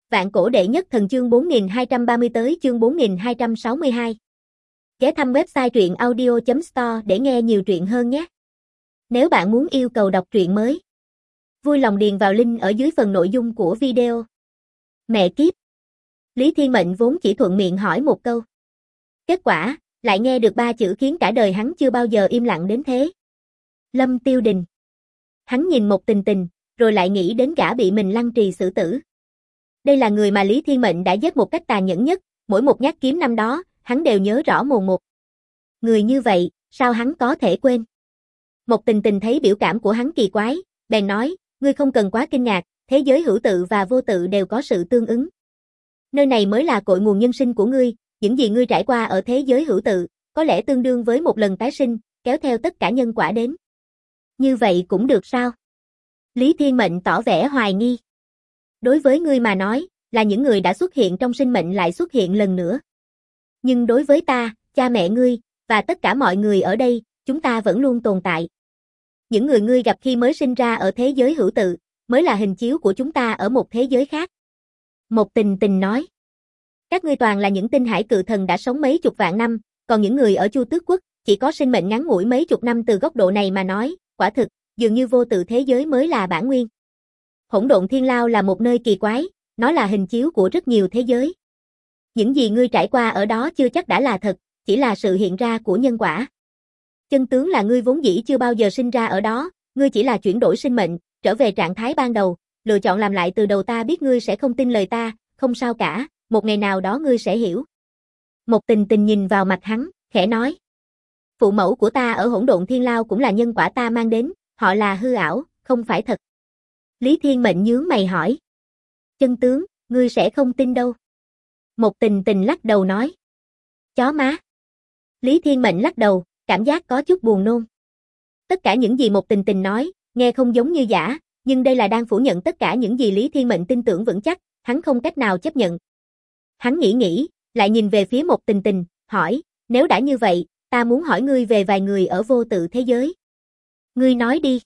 Vạn cổ đệ nhất thần chương 4230 tới chương 4262. Ghé thăm website truyện audio.store để nghe nhiều truyện hơn nhé. Nếu bạn muốn yêu cầu đọc truyện mới, vui lòng điền vào link ở dưới phần nội dung của video. Mẹ kiếp. Lý Thiên Mệnh vốn chỉ thuận miệng hỏi một câu. Kết quả, lại nghe được 3 chữ khiến cả đời hắn chưa bao giờ im lặng đến thế. Lâm Tiêu Đình. Hắn nhìn Một Tình Tình, rồi lại nghĩ đến gã bị mình lăng trì xử tử. Đây là người mà Lý Thiên Mệnh đã giết một cách tàn nhẫn nhất, mỗi một nhát kiếm năm đó, hắn đều nhớ rõ mồn một. Người như vậy, sao hắn có thể quên? Một Tình Tình thấy biểu cảm của hắn kỳ quái, bèn nói, ngươi không cần quá kinh ngạc, thế giới hữu tự và vô tự đều có sự tương ứng. Nơi này mới là cội nguồn nhân sinh của ngươi, những gì ngươi trải qua ở thế giới hữu tự, có lẽ tương đương với một lần tái sinh, kéo theo tất cả nhân quả đến. Như vậy cũng được sao? Lý Thiên Mệnh tỏ vẻ hoài nghi. Đối với ngươi mà nói, là những người đã xuất hiện trong sinh mệnh lại xuất hiện lần nữa. Nhưng đối với ta, cha mẹ ngươi, và tất cả mọi người ở đây, chúng ta vẫn luôn tồn tại. Những người ngươi gặp khi mới sinh ra ở thế giới hữu tự, mới là hình chiếu của chúng ta ở một thế giới khác. Một Tình Tình nói. Các ngươi toàn là những tinh hải cự thần đã sống mấy chục vạn năm, còn những người ở Chu Tước Quốc, chỉ có sinh mệnh ngắn ngủi mấy chục năm. Từ góc độ này mà nói, quả thực, dường như vô tự thế giới mới là bản nguyên. Hỗn độn thiên lao là một nơi kỳ quái, nó là hình chiếu của rất nhiều thế giới. Những gì ngươi trải qua ở đó chưa chắc đã là thật, chỉ là sự hiện ra của nhân quả. Chân tướng là ngươi vốn dĩ chưa bao giờ sinh ra ở đó, ngươi chỉ là chuyển đổi sinh mệnh, trở về trạng thái ban đầu, lựa chọn làm lại từ đầu. Ta biết ngươi sẽ không tin lời ta, không sao cả, một ngày nào đó ngươi sẽ hiểu. Một Tình Tình nhìn vào mặt hắn, khẽ nói. Phụ mẫu của ta ở hỗn độn thiên lao cũng là nhân quả ta mang đến, họ là hư ảo, không phải thật. Lý Thiên Mệnh nhướng mày hỏi. Chân tướng, ngươi sẽ không tin đâu. Một Tình Tình lắc đầu nói. Chó má. Lý Thiên Mệnh lắc đầu, cảm giác có chút buồn nôn. Tất cả những gì Một Tình Tình nói, nghe không giống như giả, nhưng đây là đang phủ nhận tất cả những gì Lý Thiên Mệnh tin tưởng vững chắc, hắn không cách nào chấp nhận. Hắn nghĩ, lại nhìn về phía Một Tình Tình, hỏi, nếu đã như vậy, ta muốn hỏi ngươi về vài người ở vô tự thế giới. Ngươi nói đi.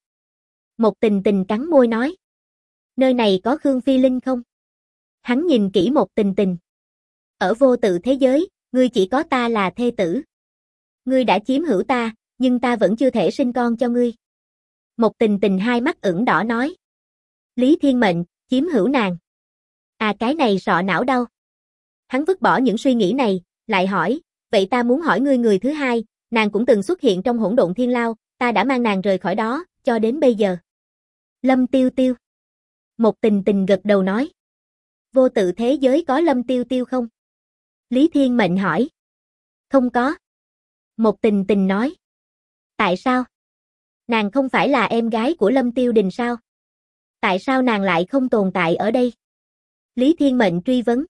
Một Tình Tình cắn môi nói. Nơi này có Khương Phi Linh không? Hắn nhìn kỹ Một Tình Tình. Ở vô tự thế giới, ngươi chỉ có ta là thê tử. Ngươi đã chiếm hữu ta, nhưng ta vẫn chưa thể sinh con cho ngươi. Một Tình Tình hai mắt ửng đỏ nói. Lý Thiên Mệnh, chiếm hữu nàng. À, cái này sọ não đau. Hắn vứt bỏ những suy nghĩ này, lại hỏi, vậy ta muốn hỏi ngươi người thứ hai, nàng cũng từng xuất hiện trong hỗn độn thiên lao, ta đã mang nàng rời khỏi đó, cho đến bây giờ. Lâm Tiêu Tiêu. Một Tình Tình gật đầu nói. Vô tự thế giới có Lâm Tiêu Tiêu không? Lý Thiên Mệnh hỏi. Không có. Một Tình Tình nói. Tại sao? Nàng không phải là em gái của Lâm Tiêu Đình sao? Tại sao nàng lại không tồn tại ở đây? Lý Thiên Mệnh truy vấn.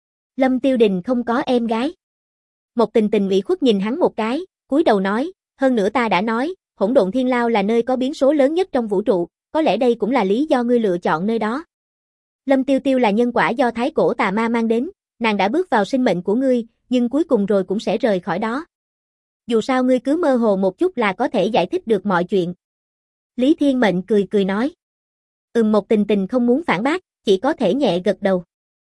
Lâm Tiêu Đình không có em gái. Một Tình Tình ủy khuất nhìn hắn một cái, cúi đầu nói, hơn nữa ta đã nói, hỗn độn thiên lao là nơi có biến số lớn nhất trong vũ trụ, có lẽ đây cũng là lý do ngươi lựa chọn nơi đó. Lâm Tiêu Tiêu là nhân quả do thái cổ tà ma mang đến, nàng đã bước vào sinh mệnh của ngươi, nhưng cuối cùng rồi cũng sẽ rời khỏi đó. Dù sao ngươi cứ mơ hồ một chút là có thể giải thích được mọi chuyện. Lý Thiên Mệnh cười nói. Một Tình Tình không muốn phản bác, chỉ có thể nhẹ gật đầu.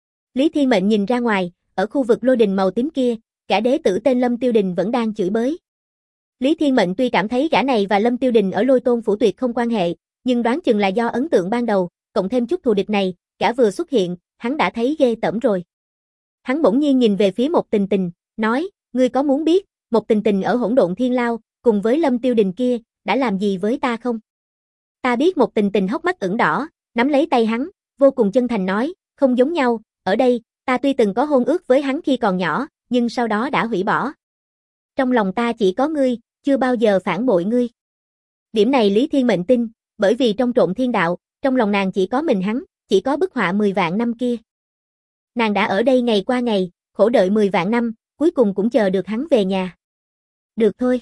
Lý Thiên Mệnh nhìn ra ngoài, ở khu vực lôi đình màu tím kia, gã đế tử tên Lâm Tiêu Đình vẫn đang chửi bới. Lý Thiên Mệnh tuy cảm thấy gã này và Lâm Tiêu Đình ở Lôi Tôn phủ tuyệt không quan hệ, nhưng đoán chừng là do ấn tượng ban đầu, cộng thêm chút thù địch này, gã vừa xuất hiện, hắn đã thấy ghê tởm rồi. Hắn bỗng nhiên nhìn về phía Một Tình Tình, nói, ngươi có muốn biết, Một Tình Tình ở hỗn độn thiên lao, cùng với Lâm Tiêu Đình kia, đã làm gì với ta không? Ta biết. Một Tình Tình hốc mắt ửng đỏ, nắm lấy tay hắn, vô cùng chân thành nói, không giống nhau, ở đây, ta tuy từng có hôn ước với hắn khi còn nhỏ, nhưng sau đó đã hủy bỏ. Trong lòng ta chỉ có ngươi, chưa bao giờ phản bội ngươi. Điểm này Lý Thiên Mệnh tin, bởi vì trong Trộm Thiên Đạo, trong lòng nàng chỉ có mình hắn, chỉ có bức họa 10 vạn năm kia. Nàng đã ở đây ngày qua ngày, khổ đợi 10 vạn năm, cuối cùng cũng chờ được hắn về nhà. Được thôi.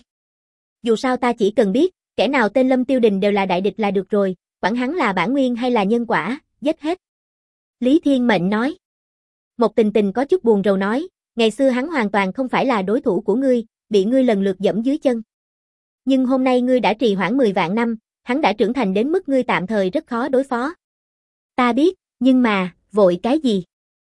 Dù sao ta chỉ cần biết, kẻ nào tên Lâm Tiêu Đình đều là đại địch là được rồi, quản hắn là bản nguyên hay là nhân quả, giết hết. Lý Thiên Mệnh nói. Một Tình Tình có chút buồn rầu nói, ngày xưa hắn hoàn toàn không phải là đối thủ của ngươi, bị ngươi lần lượt dẫm dưới chân. Nhưng hôm nay ngươi đã trì hoãn 10 vạn năm, hắn đã trưởng thành đến mức ngươi tạm thời rất khó đối phó. Ta biết, nhưng mà, vội cái gì?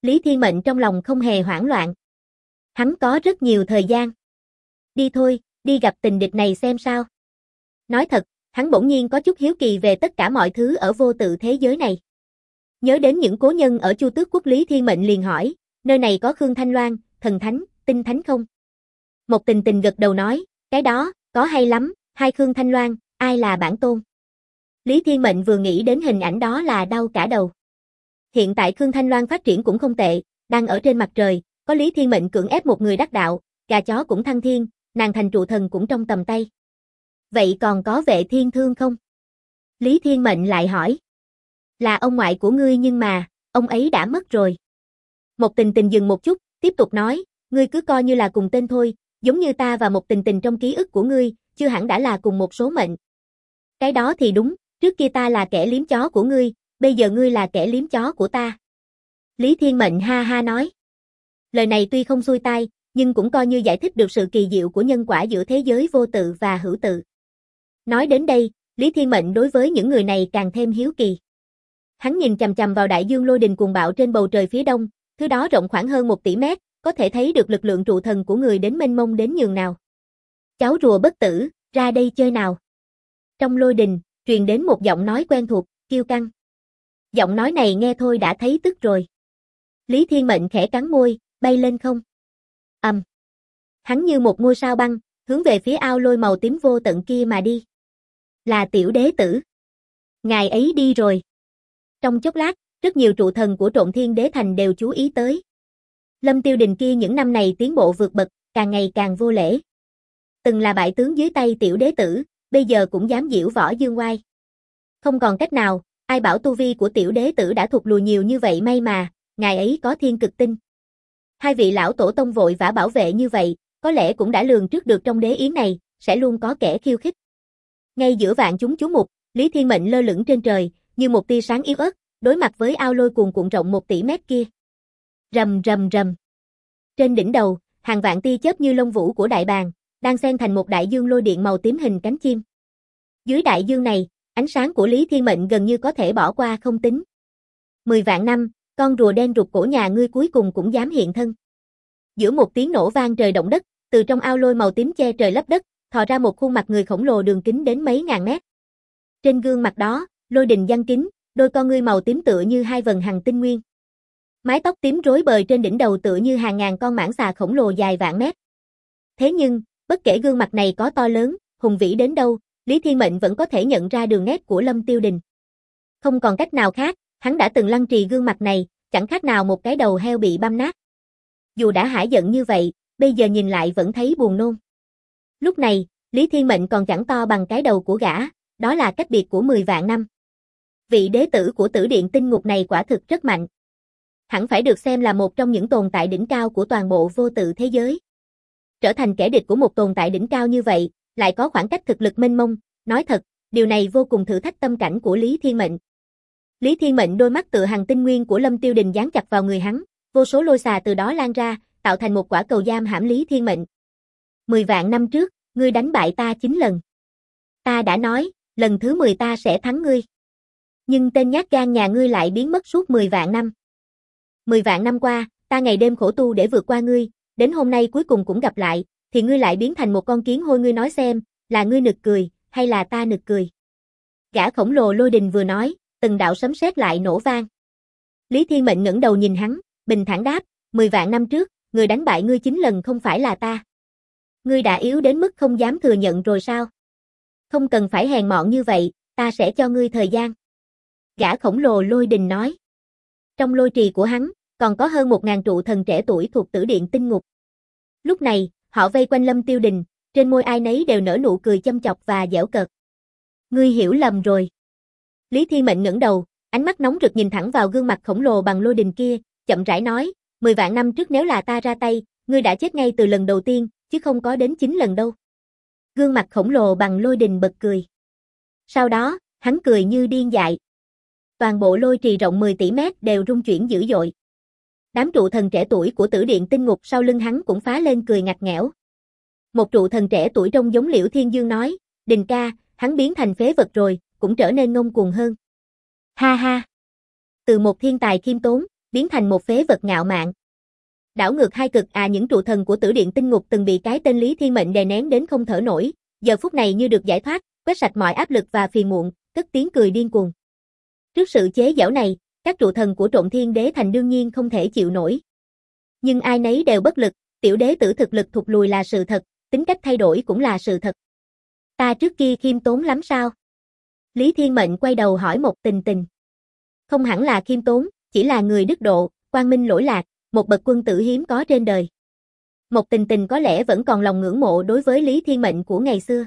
Lý Thiên Mệnh trong lòng không hề hoảng loạn. Hắn có rất nhiều thời gian. Đi thôi, đi gặp tình địch này xem sao. Nói thật, hắn bỗng nhiên có chút hiếu kỳ về tất cả mọi thứ ở vô tự thế giới này. Nhớ đến những cố nhân ở Chu Tước Quốc, Lý Thiên Mệnh liền hỏi, nơi này có Khương Thanh Loan, thần thánh, tinh thánh không? Một Tình Tình gật đầu nói, cái đó, có hay lắm, hai Khương Thanh Loan, ai là bản tôn? Lý Thiên Mệnh vừa nghĩ đến hình ảnh đó là đau cả đầu. Hiện tại Khương Thanh Loan phát triển cũng không tệ, đang ở trên mặt trời, có Lý Thiên Mệnh cưỡng ép một người đắc đạo, gà chó cũng thăng thiên, nàng thành trụ thần cũng trong tầm tay. Vậy còn có Vệ Thiên Thương không? Lý Thiên Mệnh lại hỏi. Là ông ngoại của ngươi nhưng mà, ông ấy đã mất rồi. Một Tình Tình dừng một chút, tiếp tục nói, ngươi cứ coi như là cùng tên thôi, giống như ta và Một Tình Tình trong ký ức của ngươi, chưa hẳn đã là cùng một số mệnh. Cái đó thì đúng, trước kia ta là kẻ liếm chó của ngươi, bây giờ ngươi là kẻ liếm chó của ta. Lý Thiên Mệnh ha ha nói. Lời này tuy không xuôi tai, nhưng cũng coi như giải thích được sự kỳ diệu của nhân quả giữa thế giới vô tự và hữu tự. Nói đến đây, Lý Thiên Mệnh đối với những người này càng thêm hiếu kỳ. Hắn nhìn chằm chằm vào đại dương lôi đình cuồng bạo trên bầu trời phía đông, thứ đó rộng khoảng hơn 1 tỷ mét, có thể thấy được lực lượng trụ thần của người đến mênh mông đến nhường nào. Cháu rùa bất tử, ra đây chơi nào. Trong lôi đình, truyền đến một giọng nói quen thuộc, kiêu căng. Giọng nói này nghe thôi đã thấy tức rồi. Lý Thiên Mệnh khẽ cắn môi, bay lên không. Hắn như một ngôi sao băng, hướng về phía ao lôi màu tím vô tận kia mà đi. Là tiểu đế tử. Ngài ấy đi rồi. Trong chốc lát, rất nhiều trụ thần của Trộn Thiên Đế Thành đều chú ý tới. Lâm Tiêu Đình kia những năm này tiến bộ vượt bậc, càng ngày càng vô lễ. Từng là bại tướng dưới tay tiểu đế tử, bây giờ cũng dám giễu võ dương oai. Không còn cách nào, ai bảo tu vi của tiểu đế tử đã thụt lùi nhiều như vậy, may mà, ngài ấy có thiên cực tinh. Hai vị lão tổ tông vội vã bảo vệ như vậy, có lẽ cũng đã lường trước được trong đế yến này, sẽ luôn có kẻ khiêu khích. Ngay giữa vạn chúng chú mục, Lý Thiên Mệnh lơ lửng trên trời, như một tia sáng yếu ớt, đối mặt với ao lôi cuồn cuộn rộng 1 tỷ mét kia. Rầm rầm rầm. Trên đỉnh đầu, hàng vạn tia chớp như lông vũ của đại bàng, đang xen thành một đại dương lôi điện màu tím hình cánh chim. Dưới đại dương này, ánh sáng của Lý Thiên Mệnh gần như có thể bỏ qua không tính. 10 vạn năm, con rùa đen rụt cổ nhà ngươi cuối cùng cũng dám hiện thân. Giữa một tiếng nổ vang trời động đất, từ trong ao lôi màu tím che trời lấp đất, thò ra một khuôn mặt người khổng lồ đường kính đến mấy ngàn mét. Trên gương mặt đó, lôi đình giăng kính, đôi con ngươi màu tím tựa như hai vầng hằng tinh nguyên. Mái tóc tím rối bời trên đỉnh đầu tựa như hàng ngàn con mãng xà khổng lồ dài vạn mét. Thế nhưng, bất kể gương mặt này có to lớn, hùng vĩ đến đâu, Lý Thiên Mệnh vẫn có thể nhận ra đường nét của Lâm Tiêu Đình. Không còn cách nào khác, hắn đã từng lăng trì gương mặt này, chẳng khác nào một cái đầu heo bị băm nát. Dù đã hả giận như vậy, bây giờ nhìn lại vẫn thấy buồn nôn. Lúc này, Lý Thiên Mệnh còn chẳng to bằng cái đầu của gã, đó là cách biệt của 10 vạn năm. Vị đế tử của Tử Điện Tinh Ngục này quả thực rất mạnh. Hẳn phải được xem là một trong những tồn tại đỉnh cao của toàn bộ vô tự thế giới. Trở thành kẻ địch của một tồn tại đỉnh cao như vậy, lại có khoảng cách thực lực mênh mông, nói thật, điều này vô cùng thử thách tâm cảnh của Lý Thiên Mệnh. Lý Thiên Mệnh đôi mắt tựa hằng tinh nguyên của Lâm Tiêu Đình dán chặt vào người hắn, vô số lôi xà từ đó lan ra, tạo thành một quả cầu giam hãm Lý Thiên Mệnh. 10 vạn năm trước, ngươi đánh bại ta 9 lần. Ta đã nói, lần thứ 10 ta sẽ thắng ngươi. Nhưng tên nhát gan nhà ngươi lại biến mất suốt 10 vạn năm. 10 vạn năm qua, ta ngày đêm khổ tu để vượt qua ngươi, đến hôm nay cuối cùng cũng gặp lại, thì ngươi lại biến thành một con kiến hôi, ngươi nói xem, là ngươi nực cười, hay là ta nực cười. Gã khổng lồ lôi đình vừa nói, từng đạo sấm sét lại nổ vang. Lý Thiên Mệnh ngẩng đầu nhìn hắn, bình thản đáp, 10 vạn năm trước, người đánh bại ngươi 9 lần không phải là ta. Ngươi đã yếu đến mức không dám thừa nhận rồi sao? Không cần phải hèn mọn như vậy, ta sẽ cho ngươi thời gian. Gã khổng lồ lôi đình nói. Trong lôi trì của hắn, còn có hơn 1000 trụ thần trẻ tuổi thuộc Tử Điện Tinh Ngục. Lúc này, họ vây quanh Lâm Tiêu Đình, trên môi ai nấy đều nở nụ cười châm chọc và giễu cợt. Ngươi hiểu lầm rồi. Lý Thiên Mệnh ngẩng đầu, ánh mắt nóng rực nhìn thẳng vào gương mặt khổng lồ bằng lôi đình kia, chậm rãi nói, 10 vạn năm trước nếu là ta ra tay, ngươi đã chết ngay từ lần đầu tiên, chứ không có đến 9 lần đâu. Gương mặt khổng lồ bằng lôi đình bật cười. Sau đó, hắn cười như điên dại. Toàn bộ lôi trì rộng 10 tỷ mét đều rung chuyển dữ dội. Đám trụ thần trẻ tuổi của Tử Điện Tinh Ngục sau lưng hắn cũng phá lên cười ngặt nghẽo. Một trụ thần trẻ tuổi trông giống Liễu Thiên Dương nói, Đình ca, hắn biến thành phế vật rồi, cũng trở nên ngông cuồng hơn. Ha ha! Từ một thiên tài khiêm tốn, biến thành một phế vật ngạo mạn. Đảo ngược hai cực những trụ thần của Tử Điện Tinh Ngục từng bị cái tên Lý Thiên Mệnh đè nén đến không thở nổi, giờ phút này như được giải thoát, quét sạch mọi áp lực và phiền muộn, cất tiếng cười điên cuồng. Trước sự chế giễu này, các trụ thần của Trộm Thiên Đế Thành đương nhiên không thể chịu nổi. Nhưng ai nấy đều bất lực, tiểu đế tử thực lực thụt lùi là sự thật, tính cách thay đổi cũng là sự thật. Ta trước kia khiêm tốn lắm sao? Lý Thiên Mệnh quay đầu hỏi Một Tình Tình. Không hẳn là khiêm tốn, chỉ là người đức độ, quang minh lỗi lạc, một bậc quân tử hiếm có trên đời. Một Tình Tình có lẽ vẫn còn lòng ngưỡng mộ đối với Lý Thiên Mệnh của ngày xưa.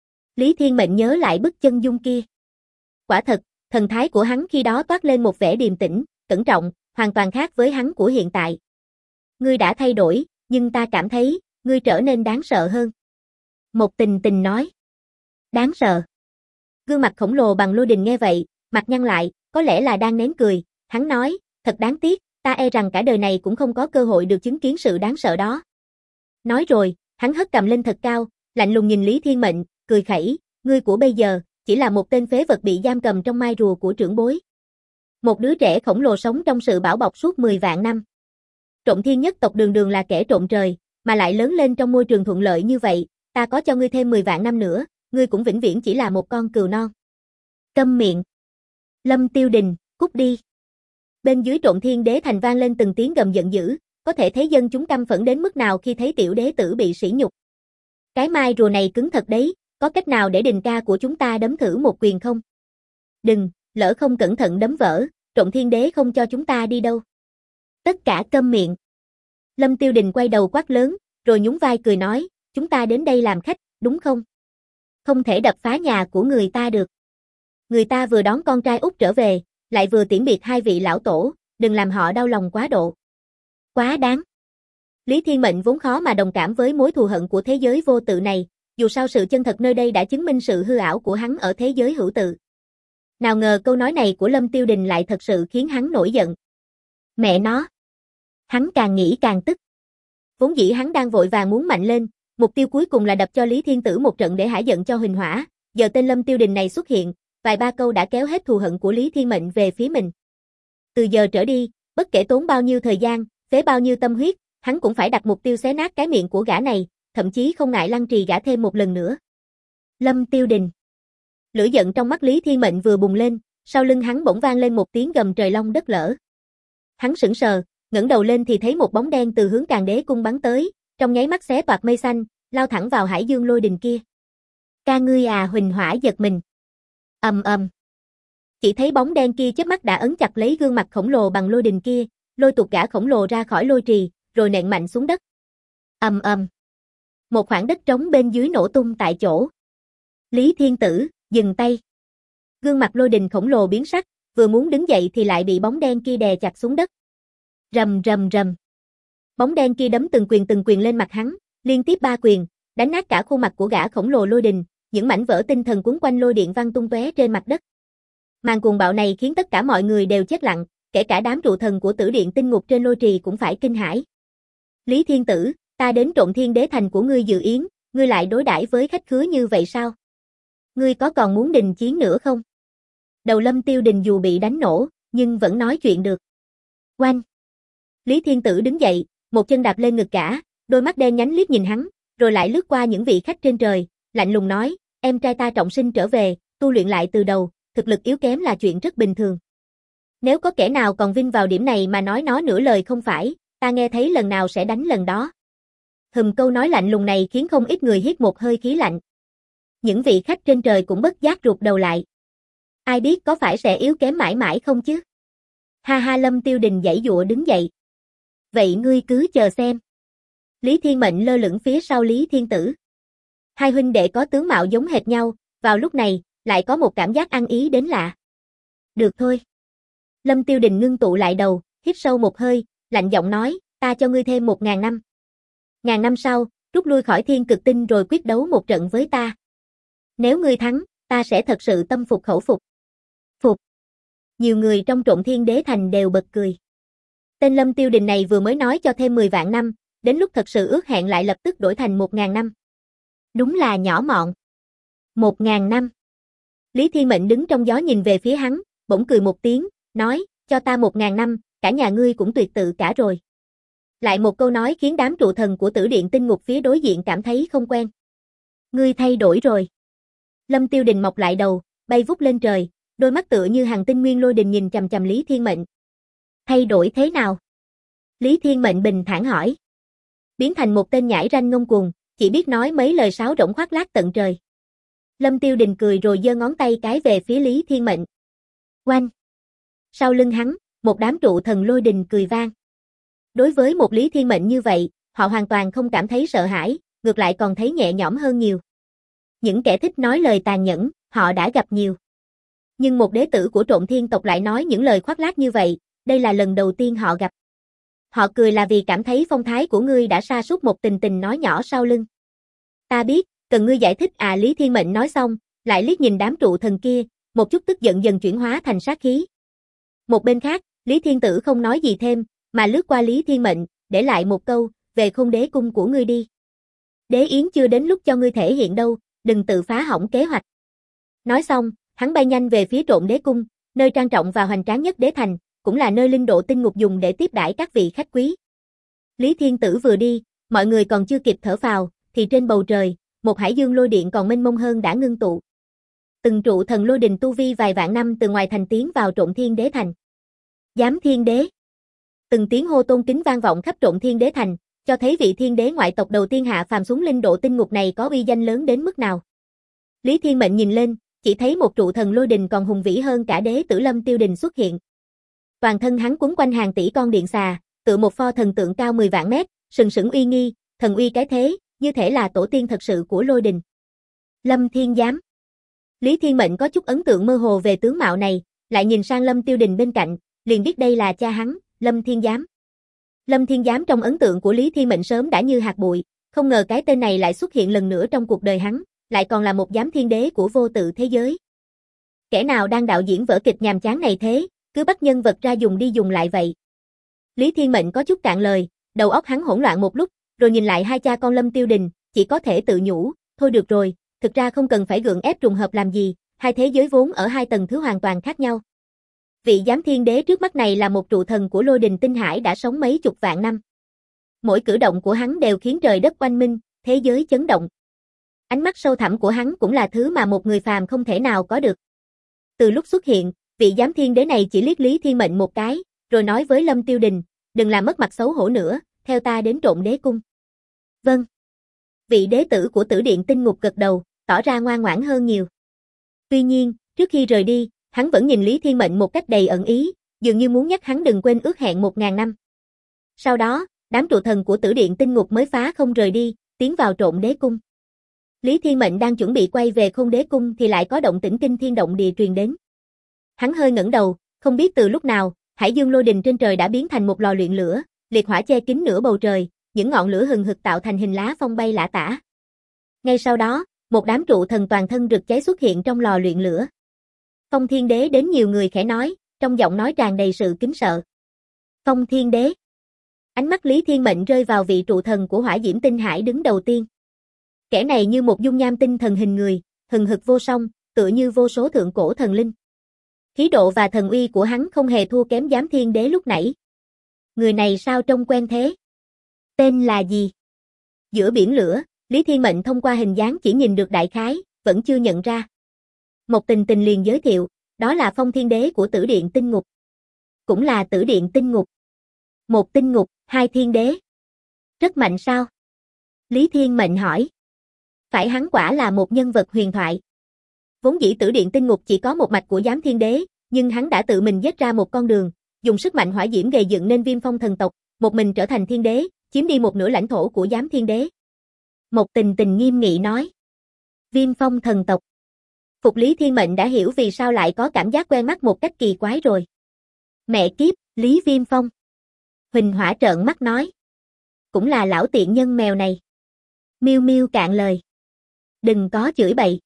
Lý Thiên Mệnh nhớ lại bức chân dung kia. Quả thật, thần thái của hắn khi đó toát lên một vẻ điềm tĩnh, cẩn trọng, hoàn toàn khác với hắn của hiện tại. Ngươi đã thay đổi, nhưng ta cảm thấy, ngươi trở nên đáng sợ hơn. Một Tình Tình nói. Đáng sợ. Gương mặt khổng lồ bằng lôi đình nghe vậy, mặt nhăn lại, có lẽ là đang nén cười, hắn nói, thật đáng tiếc, ta e rằng cả đời này cũng không có cơ hội được chứng kiến sự đáng sợ đó. Nói rồi, hắn hất cầm lên thật cao, lạnh lùng nhìn Lý Thiên Mệnh, cười khẩy, ngươi của bây giờ, chỉ là một tên phế vật bị giam cầm trong mai rùa của trưởng bối. Một đứa trẻ khổng lồ sống trong sự bảo bọc suốt 10 vạn năm. Trộm Thiên nhất tộc đường đường là kẻ trộm trời, mà lại lớn lên trong môi trường thuận lợi như vậy, ta có cho ngươi thêm 10 vạn năm nữa, ngươi cũng vĩnh viễn chỉ là một con cừu non. Câm miệng. Lâm Tiêu Đình, cút đi. Bên dưới Trộm Thiên Đế Thành vang lên từng tiếng gầm giận dữ, có thể thấy dân chúng căm phẫn đến mức nào khi thấy tiểu đế tử bị sỉ nhục. Cái mai rùa này cứng thật đấy, có cách nào để đình ca của chúng ta đấm thử một quyền không? Đừng, lỡ không cẩn thận đấm vỡ, Trộm Thiên Đế không cho chúng ta đi đâu. Tất cả câm miệng. Lâm Tiêu Đình quay đầu quát lớn, rồi nhún vai cười nói, chúng ta đến đây làm khách, đúng không? Không thể đập phá nhà của người ta được. Người ta vừa đón con trai út trở về, lại vừa tiễn biệt hai vị lão tổ, đừng làm họ đau lòng quá độ. Quá đáng. Lý Thiên Mệnh vốn khó mà đồng cảm với mối thù hận của thế giới vô tự này, dù sao sự chân thật nơi đây đã chứng minh sự hư ảo của hắn ở thế giới hữu tự. Nào ngờ câu nói này của Lâm Tiêu Đình lại thật sự khiến hắn nổi giận. Mẹ nó. Hắn càng nghĩ càng tức. Vốn dĩ hắn đang vội vàng muốn mạnh lên, mục tiêu cuối cùng là đập cho Lý Thiên Tử một trận để hả giận cho Huỳnh Hỏa, giờ tên Lâm Tiêu Đình này xuất hiện, vài ba câu đã kéo hết thù hận của Lý Thiên Mệnh về phía mình. Từ giờ trở đi, bất kể tốn bao nhiêu thời gian, phế bao nhiêu tâm huyết, hắn cũng phải đặt mục tiêu xé nát cái miệng của gã này, thậm chí không ngại lăng trì gã thêm một lần nữa. Lâm Tiêu Đình. Lửa giận trong mắt Lý Thiên Mệnh vừa bùng lên, sau lưng hắn bỗng vang lên một tiếng gầm trời long đất lở. Hắn sững sờ, ngẩng đầu lên thì thấy một bóng đen từ hướng Càn Đế cung bắn tới, trong nháy mắt xé toạc mây xanh, lao thẳng vào hải dương lôi đình kia. Ca ngươi à, Huỳnh Hỏa giật mình. Ầm ầm. Chỉ thấy bóng đen kia chớp mắt đã ấn chặt lấy gương mặt khổng lồ bằng lôi đình kia, lôi tuột gã khổng lồ ra khỏi lôi trì, rồi nện mạnh xuống đất. Ầm ầm. Một khoảng đất trống bên dưới nổ tung tại chỗ. Lý Thiên Tử, dừng tay. Gương mặt lôi đình khổng lồ biến sắc, vừa muốn đứng dậy thì lại bị bóng đen kia đè chặt xuống đất. Rầm rầm rầm. Bóng đen kia đấm từng quyền lên mặt hắn, liên tiếp 3 quyền, đánh nát cả khuôn mặt của gã khổng lồ lôi đình, những mảnh vỡ tinh thần cuốn quanh lôi điện văng tung tóe trên mặt đất. Màn cuồng bạo này khiến tất cả mọi người đều chết lặng, kể cả đám trụ thần của Tử Điện Tinh Ngục trên lôi trì cũng phải kinh hãi. Lý Thiên Tử, ta đến Trộm Thiên Đế Thành của ngươi dự yến, ngươi lại đối đãi với khách khứa như vậy sao? Ngươi có còn muốn đình chiến nữa không? Đầu Lâm Tiêu Đình dù bị đánh nổ, nhưng vẫn nói chuyện được. Oanh! Lý Thiên Tử đứng dậy, một chân đạp lên ngực gã, đôi mắt đen nhánh liếc nhìn hắn, rồi lại lướt qua những vị khách trên trời, lạnh lùng nói, em trai ta trọng sinh trở về, tu luyện lại từ đầu, thực lực yếu kém là chuyện rất bình thường. Nếu có kẻ nào còn vin vào điểm này mà nói nó nửa lời không phải, ta nghe thấy lần nào sẽ đánh lần đó. Câu nói lạnh lùng này khiến không ít người hít một hơi khí lạnh. Những vị khách trên trời cũng bất giác rụt đầu lại. Ai biết có phải sẽ yếu kém mãi mãi không chứ? Ha ha, Lâm Tiêu Đình giãy giụa đứng dậy. Vậy ngươi cứ chờ xem. Lý Thiên Mệnh lơ lửng phía sau Lý Thiên Tử. Hai huynh đệ có tướng mạo giống hệt nhau, vào lúc này, lại có một cảm giác ăn ý đến lạ. Được thôi. Lâm Tiêu Đình ngưng tụ lại đầu, hít sâu một hơi, lạnh giọng nói, ta cho ngươi thêm 1000 năm. 1000 năm sau, rút lui khỏi Thiên Cực Tinh rồi quyết đấu một trận với ta. Nếu ngươi thắng, ta sẽ thật sự tâm phục khẩu phục. Phục. Nhiều người trong Trộm Thiên Đế Thành đều bật cười. Tên Lâm Tiêu Đình này vừa mới nói cho thêm 10 vạn năm, đến lúc thật sự ước hẹn lại lập tức đổi thành 1000 năm. Đúng là nhỏ mọn. 1000 năm. Lý Thiên Mệnh đứng trong gió nhìn về phía hắn, bỗng cười một tiếng, nói, cho ta 1000 năm, cả nhà ngươi cũng tuyệt tự cả rồi. Lại một câu nói khiến đám trụ thần của Tử Điện Tinh Ngục phía đối diện cảm thấy không quen. Ngươi thay đổi rồi. Lâm Tiêu Đình mọc lại đầu, bay vút lên trời, đôi mắt tựa như hàng tinh nguyên lôi đình nhìn chằm chằm Lý Thiên Mệnh. Thay đổi thế nào? Lý Thiên Mệnh bình thản hỏi. Biến thành một tên nhãi ranh ngông cuồng, chỉ biết nói mấy lời sáo rỗng khoác lác tận trời. Lâm Tiêu Đình cười rồi giơ ngón tay cái về phía Lý Thiên Mệnh. Oanh! Sau lưng hắn, một đám trụ thần lôi đình cười vang. Đối với một Lý Thiên Mệnh như vậy, họ hoàn toàn không cảm thấy sợ hãi, ngược lại còn thấy nhẹ nhõm hơn nhiều. Những kẻ thích nói lời tàn nhẫn, họ đã gặp nhiều. Nhưng một đế tử của Trộm Thiên tộc lại nói những lời khoác lác như vậy, đây là lần đầu tiên họ gặp. Họ cười là vì cảm thấy phong thái của ngươi đã sa sút một tình tình nói nhỏ sau lưng. Ta biết, cần ngươi giải thích à? Lý Thiên Mệnh nói xong, lại liếc nhìn đám trụ thần kia, một chút tức giận dần chuyển hóa thành sát khí. Một bên khác, Lý Thiên Tử không nói gì thêm, mà lướt qua Lý Thiên Mệnh, để lại một câu, về Khôn Đế cung của ngươi đi. Đế yến chưa đến lúc cho ngươi thể hiện đâu, đừng tự phá hỏng kế hoạch. Nói xong, hắn bay nhanh về phía Trộm Đế cung, nơi trang trọng và hoành tráng nhất đế thành, cũng là nơi linh độ tinh ngục dùng để tiếp đãi các vị khách quý. Lý Thiên Tử vừa đi, mọi người còn chưa kịp thở phào, thì trên bầu trời, một hải dương lôi điện còn mênh mông hơn đã ngưng tụ. Từng trụ thần lôi đình tu vi vài vạn năm từ ngoài thành tiến vào Trộm Thiên Đế thành. Giám Thiên Đế. Từng tiếng hô tôn kính vang vọng khắp Trộm Thiên Đế thành, cho thấy vị thiên đế ngoại tộc đầu tiên hạ phàm xuống linh độ tinh ngục này có uy danh lớn đến mức nào. Lý Thiên Mệnh nhìn lên, chỉ thấy một trụ thần lôi đình còn hùng vĩ hơn cả đế tử Lâm Tiêu Đình xuất hiện. Toàn thân hắn quấn quanh hàng tỷ con điện xà, tựa một pho thần tượng cao 10 vạn mét, sừng sững uy nghi, thần uy cái thế, như thể là tổ tiên thật sự của lôi đình. Lâm Thiên Giám. Lý Thiên Mệnh có chút ấn tượng mơ hồ về tướng mạo này, lại nhìn sang Lâm Tiêu Đình bên cạnh, liền biết đây là cha hắn, Lâm Thiên Giám. Lâm Thiên Giám trong ấn tượng của Lý Thiên Mệnh sớm đã như hạt bụi, không ngờ cái tên này lại xuất hiện lần nữa trong cuộc đời hắn, lại còn là một giám thiên đế của vô tự thế giới. Kẻ nào đang đạo diễn vở kịch nhàm chán này thế, cứ bắt nhân vật ra dùng đi dùng lại vậy. Lý Thiên Mệnh có chút cạn lời, đầu óc hắn hỗn loạn một lúc, rồi nhìn lại hai cha con Lâm Tiêu Đình, chỉ có thể tự nhủ, thôi được rồi, thực ra không cần phải gượng ép trùng hợp làm gì, hai thế giới vốn ở hai tầng thứ hoàn toàn khác nhau. Vị giám thiên đế trước mắt này là một trụ thần của lôi đình tinh hải đã sống mấy chục vạn năm. Mỗi cử động của hắn đều khiến trời đất oanh minh, thế giới chấn động. Ánh mắt sâu thẳm của hắn cũng là thứ mà một người phàm không thể nào có được. Từ lúc xuất hiện, vị giám thiên đế này chỉ liếc Lý Thiên Mệnh một cái, rồi nói với Lâm Tiêu Đình, đừng làm mất mặt xấu hổ nữa, theo ta đến Trộm Đế cung. Vâng. Vị đế tử của Tử Điện Tinh Ngục gật đầu, tỏ ra ngoan ngoãn hơn nhiều. Tuy nhiên, trước khi rời đi, hắn vẫn nhìn Lý Thiên Mệnh một cách đầy ẩn ý, dường như muốn nhắc hắn đừng quên ước hẹn 1000 năm. Sau đó, đám trụ thần của Tử Điện Tinh Ngục mới phá không rời đi, tiến vào Trộm Đế cung. Lý Thiên Mệnh đang chuẩn bị quay về Khôn Đế cung thì lại có động tĩnh kinh thiên động địa truyền đến. Hắn hơi ngẩng đầu, không biết từ lúc nào, hải dương lôi đình trên trời đã biến thành một lò luyện lửa, liệt hỏa che kín nửa bầu trời, những ngọn lửa hừng hực tạo thành hình lá phong bay lả tả. Ngay sau đó, một đám trụ thần toàn thân rực cháy xuất hiện trong lò luyện lửa. Phong Thiên Đế đến nhiều người khẽ nói, trong giọng nói tràn đầy sự kính sợ. Phong Thiên Đế. Ánh mắt Lý Thiên Mệnh rơi vào vị trụ thần của Hỏa Diễm Tinh Hải đứng đầu tiên. Kẻ này như một dung nham tinh thần hình người, hừng hực vô song, tựa như vô số thượng cổ thần linh. Khí độ và thần uy của hắn không hề thua kém giám thiên đế lúc nãy. Người này sao trông quen thế? Tên là gì? Giữa biển lửa, Lý Thiên Mệnh thông qua hình dáng chỉ nhìn được đại khái, vẫn chưa nhận ra. Một Tình Tình liền giới thiệu, đó là Phong Thiên Đế của Tử Điện Tinh Ngục. Cũng là Tử Điện Tinh Ngục. Một tinh ngục, hai thiên đế. Rất mạnh sao? Lý Thiên Mệnh hỏi. Phải, hắn quả là một nhân vật huyền thoại. Vốn dĩ Tử Điện Tinh Ngục chỉ có một mạch của giám thiên đế, nhưng hắn đã tự mình giết ra một con đường, dùng sức mạnh hỏa diễm gầy dựng nên Viêm Phong thần tộc, một mình trở thành thiên đế, chiếm đi một nửa lãnh thổ của giám thiên đế. Một Tình Tình nghiêm nghị nói. Viêm Phong thần tộc. Phục Lý Thiên Mệnh đã hiểu vì sao lại có cảm giác quen mắt một cách kỳ quái rồi. Mẹ kiếp, Lý Viêm Phong. Huỳnh Hỏa trợn mắt nói. Cũng là lão tiện nhân mèo này. Miêu Miêu cạn lời. Đừng có chửi bậy.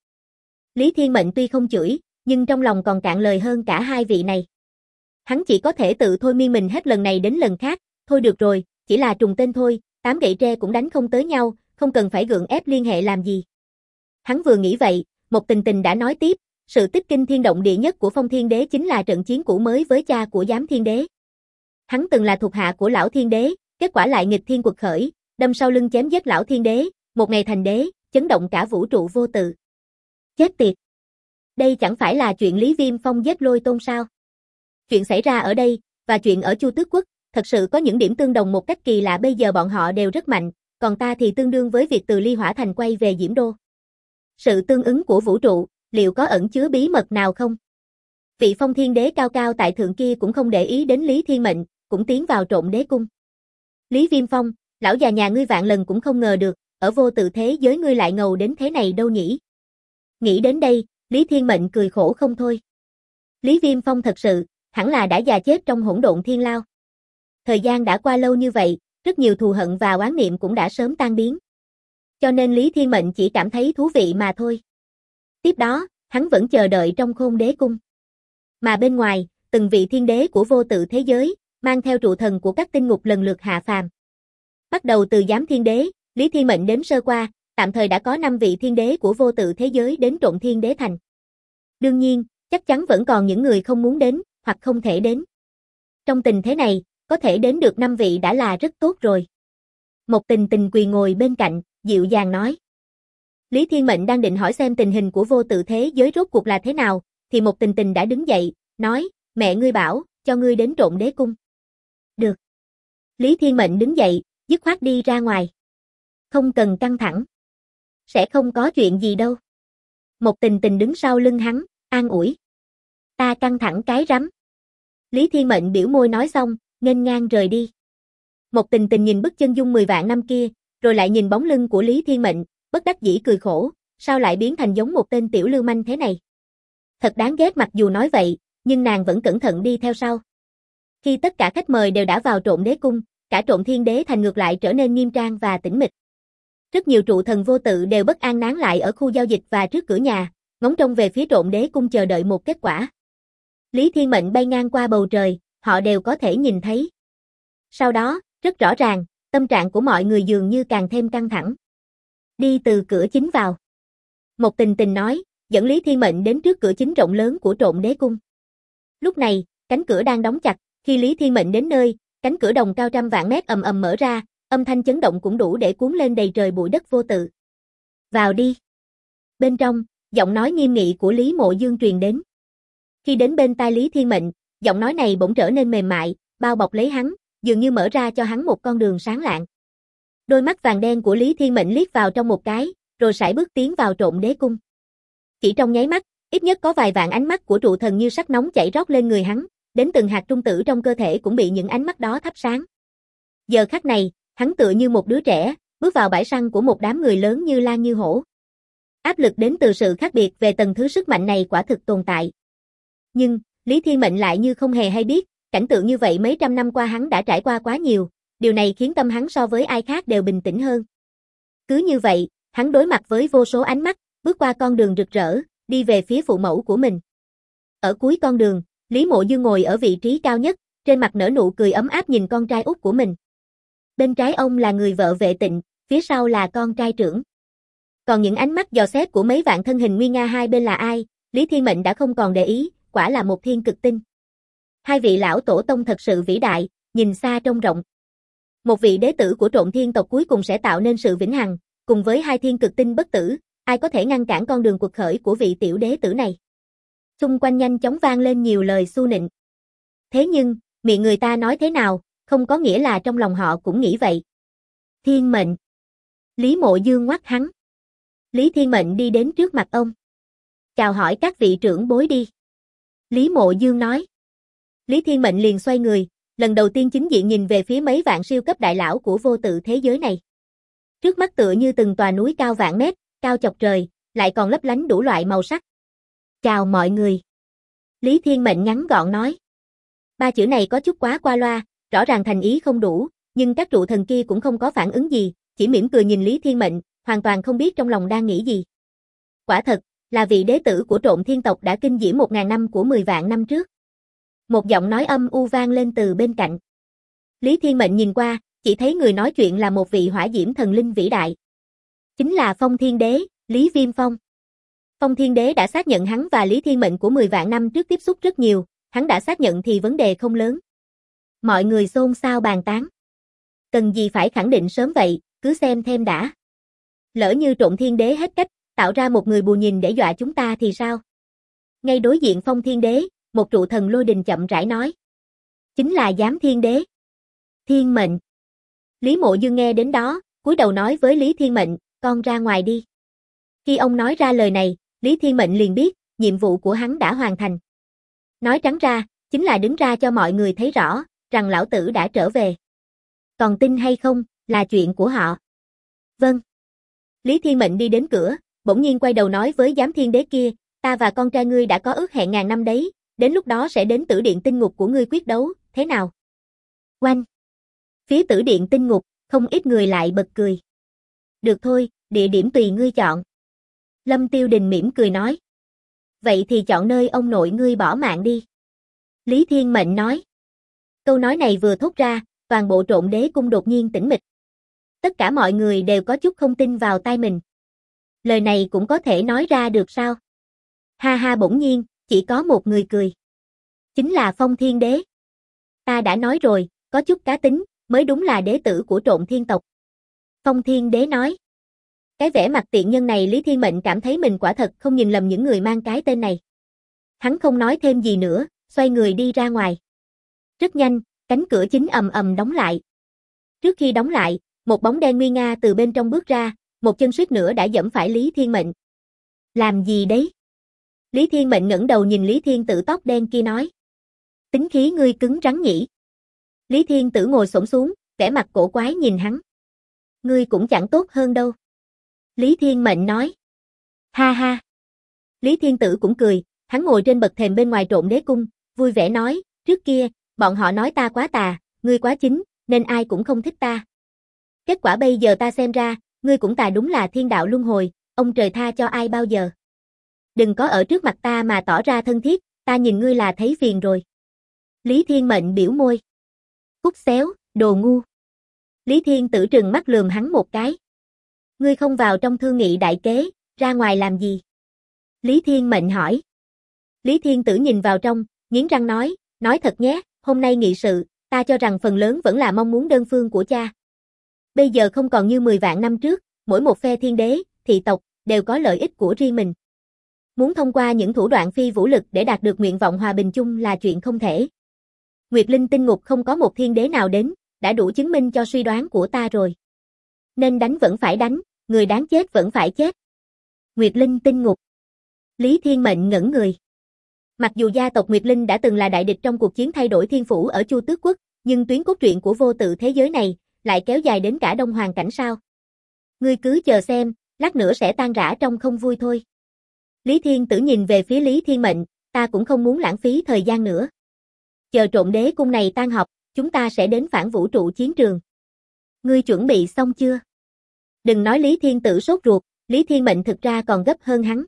Lý Thiên Mệnh tuy không chửi, nhưng trong lòng còn cạn lời hơn cả hai vị này. Hắn chỉ có thể tự thôi miên mình hết lần này đến lần khác, thôi được rồi, chỉ là trùng tên thôi, 8 gậy tre cũng đánh không tới nhau, không cần phải gượng ép liên hệ làm gì. Hắn vừa nghĩ vậy, Một Tình Tình đã nói tiếp, sự tích kinh thiên động địa nhất của Phong Thiên Đế chính là trận chiến cũ mới với cha của giám thiên đế. hắn từng là thuộc hạ của lão thiên đế, kết quả lại nghịch thiên quật khởi, đâm sau lưng chém giết lão thiên đế, một ngày thành đế, chấn động cả vũ trụ vô tự. Chết tiệt! Đây chẳng phải là chuyện Lý Viêm Phong giết Lôi Tôn sao? Chuyện xảy ra ở đây, và chuyện ở Chu Tước Quốc, thật sự có những điểm tương đồng một cách kỳ lạ. Bây giờ bọn họ đều rất mạnh, còn ta thì tương đương với việc từ Ly Hỏa Thành quay về Diễm Đô. Sự tương ứng của vũ trụ, liệu có ẩn chứa bí mật nào không? Vị Phong Thiên Đế cao cao tại thượng kia cũng không để ý đến Lý Thiên Mệnh, cũng tiến vào Trộm Đế Cung. Lý Viêm Phong, lão già nhà ngươi vạn lần cũng không ngờ được, ở vô tự thế giới ngươi lại ngầu đến thế này đâu nhỉ? Nghĩ đến đây, Lý Thiên Mệnh cười khổ không thôi. Lý Viêm Phong thật sự, hẳn là đã già chết trong hỗn độn thiên lao. Thời gian đã qua lâu như vậy, rất nhiều thù hận và oán niệm cũng đã sớm tan biến. Cho nên Lý Thiên Mệnh chỉ cảm thấy thú vị mà thôi. Tiếp đó, hắn vẫn chờ đợi trong Khôn Đế Cung. Mà bên ngoài, từng vị thiên đế của vô tự thế giới, mang theo trụ thần của các tinh ngục lần lượt hạ phàm. Bắt đầu từ Giám Thiên Đế, Lý Thiên Mệnh đếm sơ qua, tạm thời đã có 5 vị thiên đế của vô tự thế giới đến Trộm Thiên Đế Thành. Đương nhiên, chắc chắn vẫn còn những người không muốn đến, hoặc không thể đến. Trong tình thế này, có thể đến được 5 vị đã là rất tốt rồi. Một Tình Tình quỳ ngồi bên cạnh, dịu dàng nói. Lý Thiên Mệnh đang định hỏi xem tình hình của vô tự thế giới rốt cuộc là thế nào, thì Một Tình Tình đã đứng dậy, nói, mẹ ngươi bảo, cho ngươi đến Trộm Đế Cung. Được. Lý Thiên Mệnh đứng dậy, dứt khoát đi ra ngoài. Không cần căng thẳng. Sẽ không có chuyện gì đâu. Một Tình Tình đứng sau lưng hắn, an ủi. Ta căng thẳng cái rắm. Lý Thiên Mệnh biểu môi nói xong, nghênh ngang rời đi. Một Tình Tình nhìn bức chân dung 10 vạn năm kia, rồi lại nhìn bóng lưng của Lý Thiên Mệnh, bất đắc dĩ cười khổ, sao lại biến thành giống một tên tiểu lưu manh thế này. Thật đáng ghét. Mặc dù nói vậy, nhưng nàng vẫn cẩn thận đi theo sau. Khi tất cả khách mời đều đã vào Trộm Đế Cung, cả Trộm Thiên Đế Thành ngược lại trở nên nghiêm trang và tĩnh mịch. Rất nhiều trụ thần vô tự đều bất an nán lại ở khu giao dịch và trước cửa nhà, ngóng trông về phía Trộm Đế Cung chờ đợi một kết quả. Lý Thiên Mệnh bay ngang qua bầu trời, họ đều có thể nhìn thấy. Sau đó, rất rõ ràng, tâm trạng của mọi người dường như càng thêm căng thẳng. Đi từ cửa chính vào. Một Tình Tình nói, dẫn Lý Thiên Mệnh đến trước cửa chính rộng lớn của Trộm Đế Cung. Lúc này, cánh cửa đang đóng chặt, khi Lý Thiên Mệnh đến nơi, cánh cửa đồng cao trăm vạn mét ầm ầm mở ra, âm thanh chấn động cũng đủ để cuốn lên đầy trời bụi đất vô tự. Vào đi. Bên trong, giọng nói nghiêm nghị của Lý Mộ Dương truyền đến. Khi đến bên tai Lý Thiên Mệnh, giọng nói này bỗng trở nên mềm mại, bao bọc lấy hắn, dường như mở ra cho hắn một con đường sáng lạng. Đôi mắt vàng đen của Lý Thiên Mệnh liếc vào trong một cái, rồi sải bước tiến vào Trộm Đế Cung. Chỉ trong nháy mắt, ít nhất có vài vạn ánh mắt của trụ thần như sắc nóng chảy rót lên người hắn, đến từng hạt trung tử trong cơ thể cũng bị những ánh mắt đó thắp sáng. Giờ khắc này, hắn tựa như một đứa trẻ, bước vào bãi săn của một đám người lớn như lang như hổ. Áp lực đến từ sự khác biệt về tầng thứ sức mạnh này quả thực tồn tại. Nhưng, Lý Thiên Mệnh lại như không hề hay biết, cảnh tượng như vậy mấy trăm năm qua hắn đã trải qua quá nhiều, điều này khiến tâm hắn so với ai khác đều bình tĩnh hơn. Cứ như vậy, hắn đối mặt với vô số ánh mắt, bước qua con đường rực rỡ, đi về phía phụ mẫu của mình. Ở cuối con đường, Lý Mộ Dương ngồi ở vị trí cao nhất, trên mặt nở nụ cười ấm áp nhìn con trai út của mình. Bên trái ông là người vợ Vệ Tịnh, phía sau là con trai trưởng. Còn những ánh mắt dò xét của mấy vạn thân hình nguy nga hai bên là ai, Lý Thiên Mệnh đã không còn để ý, quả là một thiên cực tinh. Hai vị lão tổ tông thật sự vĩ đại, nhìn xa trông rộng. Một vị đế tử của Trộm Thiên tộc cuối cùng sẽ tạo nên sự vĩnh hằng, cùng với hai thiên cực tinh bất tử, ai có thể ngăn cản con đường quật khởi của vị tiểu đế tử này. Xung quanh nhanh chóng vang lên nhiều lời xu nịnh. Thế nhưng, miệng người ta nói thế nào, không có nghĩa là trong lòng họ cũng nghĩ vậy. Thiên Mệnh. Lý Mộ Dương ngoắt hắn. Lý Thiên Mệnh đi đến trước mặt ông. Chào hỏi các vị trưởng bối đi. Lý Mộ Dương nói. Lý Thiên Mệnh liền xoay người, lần đầu tiên chính diện nhìn về phía mấy vạn siêu cấp đại lão của vô tự thế giới này. Trước mắt tựa như từng tòa núi cao vạn mét, cao chọc trời, lại còn lấp lánh đủ loại màu sắc. Chào mọi người. Lý Thiên Mệnh ngắn gọn nói. Ba chữ này có chút quá qua loa, rõ ràng thành ý không đủ, nhưng các trụ thần kia cũng không có phản ứng gì, chỉ mỉm cười nhìn Lý Thiên Mệnh, hoàn toàn không biết trong lòng đang nghĩ gì. Quả thật, là vị đế tử của Trộm Thiên tộc đã kinh diễm 1000 năm của 10 vạn năm trước. Một giọng nói âm u vang lên từ bên cạnh. Lý Thiên Mệnh nhìn qua, chỉ thấy người nói chuyện là một vị hỏa diễm thần linh vĩ đại. Chính là Phong Thiên Đế, Lý Viêm Phong. Phong Thiên Đế đã xác nhận hắn và Lý Thiên Mệnh của 10 vạn năm trước tiếp xúc rất nhiều, hắn đã xác nhận thì vấn đề không lớn. Mọi người xôn xao bàn tán. Cần gì phải khẳng định sớm vậy, cứ xem thêm đã. Lỡ như Trộm Thiên Đế hết cách, tạo ra một người bù nhìn để dọa chúng ta thì sao? Ngay đối diện Phong Thiên Đế, một trụ thần lôi đình chậm rãi nói. Chính là Giám Thiên Đế. Thiên mệnh. Lý Mộ Dương nghe đến đó, cúi đầu nói với Lý Thiên Mệnh, con ra ngoài đi. Khi ông nói ra lời này, Lý Thiên Mệnh liền biết, nhiệm vụ của hắn đã hoàn thành. Nói trắng ra, chính là đứng ra cho mọi người thấy rõ, rằng lão tử đã trở về. Còn tin hay không, là chuyện của họ. Vâng. Lý Thiên Mệnh đi đến cửa, bỗng nhiên quay đầu nói với Giám Thiên Đế kia, ta và con trai ngươi đã có ước hẹn ngàn năm đấy, đến lúc đó sẽ đến Tử Điện Tinh Ngục của ngươi quyết đấu, thế nào? Oanh! Phía Tử Điện Tinh Ngục, không ít người lại bật cười. Được thôi, địa điểm tùy ngươi chọn. Lâm Tiêu Đình mỉm cười nói. Vậy thì chọn nơi ông nội ngươi bỏ mạng đi. Lý Thiên Mệnh nói. Câu nói này vừa thốt ra, toàn bộ Trộm Đế Cung đột nhiên tĩnh mịch. Tất cả mọi người đều có chút không tin vào tai mình. Lời này cũng có thể nói ra được sao? Ha ha, bỗng nhiên, chỉ có một người cười. Chính là Phong Thiên Đế. Ta đã nói rồi, có chút cá tính, mới đúng là đế tử của Trộm Thiên tộc. Phong Thiên Đế nói. Cái vẻ mặt tiện nhân này Lý Thiên Mệnh cảm thấy mình quả thật không nhìn lầm những người mang cái tên này. Hắn không nói thêm gì nữa, xoay người đi ra ngoài. Rất nhanh, cánh cửa chính ầm ầm đóng lại. Trước khi đóng lại, một bóng đen nguy nga từ bên trong bước ra, một chân suýt nữa đã giẫm phải Lý Thiên Mệnh. Làm gì đấy? Lý Thiên Mệnh ngẩng đầu nhìn Lý Thiên Tử tóc đen kia nói. Tính khí ngươi cứng rắn nhỉ? Lý Thiên Tử ngồi xổm xuống, vẻ mặt cổ quái nhìn hắn. Ngươi cũng chẳng tốt hơn đâu. Lý Thiên Mệnh nói. Ha ha. Lý Thiên Tử cũng cười, hắn ngồi trên bậc thềm bên ngoài Trộm Đế Cung, vui vẻ nói, trước kia, bọn họ nói ta quá tà, ngươi quá chính, nên ai cũng không thích ta. Kết quả bây giờ ta xem ra, ngươi cũng tà đúng là thiên đạo luân hồi, ông trời tha cho ai bao giờ. Đừng có ở trước mặt ta mà tỏ ra thân thiết, ta nhìn ngươi là thấy phiền rồi. Lý Thiên Mệnh biểu môi. Cút xéo, đồ ngu. Lý Thiên Tử trừng mắt lườm hắn một cái. Ngươi không vào trong thương nghị đại kế, ra ngoài làm gì? Lý Thiên Mệnh hỏi. Lý Thiên Tử nhìn vào trong, nghiến răng nói thật nhé, hôm nay nghị sự, ta cho rằng phần lớn vẫn là mong muốn đơn phương của cha. Bây giờ không còn như 10 vạn năm trước, mỗi một phe thiên đế, thị tộc, đều có lợi ích của riêng mình. Muốn thông qua những thủ đoạn phi vũ lực để đạt được nguyện vọng hòa bình chung là chuyện không thể. Nguyệt Linh Tinh Ngục không có một thiên đế nào đến, đã đủ chứng minh cho suy đoán của ta rồi. Nên đánh vẫn phải đánh, người đáng chết vẫn phải chết. Nguyệt Linh Tinh Ngục. Lý Thiên Mệnh ngẩn người. Mặc dù gia tộc Nguyệt Linh đã từng là đại địch trong cuộc chiến thay đổi thiên phủ ở Chu Tước Quốc, nhưng tuyến cốt truyện của vô tự thế giới này lại kéo dài đến cả Đông Hoàng cảnh sao. Ngươi cứ chờ xem, lát nữa sẽ tan rã trong không vui thôi. Lý Thiên Tử nhìn về phía Lý Thiên Mệnh, ta cũng không muốn lãng phí thời gian nữa. Chờ Trộm Đế Cung này tan họp, chúng ta sẽ đến phản vũ trụ chiến trường. Ngươi chuẩn bị xong chưa? Đừng nói Lý Thiên Tử sốt ruột, Lý Thiên Mệnh thực ra còn gấp hơn hắn.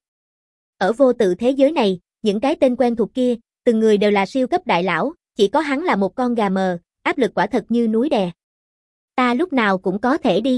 Ở vô tự thế giới này, những cái tên quen thuộc kia, từng người đều là siêu cấp đại lão, chỉ có hắn là một con gà mờ, áp lực quả thật như núi đè. Ta lúc nào cũng có thể đi.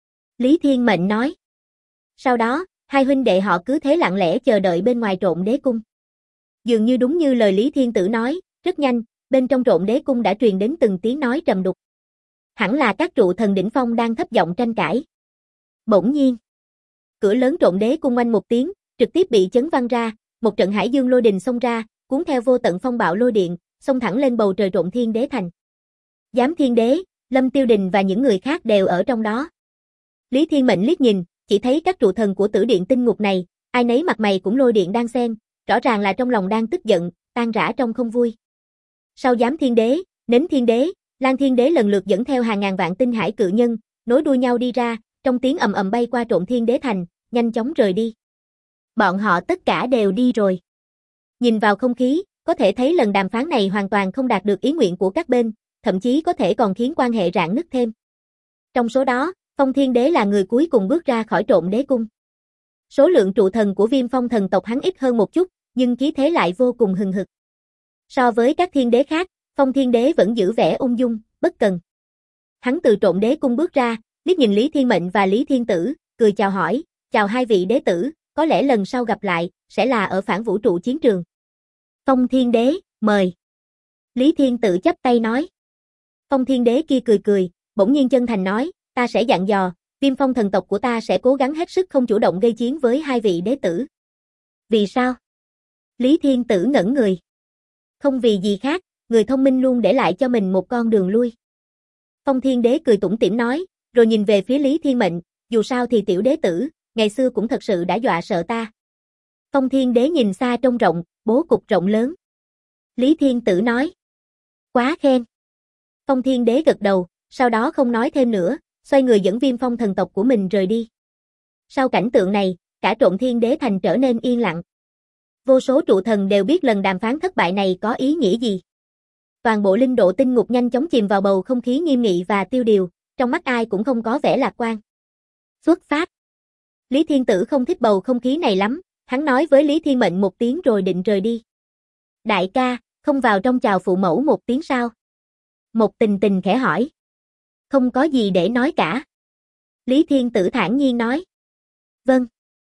Lý Thiên Mệnh nói. Sau đó, hai huynh đệ họ cứ thế lặng lẽ chờ đợi bên ngoài Trộm Đế Cung. Dường như đúng như lời Lý Thiên Tử nói, rất nhanh, bên trong Trộm Đế Cung đã truyền đến từng tiếng nói trầm đục. Hẳn là các trụ thần đỉnh phong đang thấp giọng tranh cãi. Bỗng nhiên, cửa lớn Trộm Đế Cung oanh một tiếng, trực tiếp bị chấn văng ra, một trận hải dương lôi đình xông ra, cuốn theo vô tận phong bạo lôi điện, xông thẳng lên bầu trời Trộm Thiên Đế thành. Giám Thiên Đế, Lâm Tiêu Đình và những người khác đều ở trong đó. Lý Thiên Mệnh liếc nhìn, chỉ thấy các trụ thần của Tử Điện Tinh Ngục này, ai nấy mặt mày cũng lôi điện đang xen, rõ ràng là trong lòng đang tức giận, tan rã trong không vui. Sau Giám Thiên Đế, Nến Thiên Đế, Lan Thiên Đế lần lượt dẫn theo hàng ngàn vạn tinh hải cự nhân, nối đuôi nhau đi ra, trong tiếng ầm ầm bay qua Trộm Thiên Đế thành, nhanh chóng rời đi. Bọn họ tất cả đều đi rồi. Nhìn vào không khí, có thể thấy lần đàm phán này hoàn toàn không đạt được ý nguyện của các bên, thậm chí có thể còn khiến quan hệ rạn nứt thêm. Trong số đó, Phong Thiên Đế là người cuối cùng bước ra khỏi Trộm Đế Cung. Số lượng trụ thần của Viêm Phong thần tộc hắn ít hơn một chút, nhưng khí thế lại vô cùng hừng hực. So với các thiên đế khác, Phong Thiên Đế vẫn giữ vẻ ung dung, bất cần. Hắn từ Trộm Đế Cung bước ra, liếc nhìn Lý Thiên Mệnh và Lý Thiên Tử, cười chào hỏi, chào hai vị đế tử, có lẽ lần sau gặp lại, sẽ là ở phản vũ trụ chiến trường. Phong Thiên Đế, mời. Lý Thiên Tử chắp tay nói. Phong Thiên Đế kia cười cười, bỗng nhiên chân thành nói, ta sẽ dặn dò, Viêm Phong thần tộc của ta sẽ cố gắng hết sức không chủ động gây chiến với hai vị đế tử. Vì sao? Lý Thiên Tử ngẩn người. Không vì gì khác, người thông minh luôn để lại cho mình một con đường lui. Phong Thiên Đế cười tủm tỉm nói, rồi nhìn về phía Lý Thiên Mệnh, dù sao thì tiểu đế tử, ngày xưa cũng thật sự đã dọa sợ ta. Phong Thiên Đế nhìn xa trông rộng, bố cục rộng lớn. Lý Thiên Tử nói, quá khen. Phong Thiên Đế gật đầu, sau đó không nói thêm nữa, xoay người dẫn Viêm Phong thần tộc của mình rời đi. Sau cảnh tượng này, cả Trộn Thiên Đế thành trở nên yên lặng. Vô số trụ thần đều biết lần đàm phán thất bại này có ý nghĩa gì. Toàn bộ linh độ tinh ngục nhanh chóng chìm vào bầu không khí nghiêm nghị và tiêu điều, trong mắt ai cũng không có vẻ lạc quan. Xuất phát. Lý Thiên Tử không thích bầu không khí này lắm, hắn nói với Lý Thiên Mệnh một tiếng rồi định rời đi. Đại ca, không vào trong chào phụ mẫu một tiếng sao? Một Tình Tình khẽ hỏi. Không có gì để nói cả. Lý Thiên Tử thản nhiên nói. Vâng.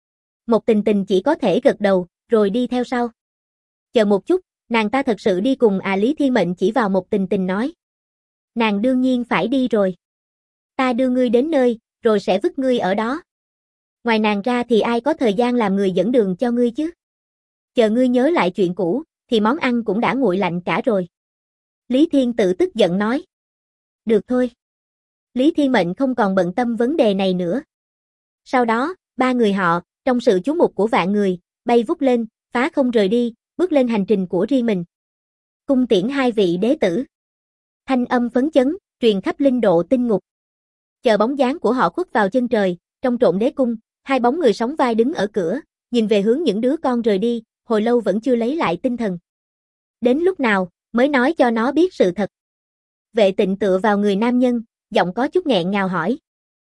Một Tình Tình chỉ có thể gật đầu, rồi đi theo sau. Chờ một chút, nàng ta thật sự đi cùng à? Lý Thiên Mệnh chỉ vào Một Tình Tình nói. Nàng đương nhiên phải đi rồi. Ta đưa ngươi đến nơi, rồi sẽ vứt ngươi ở đó. Ngoài nàng ra thì ai có thời gian làm người dẫn đường cho ngươi chứ? Chờ ngươi nhớ lại chuyện cũ, thì món ăn cũng đã nguội lạnh cả rồi. Lý Thiên Tử tức giận nói. Được thôi. Lý Thiên Mệnh không còn bận tâm vấn đề này nữa. Sau đó, ba người họ, trong sự chú mục của vạn người, bay vút lên, phá không rời đi, bước lên hành trình của riêng mình. Cung tiễn hai vị đế tử. Thanh âm phấn chấn, truyền khắp linh độ tinh ngục. Chờ bóng dáng của họ khuất vào chân trời, trong Trộn Đế cung, hai bóng người sóng vai đứng ở cửa, nhìn về hướng những đứa con rời đi, hồi lâu vẫn chưa lấy lại tinh thần. Đến lúc nào, mới nói cho nó biết sự thật. Vệ Tịnh tựa vào người nam nhân, giọng có chút nghẹn ngào hỏi.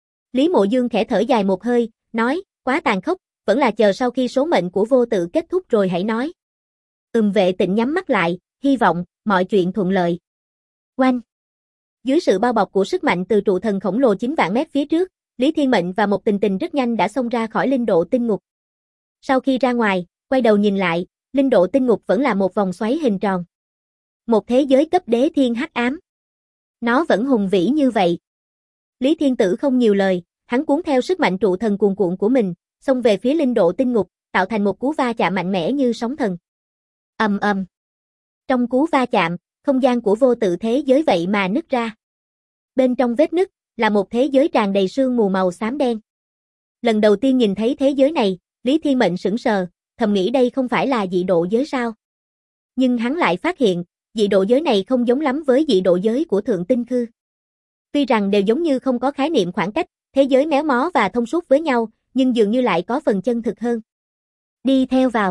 Lý Mộ Dương khẽ thở dài một hơi, nói, quá tàn khốc, vẫn là chờ sau khi số mệnh của vô tự kết thúc rồi hãy nói. Vệ Tịnh nhắm mắt lại, hy vọng, mọi chuyện thuận lợi. Oanh! Dưới sự bao bọc của sức mạnh từ trụ thần khổng lồ 9 vạn mét phía trước, Lý Thiên Mệnh và Một Tình Tình rất nhanh đã xông ra khỏi linh độ tinh ngục. Sau khi ra ngoài, quay đầu nhìn lại, linh độ tinh ngục vẫn là một vòng xoáy hình tròn. Một thế giới cấp đế thiên hắc ám. Nó vẫn hùng vĩ như vậy. Lý Thiên Tử không nhiều lời, hắn cuốn theo sức mạnh trụ thần cuồn cuộn của mình, xông về phía linh độ tinh ngục, tạo thành một cú va chạm mạnh mẽ như sóng thần. Ầm ầm. Trong cú va chạm, không gian của vô tự thế giới vậy mà nứt ra. Bên trong vết nứt là một thế giới tràn đầy sương mù màu xám đen. Lần đầu tiên nhìn thấy thế giới này, Lý Thiên Mệnh sững sờ, thầm nghĩ đây không phải là dị độ giới sao? Nhưng hắn lại phát hiện, dị độ giới này không giống lắm với dị độ giới của Thượng Tinh Khư. Tuy rằng đều giống như không có khái niệm khoảng cách, thế giới méo mó và thông suốt với nhau, nhưng dường như lại có phần chân thực hơn. Đi theo vào.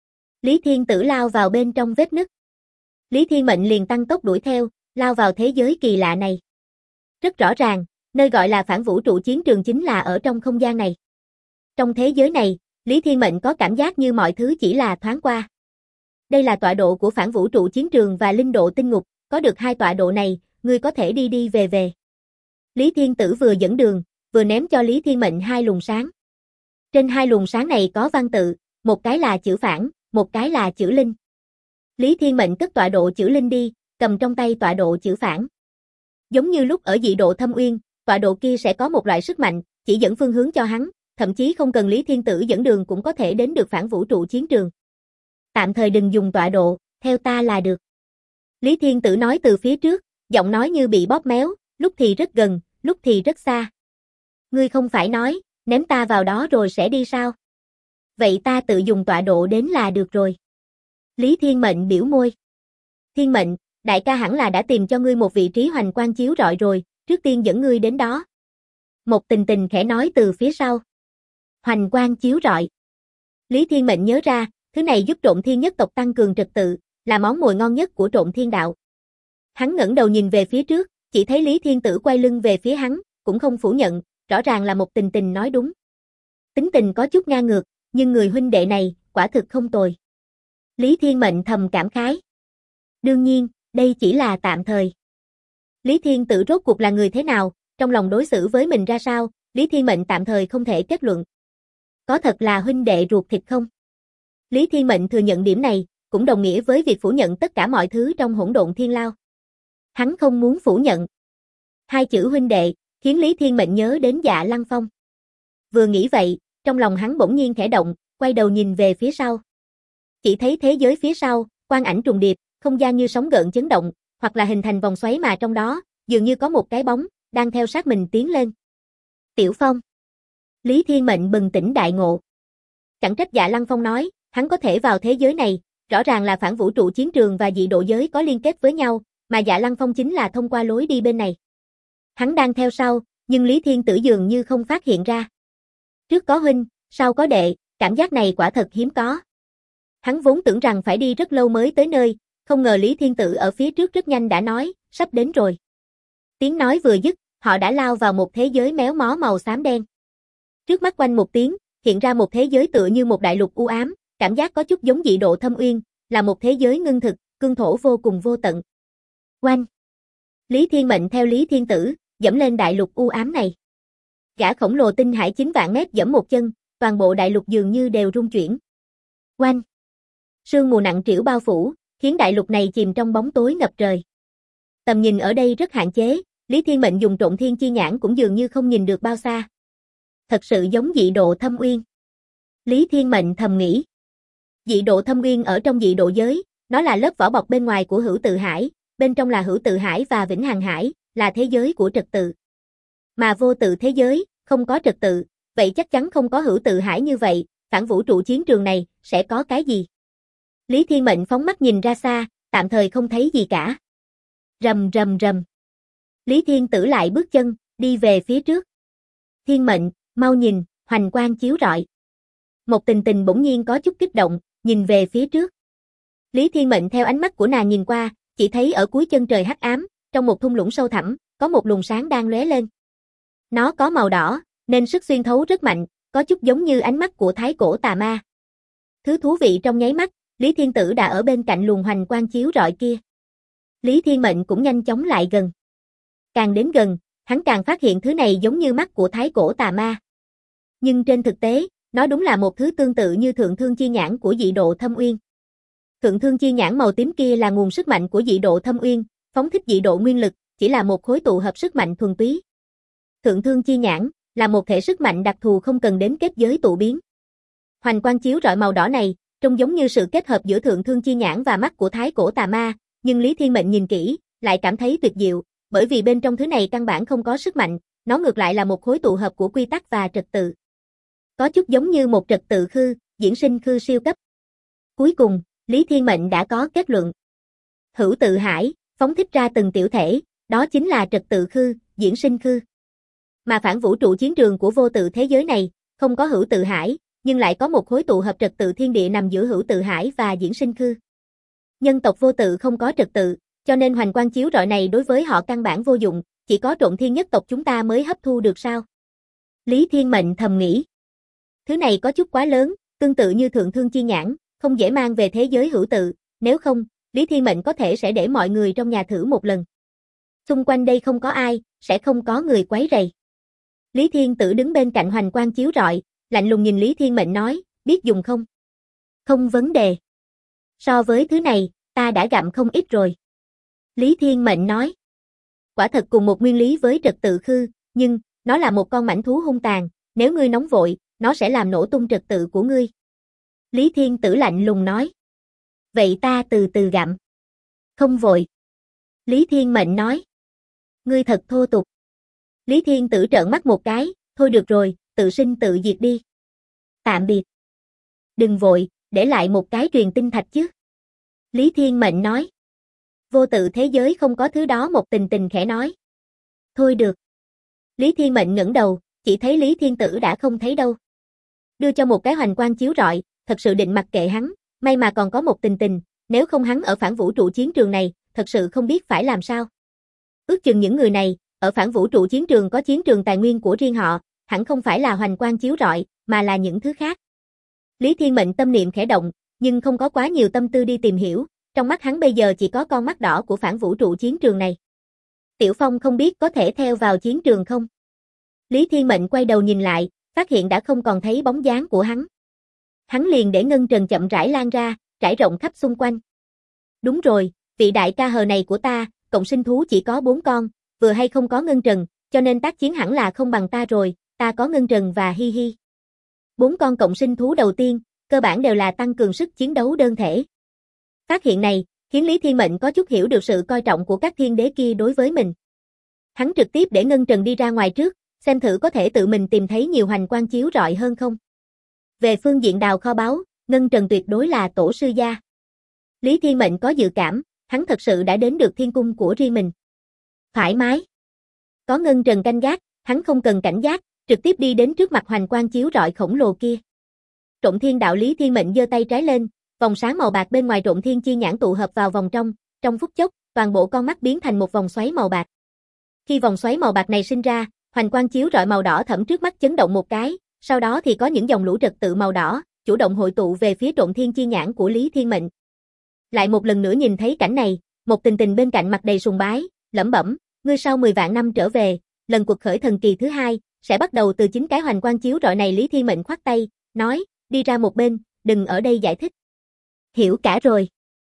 Lý Thiên Tử lao vào bên trong vết nứt. Lý Thiên Mệnh liền tăng tốc đuổi theo, lao vào thế giới kỳ lạ này. Rất rõ ràng, nơi gọi là phản vũ trụ chiến trường chính là ở trong không gian này. Trong thế giới này, Lý Thiên Mệnh có cảm giác như mọi thứ chỉ là thoáng qua. Đây là tọa độ của phản vũ trụ chiến trường và linh độ tinh ngục, có được hai tọa độ này, ngươi có thể đi đi về về. Lý Thiên Tử vừa dẫn đường, vừa ném cho Lý Thiên Mệnh hai luồng sáng. Trên hai luồng sáng này có văn tự, một cái là chữ phản, một cái là chữ linh. Lý Thiên Mệnh cất tọa độ chữ linh đi, cầm trong tay tọa độ chữ phản. Giống như lúc ở dị độ Thâm Uyên, tọa độ kia sẽ có một loại sức mạnh, chỉ dẫn phương hướng cho hắn, thậm chí không cần Lý Thiên Tử dẫn đường cũng có thể đến được phản vũ trụ chiến trường. Tạm thời đừng dùng tọa độ, theo ta là được. Lý Thiên Tử nói từ phía trước, giọng nói như bị bóp méo, lúc thì rất gần, lúc thì rất xa. Ngươi không phải nói, ném ta vào đó rồi sẽ đi sao? Vậy ta tự dùng tọa độ đến là được rồi. Lý Thiên Mệnh biểu môi. Thiên Mệnh, đại ca hẳn là đã tìm cho ngươi một vị trí hoành quang chiếu rọi rồi, trước tiên dẫn ngươi đến đó. Một Tình Tình khẽ nói từ phía sau. Hoành quang chiếu rọi. Lý Thiên Mệnh nhớ ra, thứ này giúp Trộn Thiên nhất tộc tăng cường trật tự, là món mồi ngon nhất của Trộn Thiên đạo. Hắn ngẩng đầu nhìn về phía trước, chỉ thấy Lý Thiên Tử quay lưng về phía hắn, cũng không phủ nhận, rõ ràng là Một Tình Tình nói đúng. Tính tình có chút ngang ngược, nhưng người huynh đệ này, quả thực không tồi. Lý Thiên Mệnh thầm cảm khái. Đương nhiên, đây chỉ là tạm thời. Lý Thiên Tử rốt cuộc là người thế nào, trong lòng đối xử với mình ra sao, Lý Thiên Mệnh tạm thời không thể kết luận. Có thật là huynh đệ ruột thịt không? Lý Thiên Mệnh thừa nhận điểm này, cũng đồng nghĩa với việc phủ nhận tất cả mọi thứ trong hỗn độn thiên lao. Hắn không muốn phủ nhận. Hai chữ huynh đệ, khiến Lý Thiên Mệnh nhớ đến Dạ Lăng Phong. Vừa nghĩ vậy, trong lòng hắn bỗng nhiên khẽ động, quay đầu nhìn về phía sau. Chỉ thấy thế giới phía sau, quang ảnh trùng điệp, không gian như sóng gợn chấn động, hoặc là hình thành vòng xoáy mà trong đó, dường như có một cái bóng, đang theo sát mình tiến lên. Tiểu Phong. Lý Thiên Mệnh bừng tỉnh đại ngộ. Chẳng trách Dạ Lăng Phong nói, hắn có thể vào thế giới này, rõ ràng là phản vũ trụ chiến trường và dị độ giới có liên kết với nhau, mà Dạ Lăng Phong chính là thông qua lối đi bên này. Hắn đang theo sau, nhưng Lý Thiên Tử dường như không phát hiện ra. Trước có huynh, sau có đệ, cảm giác này quả thật hiếm có. Hắn vốn tưởng rằng phải đi rất lâu mới tới nơi, không ngờ Lý Thiên Tử ở phía trước rất nhanh đã nói, sắp đến rồi. Tiếng nói vừa dứt, họ đã lao vào một thế giới méo mó màu xám đen. Trước mắt quanh một tiếng, hiện ra một thế giới tựa như một đại lục u ám, cảm giác có chút giống dị độ thâm uyên, là một thế giới ngưng thực, cương thổ vô cùng vô tận. Oanh! Lý Thiên Mệnh theo Lý Thiên Tử, dẫm lên đại lục u ám này. Gã khổng lồ tinh hải 9 vạn mét dẫm một chân, toàn bộ đại lục dường như đều rung chuyển. Oanh! Sương mù nặng trĩu bao phủ, khiến đại lục này chìm trong bóng tối ngập trời. Tầm nhìn ở đây rất hạn chế, Lý Thiên Mệnh dùng Trộn Thiên Chi Nhãn cũng dường như không nhìn được bao xa. Thật sự giống dị độ thâm uyên. Lý Thiên Mệnh thầm nghĩ. Dị độ thâm uyên ở trong dị độ giới, nó là lớp vỏ bọc bên ngoài của Hữu Tự Hải, bên trong là Hữu Tự Hải và Vĩnh Hằng Hải, là thế giới của trật tự. Mà vô tự thế giới, không có trật tự, vậy chắc chắn không có Hữu Tự Hải như vậy, phản vũ trụ chiến trường này, sẽ có cái gì? Lý Thiên Mệnh phóng mắt nhìn ra xa, tạm thời không thấy gì cả. Rầm rầm rầm. Lý Thiên Tử lại bước chân, đi về phía trước. Thiên Mệnh, mau nhìn, hoành quang chiếu rọi. Một Tình Tình bỗng nhiên có chút kích động, nhìn về phía trước. Lý Thiên Mệnh theo ánh mắt của nàng nhìn qua, chỉ thấy ở cuối chân trời hắc ám, trong một thung lũng sâu thẳm, có một luồng sáng đang lóe lên. Nó có màu đỏ, nên sức xuyên thấu rất mạnh, có chút giống như ánh mắt của thái cổ tà ma. Thứ thú vị trong nháy mắt, Lý Thiên Tử đã ở bên cạnh luồng hoành quang chiếu rọi kia. Lý Thiên Mệnh cũng nhanh chóng lại gần. Càng đến gần, hắn càng phát hiện thứ này giống như mắt của thái cổ tà ma. Nhưng trên thực tế, nó đúng là một thứ tương tự như Thượng Thương Chi Nhãn của dị độ thâm uyên. Thượng Thương Chi Nhãn màu tím kia là nguồn sức mạnh của dị độ thâm uyên, phóng thích dị độ nguyên lực, chỉ là một khối tụ hợp sức mạnh thuần túy. Thượng Thương Chi Nhãn là một thể sức mạnh đặc thù không cần đến kết giới tụ biến. Hoành quang chiếu rọi màu đỏ này, trông giống như sự kết hợp giữa Thượng Thương Chi Nhãn và mắt của thái cổ tà ma, nhưng Lý Thiên Mệnh nhìn kỹ, lại cảm thấy tuyệt diệu, bởi vì bên trong thứ này căn bản không có sức mạnh, nó ngược lại là một khối tụ hợp của quy tắc và trật tự. Có chút giống như một trật tự khư, diễn sinh khư siêu cấp. Cuối cùng, Lý Thiên Mệnh đã có kết luận. Hữu Tự Hải, phóng thích ra từng tiểu thể, đó chính là trật tự khư, diễn sinh khư. Mà phản vũ trụ chiến trường của vô tự thế giới này, không có Hữu Tự Hải, nhưng lại có một khối tụ hợp trật tự thiên địa nằm giữa Hữu Tự Hải và diễn sinh khư. Nhân tộc vô tự không có trật tự, cho nên hoành quang chiếu rọi này đối với họ căn bản vô dụng, chỉ có Trộn Thiên nhất tộc chúng ta mới hấp thu được sao? Lý Thiên Mệnh thầm nghĩ. Thứ này có chút quá lớn, tương tự như Thượng Thương Chi Nhãn, không dễ mang về thế giới hữu tự, nếu không, Lý Thiên Mệnh có thể sẽ để mọi người trong nhà thử một lần. Xung quanh đây không có ai, sẽ không có người quấy rầy. Lý Thiên Tử đứng bên cạnh hoành quang chiếu rọi, lạnh lùng nhìn Lý Thiên Mệnh nói, biết dùng không? Không vấn đề. So với thứ này, ta đã gặm không ít rồi. Lý Thiên Mệnh nói. Quả thật cùng một nguyên lý với trật tự khư, nhưng, nó là một con mãnh thú hung tàn, nếu ngươi nóng vội, nó sẽ làm nổ tung trật tự của ngươi. Lý Thiên Tử lạnh lùng nói. Vậy ta từ từ gặm. Không vội. Lý Thiên Mệnh nói. Ngươi thật thô tục. Lý Thiên Tử trợn mắt một cái, thôi được rồi, tự sinh tự diệt đi. Tạm biệt. Đừng vội, để lại một cái truyền tinh thạch chứ. Lý Thiên Mệnh nói. Vô tự thế giới không có thứ đó, một Tình Tình khẽ nói. Thôi được. Lý Thiên Mệnh ngẩng đầu, chỉ thấy Lý Thiên Tử đã không thấy đâu. Đưa cho một cái hoành quang chiếu rọi, thật sự định mặc kệ hắn, may mà còn có một Tình Tình, nếu không hắn ở phản vũ trụ chiến trường này, thật sự không biết phải làm sao. Ước chừng những người này, ở phản vũ trụ chiến trường có chiến trường tài nguyên của riêng họ, hẳn không phải là hoành quang chiếu rọi, mà là những thứ khác. Lý Thiên Mệnh tâm niệm khẽ động, nhưng không có quá nhiều tâm tư đi tìm hiểu, trong mắt hắn bây giờ chỉ có con mắt đỏ của phản vũ trụ chiến trường này. Tiểu Phong không biết có thể theo vào chiến trường không? Lý Thiên Mệnh quay đầu nhìn lại, phát hiện đã không còn thấy bóng dáng của hắn. Hắn liền để ngân trần chậm rãi lan ra, trải rộng khắp xung quanh. Đúng rồi, vị đại ca hờ này của ta, cộng sinh thú chỉ có 4 con, vừa hay không có ngân trần, cho nên tác chiến hẳn là không bằng ta rồi, ta có ngân trần và hi hi. 4 con cộng sinh thú đầu tiên, cơ bản đều là tăng cường sức chiến đấu đơn thể. Phát hiện này, khiến Lý Thiên Mệnh có chút hiểu được sự coi trọng của các thiên đế kia đối với mình. Hắn trực tiếp để Ngân Trần đi ra ngoài trước, xem thử có thể tự mình tìm thấy nhiều hoành quang chiếu rọi hơn không. Về phương diện đào kho báu, Ngân Trần tuyệt đối là tổ sư gia. Lý Thiên Mệnh có dự cảm, hắn thật sự đã đến được thiên cung của riêng mình. Thoải mái. Có Ngân Trần canh gác, hắn không cần cảnh giác, trực tiếp đi đến trước mặt hoành quang chiếu rọi khổng lồ kia. Trộn Thiên Đạo Lý Thiên Mệnh giơ tay trái lên, vòng sáng màu bạc bên ngoài Trộn Thiên chi nhãn tụ hợp vào vòng trong phút chốc, toàn bộ con mắt biến thành một vòng xoáy màu bạc. Khi vòng xoáy màu bạc này sinh ra, hoành quang chiếu rọi màu đỏ thẫm trước mắt chấn động một cái, sau đó thì có những dòng lũ trật tự màu đỏ, chủ động hội tụ về phía Trộn Thiên chi nhãn của Lý Thiên Mệnh. Lại một lần nữa nhìn thấy cảnh này, một Tình Tình bên cạnh mặt đầy sùng bái, lẩm bẩm, ngươi sau 10 vạn năm trở về, lần cuộc khởi thần kỳ thứ 2 sẽ bắt đầu từ chính cái hoành quang chiếu rọi này. Lý Thiên Mệnh khoát tay, nói, đi ra một bên, đừng ở đây giải thích. Hiểu cả rồi.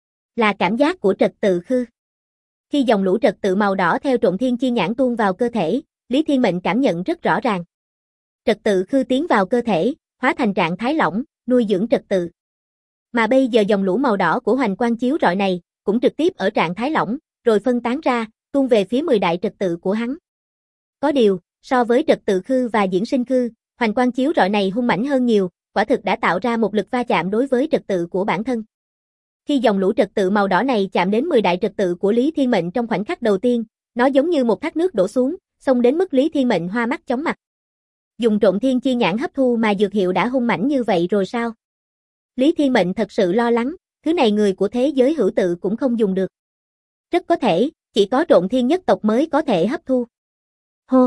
Là cảm giác của trật tự khư. Khi dòng lũ trật tự màu đỏ theo Trộn Thiên chi nhãn tuôn vào cơ thể, Lý Thiên Mệnh cảm nhận rất rõ ràng. Trật tự khư tiến vào cơ thể, hóa thành trạng thái lỏng, nuôi dưỡng trật tự. Mà bây giờ dòng lũ màu đỏ của hoành quang chiếu rọi này, cũng trực tiếp ở trạng thái lỏng, rồi phân tán ra, tuôn về phía 10 đại trật tự của hắn. Có điều, so với trật tự khư và diễn sinh khư, hoành quang chiếu rọi này hung mãnh hơn nhiều, quả thực đã tạo ra một lực va chạm đối với trật tự của bản thân. Khi dòng lũ trật tự màu đỏ này chạm đến 10 đại trật tự của Lý Thiên Mệnh trong khoảnh khắc đầu tiên, nó giống như một thác nước đổ xuống, xông đến mức Lý Thiên Mệnh hoa mắt chóng mặt. Dùng Trộn Thiên chi nhãn hấp thu mà dược hiệu đã hung mãnh như vậy rồi sao? Lý Thiên Mệnh thật sự lo lắng, thứ này người của thế giới hữu tự cũng không dùng được. Rất có thể, chỉ có Trộn Thiên nhất tộc mới có thể hấp thu. Hô!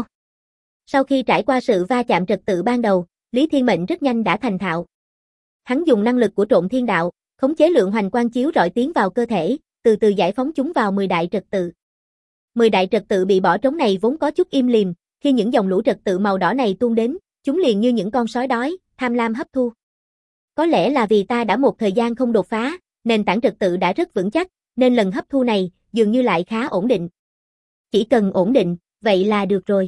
Sau khi trải qua sự va chạm trật tự ban đầu, Lý Thiên Mệnh rất nhanh đã thành thạo. Hắn dùng năng lực của Trộn Thiên Đạo, khống chế lượng hoành quang chiếu rọi tiến vào cơ thể, từ từ giải phóng chúng vào 10 đại trật tự. 10 đại trật tự bị bỏ trống này vốn có chút im lìm, khi những dòng lũ trật tự màu đỏ này tuôn đến, chúng liền như những con sói đói, tham lam hấp thu. Có lẽ là vì ta đã một thời gian không đột phá, nền tảng trật tự đã rất vững chắc, nên lần hấp thu này dường như lại khá ổn định. Chỉ cần ổn định, vậy là được rồi.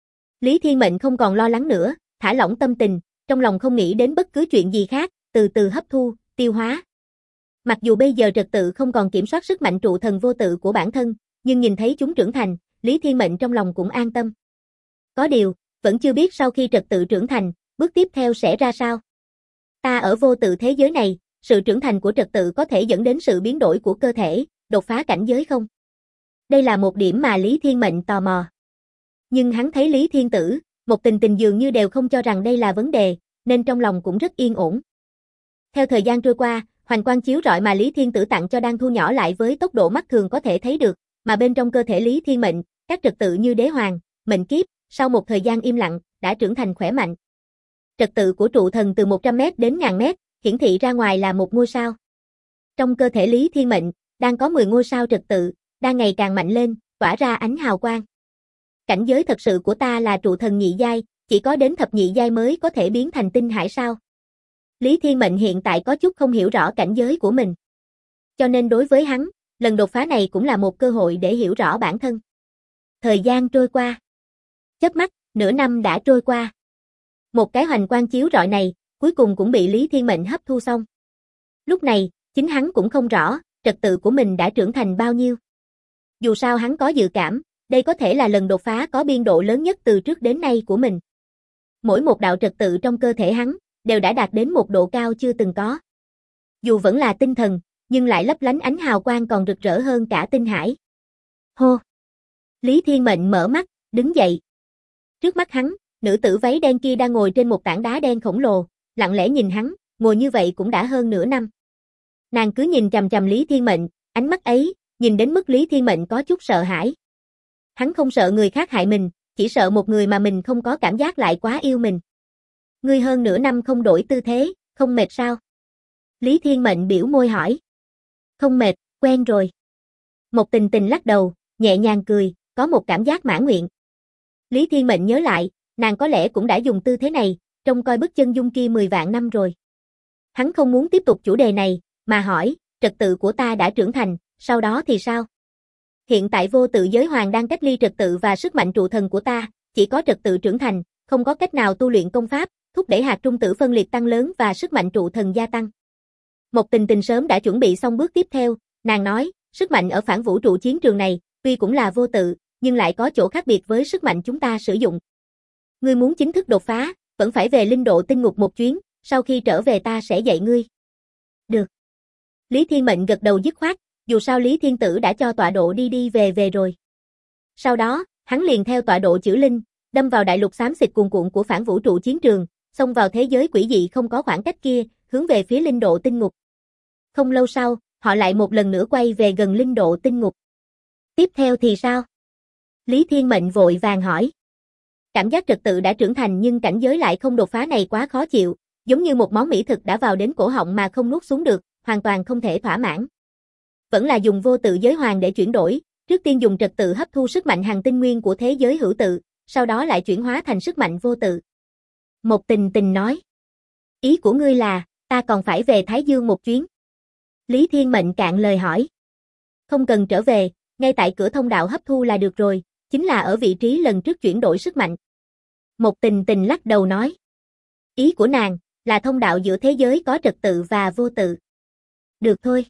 Lý Thiên Mệnh không còn lo lắng nữa, thả lỏng tâm tình, trong lòng không nghĩ đến bất cứ chuyện gì khác, từ từ hấp thu, tiêu hóa. Mặc dù bây giờ trật tự không còn kiểm soát sức mạnh trụ thần vô tự của bản thân, nhưng nhìn thấy chúng trưởng thành, Lý Thiên Mệnh trong lòng cũng an tâm. Có điều, vẫn chưa biết sau khi trật tự trưởng thành, bước tiếp theo sẽ ra sao. Ta ở vô tự thế giới này, sự trưởng thành của trật tự có thể dẫn đến sự biến đổi của cơ thể, đột phá cảnh giới không? Đây là một điểm mà Lý Thiên Mệnh tò mò. Nhưng hắn thấy Lý Thiên Tử, một Tình Tình dường như đều không cho rằng đây là vấn đề, nên trong lòng cũng rất yên ổn. Theo thời gian trôi qua, hoành quang chiếu rọi mà Lý Thiên Tử tặng cho đang thu nhỏ lại với tốc độ mắt thường có thể thấy được, mà bên trong cơ thể Lý Thiên Mệnh, các trật tự như đế hoàng, mệnh kiếp, sau một thời gian im lặng, đã trưởng thành khỏe mạnh. Trật tự của trụ thần từ 100m đến 1000m, hiển thị ra ngoài là một ngôi sao. Trong cơ thể Lý Thiên Mệnh, đang có 10 ngôi sao trật tự, đang ngày càng mạnh lên, tỏa ra ánh hào quang. Cảnh giới thật sự của ta là trụ thần nhị giai, chỉ có đến thập nhị giai mới có thể biến thành tinh hải sao? Lý Thiên Mệnh hiện tại có chút không hiểu rõ cảnh giới của mình. Cho nên đối với hắn, lần đột phá này cũng là một cơ hội để hiểu rõ bản thân. Thời gian trôi qua. Chớp mắt, nửa năm đã trôi qua. Một cái hoành quang chiếu rọi này, cuối cùng cũng bị Lý Thiên Mệnh hấp thu xong. Lúc này, chính hắn cũng không rõ, trật tự của mình đã trưởng thành bao nhiêu. Dù sao hắn có dự cảm, đây có thể là lần đột phá có biên độ lớn nhất từ trước đến nay của mình. Mỗi một đạo trật tự trong cơ thể hắn, đều đã đạt đến một độ cao chưa từng có. Dù vẫn là tinh thần, nhưng lại lấp lánh ánh hào quang còn rực rỡ hơn cả tinh hải. Hô! Lý Thiên Mệnh mở mắt, đứng dậy. Trước mắt hắn, nữ tử váy đen kia đang ngồi trên một tảng đá đen khổng lồ, lặng lẽ nhìn hắn, ngồi như vậy cũng đã hơn nửa năm. Nàng cứ nhìn chằm chằm Lý Thiên Mệnh, ánh mắt ấy, nhìn đến mức Lý Thiên Mệnh có chút sợ hãi. Hắn không sợ người khác hại mình, chỉ sợ một người mà mình không có cảm giác lại quá yêu mình. Ngươi hơn nửa năm không đổi tư thế, không mệt sao? Lý Thiên Mệnh biểu môi hỏi. Không mệt, quen rồi. Một Tình Tình lắc đầu, nhẹ nhàng cười, có một cảm giác mãn nguyện. Lý Thiên Mệnh nhớ lại, nàng có lẽ cũng đã dùng tư thế này, trông coi bức chân dung kia 10 vạn năm rồi. Hắn không muốn tiếp tục chủ đề này, mà hỏi, trật tự của ta đã trưởng thành, sau đó thì sao? Hiện tại vô tự giới hoàng đang cách ly trật tự và sức mạnh trụ thần của ta, chỉ có trật tự trưởng thành, không có cách nào tu luyện công pháp, thúc đẩy hạt trung tử phân liệt tăng lớn và sức mạnh trụ thần gia tăng. Một Tình Tình sớm đã chuẩn bị xong bước tiếp theo, nàng nói, sức mạnh ở phản vũ trụ chiến trường này, tuy cũng là vô tự, nhưng lại có chỗ khác biệt với sức mạnh chúng ta sử dụng. Ngươi muốn chính thức đột phá, vẫn phải về linh độ tinh ngục một chuyến, sau khi trở về ta sẽ dạy ngươi. Được. Lý Thiên Mệnh gật đầu dứt khoát, dù sao Lý Thiên Tử đã cho tọa độ đi về rồi. Sau đó, hắn liền theo tọa độ chữ linh, đâm vào đại lục xám xịt cuồn cuộn của phản vũ trụ chiến trường, xông vào thế giới quỷ dị không có khoảng cách kia, hướng về phía linh độ tinh ngục. Không lâu sau, họ lại một lần nữa quay về gần linh độ tinh ngục. Tiếp theo thì sao? Lý Thiên Mệnh vội vàng hỏi. Cảm giác trật tự đã trưởng thành nhưng cảnh giới lại không đột phá này quá khó chịu, giống như một món mỹ thực đã vào đến cổ họng mà không nuốt xuống được, hoàn toàn không thể thỏa mãn. Vẫn là dùng vô tự giới hoàng để chuyển đổi, trước tiên dùng trật tự hấp thu sức mạnh hằng tinh nguyên của thế giới hữu tự, sau đó lại chuyển hóa thành sức mạnh vô tự. Một Tình Tình nói. Ý của ngươi là, ta còn phải về Thái Dương một chuyến. Lý Thiên Mệnh cạn lời hỏi. Không cần trở về, ngay tại cửa thông đạo hấp thu là được rồi, chính là ở vị trí lần trước chuyển đổi sức mạnh. Một Tình Tình lắc đầu nói. Ý của nàng, là thông đạo giữa thế giới có trật tự và vô tự. Được thôi.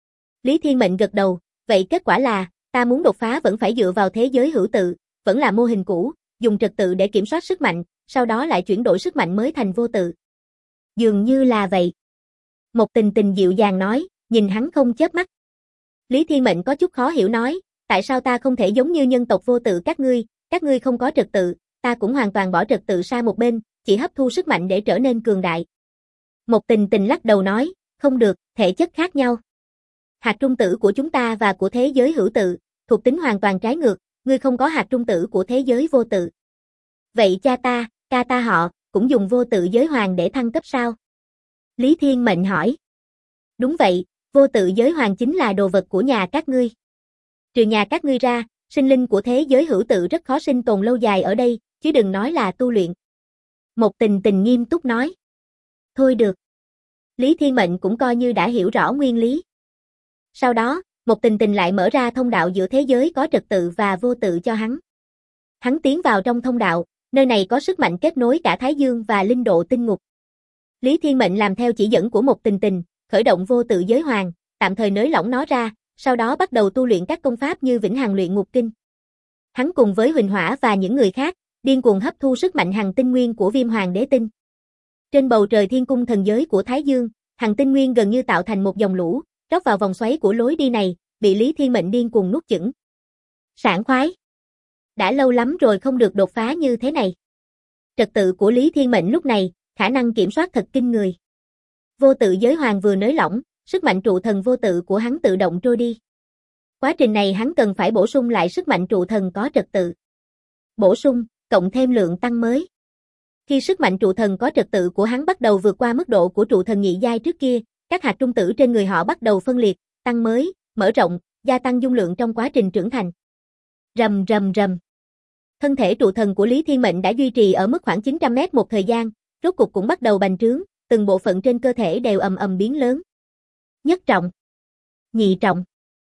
Lý Thiên Mệnh gật đầu, vậy kết quả là, ta muốn đột phá vẫn phải dựa vào thế giới hữu tự, vẫn là mô hình cũ, dùng trật tự để kiểm soát sức mạnh, sau đó lại chuyển đổi sức mạnh mới thành vô tự. Dường như là vậy. Một Tình Tình dịu dàng nói, nhìn hắn không chớp mắt. Lý Thiên Mệnh có chút khó hiểu nói, tại sao ta không thể giống như nhân tộc vô tự các ngươi không có trật tự, ta cũng hoàn toàn bỏ trật tự sang một bên, chỉ hấp thu sức mạnh để trở nên cường đại. Một Tình Tình lắc đầu nói, không được, thể chất khác nhau. Hạt trung tử của chúng ta và của thế giới hữu tự, thuộc tính hoàn toàn trái ngược, ngươi không có hạt trung tử của thế giới vô tự. Vậy cha ta, ca ta họ, cũng dùng vô tự giới hoàng để thăng cấp sao? Lý Thiên Mệnh hỏi. Đúng vậy, vô tự giới hoàng chính là đồ vật của nhà các ngươi. Trừ nhà các ngươi ra, sinh linh của thế giới hữu tự rất khó sinh tồn lâu dài ở đây, chứ đừng nói là tu luyện. Một Tình Tình nghiêm túc nói. Thôi được. Lý Thiên Mệnh cũng coi như đã hiểu rõ nguyên lý. Sau đó, Một Tình Tình lại mở ra thông đạo giữa thế giới có trật tự và vô tự cho hắn. Hắn tiến vào trong thông đạo, nơi này có sức mạnh kết nối cả Thái Dương và linh độ tinh ngục. Lý Thiên Mệnh làm theo chỉ dẫn của Một Tình Tình, khởi động vô tự giới hoàng, tạm thời nới lỏng nó ra, sau đó bắt đầu tu luyện các công pháp như Vĩnh Hằng Luyện Ngục Kinh. Hắn cùng với Huỳnh Hỏa và những người khác, điên cuồng hấp thu sức mạnh hằng tinh nguyên của Viêm Hoàng Đế Tinh. Trên bầu trời thiên cung thần giới của Thái Dương, hằng tinh nguyên gần như tạo thành một dòng lũ, rót vào vòng xoáy của lối đi này, bị Lý Thiên Mệnh điên cuồng nuốt chửng. Sảng khoái. Đã lâu lắm rồi không được đột phá như thế này. Trật tự của Lý Thiên Mệnh lúc này, khả năng kiểm soát thật kinh người. Vô tự giới hoàng vừa nới lỏng, sức mạnh trụ thần vô tự của hắn tự động trôi đi. Quá trình này hắn cần phải bổ sung lại sức mạnh trụ thần có trật tự. Bổ sung, cộng thêm lượng tăng mới. Khi sức mạnh trụ thần có trật tự của hắn bắt đầu vượt qua mức độ của trụ thần nhị giai trước kia, các hạt trung tử trên người họ bắt đầu phân liệt, tăng mới, mở rộng, gia tăng dung lượng trong quá trình trưởng thành. Rầm rầm rầm. Thân thể trụ thần của Lý Thiên Mệnh đã duy trì ở mức khoảng 900 mét một thời gian, rốt cục cũng bắt đầu bành trướng, từng bộ phận trên cơ thể đều ầm ầm biến lớn. Nhất trọng, nhị trọng,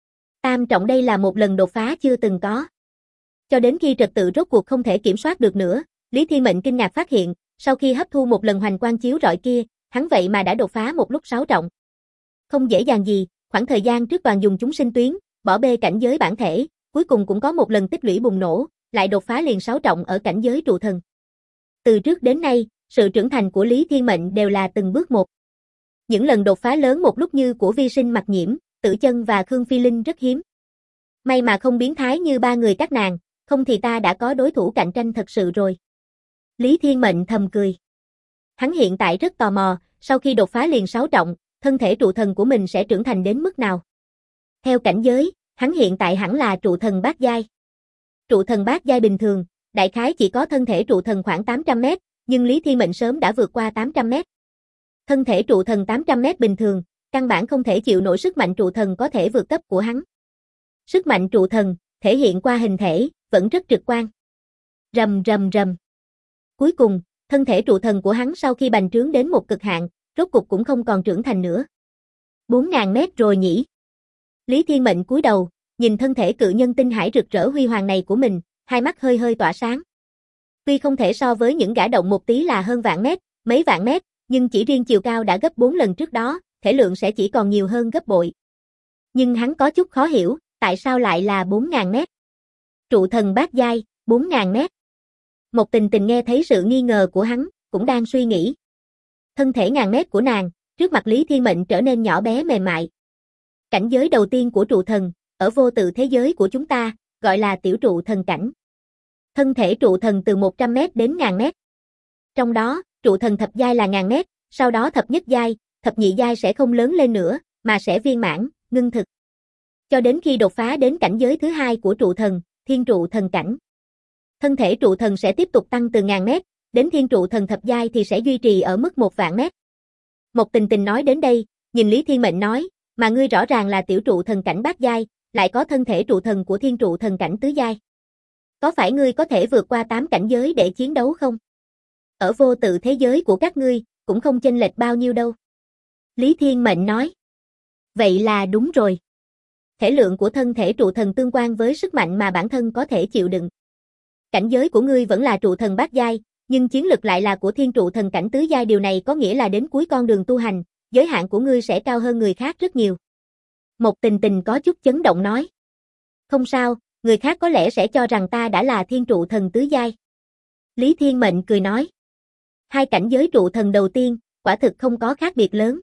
tam trọng, đây là một lần đột phá chưa từng có. Cho đến khi trật tự rốt cuộc không thể kiểm soát được nữa, Lý Thiên Mệnh kinh ngạc phát hiện, sau khi hấp thu một lần hoành quang chiếu rọi kia, hắn vậy mà đã đột phá một lúc 6 trọng. Không dễ dàng gì, khoảng thời gian trước toàn dùng chúng sinh tuyến, bỏ bê cảnh giới bản thể, cuối cùng cũng có một lần tích lũy bùng nổ, lại đột phá liền 6 trọng ở cảnh giới trụ thần. Từ trước đến nay, sự trưởng thành của Lý Thiên Mệnh đều là từng bước một. Những lần đột phá lớn một lúc như của Vi Sinh Mặc Nhiễm, Tử Chân và Khương Phi Linh rất hiếm. May mà không biến thái như ba người các nàng, không thì ta đã có đối thủ cạnh tranh thật sự rồi. Lý Thiên Mệnh thầm cười. Hắn hiện tại rất tò mò, sau khi đột phá liền 6 trọng, thân thể trụ thần của mình sẽ trưởng thành đến mức nào. Theo cảnh giới, hắn hiện tại hẳn là trụ thần bát giai. Trụ thần bát giai bình thường, đại khái chỉ có thân thể trụ thần khoảng 800 mét, nhưng Lý Thiên Mệnh sớm đã vượt qua 800 mét. Thân thể trụ thần 800 mét bình thường, căn bản không thể chịu nổi sức mạnh trụ thần có thể vượt cấp của hắn. Sức mạnh trụ thần, thể hiện qua hình thể, vẫn rất trực quan. Rầm rầm rầm. Cuối cùng, thân thể trụ thần của hắn sau khi bành trướng đến một cực hạn, rốt cục cũng không còn trưởng thành nữa. 4.000 mét rồi nhỉ? Lý Thiên Mệnh cúi đầu, nhìn thân thể cự nhân tinh hải rực rỡ huy hoàng này của mình, hai mắt hơi hơi tỏa sáng. Tuy không thể so với những gã động một tí là hơn vạn mét, mấy vạn mét, nhưng chỉ riêng chiều cao đã gấp 4 lần trước đó, thể lượng sẽ chỉ còn nhiều hơn gấp bội. Nhưng hắn có chút khó hiểu, tại sao lại là 4.000 mét? Trụ thần bát giai, 4.000 mét. Một Tình Tình nghe thấy sự nghi ngờ của hắn, cũng đang suy nghĩ. Thân thể ngàn mét của nàng, trước mặt Lý Thiên Mệnh trở nên nhỏ bé mềm mại. Cảnh giới đầu tiên của trụ thần, ở vô tự thế giới của chúng ta, gọi là tiểu trụ thần cảnh. Thân thể trụ thần từ 100 mét đến 1000 mét. Trong đó, trụ thần thập giai là 1000 mét, sau đó thập nhất giai, thập nhị giai sẽ không lớn lên nữa, mà sẽ viên mãn, ngưng thực. Cho đến khi đột phá đến cảnh giới thứ hai của trụ thần, thiên trụ thần cảnh. Thân thể trụ thần sẽ tiếp tục tăng từ 1000 mét, đến thiên trụ thần thập giai thì sẽ duy trì ở mức 1 vạn mét. Một Tình Tình nói đến đây, nhìn Lý Thiên Mệnh nói, mà ngươi rõ ràng là tiểu trụ thần cảnh bát giai, lại có thân thể trụ thần của thiên trụ thần cảnh tứ giai. Có phải ngươi có thể vượt qua 8 cảnh giới để chiến đấu không? Ở vô tự thế giới của các ngươi, cũng không chênh lệch bao nhiêu đâu. Lý Thiên Mệnh nói. Vậy là đúng rồi. Thể lượng của thân thể trụ thần tương quan với sức mạnh mà bản thân có thể chịu đựng. Cảnh giới của ngươi vẫn là trụ thần bát giai, nhưng chiến lực lại là của thiên trụ thần cảnh tứ giai, điều này có nghĩa là đến cuối con đường tu hành, giới hạn của ngươi sẽ cao hơn người khác rất nhiều. Một Tình Tình có chút chấn động nói. Không sao, người khác có lẽ sẽ cho rằng ta đã là thiên trụ thần tứ giai. Lý Thiên Mệnh cười nói. Hai cảnh giới trụ thần đầu tiên, quả thực không có khác biệt lớn.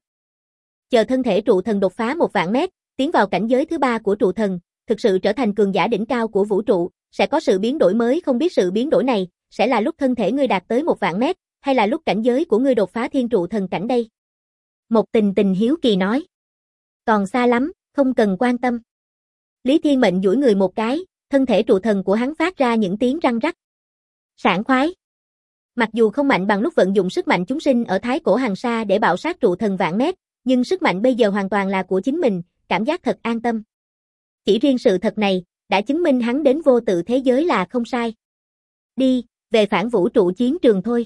Chờ thân thể trụ thần đột phá 1 vạn mét, tiến vào cảnh giới thứ ba của trụ thần, thực sự trở thành cường giả đỉnh cao của vũ trụ, sẽ có sự biến đổi mới, không biết sự biến đổi này sẽ là lúc thân thể ngươi đạt tới 1 vạn mét, hay là lúc cảnh giới của ngươi đột phá thiên trụ thần cảnh đây? Một Tình Tình hiếu kỳ nói. Còn xa lắm, không cần quan tâm. Lý Thiên Mệnh duỗi người một cái, thân thể trụ thần của hắn phát ra những tiếng răng rắc. Sảng khoái. Mặc dù không mạnh bằng lúc vận dụng sức mạnh chúng sinh ở Thái Cổ Hằng Sa để bạo sát trụ thần vạn mét, nhưng sức mạnh bây giờ hoàn toàn là của chính mình, cảm giác thật an tâm. Chỉ riêng sự thật này, đã chứng minh hắn đến vô tự thế giới là không sai. Đi, về phản vũ trụ chiến trường thôi.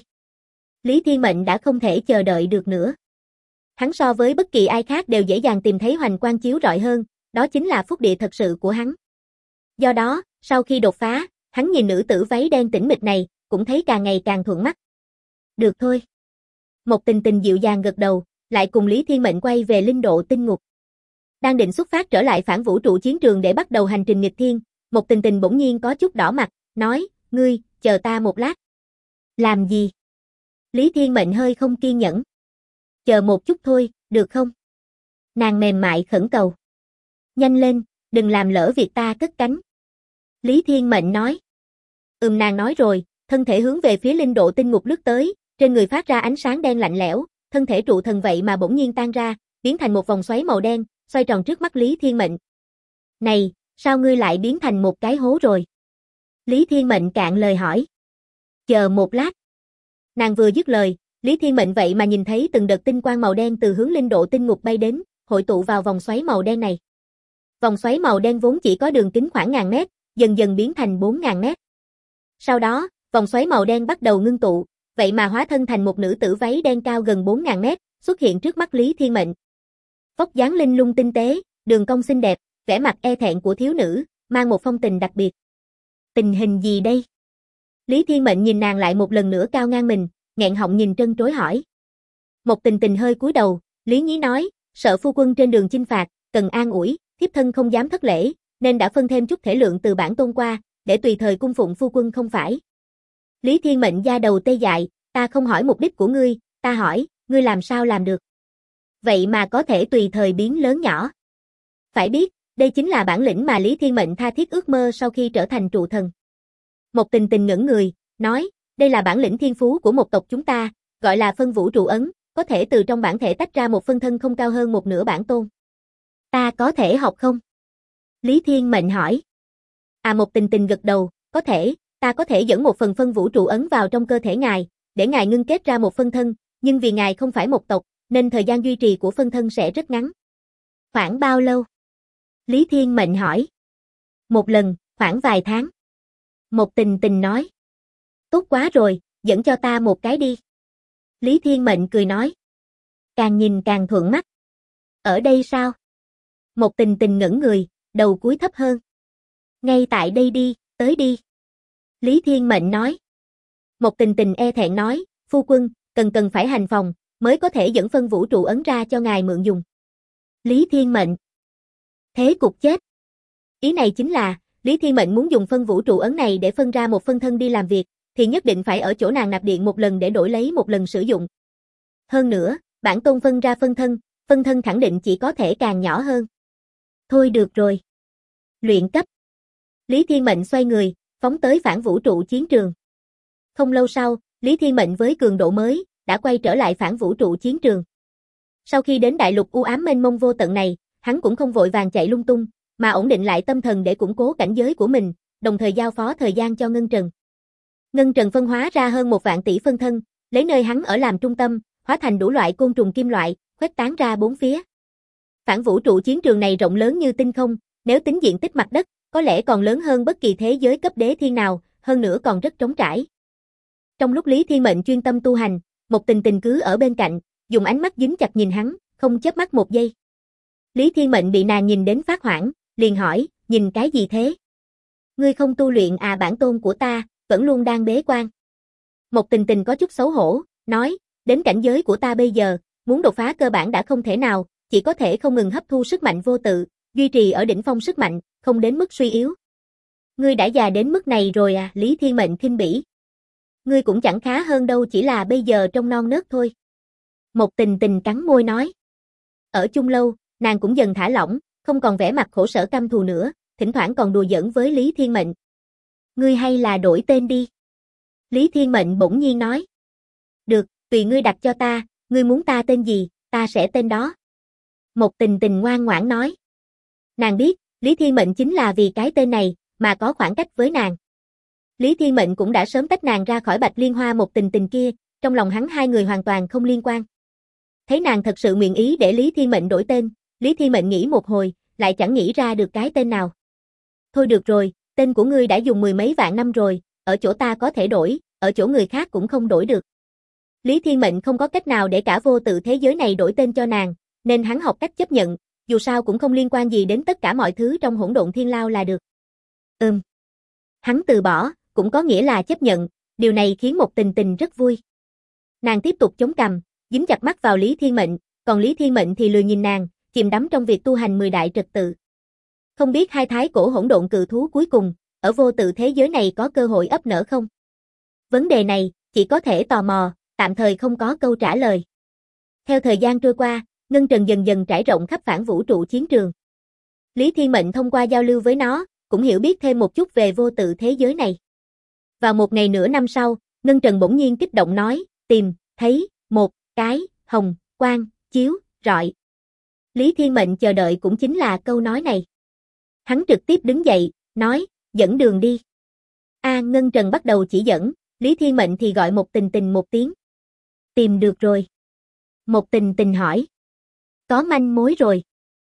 Lý Thiên Mệnh đã không thể chờ đợi được nữa. Hắn so với bất kỳ ai khác đều dễ dàng tìm thấy hoành quang chiếu rọi hơn, đó chính là phúc địa thật sự của hắn. Do đó, sau khi đột phá, hắn nhìn nữ tử váy đen tĩnh mịch này, cũng thấy càng ngày càng thuận mắt. Được thôi. Một Tình Tình dịu dàng gật đầu, lại cùng Lý Thiên Mệnh quay về linh độ tinh ngục. Đang định xuất phát trở lại phản vũ trụ chiến trường để bắt đầu hành trình nghịch thiên, Một Tình Tình bỗng nhiên có chút đỏ mặt, nói, ngươi, chờ ta một lát. Làm gì? Lý Thiên Mệnh hơi không kiên nhẫn. Chờ một chút thôi, được không? Nàng mềm mại khẩn cầu. Nhanh lên, đừng làm lỡ việc ta cất cánh. Lý Thiên Mệnh nói. Nàng nói rồi, thân thể hướng về phía linh độ tinh ngục lướt tới, trên người phát ra ánh sáng đen lạnh lẽo, thân thể trụ thần vậy mà bỗng nhiên tan ra, biến thành một vòng xoáy màu đen, xoay tròn trước mắt Lý Thiên Mệnh. Này, sao ngươi lại biến thành một cái hố rồi? Lý Thiên Mệnh cạn lời hỏi. Chờ một lát. Nàng vừa dứt lời, Lý Thiên Mệnh vậy mà nhìn thấy từng đợt tinh quang màu đen từ hướng linh độ tinh ngục bay đến, hội tụ vào vòng xoáy màu đen này. Vòng xoáy màu đen vốn chỉ có đường kính khoảng 1000 mét, dần dần biến thành 4000 mét. Sau đó, vòng xoáy màu đen bắt đầu ngưng tụ, vậy mà hóa thân thành một nữ tử váy đen cao gần 4000 mét, xuất hiện trước mắt Lý Thiên Mệnh. Vóc dáng linh lung tinh tế, đường cong xinh đẹp, vẻ mặt e thẹn của thiếu nữ, mang một phong tình đặc biệt. Tình hình gì đây? Lý Thiên Mệnh nhìn nàng lại một lần nữa cao ngang mình, nghẹn họng nhìn trân trối hỏi. Một Tình Tình hơi cúi đầu, Lý Nhí nói, sợ phu quân trên đường chinh phạt, cần an ủi, thiếp thân không dám thất lễ, nên đã phân thêm chút thể lượng từ bản tôn qua, để tùy thời cung phụng phu quân không phải. Lý Thiên Mệnh da đầu tê dại, ta không hỏi mục đích của ngươi, ta hỏi, ngươi làm sao làm được? Vậy mà có thể tùy thời biến lớn nhỏ. Phải biết, đây chính là bản lĩnh mà Lý Thiên Mệnh tha thiết ước mơ sau khi trở thành trụ thần. Một Tình Tình ngẩn người, nói, đây là bản lĩnh thiên phú của một tộc chúng ta, gọi là phân vũ trụ ấn, có thể từ trong bản thể tách ra một phân thân không cao hơn một nửa bản tôn. Ta có thể học không? Lý Thiên Mệnh hỏi. Một Tình Tình gật đầu, có thể, ta có thể dẫn một phần phân vũ trụ ấn vào trong cơ thể ngài, để ngài ngưng kết ra một phân thân, nhưng vì ngài không phải một tộc, nên thời gian duy trì của phân thân sẽ rất ngắn. Khoảng bao lâu? Lý Thiên Mệnh hỏi. Một lần, khoảng vài tháng. Một Tình Tình nói. Tốt quá rồi, dẫn cho ta một cái đi. Lý Thiên Mệnh cười nói. Càng nhìn càng thuận mắt. Ở đây sao? Một Tình Tình ngẩn người, đầu cúi thấp hơn. Ngay tại đây đi, tới đi. Lý Thiên Mệnh nói. Một Tình Tình e thẹn nói, phu quân, cần phải hành phòng, mới có thể dẫn phân vũ trụ ấn ra cho ngài mượn dùng. Lý Thiên Mệnh. Thế cục chết. Ý này chính là, Lý Thiên Mệnh muốn dùng phân vũ trụ ấn này để phân ra một phân thân đi làm việc, thì nhất định phải ở chỗ nàng nạp điện một lần để đổi lấy một lần sử dụng. Hơn nữa, bản tôn phân ra phân thân khẳng định chỉ có thể càng nhỏ hơn. Thôi được rồi. Luyện cấp. Lý Thiên Mệnh xoay người, phóng tới phản vũ trụ chiến trường. Không lâu sau, Lý Thiên Mệnh với cường độ mới, đã quay trở lại phản vũ trụ chiến trường. Sau khi đến đại lục u ám mênh mông vô tận này, hắn cũng không vội vàng chạy lung tung, mà ổn định lại tâm thần để củng cố cảnh giới của mình, đồng thời giao phó thời gian cho Ngân Trần. Ngân Trần phân hóa ra hơn 1 vạn tỷ phân thân, lấy nơi hắn ở làm trung tâm, hóa thành đủ loại côn trùng kim loại, khuếch tán ra bốn phía. Phản vũ trụ chiến trường này rộng lớn như tinh không, nếu tính diện tích mặt đất, có lẽ còn lớn hơn bất kỳ thế giới cấp đế thiên nào, hơn nữa còn rất trống trải. Trong lúc Lý Thiên Mệnh chuyên tâm tu hành, Một Tình Tình cứ ở bên cạnh, dùng ánh mắt dính chặt nhìn hắn, không chớp mắt một giây. Lý Thiên Mệnh bị nàng nhìn đến phát hoảng, liền hỏi, nhìn cái gì thế? Ngươi không tu luyện à? Bản tôn của ta, vẫn luôn đang bế quan. Một Tình Tình có chút xấu hổ, nói, đến cảnh giới của ta bây giờ, muốn đột phá cơ bản đã không thể nào, chỉ có thể không ngừng hấp thu sức mạnh vô tự, duy trì ở đỉnh phong sức mạnh, không đến mức suy yếu. Ngươi đã già đến mức này rồi à? Lý Thiên Mệnh khinh bỉ. Ngươi cũng chẳng khá hơn đâu, chỉ là bây giờ trông non nớt thôi. Một Tình Tình cắn môi nói. Ở chung lâu, nàng cũng dần thả lỏng, không còn vẻ mặt khổ sở căm thù nữa, thỉnh thoảng còn đùa giỡn với Lý Thiên Mệnh. Ngươi hay là đổi tên đi. Lý Thiên Mệnh bỗng nhiên nói. Được, tùy ngươi đặt cho ta, ngươi muốn ta tên gì, ta sẽ tên đó. Một Tình Tình ngoan ngoãn nói. Nàng biết, Lý Thiên Mệnh chính là vì cái tên này, mà có khoảng cách với nàng. Lý Thiên Mệnh cũng đã sớm tách nàng ra khỏi Bạch Liên Hoa Một Tình Tình kia, trong lòng hắn hai người hoàn toàn không liên quan. Thấy nàng thật sự nguyện ý để Lý Thiên Mệnh đổi tên, Lý Thiên Mệnh nghĩ một hồi, lại chẳng nghĩ ra được cái tên nào. Thôi được rồi, tên của ngươi đã dùng 10 mấy vạn năm rồi, ở chỗ ta có thể đổi, ở chỗ người khác cũng không đổi được. Lý Thiên Mệnh không có cách nào để cả vô tự thế giới này đổi tên cho nàng, nên hắn học cách chấp nhận, dù sao cũng không liên quan gì đến tất cả mọi thứ trong hỗn độn thiên lao là được. Hắn từ bỏ, cũng có nghĩa là chấp nhận, điều này khiến Một Tình Tình rất vui. Nàng tiếp tục chống cằm, dính chặt mắt vào Lý Thiên Mệnh, còn Lý Thiên Mệnh thì lười nhìn nàng, chìm đắm trong việc tu hành 10 đại trật tự. Không biết hai thái cổ hỗn độn cự thú cuối cùng, ở vô tự thế giới này có cơ hội ấp nở không? Vấn đề này, chỉ có thể tò mò, tạm thời không có câu trả lời. Theo thời gian trôi qua, Ngân Trần dần dần trải rộng khắp phản vũ trụ chiến trường. Lý Thiên Mệnh thông qua giao lưu với nó, cũng hiểu biết thêm một chút về vô tự thế giới này. Vào một ngày nửa năm sau, Ngân Trần bỗng nhiên kích động nói, tìm, thấy, một cái, hồng, quang, chiếu, rọi. Lý Thiên Mệnh chờ đợi cũng chính là câu nói này. Hắn trực tiếp đứng dậy, nói, dẫn đường đi. Ngân Trần bắt đầu chỉ dẫn, Lý Thiên Mệnh thì gọi Một Tình Tình một tiếng. Tìm được rồi. Một Tình Tình hỏi. Có manh mối rồi.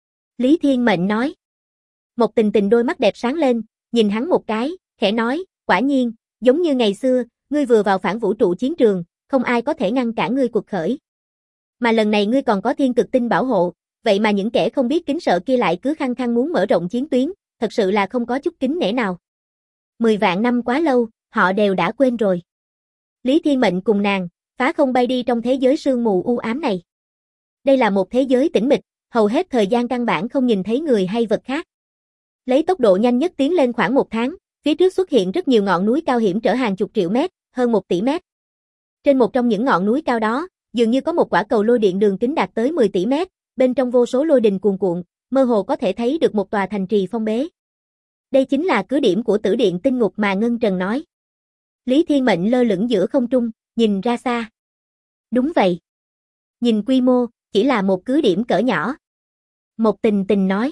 Lý Thiên Mệnh nói. Một Tình Tình đôi mắt đẹp sáng lên, nhìn hắn một cái, khẽ nói, quả nhiên, giống như ngày xưa, ngươi vừa vào phản vũ trụ chiến trường, không ai có thể ngăn cản ngươi cuộc khởi. Mà lần này ngươi còn có thiên cực tinh bảo hộ, vậy mà những kẻ không biết kính sợ kia lại cứ khăng khăng muốn mở rộng chiến tuyến, thật sự là không có chút kính nể nào. 10 vạn năm quá lâu, họ đều đã quên rồi. Lý Thiên Mệnh cùng nàng, phá không bay đi trong thế giới sương mù u ám này. Đây là một thế giới tĩnh mịch, hầu hết thời gian căn bản không nhìn thấy người hay vật khác. Lấy tốc độ nhanh nhất tiến lên khoảng 1 tháng, phía trước xuất hiện rất nhiều ngọn núi cao hiểm trở hàng chục triệu mét, hơn 1 tỷ mét. Trên một trong những ngọn núi cao đó, dường như có một quả cầu lôi điện đường kính đạt tới 10 tỷ mét, bên trong vô số lôi đình cuồn cuộn, mơ hồ có thể thấy được một tòa thành trì phong bế. Đây chính là cứ điểm của Tử Điện Tinh Ngục mà Ngân Trần nói. Lý Thiên Mệnh lơ lửng giữa không trung, nhìn ra xa. Đúng vậy. Nhìn quy mô, chỉ là một cứ điểm cỡ nhỏ. Một Tình Tình nói.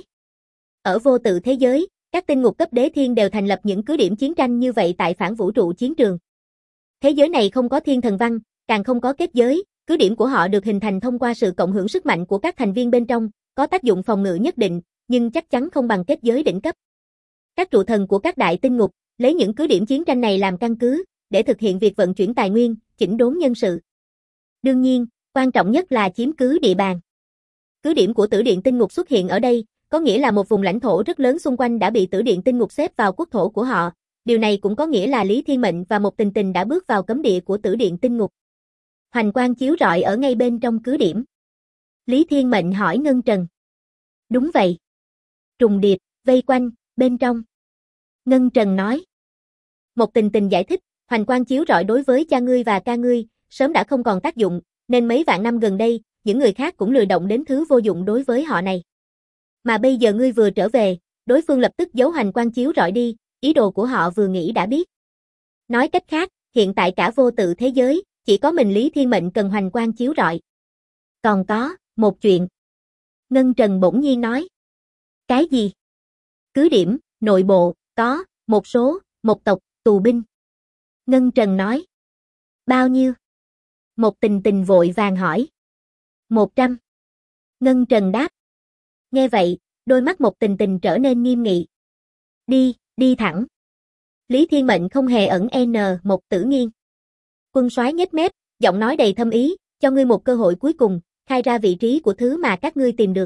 Ở vô tự thế giới, các tinh ngục cấp đế thiên đều thành lập những cứ điểm chiến tranh như vậy tại phản vũ trụ chiến trường. Thế giới này không có thiên thần văn, càng không có kết giới, cứ điểm của họ được hình thành thông qua sự cộng hưởng sức mạnh của các thành viên bên trong, có tác dụng phòng ngự nhất định, nhưng chắc chắn không bằng kết giới đỉnh cấp. Các trụ thần của các đại tinh ngục lấy những cứ điểm chiến tranh này làm căn cứ để thực hiện việc vận chuyển tài nguyên, chỉnh đốn nhân sự. Đương nhiên, quan trọng nhất là chiếm cứ địa bàn. Cứ điểm của Tử Điện Tinh Ngục xuất hiện ở đây, có nghĩa là một vùng lãnh thổ rất lớn xung quanh đã bị Tử Điện Tinh Ngục xếp vào quốc thổ của họ. Điều này cũng có nghĩa là Lý Thiên Mệnh và Mộc Tình Tình đã bước vào cấm địa của Tử Điện Tinh Ngục. Hoành quang chiếu rọi ở ngay bên trong cứ điểm. Lý Thiên Mệnh hỏi Ngân Trần. Đúng vậy. Trùng điệp, vây quanh, bên trong. Ngân Trần nói. Mộc Tình Tình giải thích, hoành quang chiếu rọi đối với cha ngươi và ca ngươi, sớm đã không còn tác dụng, nên mấy vạn năm gần đây, những người khác cũng lười động đến thứ vô dụng đối với họ này. Mà bây giờ ngươi vừa trở về, đối phương lập tức giấu hoành quang chiếu rọi đi, ý đồ của họ vừa nghĩ đã biết. Nói cách khác, hiện tại cả vô tự thế giới, chỉ có mình Lý Thiên Mệnh cần hoành quang chiếu rọi. Còn có, một chuyện. Ngân Trần bỗng nhiên nói. Cái gì? Cứ điểm, nội bộ, có, một tộc, tù binh. Ngân Trần nói. Bao nhiêu? Mộc Tình Tình vội vàng hỏi. 100. Ngân Trần đáp. Nghe vậy, đôi mắt Mộc Tình Tình trở nên nghiêm nghị. Đi thẳng. Lý Thiên Mệnh không hề ẩn Mộc Tử Nghiên. Quân soái nhếch mép, giọng nói đầy thâm ý, cho ngươi một cơ hội cuối cùng, khai ra vị trí của thứ mà các ngươi tìm được.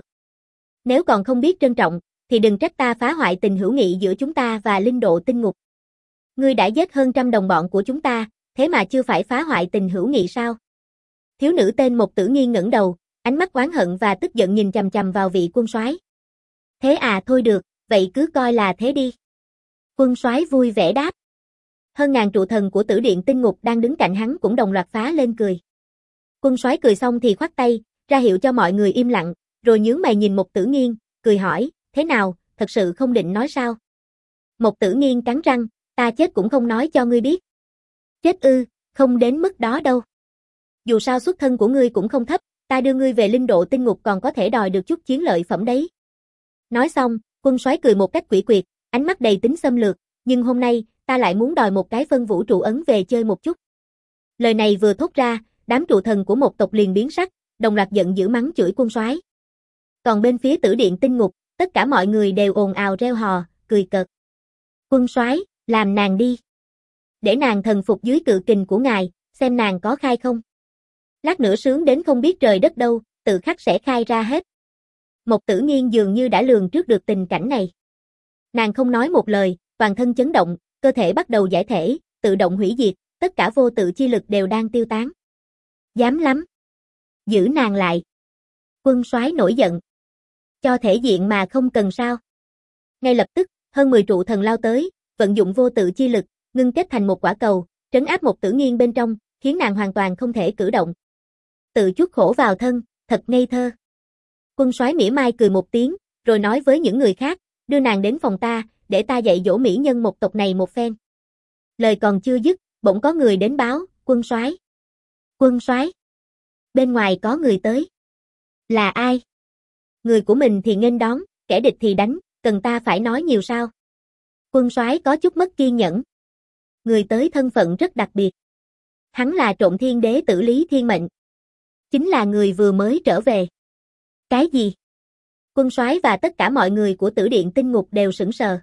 Nếu còn không biết trân trọng, thì đừng trách ta phá hoại tình hữu nghị giữa chúng ta và Linh Độ Tinh Ngục. Ngươi đã giết hơn trăm đồng bọn của chúng ta, thế mà chưa phải phá hoại tình hữu nghị sao? Thiếu nữ tên Mộc Tử Nghiên ngẩng đầu, ánh mắt oán hận và tức giận nhìn chằm chằm vào vị quân soái. Thế à, thôi được, vậy cứ coi là thế đi. Quân soái vui vẻ đáp. Hơn ngàn trụ thần của Tử Điện Tinh Ngục đang đứng cạnh hắn cũng đồng loạt phá lên cười. Quân soái cười xong thì khoát tay, ra hiệu cho mọi người im lặng, rồi nhướng mày nhìn Mộc Tử Nghiên, cười hỏi, thế nào, thật sự không định nói sao? Mộc Tử Nghiên cắn răng, ta chết cũng không nói cho ngươi biết. Chết ư, không đến mức đó đâu. Dù sao xuất thân của ngươi cũng không thấp, ta đưa ngươi về Linh Độ Tinh Ngục còn có thể đòi được chút chiến lợi phẩm đấy. Nói xong, quân soái cười một cách quỷ quyệt, ánh mắt đầy tính xâm lược, nhưng hôm nay, ta lại muốn đòi một cái phân vũ trụ ấn về chơi một chút. Lời này vừa thốt ra, đám trụ thần của một tộc liền biến sắc, đồng loạt giận dữ mắng chửi quân soái. Còn bên phía Tử Điện Tinh Ngục, tất cả mọi người đều ồn ào reo hò, cười cợt. Quân soái, làm nàng đi. Để nàng thần phục dưới cự kình của ngài, xem nàng có khai không. Lát nữa sướng đến không biết trời đất đâu, tự khắc sẽ khai ra hết. Mộc Tử Nghiên dường như đã lường trước được tình cảnh này. Nàng không nói một lời, toàn thân chấn động, cơ thể bắt đầu giải thể, tự động hủy diệt, tất cả vô tự chi lực đều đang tiêu tán. Dám lắm. Giữ nàng lại. Quân soái nổi giận. Cho thể diện mà không cần sao. Ngay lập tức, hơn 10 trụ thần lao tới, vận dụng vô tự chi lực, ngưng kết thành một quả cầu, trấn áp Mộc Tử Nghiên bên trong, khiến nàng hoàn toàn không thể cử động. Tự chuốc khổ vào thân, thật ngây thơ. Quân soái mỉa mai cười một tiếng, rồi nói với những người khác, đưa nàng đến phòng ta, để ta dạy dỗ mỹ nhân một tộc này một phen. Lời còn chưa dứt, bỗng có người đến báo, quân soái. Quân soái. Bên ngoài có người tới. Là ai? Người của mình thì nghênh đón, kẻ địch thì đánh, cần ta phải nói nhiều sao? Quân soái có chút mất kiên nhẫn. Người tới thân phận rất đặc biệt. Hắn là Trộm Thiên Đế tử Lý Thiên Mệnh. Chính là người vừa mới trở về. Cái gì? Quân soái và tất cả mọi người của Tử Điện Tinh Ngục đều sững sờ.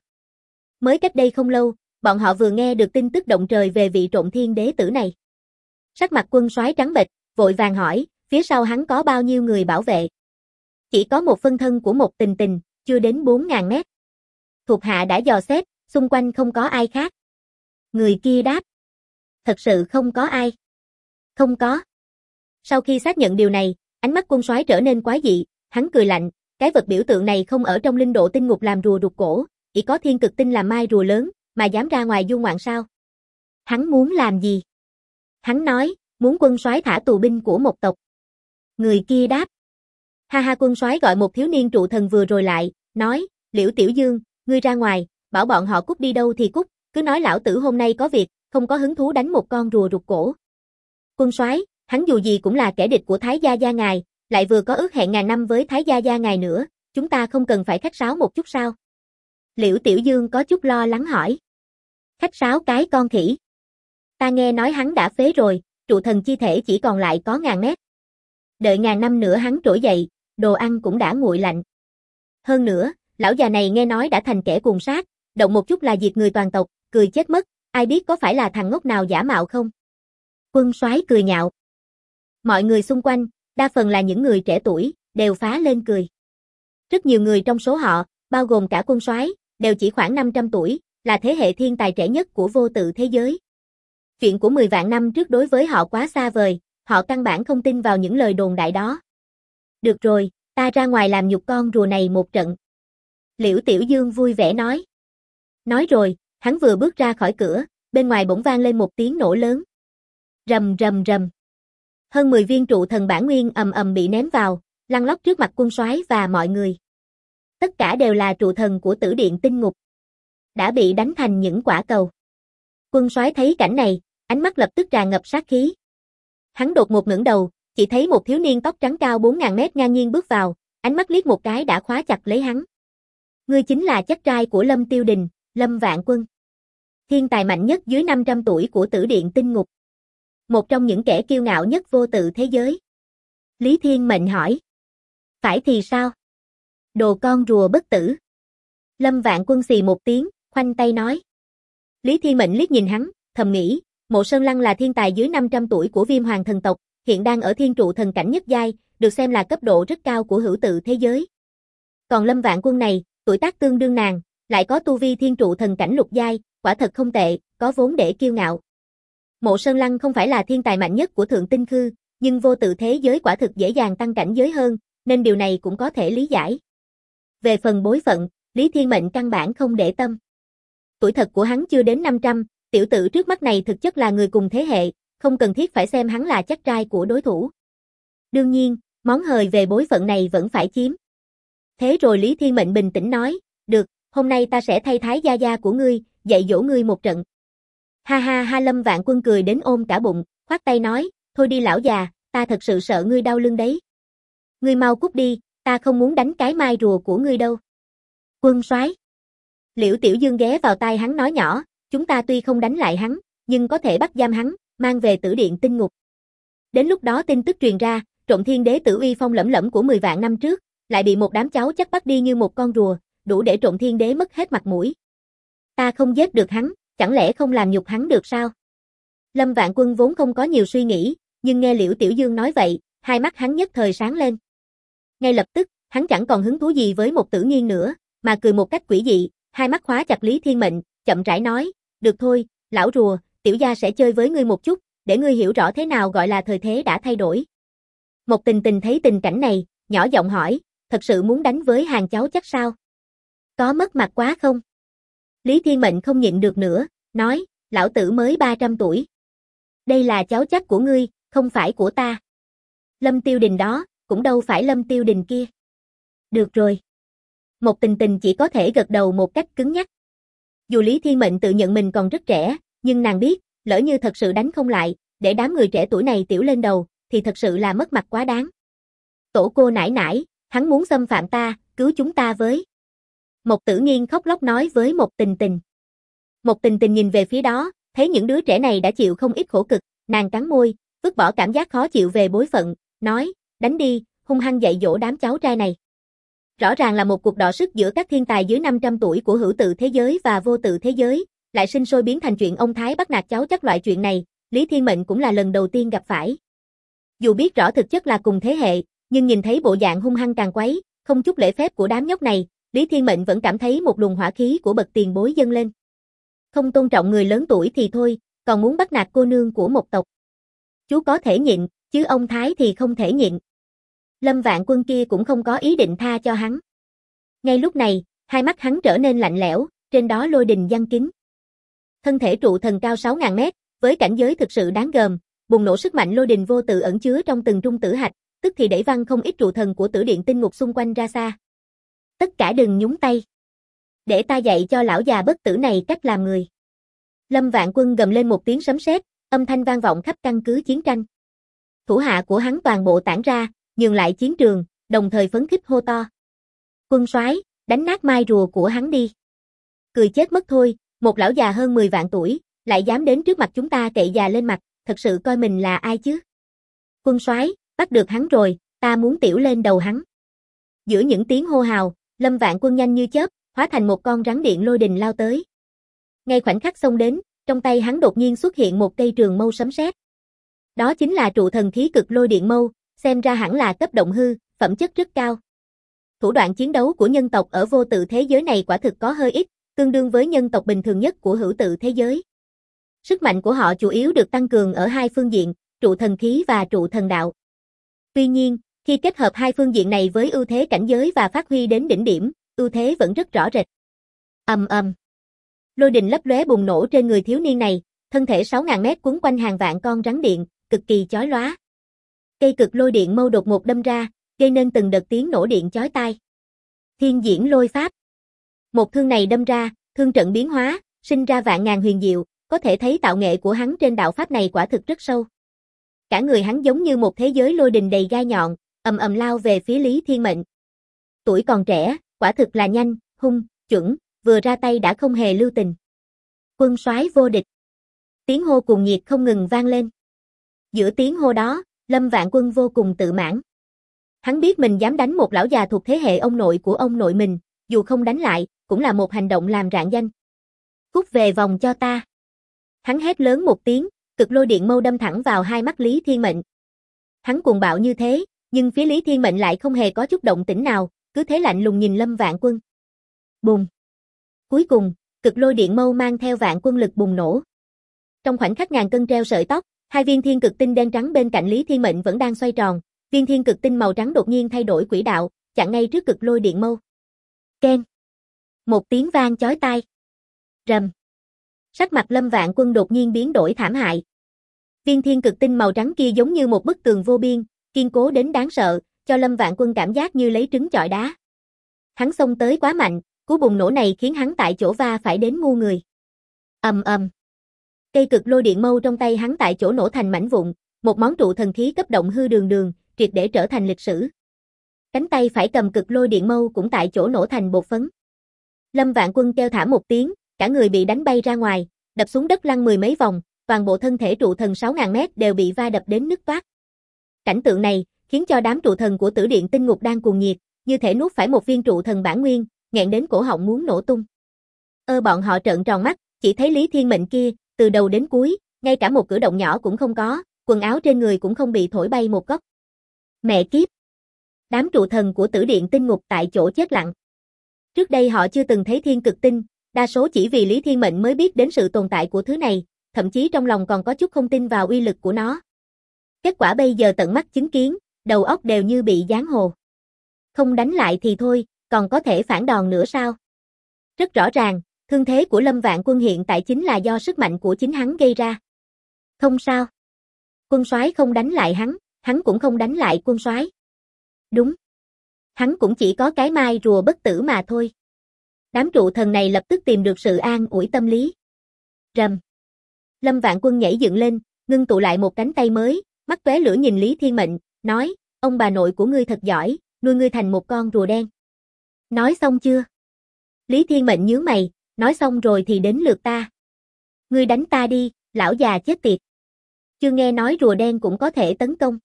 Mới cách đây không lâu, bọn họ vừa nghe được tin tức động trời về vị Trộm Thiên Đế tử này. Sắc mặt quân soái trắng bệch, vội vàng hỏi, phía sau hắn có bao nhiêu người bảo vệ? Chỉ có một phân thân của Mộc Tình Tình, chưa đến 4.000 mét. Thuộc hạ đã dò xét, xung quanh không có ai khác. Người kia đáp. Thật sự không có ai. Không có. Sau khi xác nhận điều này, ánh mắt quân soái trở nên quái dị, hắn cười lạnh, cái vật biểu tượng này không ở trong Linh Độ Tinh Ngục làm rùa rụt cổ, chỉ có Thiên Cực Tinh làm mai rùa lớn, mà dám ra ngoài du ngoạn sao? Hắn muốn làm gì? Hắn nói, muốn quân soái thả tù binh của một tộc. Người kia đáp. Ha ha, quân soái gọi một thiếu niên trụ thần vừa rồi lại, nói, Liễu Tiểu Dương, ngươi ra ngoài, bảo bọn họ cút đi đâu thì cút, cứ nói lão tử hôm nay có việc, không có hứng thú đánh một con rùa rụt cổ. Quân soái, hắn dù gì cũng là kẻ địch của Thái Gia Gia ngài, lại vừa có ước hẹn ngàn năm với Thái Gia Gia ngài nữa, chúng ta không cần phải khách sáo một chút sao? Liễu Tiểu Dương có chút lo lắng hỏi. Khách sáo cái con khỉ. Ta nghe nói hắn đã phế rồi, trụ thần chi thể chỉ còn lại có 1000 mét. Đợi 1000 năm nữa hắn trỗi dậy, đồ ăn cũng đã nguội lạnh. Hơn nữa, lão già này nghe nói đã thành kẻ cuồng sát, động một chút là diệt người toàn tộc, cười chết mất, ai biết có phải là thằng ngốc nào giả mạo không? Quân soái cười nhạo. Mọi người xung quanh, đa phần là những người trẻ tuổi, đều phá lên cười. Rất nhiều người trong số họ, bao gồm cả quân soái, đều chỉ khoảng 500 tuổi, là thế hệ thiên tài trẻ nhất của vô tự thế giới. Chuyện của 10 vạn năm trước đối với họ quá xa vời, họ căn bản không tin vào những lời đồn đại đó. Được rồi, ta ra ngoài làm nhục con rùa này một trận. Liễu Tiểu Dương vui vẻ nói. Nói rồi, hắn vừa bước ra khỏi cửa, bên ngoài bỗng vang lên một tiếng nổ lớn. Rầm rầm rầm. Hơn 10 viên trụ thần bản nguyên ầm ầm bị ném vào, lăn lóc trước mặt quân soái và mọi người. Tất cả đều là trụ thần của Tử Điện Tinh Ngục, đã bị đánh thành những quả cầu. Quân soái thấy cảnh này, ánh mắt lập tức tràn ngập sát khí. Hắn đột ngột ngẩng đầu, chỉ thấy một thiếu niên tóc trắng cao 4000 mét ngang nhiên bước vào, ánh mắt liếc một cái đã khóa chặt lấy hắn. Ngươi chính là cháu trai của Lâm Tiêu Đình, Lâm Vạn Quân. Thiên tài mạnh nhất dưới 500 tuổi của Tử Điện Tinh Ngục. Một trong những kẻ kiêu ngạo nhất vô tự thế giới. Lý Thiên Mệnh hỏi. Phải thì sao? Đồ con rùa bất tử. Lâm Vạn Quân xì một tiếng, khoanh tay nói. Lý Thiên Mệnh liếc nhìn hắn, thầm nghĩ, Mộ Sơn Lăng là thiên tài dưới 500 tuổi của Viêm Hoàng thần tộc, hiện đang ở thiên trụ thần cảnh nhất giai, được xem là cấp độ rất cao của hữu tự thế giới. Còn Lâm Vạn Quân này, tuổi tác tương đương nàng, lại có tu vi thiên trụ thần cảnh lục giai, quả thật không tệ, có vốn để kiêu ngạo. Mộ Sơn Lăng không phải là thiên tài mạnh nhất của Thượng Tinh Khư, nhưng vô tự thế giới quả thực dễ dàng tăng cảnh giới hơn, nên điều này cũng có thể lý giải. Về phần bối phận, Lý Thiên Mệnh căn bản không để tâm. Tuổi thật của hắn chưa đến 500, tiểu tử trước mắt này thực chất là người cùng thế hệ, không cần thiết phải xem hắn là chắc trai của đối thủ. Đương nhiên, món hời về bối phận này vẫn phải chiếm. Thế rồi Lý Thiên Mệnh bình tĩnh nói, được, hôm nay ta sẽ thay thái gia gia của ngươi, dạy dỗ ngươi một trận. Ha ha ha. Lâm Vạn Quân cười đến ôm cả bụng, khoát tay nói, thôi đi lão già, ta thật sự sợ ngươi đau lưng đấy. Ngươi mau cút đi, ta không muốn đánh cái mai rùa của ngươi đâu. Quân soái. Liễu Tiểu Dương ghé vào tai hắn nói nhỏ, chúng ta tuy không đánh lại hắn, nhưng có thể bắt giam hắn, mang về Tử Điện Tinh Ngục. Đến lúc đó tin tức truyền ra, Trộm Thiên Đế tử uy phong lẫm lẫm của 10 vạn năm trước, lại bị một đám cháu chắc bắt đi như một con rùa, đủ để Trộm Thiên Đế mất hết mặt mũi. Ta không giết được hắn, chẳng lẽ không làm nhục hắn được sao? Lâm Vạn Quân vốn không có nhiều suy nghĩ, nhưng nghe Liễu Tiểu Dương nói vậy, hai mắt hắn nhất thời sáng lên. Ngay lập tức, hắn chẳng còn hứng thú gì với một Tử Nghiên nữa, mà cười một cách quỷ dị, hai mắt khóa chặt Lý Thiên Mệnh, chậm rãi nói, được thôi, lão rùa, tiểu gia sẽ chơi với ngươi một chút, để ngươi hiểu rõ thế nào gọi là thời thế đã thay đổi. Một Tình Tình thấy tình cảnh này, nhỏ giọng hỏi, thật sự muốn đánh với hàng cháu chắc sao? Có mất mặt quá không? Lý Thiên Mệnh không nhịn được nữa, nói, lão tử mới 300 tuổi. Đây là cháu chắc của ngươi, không phải của ta. Lâm Tiêu Đình đó, cũng đâu phải Lâm Tiêu Đình kia. Được rồi. Một Tình Tình chỉ có thể gật đầu một cách cứng nhắc. Dù Lý Thiên Mệnh tự nhận mình còn rất trẻ, nhưng nàng biết, lỡ như thật sự đánh không lại, để đám người trẻ tuổi này tiểu lên đầu, thì thật sự là mất mặt quá đáng. Tổ cô nãi nãi, hắn muốn xâm phạm ta, cứu chúng ta với. Một Tử Nghiên khóc lóc nói với Một Tình Tình. Một Tình Tình nhìn về phía đó, thấy những đứa trẻ này đã chịu không ít khổ cực, nàng cắn môi, vứt bỏ cảm giác khó chịu về bối phận, nói, đánh đi, hung hăng dạy dỗ đám cháu trai này. Rõ ràng là một cuộc đọ sức giữa các thiên tài dưới 500 tuổi của hữu tự thế giới và vô tự thế giới, lại sinh sôi biến thành chuyện ông Thái bắt nạt cháu chắc loại chuyện này, Lý Thiên Mệnh cũng là lần đầu tiên gặp phải. Dù biết rõ thực chất là cùng thế hệ, nhưng nhìn thấy bộ dạng hung hăng càng quấy, không chút lễ phép của đám nhóc này, Lý Thiên Mệnh vẫn cảm thấy một luồng hỏa khí của bậc tiền bối dâng lên. Không tôn trọng người lớn tuổi thì thôi, còn muốn bắt nạt cô nương của một tộc. Chú có thể nhịn, chứ ông Thái thì không thể nhịn. Lâm Vạn Quân kia cũng không có ý định tha cho hắn. Ngay lúc này, hai mắt hắn trở nên lạnh lẽo, trên đó lôi đình giăng kính. Thân thể trụ thần cao 6000 mét, với cảnh giới thực sự đáng gờm, bùng nổ sức mạnh lôi đình vô tự ẩn chứa trong từng trung tử hạch, tức thì đẩy văng không ít trụ thần của Tử Điện Tinh Ngục xung quanh ra xa. Tất cả đừng nhúng tay. Để ta dạy cho lão già bất tử này cách làm người. Lâm Vạn Quân gầm lên một tiếng sấm sét, âm thanh vang vọng khắp căn cứ chiến tranh. Thủ hạ của hắn toàn bộ tản ra, nhường lại chiến trường, đồng thời phấn khích hô to. Quân soái, đánh nát mai rùa của hắn đi. Cười chết mất thôi, một lão già hơn 10 vạn tuổi, lại dám đến trước mặt chúng ta cậy già lên mặt, thật sự coi mình là ai chứ? Quân soái, bắt được hắn rồi, ta muốn tiểu lên đầu hắn. Giữa những tiếng hô hào, Lâm Vạn Quân nhanh như chớp, hóa thành một con rắn điện lôi đình lao tới. Ngay khoảnh khắc xông đến, trong tay hắn đột nhiên xuất hiện một cây trường mâu sấm sét. Đó chính là trụ thần khí cực lôi điện mâu, xem ra hẳn là cấp động hư, phẩm chất rất cao. Thủ đoạn chiến đấu của nhân tộc ở vô tự thế giới này quả thực có hơi ít, tương đương với nhân tộc bình thường nhất của hữu tự thế giới. Sức mạnh của họ chủ yếu được tăng cường ở hai phương diện, trụ thần khí và trụ thần đạo. Tuy nhiên, khi kết hợp hai phương diện này với ưu thế cảnh giới và phát huy đến đỉnh điểm, ưu thế vẫn rất rõ rệt. Ầm ầm. Lôi đình lấp lóe bùng nổ trên người thiếu niên này, thân thể 6.000 mét quấn quanh hàng vạn con rắn điện, cực kỳ chói lóa. Cây cực lôi điện mâu đột ngột đâm ra, gây nên từng đợt tiếng nổ điện chói tai. Thiên diễn lôi pháp. Một thương này đâm ra, thương trận biến hóa, sinh ra vạn ngàn huyền diệu, có thể thấy tạo nghệ của hắn trên đạo pháp này quả thực rất sâu. Cả người hắn giống như một thế giới lôi đình đầy gai nhọn, ầm ầm lao về phía Lý Thiên Mệnh. Tuổi còn trẻ, quả thực là nhanh, hung, chuẩn, vừa ra tay đã không hề lưu tình. Quân soái vô địch. Tiếng hô cuồng nhiệt không ngừng vang lên. Giữa tiếng hô đó, Lâm Vạn Quân vô cùng tự mãn. Hắn biết mình dám đánh một lão già thuộc thế hệ ông nội của ông nội mình, dù không đánh lại, cũng là một hành động làm rạng danh. Cút về vòng cho ta. Hắn hét lớn một tiếng, cực lôi điện mâu đâm thẳng vào hai mắt Lý Thiên Mệnh. Hắn cuồng bạo như thế, nhưng phía Lý Thiên Mệnh lại không hề có chút động tĩnh nào, cứ thế lạnh lùng nhìn Lâm Vạn Quân. Bùng. Cuối cùng, cực lôi điện mâu mang theo vạn quân lực bùng nổ. Trong khoảnh khắc ngàn cân treo sợi tóc, hai viên thiên cực tinh đen trắng bên cạnh Lý Thiên Mệnh vẫn đang xoay tròn, viên thiên cực tinh màu trắng đột nhiên thay đổi quỹ đạo, chặn ngay trước cực lôi điện mâu. Keng. Một tiếng vang chói tai. Rầm. Sắc mặt Lâm Vạn Quân đột nhiên biến đổi thảm hại. Viên thiên cực tinh màu trắng kia giống như một bức tường vô biên, kiên cố đến đáng sợ, cho Lâm Vạn Quân cảm giác như lấy trứng chọi đá. Hắn xông tới quá mạnh, cú bùng nổ này khiến hắn tại chỗ va phải đến ngu người. Ầm ầm. Cây cực lôi điện mâu trong tay hắn tại chỗ nổ thành mảnh vụn, một món trụ thần khí cấp động hư đường đường, triệt để trở thành lịch sử. Cánh tay phải cầm cực lôi điện mâu cũng tại chỗ nổ thành bột phấn. Lâm Vạn Quân kêu thảm một tiếng, cả người bị đánh bay ra ngoài, đập xuống đất lăn mười mấy vòng, toàn bộ thân thể trụ thần 6.000 mét đều bị va đập đến nứt toác. Cảnh tượng này khiến cho đám trụ thần của Tử Điện Tinh Ngục đang cuồng nhiệt, như thể nuốt phải một viên trụ thần bản nguyên, nghẹn đến cổ họng muốn nổ tung. Bọn họ trợn tròn mắt, chỉ thấy Lý Thiên Mệnh kia, từ đầu đến cuối, ngay cả một cử động nhỏ cũng không có, quần áo trên người cũng không bị thổi bay một góc. Mẹ kiếp! Đám trụ thần của Tử Điện Tinh Ngục tại chỗ chết lặng. Trước đây họ chưa từng thấy thiên cực tinh, đa số chỉ vì Lý Thiên Mệnh mới biết đến sự tồn tại của thứ này, thậm chí trong lòng còn có chút không tin vào uy lực của nó. Kết quả bây giờ tận mắt chứng kiến, đầu óc đều như bị giáng hồ. Không đánh lại thì thôi, còn có thể phản đòn nữa sao? Rất rõ ràng, thương thế của Lâm Vạn Quân hiện tại chính là do sức mạnh của chính hắn gây ra. Không sao. Quân soái không đánh lại hắn cũng không đánh lại quân soái. Đúng. Hắn cũng chỉ có cái mai rùa bất tử mà thôi. Đám trụ thần này lập tức tìm được sự an ủi tâm lý. Rầm. Lâm Vạn Quân nhảy dựng lên, ngưng tụ lại một cánh tay mới, mắt tóe lửa nhìn Lý Thiên Mệnh, nói, ông bà nội của ngươi thật giỏi, nuôi ngươi thành một con rùa đen. Nói xong chưa? Lý Thiên Mệnh nhướng mày, nói xong rồi thì đến lượt ta. Ngươi đánh ta đi, lão già chết tiệt. Chưa nghe nói rùa đen cũng có thể tấn công.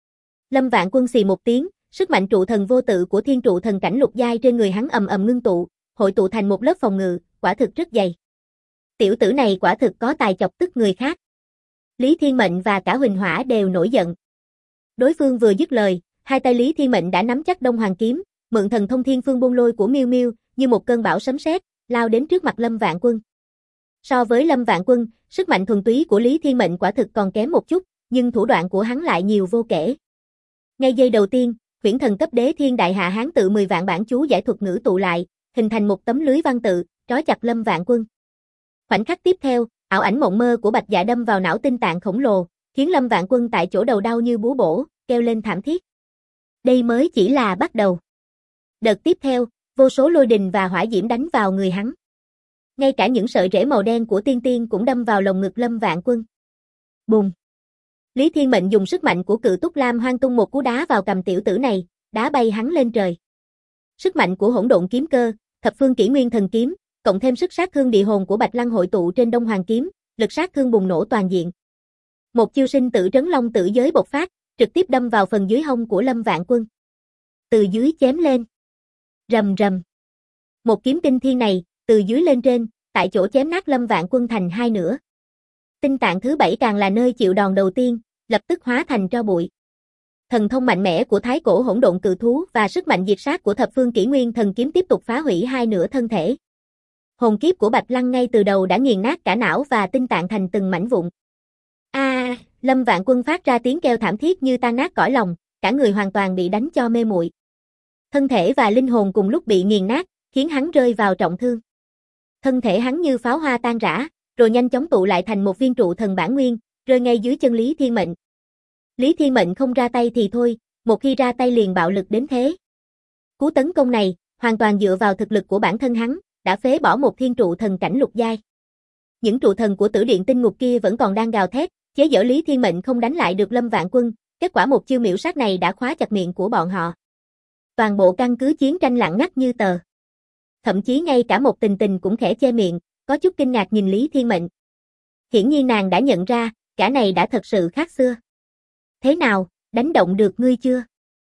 Lâm Vạn Quân xì một tiếng, sức mạnh trụ thần vô tự của thiên trụ thần cảnh lục giai trên người hắn ầm ầm ngưng tụ, hội tụ thành một lớp phòng ngự, quả thực rất dày. Tiểu tử này quả thực có tài chọc tức người khác. Lý Thiên Mệnh và cả Huỳnh Hỏa đều nổi giận. Đối phương vừa dứt lời, hai tay Lý Thiên Mệnh đã nắm chắc Đông Hoàng kiếm, mượn thần thông thiên phương buôn lôi của Miêu Miêu, như một cơn bão sấm sét, lao đến trước mặt Lâm Vạn Quân. So với Lâm Vạn Quân, sức mạnh thuần túy của Lý Thiên Mệnh quả thực còn kém một chút, nhưng thủ đoạn của hắn lại nhiều vô kể. Ngay giây đầu tiên, huyễn thần cấp đế thiên đại hạ hán tự 10 vạn bản chú giải thuật ngữ tụ lại, hình thành một tấm lưới văn tự, trói chặt Lâm Vạn Quân. Khoảnh khắc tiếp theo, ảo ảnh mộng mơ của Bạch Dạ đâm vào não tinh tạng khổng lồ, khiến Lâm Vạn Quân tại chỗ đầu đau như búa bổ, kêu lên thảm thiết. Đây mới chỉ là bắt đầu. Đợt tiếp theo, vô số lôi đình và hỏa diễm đánh vào người hắn. Ngay cả những sợi rễ màu đen của tiên tiên cũng đâm vào lồng ngực Lâm Vạn Quân. Bùng! Lý Thiên Mệnh dùng sức mạnh của Cự Túc Lam Hoang tung một cú đá vào cầm tiểu tử này, đá bay hắn lên trời. Sức mạnh của hỗn độn kiếm cơ, thập phương kỷ nguyên thần kiếm, cộng thêm sức sát thương địa hồn của Bạch Lăng hội tụ trên Đông Hoàng kiếm, lực sát thương bùng nổ toàn diện. Một chiêu sinh tử trấn long tử giới bộc phát, trực tiếp đâm vào phần dưới hông của Lâm Vạn Quân. Từ dưới chém lên. Rầm rầm. Một kiếm kinh thiên này, từ dưới lên trên, tại chỗ chém nát Lâm Vạn Quân thành hai nửa. Tinh tạng thứ 7 càng là nơi chịu đòn đầu tiên, lập tức hóa thành tro bụi. Thần thông mạnh mẽ của Thái Cổ Hỗn Độn Cự Thú và sức mạnh diệt sát của Thập Phương Kỷ Nguyên Thần Kiếm tiếp tục phá hủy hai nửa thân thể. Hồn kiếp của Bạch Lăng ngay từ đầu đã nghiền nát cả não và tinh tạng thành từng mảnh vụn. Lâm Vạn Quân phát ra tiếng kêu thảm thiết như tan nát cõi lòng, cả người hoàn toàn bị đánh cho mê muội. Thân thể và linh hồn cùng lúc bị nghiền nát, khiến hắn rơi vào trọng thương. Thân thể hắn như pháo hoa tan rã, rồi nhanh chóng tụ lại thành một viên trụ thần bản nguyên, rơi ngay dưới chân Lý Thiên Mệnh. Lý Thiên Mệnh không ra tay thì thôi, một khi ra tay liền bạo lực đến thế. Cú tấn công này, hoàn toàn dựa vào thực lực của bản thân hắn, đã phế bỏ một thiên trụ thần cảnh lục giai. Những trụ thần của Tử Điện Tinh Ngục kia vẫn còn đang gào thét, chế giễu Lý Thiên Mệnh không đánh lại được Lâm Vạn Quân, kết quả một chiêu miểu sát này đã khóa chặt miệng của bọn họ. Toàn bộ căn cứ chiến tranh lặng ngắt như tờ. Thậm chí ngay cả một Tình Tình cũng khẽ che miệng, có chút kinh ngạc nhìn Lý Thiên Mệnh. Hiển nhiên nàng đã nhận ra, gã này đã thật sự khác xưa. Thế nào, đánh động được ngươi chưa?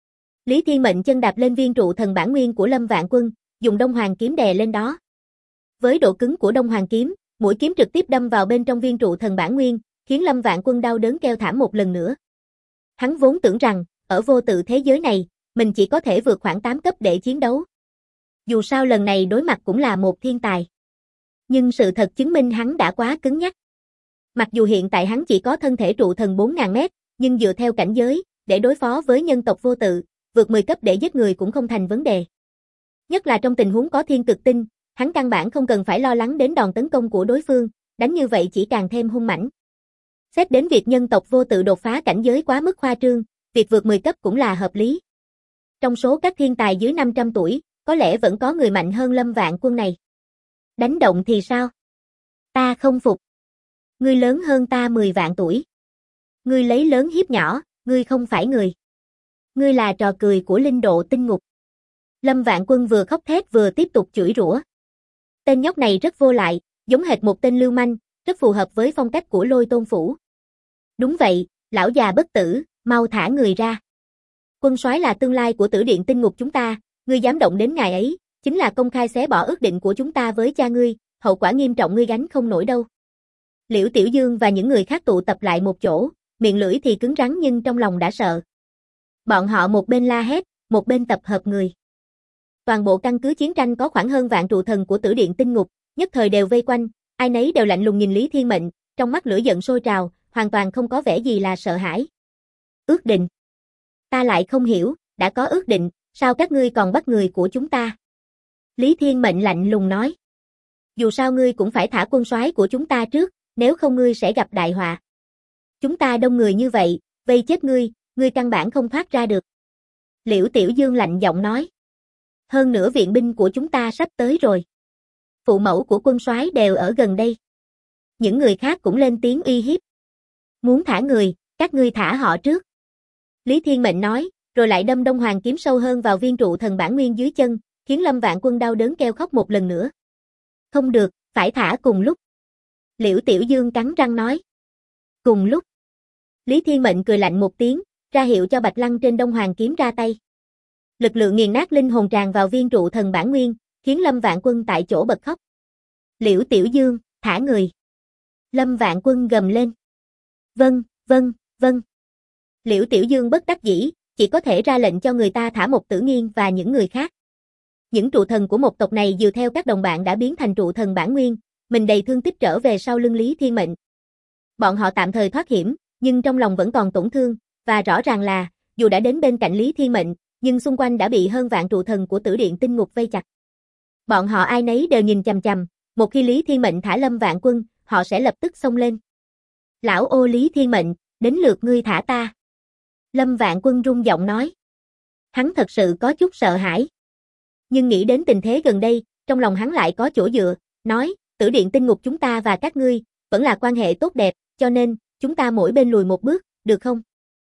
Lý Thiên Mệnh chân đạp lên viên trụ thần bản nguyên của Lâm Vạn Quân, dùng Đông Hoàng kiếm đè lên đó. Với độ cứng của Đông Hoàng kiếm, mũi kiếm trực tiếp đâm vào bên trong viên trụ thần bản nguyên, khiến Lâm Vạn Quân đau đớn kêu thảm một lần nữa. Hắn vốn tưởng rằng, ở vô tự thế giới này, mình chỉ có thể vượt khoảng 8 cấp để chiến đấu. Dù sao lần này đối mặt cũng là một thiên tài. Nhưng sự thật chứng minh hắn đã quá cứng nhắc. Mặc dù hiện tại hắn chỉ có thân thể trụ thần 4.000 mét, nhưng dựa theo cảnh giới, để đối phó với nhân tộc vô tự, vượt 10 cấp để giết người cũng không thành vấn đề. Nhất là trong tình huống có thiên cực tinh, hắn căn bản không cần phải lo lắng đến đòn tấn công của đối phương, đánh như vậy chỉ càng thêm hung mãnh. Xét đến việc nhân tộc vô tự đột phá cảnh giới quá mức khoa trương, việc vượt 10 cấp cũng là hợp lý. Trong số các thiên tài dưới 500 tuổi, có lẽ vẫn có người mạnh hơn Lâm Vạn Quân này. Đánh động thì sao? Ta không phục. Ngươi lớn hơn ta 10 vạn tuổi. Ngươi lấy lớn hiếp nhỏ, ngươi không phải người. Ngươi là trò cười của linh độ tinh ngục. Lâm Vạn Quân vừa khóc thét vừa tiếp tục chửi rủa. Tên nhóc này rất vô lại, giống hệt một tên lưu manh, rất phù hợp với phong cách của Lôi Tôn phủ. Đúng vậy, lão già bất tử, mau thả người ra. Quân soái là tương lai của Tử Điện Tinh Ngục chúng ta, ngươi dám động đến ngài ấy, chính là công khai xé bỏ ước định của chúng ta với cha ngươi, hậu quả nghiêm trọng ngươi gánh không nổi đâu. Liễu Tiểu Dương và những người khác tụ tập lại một chỗ, miệng lưỡi thì cứng rắn nhưng trong lòng đã sợ. Bọn họ một bên la hét, một bên tập hợp người. Toàn bộ căn cứ chiến tranh có khoảng hơn vạn trụ thần của Tử Điện Tinh Ngục, nhất thời đều vây quanh, ai nấy đều lạnh lùng nhìn Lý Thiên Mệnh, trong mắt lửa giận sôi trào, hoàn toàn không có vẻ gì là sợ hãi. Ước định. Ta lại không hiểu, đã có ước định, sao các ngươi còn bắt người của chúng ta? Lý Thiên Mệnh lạnh lùng nói. Dù sao ngươi cũng phải thả quân soái của chúng ta trước, nếu không ngươi sẽ gặp đại họa. Chúng ta đông người như vậy, vây chết ngươi căn bản không thoát ra được. Liễu Tiểu Dương lạnh giọng nói. Hơn nữa viện binh của chúng ta sắp tới rồi. Phụ mẫu của quân soái đều ở gần đây. Những người khác cũng lên tiếng uy hiếp. Muốn thả người, các ngươi thả họ trước. Lý Thiên Mệnh nói, rồi lại đâm Đông Hoàng kiếm sâu hơn vào viên trụ thần bản nguyên dưới chân, khiến Lâm Vạn Quân đau đớn kêu khóc một lần nữa. Không được, phải thả cùng lúc. Liễu Tiểu Dương cắn răng nói. Cùng lúc. Lý Thiên Mệnh cười lạnh một tiếng, ra hiệu cho Bạch Lăng trên Đông Hoàng kiếm ra tay. Lực lượng nghiền nát linh hồn tràn vào viên trụ thần bản nguyên, khiến Lâm Vạn Quân tại chỗ bật khóc. Liễu Tiểu Dương, thả người. Lâm Vạn Quân gầm lên. Vâng, vâng, vâng. Liễu Tiểu Dương bất đắc dĩ, chỉ có thể ra lệnh cho người ta thả một Tử Nghiên và những người khác. Những trụ thần của một tộc này dựa theo các đồng bạn đã biến thành trụ thần bản nguyên, mình đầy thương tích trở về sau lưng Lý Thiên Mệnh. Bọn họ tạm thời thoát hiểm, nhưng trong lòng vẫn còn tổn thương, và rõ ràng là, dù đã đến bên cạnh Lý Thiên Mệnh, nhưng xung quanh đã bị hơn vạn trụ thần của Tử Điện Tinh Ngục vây chặt. Bọn họ ai nấy đều nhìn chằm chằm, một khi Lý Thiên Mệnh thả Lâm Vạn Quân, họ sẽ lập tức xông lên. Lão ô Lý Thiên Mệnh, đến lượt ngươi thả ta. Lâm Vạn Quân rung giọng nói. Hắn thật sự có chút sợ hãi. Nhưng nghĩ đến tình thế gần đây, trong lòng hắn lại có chỗ dựa, nói, Tử Điện Tinh Ngục chúng ta và các ngươi, vẫn là quan hệ tốt đẹp, cho nên, chúng ta mỗi bên lùi một bước, được không?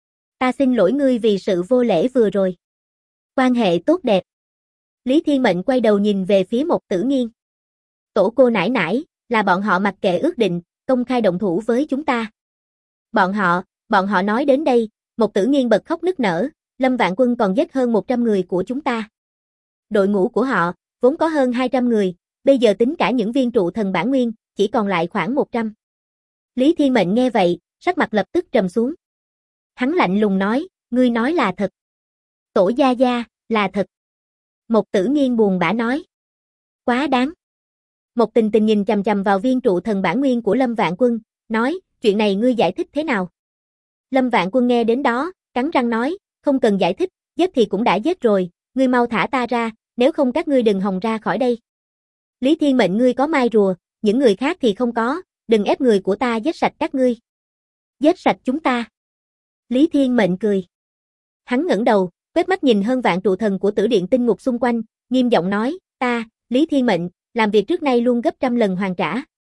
Ta xin lỗi ngươi vì sự vô lễ vừa rồi. Quan hệ tốt đẹp. Lý Thiên Mệnh quay đầu nhìn về phía một Tử Nghiên. Tổ cô nãi nãi, là bọn họ mặc kệ ước định, công khai động thủ với chúng ta. Bọn họ nói đến đây, một Tử Nghiên bật khóc nức nở, Lâm Vạn Quân còn giết hơn 100 người của chúng ta. Đội ngũ của họ, vốn có hơn 200 người, bây giờ tính cả những viên trụ thần bản nguyên, chỉ còn lại khoảng 100. Lý Thiên Mệnh nghe vậy, sắc mặt lập tức trầm xuống. Hắn lạnh lùng nói, Ngươi nói là thật. Tổ gia gia, là thật. Một Tử Nghiên buồn bã nói. Quá đáng. Một Tình Tình nhìn chằm chằm vào viên trụ thần bản nguyên của Lâm Vạn Quân, nói, chuyện này ngươi giải thích thế nào? Lâm Vạn Quân nghe đến đó, cắn răng nói, không cần giải thích, giết thì cũng đã giết rồi, ngươi mau thả ta ra, nếu không các ngươi đừng hòng ra khỏi đây. Lý Thiên Mệnh ngươi có mai rùa, những người khác thì không có, đừng ép người của ta giết sạch các ngươi. Giết sạch chúng ta. Lý Thiên Mệnh cười. Hắn ngẩng đầu, quét mắt nhìn hơn vạn trụ thần của Tử Điện Tinh Ngục xung quanh, nghiêm giọng nói, ta, Lý Thiên Mệnh, làm việc trước nay luôn gấp trăm lần hoàn trả.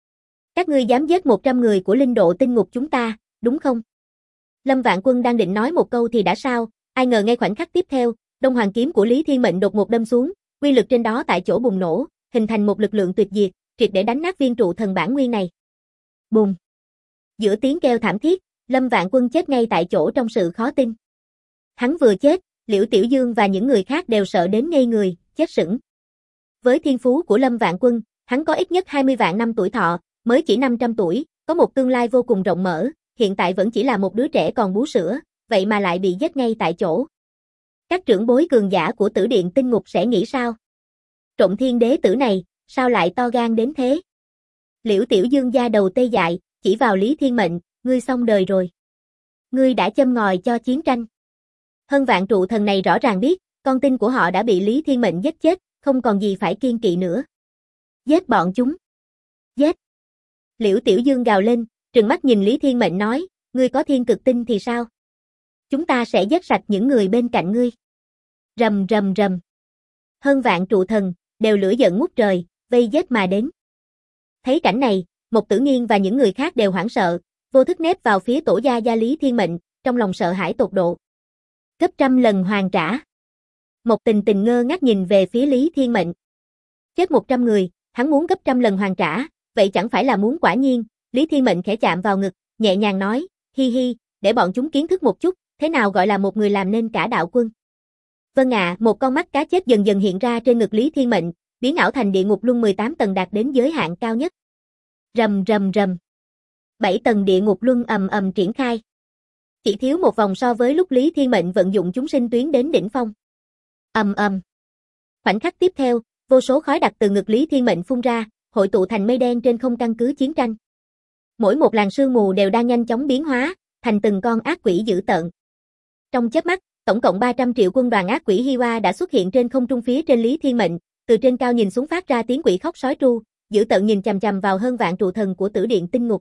Các ngươi dám giết 100 người của linh độ tinh ngục chúng ta, đúng không? Lâm Vạn Quân đang định nói một câu thì đã sao, ai ngờ ngay khoảnh khắc tiếp theo, Đông Hoàng kiếm của Lý Thiên Mệnh đột ngột đâm xuống, uy lực trên đó tại chỗ bùng nổ, hình thành một lực lượng tuyệt diệt, triệt để đánh nát viên trụ thần bản nguyên này. Bùng! Giữa tiếng kêu thảm thiết, Lâm Vạn Quân chết ngay tại chỗ trong sự khó tin. Hắn vừa chết, Liễu Tiểu Dương và những người khác đều sợ đến ngây người, chết sững. Với thiên phú của Lâm Vạn Quân, hắn có ít nhất 20 vạn năm tuổi thọ, mới chỉ 500 tuổi, có một tương lai vô cùng rộng mở, hiện tại vẫn chỉ là một đứa trẻ còn bú sữa, vậy mà lại bị giết ngay tại chỗ. Các trưởng bối cường giả của Tử Điện Tinh Ngục sẽ nghĩ sao? Trộm Thiên Đế tử này, sao lại to gan đến thế? Liễu Tiểu Dương da đầu tê dại, chỉ vào Lý Thiên Mệnh, ngươi xong đời rồi. Ngươi đã châm ngòi cho chiến tranh. Hơn vạn trụ thần này rõ ràng biết, con tin của họ đã bị Lý Thiên Mệnh giết chết, không còn gì phải kiên kỵ nữa. Giết bọn chúng. Giết. Liễu Tiểu Dương gào lên, trừng mắt nhìn Lý Thiên Mệnh nói, ngươi có thiên cực tinh thì sao? Chúng ta sẽ giết sạch những người bên cạnh ngươi. Rầm rầm rầm. Hơn vạn trụ thần, đều lửa giận ngút trời, vây giết mà đến. Thấy cảnh này, Một Tử Nghiên và những người khác đều hoảng sợ, vô thức nép vào phía tổ gia gia Lý Thiên Mệnh, trong lòng sợ hãi tột độ. Gấp trăm lần hoàn trả. Một Tình Tình ngơ ngác nhìn về phía Lý Thiên Mệnh. Chết 100 người, hắn muốn gấp trăm lần hoàn trả, vậy chẳng phải là muốn quả nhiên, Lý Thiên Mệnh khẽ chạm vào ngực, nhẹ nhàng nói, hi hi, để bọn chúng kiến thức một chút, thế nào gọi là một người làm nên cả đạo quân. Vâng ạ, một con mắt cá chết dần dần hiện ra trên ngực Lý Thiên Mệnh, biến ảo thành địa ngục luân 18 tầng đạt đến giới hạn cao nhất. Rầm rầm rầm. 7 tầng địa ngục luân ầm ầm triển khai. Chỉ thiếu một vòng so với lúc Lý Thiên Mệnh vận dụng chúng sinh tuyến đến đỉnh phong. Ầm ầm. Khoảnh khắc tiếp theo, vô số khói đặc từ ngực Lý Thiên Mệnh phun ra, hội tụ thành mây đen trên không căn cứ chiến tranh. Mỗi một làn sương mù đều đang nhanh chóng biến hóa, thành từng con ác quỷ dữ tợn. Trong chớp mắt, tổng cộng 300 triệu quân đoàn ác quỷ Hiwa đã xuất hiện trên không trung phía trên Lý Thiên Mệnh, từ trên cao nhìn xuống phát ra tiếng quỷ khóc sói tru, dữ tợn nhìn chằm chằm vào hơn vạn trụ thần của Tử Điện Tinh Ngục.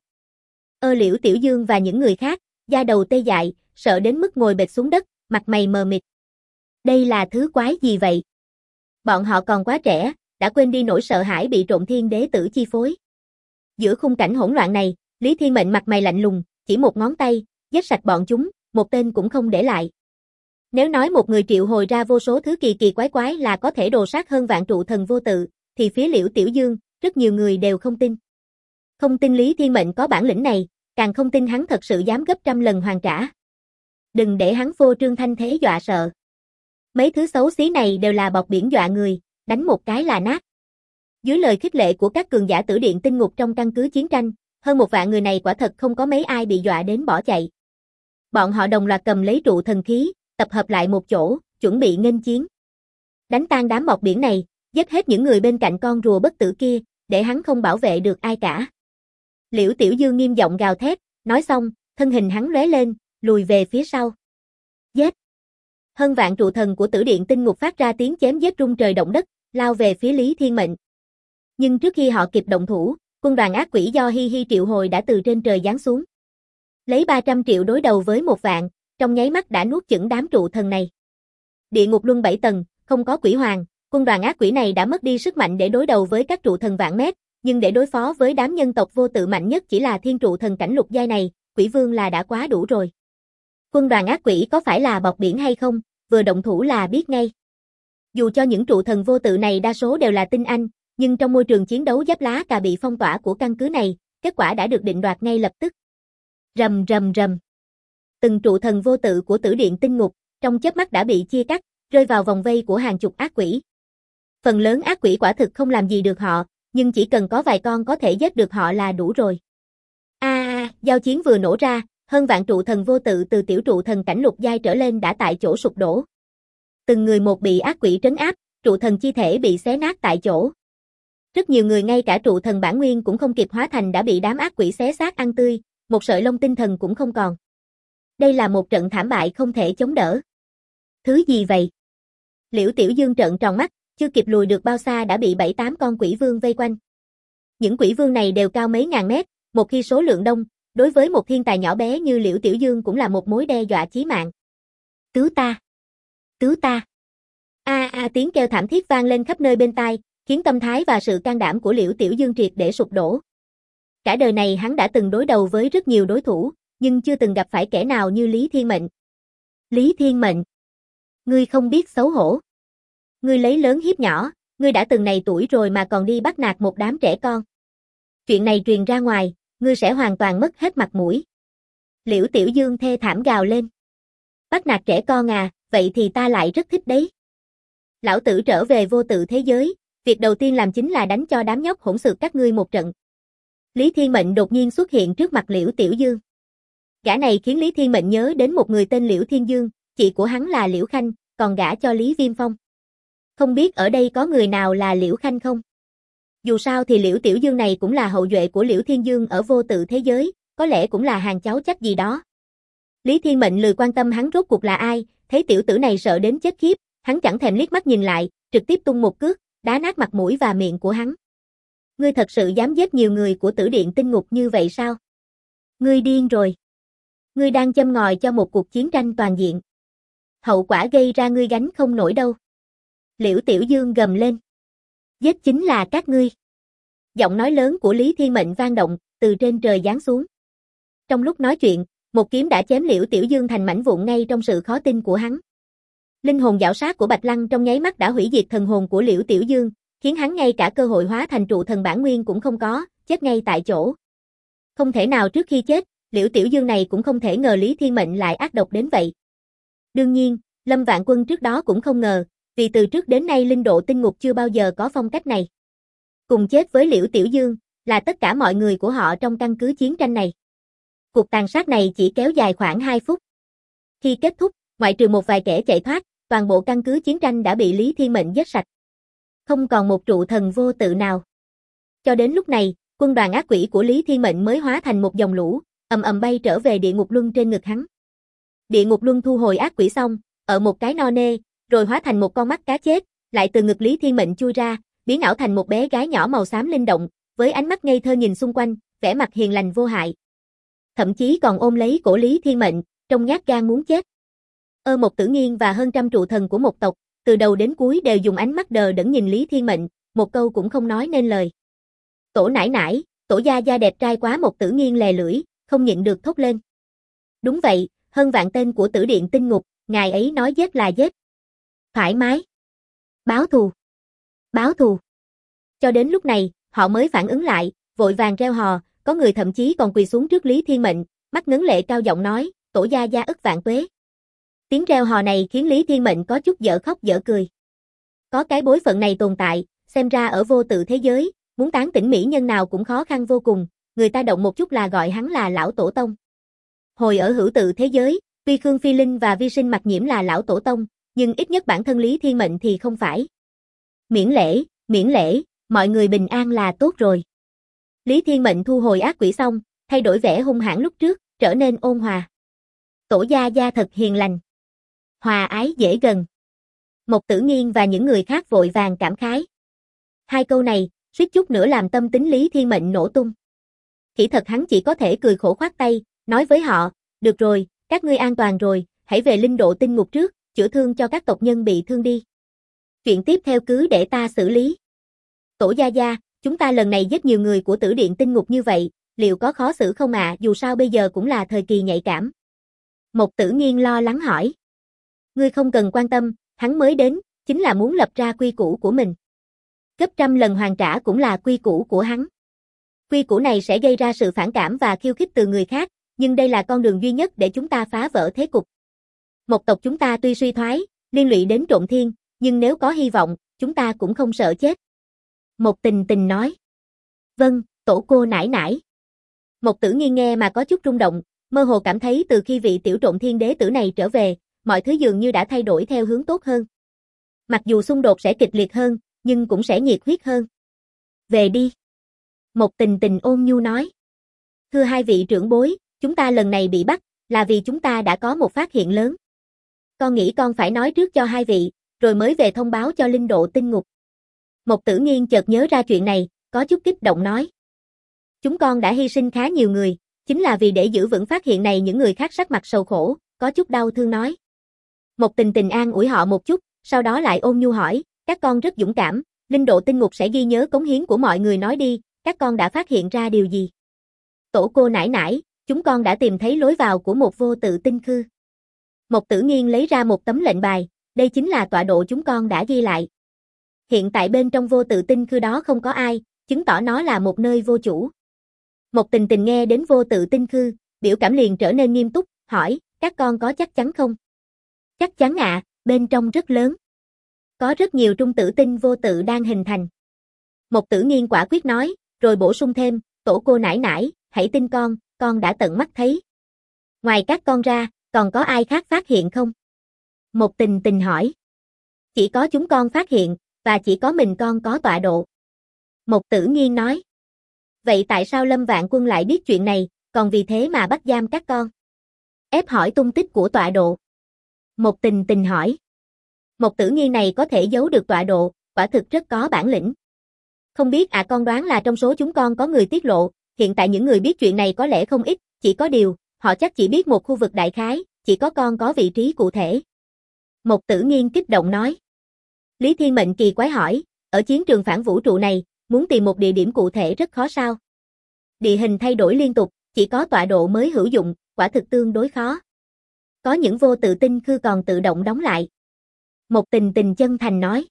Liễu Tiểu Dương và những người khác, da đầu tê dại, sợ đến mức ngồi bệt xuống đất, mặt mày mờ mịt. Đây là thứ quái gì vậy? Bọn họ còn quá trẻ, đã quên đi nỗi sợ hãi bị Trộm Thiên Đế tử chi phối. Giữa khung cảnh hỗn loạn này, Lý Thiên Mệnh mặt mày lạnh lùng, chỉ một ngón tay, giết sạch bọn chúng, một tên cũng không để lại. Nếu nói một người triệu hồi ra vô số thứ kỳ kỳ quái quái là có thể đồ sát hơn vạn trụ thần vô tự, thì phía Liễu Tiểu Dương, rất nhiều người đều không tin. Không tin Lý Thiên Mệnh có bản lĩnh này, càng không tin hắn thật sự dám gấp trăm lần hoàn trả. Đừng để hắn phô trương thanh thế dọa sợ. Mấy thứ xấu xí này đều là bọt biển dọa người, đánh một cái là nát. Dưới lời khích lệ của các cường giả Tử Điện Tinh Ngục trong căn cứ chiến tranh, hơn 1 vạn người này quả thật không có mấy ai bị dọa đến bỏ chạy. Bọn họ đồng loạt cầm lấy trụ thần khí, tập hợp lại một chỗ, chuẩn bị nghênh chiến. Đánh tan đám bọt biển này, giết hết những người bên cạnh con rùa bất tử kia, để hắn không bảo vệ được ai cả. Liễu Tiểu Dương nghiêm giọng gào thét, nói xong, thân hình hắn lóe lên, lùi về phía sau. Giết! Hơn vạn trụ thần của Tử Điện Tinh Ngục phát ra tiếng chém giết rung trời động đất, lao về phía Lý Thiên Mệnh. Nhưng trước khi họ kịp động thủ, quân đoàn ác quỷ do Hi Hi triệu hồi đã từ trên trời giáng xuống. Lấy 300 triệu đối đầu với 1 vạn, trong nháy mắt đã nuốt chửng đám trụ thần này. Địa ngục luân 7 tầng, không có quỷ hoàng, quân đoàn ác quỷ này đã mất đi sức mạnh để đối đầu với các trụ thần vạn mét, nhưng để đối phó với đám nhân tộc vô tự mạnh nhất chỉ là thiên trụ thần cảnh lục giai này, quỷ vương là đã quá đủ rồi. Quân đoàn ác quỷ có phải là bọt biển hay không, vừa động thủ là biết ngay. Dù cho những trụ thần vô tự này đa số đều là tinh anh, nhưng trong môi trường chiến đấu giáp lá cà bị phong tỏa của căn cứ này, kết quả đã được định đoạt ngay lập tức. Rầm rầm rầm. Từng trụ thần vô tự của Tử Điện Tinh Ngục, trong chớp mắt đã bị chia cắt, rơi vào vòng vây của hàng chục ác quỷ. Phần lớn ác quỷ quả thực không làm gì được họ, nhưng chỉ cần có vài con có thể giết được họ là đủ rồi. Giao chiến vừa nổ ra, hơn vạn trụ thần vô tự từ tiểu trụ thần cảnh lục giai trở lên đã tại chỗ sụp đổ. Từng người một bị ác quỷ trấn áp, trụ thần chi thể bị xé nát tại chỗ. Rất nhiều người ngay cả trụ thần bản nguyên cũng không kịp hóa thành đã bị đám ác quỷ xé xác ăn tươi, một sợi lông tinh thần cũng không còn. Đây là một trận thảm bại không thể chống đỡ. Thứ gì vậy? Liễu Tiểu Dương trợn tròn mắt, chưa kịp lùi được bao xa đã bị 7-8 con quỷ vương vây quanh. Những quỷ vương này đều cao mấy ngàn mét, một khi số lượng đông, đối với một thiên tài nhỏ bé như Liễu Tiểu Dương cũng là một mối đe dọa chí mạng. Cứu ta! Cứu ta! Tiếng kêu thảm thiết vang lên khắp nơi bên tai, khiến tâm thái và sự can đảm của Liễu Tiểu Dương triệt để sụp đổ. Cả đời này hắn đã từng đối đầu với rất nhiều đối thủ, nhưng chưa từng gặp phải kẻ nào như Lý Thiên Mệnh. Lý Thiên Mệnh! Ngươi không biết xấu hổ. Ngươi lấy lớn hiếp nhỏ, ngươi đã từng này tuổi rồi mà còn đi bắt nạt một đám trẻ con. Chuyện này truyền ra ngoài, ngươi sẽ hoàn toàn mất hết mặt mũi. Liễu Tiểu Dương thê thảm gào lên. Bắt nạt trẻ con à, vậy thì ta lại rất thích đấy. Lão tử trở về vô tự thế giới, việc đầu tiên làm chính là đánh cho đám nhóc hỗn xược các ngươi một trận. Lý Thiên Mệnh đột nhiên xuất hiện trước mặt Liễu Tiểu Dương. Gã này khiến Lý Thiên Mệnh nhớ đến một người tên Liễu Thiên Dương, chị của hắn là Liễu Khanh, còn gả cho Lý Viêm Phong. Không biết ở đây có người nào là Liễu Khanh không? Dù sao thì Liễu Tiểu Dương này cũng là hậu duệ của Liễu Thiên Dương ở vô tự thế giới, có lẽ cũng là hàng cháu chắc gì đó. Lý Thiên Mệnh lười quan tâm hắn rốt cuộc là ai, thấy tiểu tử này sợ đến chết khiếp, hắn chẳng thèm liếc mắt nhìn lại, trực tiếp tung một cước, đá nát mặt mũi và miệng của hắn. Ngươi thật sự dám giết nhiều người của Tử Điện Tinh Ngục như vậy sao? Ngươi điên rồi. Ngươi đang châm ngòi cho một cuộc chiến tranh toàn diện. Hậu quả gây ra ngươi gánh không nổi đâu. Liễu Tiểu Dương gầm lên. Giết chính là các ngươi. Giọng nói lớn của Lý Thiên Mệnh vang động, từ trên trời giáng xuống. Trong lúc nói chuyện, một kiếm đã chém Liễu Tiểu Dương thành mảnh vụn ngay trong sự khó tin của hắn. Linh hồn giảo sát của Bạch Lăng trong nháy mắt đã hủy diệt thần hồn của Liễu Tiểu Dương, khiến hắn ngay cả cơ hội hóa thành trụ thần bản nguyên cũng không có, chết ngay tại chỗ. Không thể nào trước khi chết, Liễu Tiểu Dương này cũng không thể ngờ Lý Thiên Mệnh lại ác độc đến vậy. Đương nhiên, Lâm Vạn Quân trước đó cũng không ngờ, vì từ trước đến nay linh độ tinh ngục chưa bao giờ có phong cách này. Cùng chết với Liễu Tiểu Dương, là tất cả mọi người của họ trong căn cứ chiến tranh này. Cuộc tàn sát này chỉ kéo dài khoảng 2 phút. Khi kết thúc, ngoại trừ một vài kẻ chạy thoát, toàn bộ căn cứ chiến tranh đã bị Lý Thiên Mệnh giết sạch. Không còn một trụ thần vô tự nào. Cho đến lúc này, quân đoàn ác quỷ của Lý Thiên Mệnh mới hóa thành một dòng lũ, ầm ầm bay trở về địa ngục luân trên ngực hắn. Địa ngục luân thu hồi ác quỷ xong, ở một cái no nê, rồi hóa thành một con mắt cá chết, lại từ ngực Lý Thiên Mệnh chui ra, biến ảo thành một bé gái nhỏ màu xám linh động, với ánh mắt ngây thơ nhìn xung quanh, vẻ mặt hiền lành vô hại. Thậm chí còn ôm lấy cổ Lý Thiên Mệnh, trông nhát gan muốn chết. Một Tử Nghiên và hơn trăm trụ thần của một tộc, từ đầu đến cuối đều dùng ánh mắt đờ đẫn nhìn Lý Thiên Mệnh, một câu cũng không nói nên lời. Tổ nải nải, tổ gia gia đẹp trai quá. Một Tử Nghiên lè lưỡi, không nhịn được thốt lên. Đúng vậy, hơn vạn tên của Tử Điện Tinh Ngục, ngài ấy nói giết là giết. Thoải mái. Báo thù. Báo thù. Cho đến lúc này, họ mới phản ứng lại, vội vàng reo hò, có người thậm chí còn quỳ xuống trước Lý Thiên Mệnh, mắt ngấn lệ cao giọng nói, tổ gia gia ức vạn tuế. Tiếng reo hò này khiến Lý Thiên Mệnh có chút dở khóc dở cười. Có cái bối phận này tồn tại, xem ra ở vô tự thế giới, muốn tán tỉnh mỹ nhân nào cũng khó khăn vô cùng, người ta động một chút là gọi hắn là lão tổ tông. Hồi ở hữu tự thế giới, tuy Khương Phi Linh và Vi Sinh Mặc Nhiễm là lão tổ tông, nhưng ít nhất bản thân Lý Thiên Mệnh thì không phải. Miễn lễ, mọi người bình an là tốt rồi. Lý Thiên Mệnh thu hồi ác quỷ xong, thay đổi vẻ hung hãn lúc trước, trở nên ôn hòa. Tổ gia gia thật hiền lành. Hòa ái dễ gần. Một Tử Nghiên và những người khác vội vàng cảm khái. Hai câu này, suýt chút nữa làm tâm tính Lý Thiên Mệnh nổ tung. Kỳ thật hắn chỉ có thể cười khổ khoát tay, nói với họ, được rồi, các ngươi an toàn rồi, hãy về linh độ tinh ngục trước, chữa thương cho các tộc nhân bị thương đi. Chuyện tiếp theo cứ để ta xử lý. Tổ gia gia, chúng ta lần này giết nhiều người của Tử Điện Tinh Ngục như vậy, liệu có khó xử không ạ? Dù sao bây giờ cũng là thời kỳ nhạy cảm. Một Tử Nghiên lo lắng hỏi. Ngươi không cần quan tâm, hắn mới đến, chính là muốn lập ra quy củ của mình. Gấp trăm lần hoàn trả cũng là quy củ của hắn. Quy củ này sẽ gây ra sự phản cảm và khiêu khích từ người khác, nhưng đây là con đường duy nhất để chúng ta phá vỡ thế cục. Một tộc chúng ta tuy suy thoái, liên lụy đến Trộn Thiên, nhưng nếu có hy vọng, chúng ta cũng không sợ chết. Một Tình Tình nói. Vâng, tổ cô nải nải. Một Tử Nghiên nghe mà có chút rung động, Mơ hồ cảm thấy từ khi vị tiểu trộn thiên đế tử này trở về, mọi thứ dường như đã thay đổi theo hướng tốt hơn. Mặc dù xung đột sẽ kịch liệt hơn, nhưng cũng sẽ nhiệt huyết hơn. Về đi. Một Tình Tình ôn nhu nói. Thưa hai vị trưởng bối, chúng ta lần này bị bắt, là vì chúng ta đã có một phát hiện lớn. Con nghĩ con phải nói trước cho hai vị, rồi mới về thông báo cho Linh Độ Tinh Ngục. Một Tử Nghiên chợt nhớ ra chuyện này, có chút kích động nói. Chúng con đã hy sinh khá nhiều người, chính là vì để giữ vững phát hiện này. Những người khác sắc mặt sầu khổ, có chút đau thương nói. Một Tình Tình an ủi họ một chút, sau đó lại ôn nhu hỏi, các con rất dũng cảm, Linh Độ Tinh Ngục sẽ ghi nhớ cống hiến của mọi người. Nói đi, các con đã phát hiện ra điều gì? Tổ cô nải nải, chúng con đã tìm thấy lối vào của một vô tự tinh khư. Một Tử Nghiên lấy ra một tấm lệnh bài, đây chính là tọa độ chúng con đã ghi lại. Hiện tại bên trong vô tự tinh khư đó không có ai, chứng tỏ nó là một nơi vô chủ. Một Tình Tình nghe đến vô tự tinh khư, biểu cảm liền trở nên nghiêm túc, hỏi, các con có chắc chắn không? Chắc chắn ạ, bên trong rất lớn. Có rất nhiều trung tử tinh vô tự đang hình thành. Một Tử Nghiên quả quyết nói, rồi bổ sung thêm, tổ cô nải nải, hãy tin con đã tận mắt thấy. Ngoài các con ra, còn có ai khác phát hiện không? Một Tình Tình hỏi. Chỉ có chúng con phát hiện, và chỉ có mình con có tọa độ. Một Tử Nghiên nói. Vậy tại sao Lâm Vạn Quân lại biết chuyện này, còn vì thế mà bắt giam các con? Ép hỏi tung tích của tọa độ. Một Tình Tình hỏi. Một Tử Nghiên này có thể giấu được tọa độ, quả thực rất có bản lĩnh. Không biết con đoán là trong số chúng con có người tiết lộ, hiện tại những người biết chuyện này có lẽ không ít, chỉ có điều, họ chắc chỉ biết một khu vực đại khái, chỉ có con có vị trí cụ thể. Một Tử Nghiên kích động nói. Lý Thiên Mệnh kỳ quái hỏi, ở chiến trường phản vũ trụ này, muốn tìm một địa điểm cụ thể rất khó sao? Địa hình thay đổi liên tục, chỉ có tọa độ mới hữu dụng, quả thực tương đối khó. Có những vô tự tinh khư còn tự động đóng lại. Một Tình Tình chân thành nói.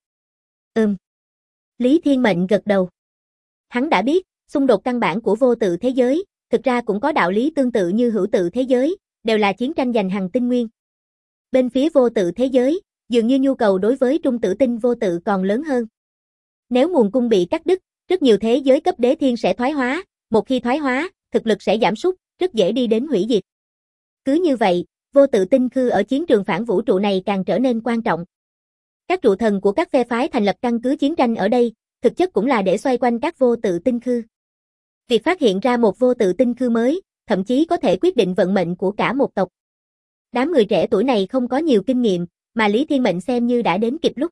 Lý Thiên Mệnh gật đầu. Hắn đã biết, xung đột căn bản của vô tự thế giới, thực ra cũng có đạo lý tương tự như hữu tự thế giới, đều là chiến tranh giành hằng tinh nguyên. Bên phía vô tự thế giới, dường như nhu cầu đối với trung tử tinh vô tự còn lớn hơn. Nếu nguồn cung bị cắt đứt, rất nhiều thế giới cấp đế thiên sẽ thoái hóa, một khi thoái hóa, thực lực sẽ giảm sút, rất dễ đi đến hủy diệt. Cứ như vậy, vô tự tinh khư ở chiến trường phản vũ trụ này càng trở nên quan trọng. Các trụ thần của các phe phái thành lập căn cứ chiến tranh ở đây, thực chất cũng là để xoay quanh các vô tự tinh khư. Việc phát hiện ra một vô tự tinh khư mới, thậm chí có thể quyết định vận mệnh của cả một tộc. Đám người trẻ tuổi này không có nhiều kinh nghiệm, mà Lý Thiên Mệnh xem như đã đến kịp lúc.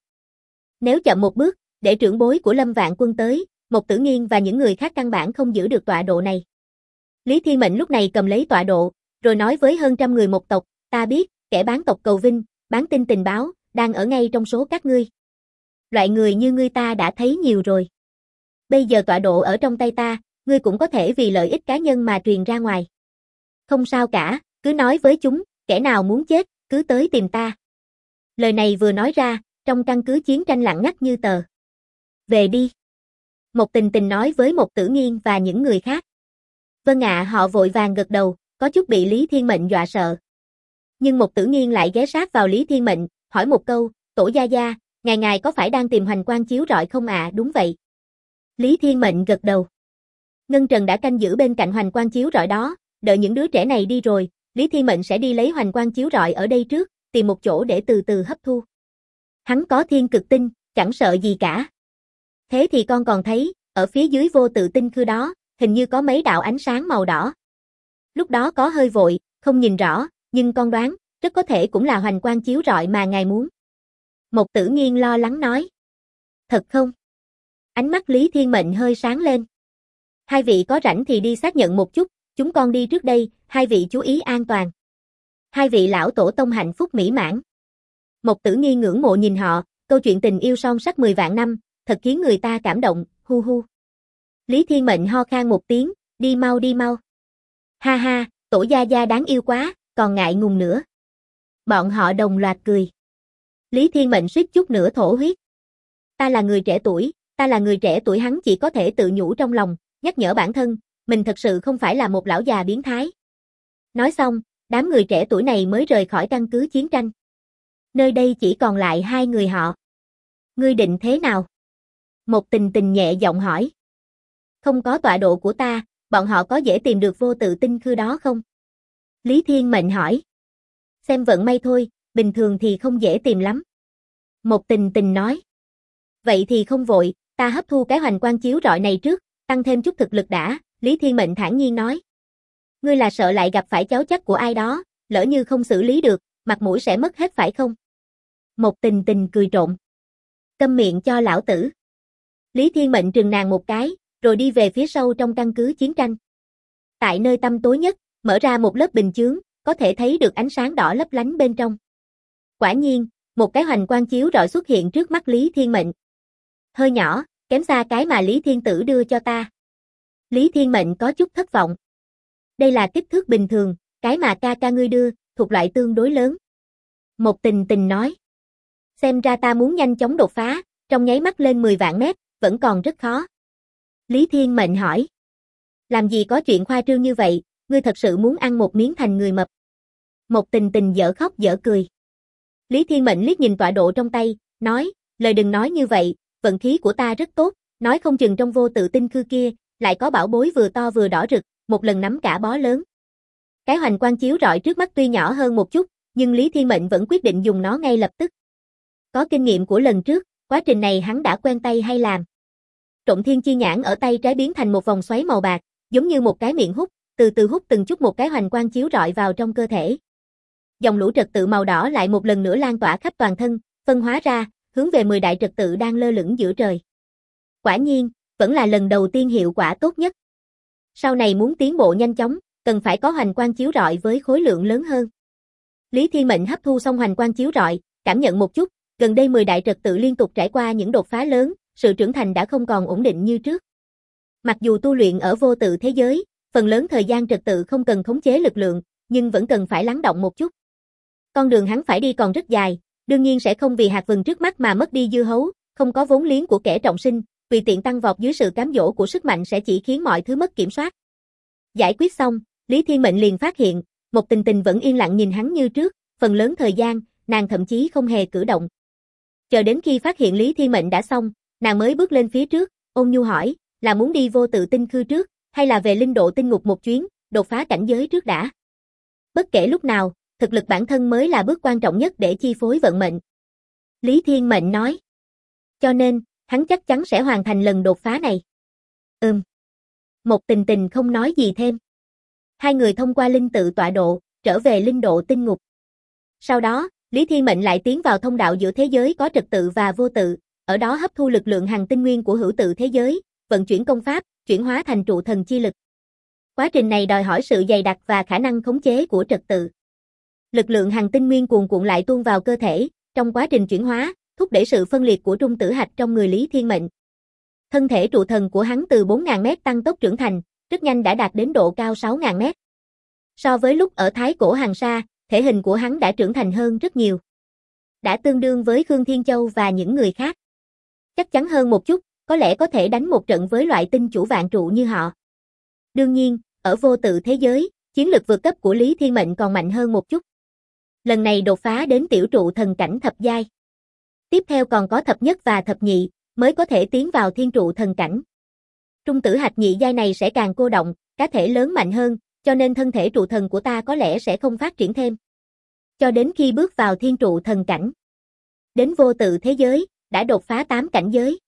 Nếu chậm một bước, để trưởng bối của Lâm Vạn Quân tới, Một Tử Nghiên và những người khác căn bản không giữ được tọa độ này. Lý Thiên Mệnh lúc này cầm lấy tọa độ, rồi nói với hơn trăm người một tộc, ta biết, kẻ bán tộc cầu vinh, bán tin tình báo, đang ở ngay trong số các ngươi. Loại người như ngươi ta đã thấy nhiều rồi. Bây giờ tọa độ ở trong tay ta, ngươi cũng có thể vì lợi ích cá nhân mà truyền ra ngoài. Không sao cả, cứ nói với chúng, kẻ nào muốn chết, cứ tới tìm ta. Lời này vừa nói ra, trong căn cứ chiến tranh lặng ngắt như tờ. Về đi. Một Tình Tình nói với Một Tử Nghiên và những người khác. Vâng ạ, họ vội vàng gật đầu, có chút bị Lý Thiên Mệnh dọa sợ. Nhưng Một Tử Nghiên lại ghé sát vào Lý Thiên Mệnh, hỏi một câu, tổ gia gia, ngài có phải đang tìm hoành quang chiếu rọi không ạ? Đúng vậy. Lý Thiên Mệnh gật đầu. Ngân Trần đã canh giữ bên cạnh hoành quang chiếu rọi đó, đợi những đứa trẻ này đi rồi, Lý Thiên Mệnh sẽ đi lấy hoành quang chiếu rọi ở đây trước, tìm một chỗ để từ từ hấp thu. Hắn có thiên cực tinh, chẳng sợ gì cả. Thế thì con còn thấy, ở phía dưới vô tự tinh khư đó, hình như có mấy đạo ánh sáng màu đỏ. Lúc đó có hơi vội, không nhìn rõ, nhưng con đoán, rất có thể cũng là hoành quang chiếu rọi mà ngài muốn. Một Tử Nghiên lo lắng nói. Thật không? Ánh mắt Lý Thiên Mệnh hơi sáng lên. Hai vị có rảnh thì đi xác nhận một chút, chúng con đi trước đây, hai vị chú ý an toàn. Hai vị lão tổ tông hạnh phúc mỹ mãn. Một Tử Nghiên ngưỡng mộ nhìn họ, câu chuyện tình yêu son sắc 10 vạn năm, thật khiến người ta cảm động, hu hu. Lý Thiên Mệnh ho khan một tiếng, đi mau đi mau. Ha ha, tổ gia gia đáng yêu quá, còn ngại ngùng nữa. Bọn họ đồng loạt cười. Lý Thiên Mệnh suýt chút nữa thổ huyết. Ta là người trẻ tuổi hắn chỉ có thể tự nhủ trong lòng, nhắc nhở bản thân, mình thật sự không phải là một lão già biến thái. Nói xong, đám người trẻ tuổi này mới rời khỏi căn cứ chiến tranh. Nơi đây chỉ còn lại hai người họ. Ngươi định thế nào? Một Tình Tình nhẹ giọng hỏi. Không có tọa độ của ta, bọn họ có dễ tìm được vô tự tinh khư đó không? Lý Thiên Mệnh hỏi. Xem vận may thôi, bình thường thì không dễ tìm lắm. Một Tình Tình nói. Vậy thì không vội, ta hấp thu cái hoành quang chiếu rọi này trước, tăng thêm chút thực lực đã, Lý Thiên Mệnh thản nhiên nói. Ngươi là sợ lại gặp phải cháu chắc của ai đó, lỡ như không xử lý được, mặt mũi sẽ mất hết phải không? Một Tình Tình cười trộm. Câm miệng cho lão tử. Lý Thiên Mệnh trừng nàng một cái, rồi đi về phía sâu trong căn cứ chiến tranh. Tại nơi tăm tối nhất, mở ra một lớp bình chướng, có thể thấy được ánh sáng đỏ lấp lánh bên trong. Quả nhiên, một cái hoành quang chiếu rọi xuất hiện trước mắt Lý Thiên Mệnh. Hơi nhỏ, kém xa cái mà Lý Thiên Tử đưa cho ta. Lý Thiên Mệnh có chút thất vọng. Đây là kích thước bình thường, cái mà ca ca ngươi đưa, thuộc loại tương đối lớn. Một Tình Tình nói. Xem ra ta muốn nhanh chóng đột phá, trong nháy mắt lên 10 vạn mét, vẫn còn rất khó. Lý Thiên Mệnh hỏi. Làm gì có chuyện khoa trương như vậy, ngươi thật sự muốn ăn một miếng thành người mập. Một Tình Tình dở khóc dở cười. Lý Thiên Mệnh liếc nhìn tọa độ trong tay, nói, lời đừng nói như vậy, vận khí của ta rất tốt, nói không chừng trong vô tự tinh khư kia, lại có bảo bối vừa to vừa đỏ rực, một lần nắm cả bó lớn. Cái hoành quang chiếu rọi trước mắt tuy nhỏ hơn một chút, nhưng Lý Thiên Mệnh vẫn quyết định dùng nó ngay lập tức. Có kinh nghiệm của lần trước, quá trình này hắn đã quen tay hay làm. Trộm thiên chi nhãn ở tay trái biến thành một vòng xoáy màu bạc, giống như một cái miệng hút, từ từ hút từng chút một cái hoành quang chiếu rọi vào trong cơ thể. Dòng lũ trật tự màu đỏ lại một lần nữa lan tỏa khắp toàn thân, phân hóa ra, hướng về 10 đại trật tự đang lơ lửng giữa trời. Quả nhiên, vẫn là lần đầu tiên hiệu quả tốt nhất. Sau này muốn tiến bộ nhanh chóng, cần phải có hoành quang chiếu rọi với khối lượng lớn hơn. Lý Thiên Mệnh hấp thu xong hoành quang chiếu rọi, cảm nhận một chút, gần đây 10 đại trật tự liên tục trải qua những đột phá lớn, sự trưởng thành đã không còn ổn định như trước. Mặc dù tu luyện ở vô tự thế giới, phần lớn thời gian trật tự không cần khống chế lực lượng, nhưng vẫn cần phải lắng động một chút. Con đường hắn phải đi còn rất dài, đương nhiên sẽ không vì hạt vừng trước mắt mà mất đi dưa hấu, không có vốn liếng của kẻ trọng sinh, tùy tiện tăng vọt dưới sự cám dỗ của sức mạnh sẽ chỉ khiến mọi thứ mất kiểm soát. Giải quyết xong, Lý Thiên Mệnh liền phát hiện, Một Tình Tình vẫn yên lặng nhìn hắn như trước, phần lớn thời gian, nàng thậm chí không hề cử động. Chờ đến khi phát hiện Lý Thiên Mệnh đã xong, nàng mới bước lên phía trước, ôn nhu hỏi, là muốn đi vô tự tinh khư trước, hay là về linh độ tinh ngục một chuyến, đột phá cảnh giới trước đã. Bất kể lúc nào, thực lực bản thân mới là bước quan trọng nhất để chi phối vận mệnh. Lý Thiên Mệnh nói. Cho nên, hắn chắc chắn sẽ hoàn thành lần đột phá này. Một Tình Tình không nói gì thêm. Hai người thông qua linh tự tọa độ, trở về linh độ tinh ngục. Sau đó, Lý Thiên Mệnh lại tiến vào thông đạo giữa thế giới có trật tự và vô tự, ở đó hấp thu lực lượng hằng tinh nguyên của hữu tự thế giới, vận chuyển công pháp, chuyển hóa thành trụ thần chi lực. Quá trình này đòi hỏi sự dày đặc và khả năng khống chế của trật tự. Lực lượng hằng tinh nguyên cuồn cuộn lại tuôn vào cơ thể, trong quá trình chuyển hóa, thúc đẩy sự phân liệt của trung tử hạch trong người Lý Thiên Mệnh. Thân thể trụ thần của hắn từ 4.000 mét tăng tốc trưởng thành, rất nhanh đã đạt đến độ cao 6.000 mét. So với lúc ở Thái Cổ Hàng Sa, thể hình của hắn đã trưởng thành hơn rất nhiều. Đã tương đương với Khương Thiên Châu và những người khác. Chắc chắn hơn một chút, có lẽ có thể đánh một trận với loại tinh chủ vạn trụ như họ. Đương nhiên, ở vô tự thế giới, chiến lực vượt cấp của Lý Thiên Mệnh còn mạnh hơn một chút. Lần này đột phá đến tiểu trụ thần cảnh thập giai. Tiếp theo còn có thập nhất và thập nhị, mới có thể tiến vào thiên trụ thần cảnh. Trung tử hạch nhị giai này sẽ càng cô động, cá thể lớn mạnh hơn, cho nên thân thể trụ thần của ta có lẽ sẽ không phát triển thêm. Cho đến khi bước vào thiên trụ thần cảnh. Đến vô tự thế giới, đã đột phá 8 cảnh giới.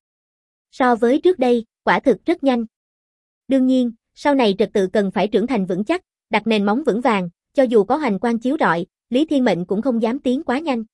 So với trước đây, quả thực rất nhanh. Đương nhiên, sau này trật tự cần phải trưởng thành vững chắc, đặt nền móng vững vàng, cho dù có hoành quang chiếu rọi, Lý Thiên Mệnh cũng không dám tiến quá nhanh.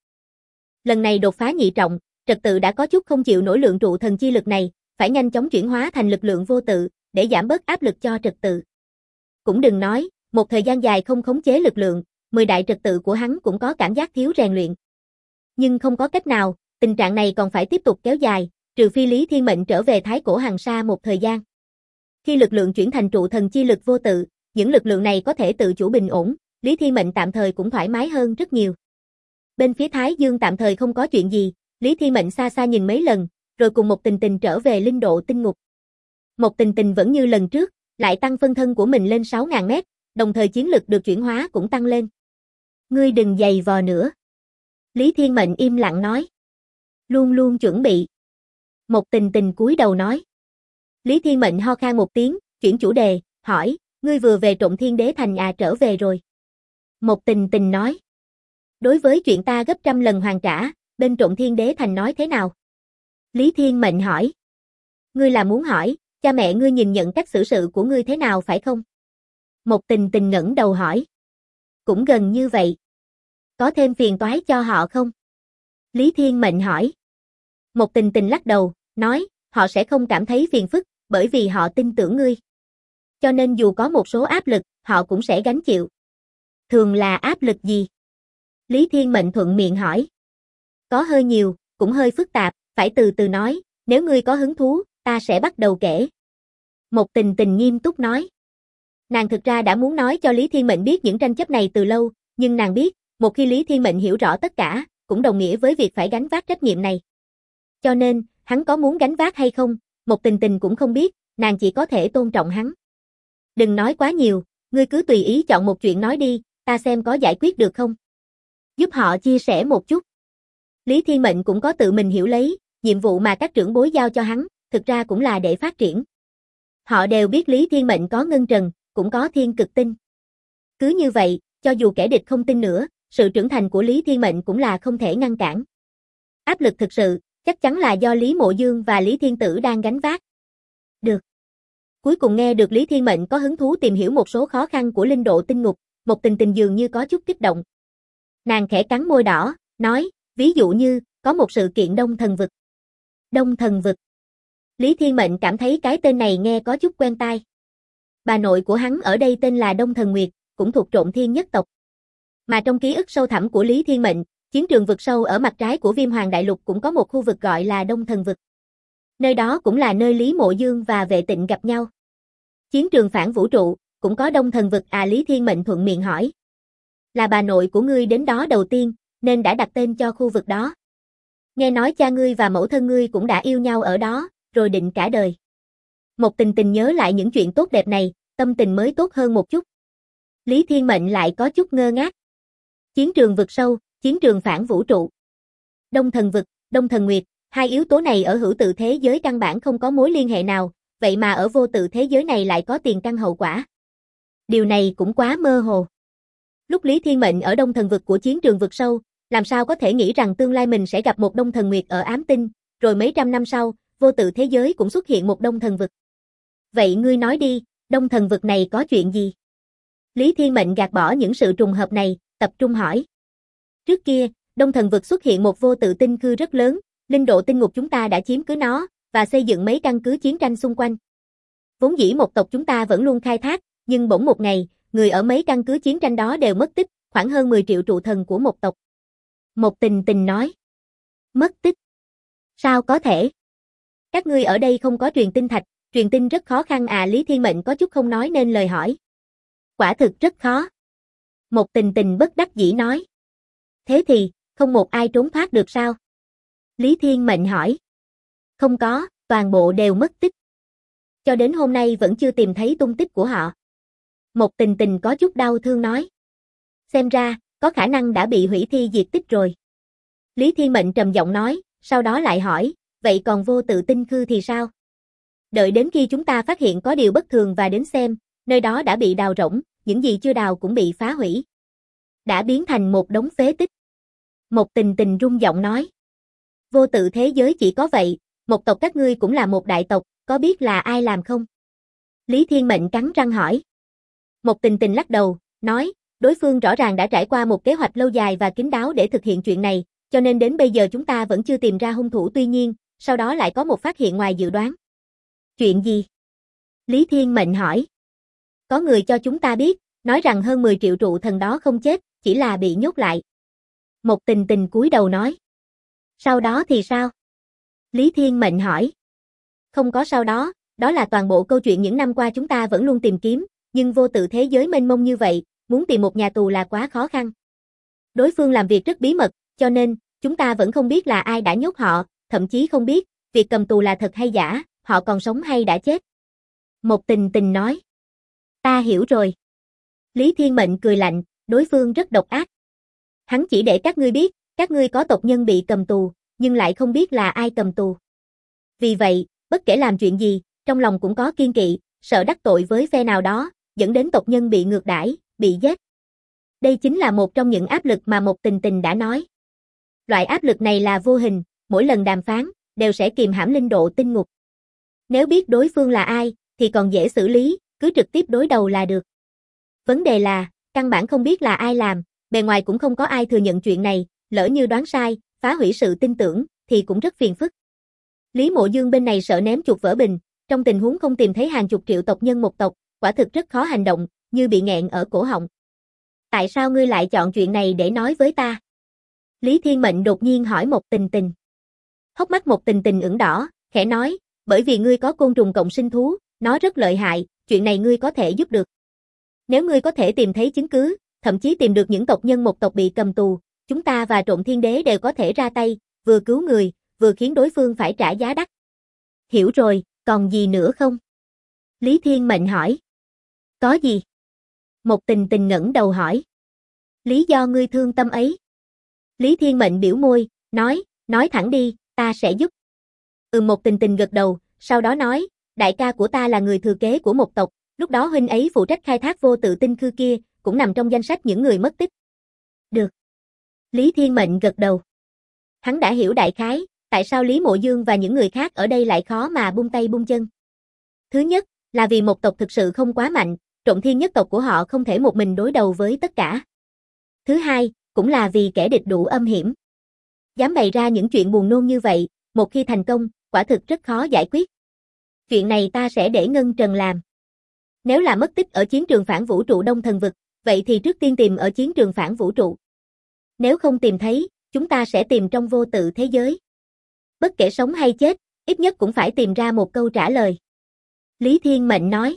Lần này đột phá nhị trọng, trật tự đã có chút không chịu nổi lượng trụ thần chi lực này, phải nhanh chóng chuyển hóa thành lực lượng vô tự, để giảm bớt áp lực cho trật tự. Cũng đừng nói, một thời gian dài không khống chế lực lượng, 10 đại trật tự của hắn cũng có cảm giác thiếu rèn luyện. Nhưng không có cách nào, tình trạng này còn phải tiếp tục kéo dài, trừ phi Lý Thiên Mệnh trở về Thái Cổ Hàng Sa một thời gian. Khi lực lượng chuyển thành trụ thần chi lực vô tự, những lực lượng này có thể tự chủ bình ổn, Lý Thiên Mệnh tạm thời cũng thoải mái hơn rất nhiều. Bên phía Thái Dương tạm thời không có chuyện gì, Lý Thiên Mệnh xa xa nhìn mấy lần, rồi cùng Một Tình Tình trở về linh độ tinh ngục. Một Tình Tình vẫn như lần trước, lại tăng phân thân của mình lên 6.000 mét, đồng thời chiến lực được chuyển hóa cũng tăng lên. Ngươi đừng giày vò nữa. Lý Thiên Mệnh im lặng nói. Luôn luôn chuẩn bị. Một Tình Tình cúi đầu nói. Lý Thiên Mệnh ho khan một tiếng, chuyển chủ đề, hỏi, ngươi vừa về Trộm Thiên Đế Thành trở về rồi. Một Tình Tình nói. Đối với chuyện ta gấp trăm lần hoàn trả, bên Trộn Thiên Đế Thành nói thế nào? Lý Thiên Mệnh hỏi. Ngươi là muốn hỏi, cha mẹ ngươi nhìn nhận cách xử sự của ngươi thế nào phải không? Một Tình Tình ngẩng đầu hỏi. Cũng gần như vậy. Có thêm phiền toái cho họ không? Lý Thiên Mệnh hỏi. Một Tình Tình lắc đầu, nói, họ sẽ không cảm thấy phiền phức, bởi vì họ tin tưởng ngươi. Cho nên dù có một số áp lực, họ cũng sẽ gánh chịu. Thường là áp lực gì? Lý Thiên Mệnh thuận miệng hỏi. Có hơi nhiều, cũng hơi phức tạp, phải từ từ nói, nếu ngươi có hứng thú, ta sẽ bắt đầu kể. Một Tình Tình nghiêm túc nói. Nàng thực ra đã muốn nói cho Lý Thiên Mệnh biết những tranh chấp này từ lâu, nhưng nàng biết, một khi Lý Thiên Mệnh hiểu rõ tất cả, cũng đồng nghĩa với việc phải gánh vác trách nhiệm này. Cho nên, hắn có muốn gánh vác hay không, Một Tình Tình cũng không biết, nàng chỉ có thể tôn trọng hắn. Đừng nói quá nhiều, ngươi cứ tùy ý chọn một chuyện nói đi, ta xem có giải quyết được không. Giúp họ chia sẻ một chút. Lý Thiên Mệnh cũng có tự mình hiểu lấy, nhiệm vụ mà các trưởng bối giao cho hắn, thực ra cũng là để phát triển. Họ đều biết Lý Thiên Mệnh có ngân trần, cũng có thiên cực tinh. Cứ như vậy, cho dù kẻ địch không tin nữa, sự trưởng thành của Lý Thiên Mệnh cũng là không thể ngăn cản. Áp lực thực sự, chắc chắn là do Lý Mộ Dương và Lý Thiên Tử đang gánh vác. Được. Cuối cùng nghe được Lý Thiên Mệnh có hứng thú tìm hiểu một số khó khăn của linh độ tinh ngục, Một Tình Tình dường như có chút kích động. Nàng khẽ cắn môi đỏ, nói, ví dụ như, có một sự kiện Đông Thần Vực. Đông Thần Vực. Lý Thiên Mệnh cảm thấy cái tên này nghe có chút quen tai. Bà nội của hắn ở đây tên là Đông Thần Nguyệt, cũng thuộc Trộn Thiên nhất tộc. Mà trong ký ức sâu thẳm của Lý Thiên Mệnh, chiến trường vực sâu ở mặt trái của Viêm Hoàng Đại Lục cũng có một khu vực gọi là Đông Thần Vực. Nơi đó cũng là nơi Lý Mộ Dương và Vệ Tịnh gặp nhau. Chiến trường phản vũ trụ, cũng có Đông Thần Vực à? Lý Thiên Mệnh thuận miệng hỏi. Là bà nội của ngươi đến đó đầu tiên, nên đã đặt tên cho khu vực đó. Nghe nói cha ngươi và mẫu thân ngươi cũng đã yêu nhau ở đó, rồi định cả đời. Một Tình Tình nhớ lại những chuyện tốt đẹp này, tâm tình mới tốt hơn một chút. Lý Thiên Mệnh lại có chút ngơ ngác. Chiến trường vực sâu, chiến trường phản vũ trụ. Đông Thần Vực, Đông Thần Nguyệt, hai yếu tố này ở hữu tự thế giới căn bản không có mối liên hệ nào, vậy mà ở vô tự thế giới này lại có tiền căn hậu quả. Điều này cũng quá mơ hồ. Lúc Lý Thiên Mệnh ở Đông Thần Vực của chiến trường vực sâu, làm sao có thể nghĩ rằng tương lai mình sẽ gặp một Đông Thần Nguyệt ở ám tinh, rồi mấy trăm năm sau, vô tự thế giới cũng xuất hiện một Đông Thần Vực. Vậy ngươi nói đi, Đông Thần Vực này có chuyện gì? Lý Thiên Mệnh gạt bỏ những sự trùng hợp này, tập trung hỏi. Trước kia, Đông Thần Vực xuất hiện một vô tự tinh khư rất lớn, linh độ tinh ngục chúng ta đã chiếm cứ nó, và xây dựng mấy căn cứ chiến tranh xung quanh. Vốn dĩ một tộc chúng ta vẫn luôn khai thác, nhưng bỗng một ngày, người ở mấy căn cứ chiến tranh đó đều mất tích, khoảng hơn 10 triệu trụ thần của một tộc. Một Tình Tình nói. Mất tích? Sao có thể? Các ngươi ở đây không có truyền tinh thạch, truyền tinh rất khó khăn à? Lý Thiên Mệnh có chút không nói nên lời hỏi. Quả thực rất khó. Một Tình Tình bất đắc dĩ nói. Thế thì, không một ai trốn thoát được sao? Lý Thiên Mệnh hỏi. Không có, toàn bộ đều mất tích. Cho đến hôm nay vẫn chưa tìm thấy tung tích của họ. Một Tình Tình có chút đau thương nói. Xem ra, có khả năng đã bị hủy thi diệt tích rồi. Lý Thiên Mệnh trầm giọng nói, sau đó lại hỏi, vậy còn vô tự tinh khư thì sao? Đợi đến khi chúng ta phát hiện có điều bất thường và đến xem, nơi đó đã bị đào rỗng, những gì chưa đào cũng bị phá hủy. Đã biến thành một đống phế tích. Một Tình Tình rung giọng nói. Vô tự thế giới chỉ có vậy, một tộc các ngươi cũng là một đại tộc, có biết là ai làm không? Lý Thiên Mệnh cắn răng hỏi. Một Tình Tình lắc đầu, nói, đối phương rõ ràng đã trải qua một kế hoạch lâu dài và kín đáo để thực hiện chuyện này, cho nên đến bây giờ chúng ta vẫn chưa tìm ra hung thủ, tuy nhiên, sau đó lại có một phát hiện ngoài dự đoán. Chuyện gì? Lý Thiên Mệnh hỏi. Có người cho chúng ta biết, nói rằng hơn 10 triệu trụ thần đó không chết, chỉ là bị nhốt lại. Một Tình Tình cúi đầu nói. Sau đó thì sao? Lý Thiên Mệnh hỏi. Không có sau đó, đó là toàn bộ câu chuyện những năm qua chúng ta vẫn luôn tìm kiếm, nhưng vô tự thế giới mênh mông như vậy, muốn tìm một nhà tù là quá khó khăn. Đối phương làm việc rất bí mật, cho nên, chúng ta vẫn không biết là ai đã nhốt họ, thậm chí không biết, việc cầm tù là thật hay giả, họ còn sống hay đã chết. Một Tình Tình nói. Ta hiểu rồi. Lý Thiên Mệnh cười lạnh, đối phương rất độc ác. Hắn chỉ để các ngươi biết, các ngươi có tộc nhân bị cầm tù, nhưng lại không biết là ai cầm tù. Vì vậy, bất kể làm chuyện gì, trong lòng cũng có kiêng kỵ, sợ đắc tội với phe nào đó, dẫn đến tộc nhân bị ngược đãi, bị giết. Đây chính là một trong những áp lực mà Mộc Tình Tình đã nói. Loại áp lực này là vô hình, mỗi lần đàm phán, đều sẽ kìm hãm linh độ tinh ngục. Nếu biết đối phương là ai, thì còn dễ xử lý, cứ trực tiếp đối đầu là được. Vấn đề là, căn bản không biết là ai làm, bề ngoài cũng không có ai thừa nhận chuyện này, lỡ như đoán sai, phá hủy sự tin tưởng, thì cũng rất phiền phức. Lý Mộ Dương bên này sợ ném chuột vỡ bình, trong tình huống không tìm thấy hàng chục triệu tộc nhân một tộc, quả thực rất khó hành động, như bị nghẹn ở cổ họng. Tại sao ngươi lại chọn chuyện này để nói với ta? Lý Thiên Mệnh đột nhiên hỏi Mộc Tình Tình. Hốc mắt Mộc Tình Tình ửng đỏ, khẽ nói, bởi vì ngươi có côn trùng cộng sinh thú, nó rất lợi hại, chuyện này ngươi có thể giúp được. Nếu ngươi có thể tìm thấy chứng cứ, thậm chí tìm được những tộc nhân một tộc bị cầm tù, chúng ta và Trộn Thiên Đế đều có thể ra tay, vừa cứu người, vừa khiến đối phương phải trả giá đắt. Hiểu rồi, còn gì nữa không? Lý Thiên Mệnh hỏi. Có gì? Mộc Tình Tình ngẩng đầu hỏi. Lý do ngươi thương tâm ấy? Lý Thiên Mệnh biểu môi, nói thẳng đi, ta sẽ giúp. Mộc Tình Tình gật đầu, sau đó nói, đại ca của ta là người thừa kế của một tộc, lúc đó huynh ấy phụ trách khai thác vô tự tinh khư kia, cũng nằm trong danh sách những người mất tích. Được. Lý Thiên Mệnh gật đầu. Hắn đã hiểu đại khái, tại sao Lý Mộ Dương và những người khác ở đây lại khó mà buông tay buông chân. Thứ nhất, là vì một tộc thực sự không quá mạnh, Trộn Thiên nhất tộc của họ không thể một mình đối đầu với tất cả. Thứ hai, cũng là vì kẻ địch đủ âm hiểm. Dám bày ra những chuyện buồn nôn như vậy, một khi thành công, quả thực rất khó giải quyết. Chuyện này ta sẽ để Ngân Trần làm. Nếu là mất tích ở chiến trường phản vũ trụ Đông Thần Vực, vậy thì trước tiên tìm ở chiến trường phản vũ trụ. Nếu không tìm thấy, chúng ta sẽ tìm trong vô tự thế giới. Bất kể sống hay chết, ít nhất cũng phải tìm ra một câu trả lời. Lý Thiên Mệnh nói.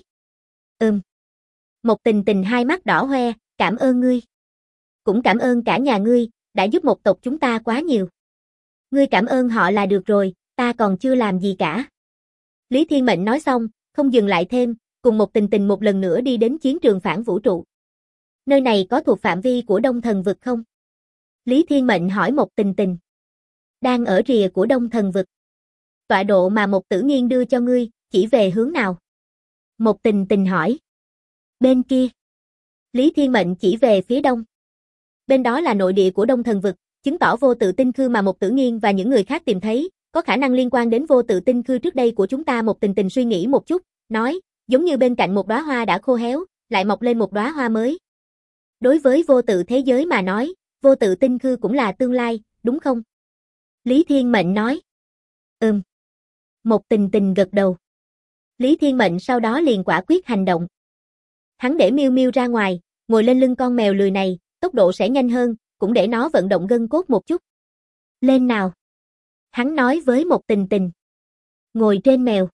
Mộc Tình Tình hai mắt đỏ hoe, cảm ơn ngươi. Cũng cảm ơn cả nhà ngươi, đã giúp một tộc chúng ta quá nhiều. Ngươi cảm ơn họ là được rồi, ta còn chưa làm gì cả. Lý Thiên Mệnh nói xong, không dừng lại thêm, cùng Mộc Tình Tình một lần nữa đi đến chiến trường phản vũ trụ. Nơi này có thuộc phạm vi của Đông Thần Vực không? Lý Thiên Mệnh hỏi Mộc Tình Tình. Đang ở rìa của Đông Thần Vực. Tọa độ mà Mộc Tử Nghiên đưa cho ngươi, chỉ về hướng nào? Mộc Tình Tình hỏi. Bên kia. Lý Thiên Mệnh chỉ về phía đông. Bên đó là nội địa của Đông Thần Vực, chứng tỏ vô tự tinh khư mà Mộc Tử Nghiên và những người khác tìm thấy, có khả năng liên quan đến vô tự tinh khư trước đây của chúng ta. Mộc Tình Tình suy nghĩ một chút, nói, giống như bên cạnh một đóa hoa đã khô héo, lại mọc lên một đóa hoa mới. Đối với vô tự thế giới mà nói, vô tự tinh khư cũng là tương lai, đúng không? Lý Thiên Mệnh nói. Mộc Tình Tình gật đầu. Lý Thiên Mệnh sau đó liền quả quyết hành động. Hắn để Miêu Miêu ra ngoài, ngồi lên lưng con mèo lười này, tốc độ sẽ nhanh hơn, cũng để nó vận động gân cốt một chút. Lên nào. Hắn nói với Mộc Tình Tình. Ngồi trên mèo.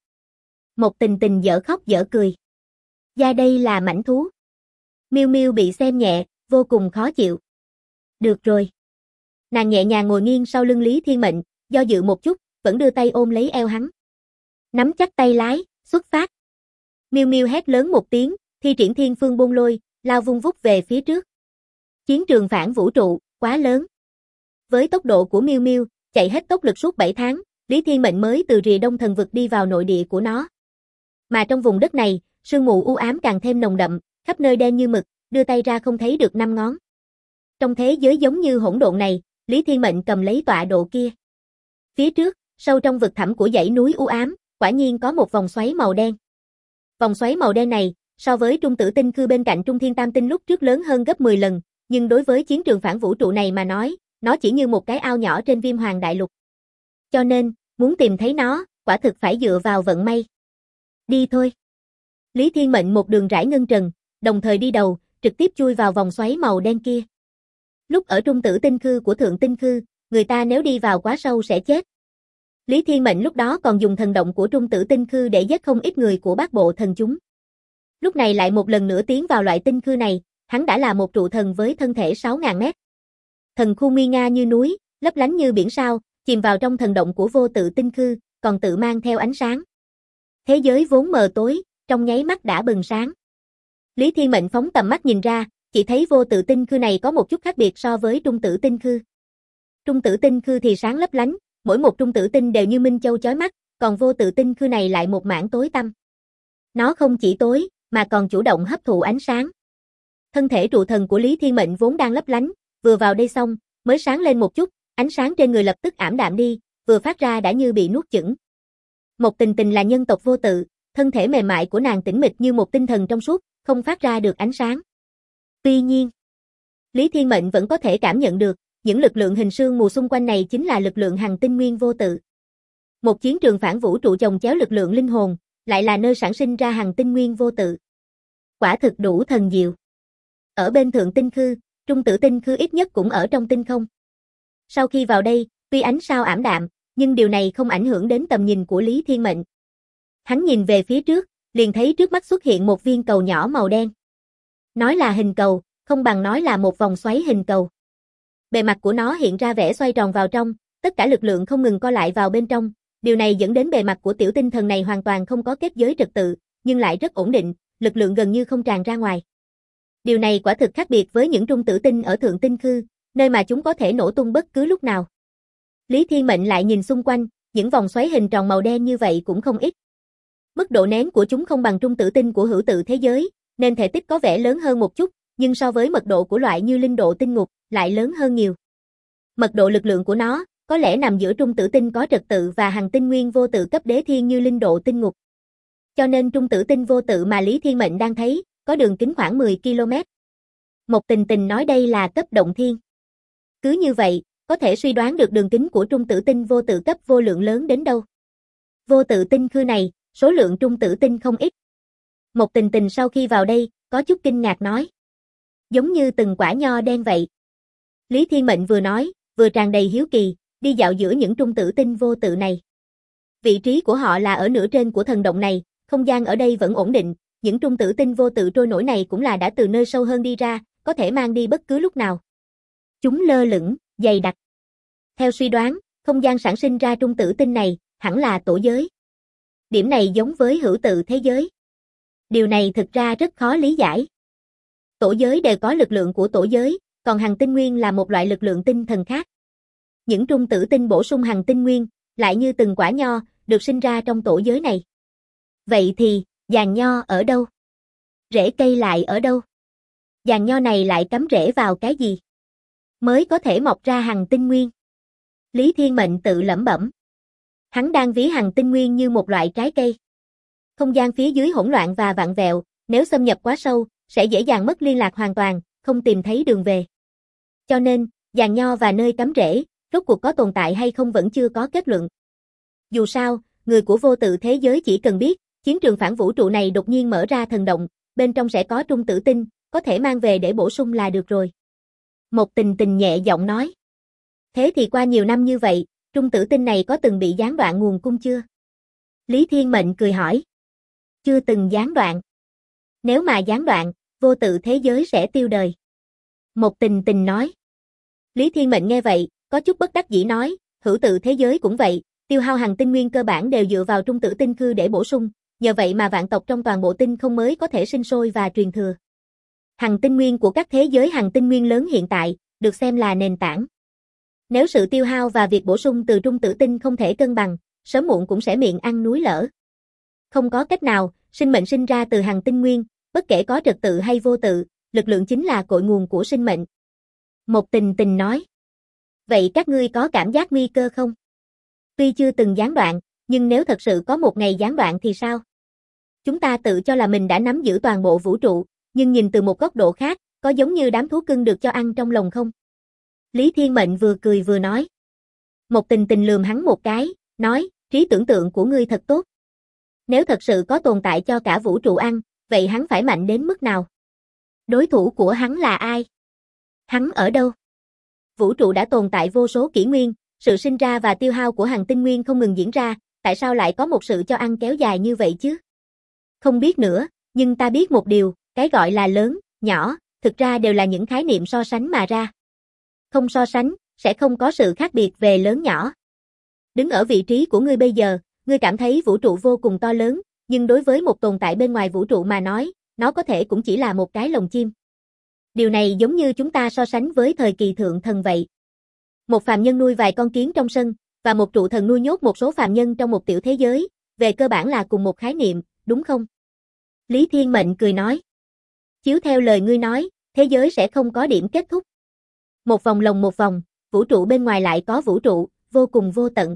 Mộc Tình Tình dở khóc dở cười. Da đây là mảnh thú. Miêu Miêu bị xem nhẹ, vô cùng khó chịu. Được rồi. Nàng nhẹ nhàng ngồi nghiêng sau lưng Lý Thiên Mệnh, do dự một chút, vẫn đưa tay ôm lấy eo hắn. Nắm chắc tay lái, xuất phát. Miêu Miêu hét lớn một tiếng, thi triển Thiên Phương Bôn Lôi, lao vung vút về phía trước. Chiến trường phản vũ trụ, quá lớn. Với tốc độ của Miêu Miêu, chạy hết tốc lực suốt 7 tháng, Lý Thiên Mệnh mới từ rìa Đông Thần Vực đi vào nội địa của nó. Mà trong vùng đất này, sương mù u ám càng thêm nồng đậm, khắp nơi đen như mực, đưa tay ra không thấy được 5 ngón. Trong thế giới giống như hỗn độn này, Lý Thiên Mệnh cầm lấy tọa độ kia. Phía trước, sâu trong vực thẳm của dãy núi u ám, quả nhiên có một vòng xoáy màu đen. Vòng xoáy màu đen này, so với Trung Tử Tinh Khư bên cạnh Trung Thiên Tam Tinh lúc trước lớn hơn gấp 10 lần, nhưng đối với chiến trường phản vũ trụ này mà nói, nó chỉ như một cái ao nhỏ trên Viêm Hoàng Đại Lục. Cho nên, muốn tìm thấy nó, quả thực phải dựa vào vận may. Đi thôi. Lý Thiên Mệnh một đường rải ngân trần, đồng thời đi đầu, trực tiếp chui vào vòng xoáy màu đen kia. Lúc ở Trung Tử Tinh Khư của Thượng Tinh Khư, người ta nếu đi vào quá sâu sẽ chết. Lý Thiên Mệnh lúc đó còn dùng thần động của Trung Tử Tinh Khư để giết không ít người của Bát Bộ Thần chúng. Lúc này lại một lần nữa tiến vào loại tinh khư này, hắn đã là một trụ thần với thân thể 6.000 mét. Thần khu nguy nga như núi, lấp lánh như biển sao, chìm vào trong thần động của vô tự tinh khư, còn tự mang theo ánh sáng. Thế giới vốn mờ tối, trong nháy mắt đã bừng sáng. Lý Thiên Mệnh phóng tầm mắt nhìn ra, chỉ thấy vô tự tinh khư này có một chút khác biệt so với Trung Tử Tinh Khư. Trung Tử Tinh Khư thì sáng lấp lánh, mỗi một trung tử tinh đều như minh châu chói mắt, còn vô tự tinh khư này lại một mảng tối tăm. Nó không chỉ tối, mà còn chủ động hấp thụ ánh sáng. Thân thể trụ thần của Lý Thiên Mệnh vốn đang lấp lánh, vừa vào đây xong, mới sáng lên một chút, ánh sáng trên người lập tức ảm đạm đi, vừa phát ra đã như bị nuốt chửng. Mộc Tình Tình là nhân tộc vô tự, thân thể mềm mại của nàng tĩnh mịch như một tinh thần trong suốt, không phát ra được ánh sáng. Tuy nhiên, Lý Thiên Mệnh vẫn có thể cảm nhận được, những lực lượng hình sương mù xung quanh này chính là lực lượng hằng tinh nguyên vô tự. Một chiến trường phản vũ trụ chồng chéo lực lượng linh hồn, lại là nơi sản sinh ra hằng tinh nguyên vô tự. Quả thực đủ thần diệu. Ở bên thượng tinh khư, trung tử tinh khư ít nhất cũng ở trong tinh không. Sau khi vào đây, tuy ánh sao ảm đạm, nhưng điều này không ảnh hưởng đến tầm nhìn của Lý Thiên Mệnh. Hắn nhìn về phía trước, liền thấy trước mắt xuất hiện một viên cầu nhỏ màu đen. Nói là hình cầu, không bằng nói là một vòng xoáy hình cầu. Bề mặt của nó hiện ra vẻ xoay tròn vào trong, tất cả lực lượng không ngừng co lại vào bên trong, điều này dẫn đến bề mặt của tiểu tinh thần này hoàn toàn không có kết giới trật tự, nhưng lại rất ổn định, lực lượng gần như không tràn ra ngoài. Điều này quả thực khác biệt với những trung tử tinh ở thượng tinh khư, nơi mà chúng có thể nổ tung bất cứ lúc nào. Lý Thiên Mệnh lại nhìn xung quanh, những vòng xoáy hình tròn màu đen như vậy cũng không ít. Mức độ nén của chúng không bằng trung tử tinh của hữu tự thế giới, nên thể tích có vẻ lớn hơn một chút, nhưng so với mật độ của loại như linh độ tinh ngục, lại lớn hơn nhiều. Mật độ lực lượng của nó, có lẽ nằm giữa trung tử tinh có trật tự và hằng tinh nguyên vô tự cấp đế thiên như linh độ tinh ngục. Cho nên trung tử tinh vô tự mà Lý Thiên Mệnh đang thấy, có đường kính khoảng 10 km. Mộc Tình Tình nói đây là cấp động thiên. Cứ như vậy, có thể suy đoán được đường kính của trung tử tinh vô tự cấp vô lượng lớn đến đâu. Vô tự tinh khư này, số lượng trung tử tinh không ít. Mộc Tình Tình sau khi vào đây, có chút kinh ngạc nói. Giống như từng quả nho đen vậy. Lý Thiên Mệnh vừa nói, vừa tràn đầy hiếu kỳ, đi dạo giữa những trung tử tinh vô tự này. Vị trí của họ là ở nửa trên của thần động này, không gian ở đây vẫn ổn định, những trung tử tinh vô tự trôi nổi này cũng là đã từ nơi sâu hơn đi ra, có thể mang đi bất cứ lúc nào. Chúng lơ lửng, dày đặc. Theo suy đoán, không gian sản sinh ra trung tử tinh này, hẳn là tổ giới. Điểm này giống với hữu tự thế giới. Điều này thực ra rất khó lý giải. Tổ giới đều có lực lượng của tổ giới, còn hằng tinh nguyên là một loại lực lượng tinh thần khác. Những trung tử tinh bổ sung hằng tinh nguyên, lại như từng quả nho, được sinh ra trong tổ giới này. Vậy thì, giàn nho ở đâu? Rễ cây lại ở đâu? Giàn nho này lại cắm rễ vào cái gì? Mới có thể mọc ra hằng tinh nguyên. Lý Thiên Mệnh tự lẩm bẩm. Hắn đang ví hằng tinh nguyên như một loại trái cây. Không gian phía dưới hỗn loạn và vặn vẹo, nếu xâm nhập quá sâu, sẽ dễ dàng mất liên lạc hoàn toàn, không tìm thấy đường về. Cho nên, giàn nho và nơi cắm rễ, rốt cuộc có tồn tại hay không vẫn chưa có kết luận. Dù sao, người của vô tự thế giới chỉ cần biết, chiến trường phản vũ trụ này đột nhiên mở ra thần động, bên trong sẽ có trung tử tinh, có thể mang về để bổ sung là được rồi. Mộc Tình Tình nhẹ giọng nói. Thế thì qua nhiều năm như vậy, trung tử tinh này có từng bị gián đoạn nguồn cung chưa? Lý Thiên Mệnh cười hỏi. Chưa từng gián đoạn. Nếu mà gián đoạn, vô tự thế giới sẽ tiêu đời. Mộc Tình Tình nói. Lý Thiên Mệnh nghe vậy, có chút bất đắc dĩ nói, hữu tự thế giới cũng vậy, tiêu hao hằng tinh nguyên cơ bản đều dựa vào trung tử tinh khư để bổ sung, nhờ vậy mà vạn tộc trong toàn bộ tinh không mới có thể sinh sôi và truyền thừa. Hằng tinh nguyên của các thế giới hằng tinh nguyên lớn hiện tại, được xem là nền tảng. Nếu sự tiêu hao và việc bổ sung từ trung tử tinh không thể cân bằng, sớm muộn cũng sẽ miệng ăn núi lở. Không có cách nào, sinh mệnh sinh ra từ hằng tinh nguyên, bất kể có trật tự hay vô tự, lực lượng chính là cội nguồn của sinh mệnh. Mộc Tình Tình nói. Vậy các ngươi có cảm giác nguy cơ không? Tuy chưa từng gián đoạn, nhưng nếu thật sự có một ngày gián đoạn thì sao? Chúng ta tự cho là mình đã nắm giữ toàn bộ vũ trụ, nhưng nhìn từ một góc độ khác, có giống như đám thú cưng được cho ăn trong lồng không? Lý Thiên Mệnh vừa cười vừa nói. Mộc Tình Tình lườm hắn một cái, nói, trí tưởng tượng của ngươi thật tốt. Nếu thật sự có tồn tại cho cả vũ trụ ăn, vậy hắn phải mạnh đến mức nào? Đối thủ của hắn là ai? Hắn ở đâu? Vũ trụ đã tồn tại vô số kỷ nguyên, sự sinh ra và tiêu hao của hằng tinh nguyên không ngừng diễn ra, tại sao lại có một sự cho ăn kéo dài như vậy chứ? Không biết nữa, nhưng ta biết một điều, cái gọi là lớn, nhỏ, thực ra đều là những khái niệm so sánh mà ra. Không so sánh, sẽ không có sự khác biệt về lớn nhỏ. Đứng ở vị trí của ngươi bây giờ, ngươi cảm thấy vũ trụ vô cùng to lớn, nhưng đối với một tồn tại bên ngoài vũ trụ mà nói, nó có thể cũng chỉ là một cái lồng chim. Điều này giống như chúng ta so sánh với thời kỳ thượng thần vậy. Một phàm nhân nuôi vài con kiến trong sân, và một trụ thần nuôi nhốt một số phàm nhân trong một tiểu thế giới, về cơ bản là cùng một khái niệm, đúng không? Lý Thiên Mệnh cười nói. Chiếu theo lời ngươi nói, thế giới sẽ không có điểm kết thúc. Một vòng lồng một vòng, vũ trụ bên ngoài lại có vũ trụ, vô cùng vô tận.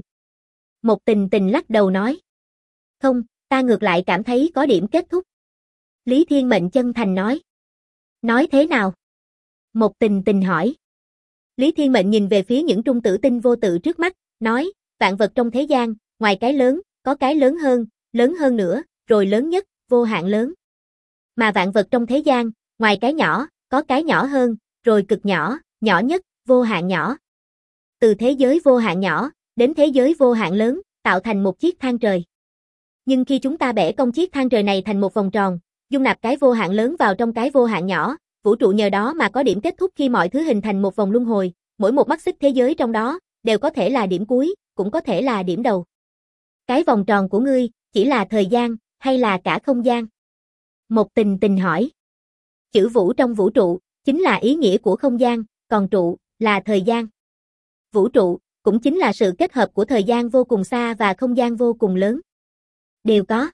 Một Tình Tình lắc đầu nói. Không, ta ngược lại cảm thấy có điểm kết thúc. Lý Thiên Mệnh chân thành nói. Nói thế nào? Một Tình Tình hỏi. Lý Thiên Mệnh nhìn về phía những trung tử tinh vô tự trước mắt, nói, vạn vật trong thế gian, ngoài cái lớn, có cái lớn hơn nữa, rồi lớn nhất, vô hạn lớn. Mà vạn vật trong thế gian, ngoài cái nhỏ, có cái nhỏ hơn, rồi cực nhỏ, nhỏ nhất, vô hạn nhỏ. Từ thế giới vô hạn nhỏ, đến thế giới vô hạn lớn, tạo thành một chiếc thang trời. Nhưng khi chúng ta bẻ cong chiếc thang trời này thành một vòng tròn, dung nạp cái vô hạn lớn vào trong cái vô hạn nhỏ, vũ trụ nhờ đó mà có điểm kết thúc khi mọi thứ hình thành một vòng luân hồi, mỗi một mắt xích thế giới trong đó, đều có thể là điểm cuối, cũng có thể là điểm đầu. Cái vòng tròn của ngươi, chỉ là thời gian, hay là cả không gian? Một Tình Tình hỏi. Chữ vũ trong vũ trụ, chính là ý nghĩa của không gian, còn trụ, là thời gian. Vũ trụ, cũng chính là sự kết hợp của thời gian vô cùng xa và không gian vô cùng lớn. Đều có.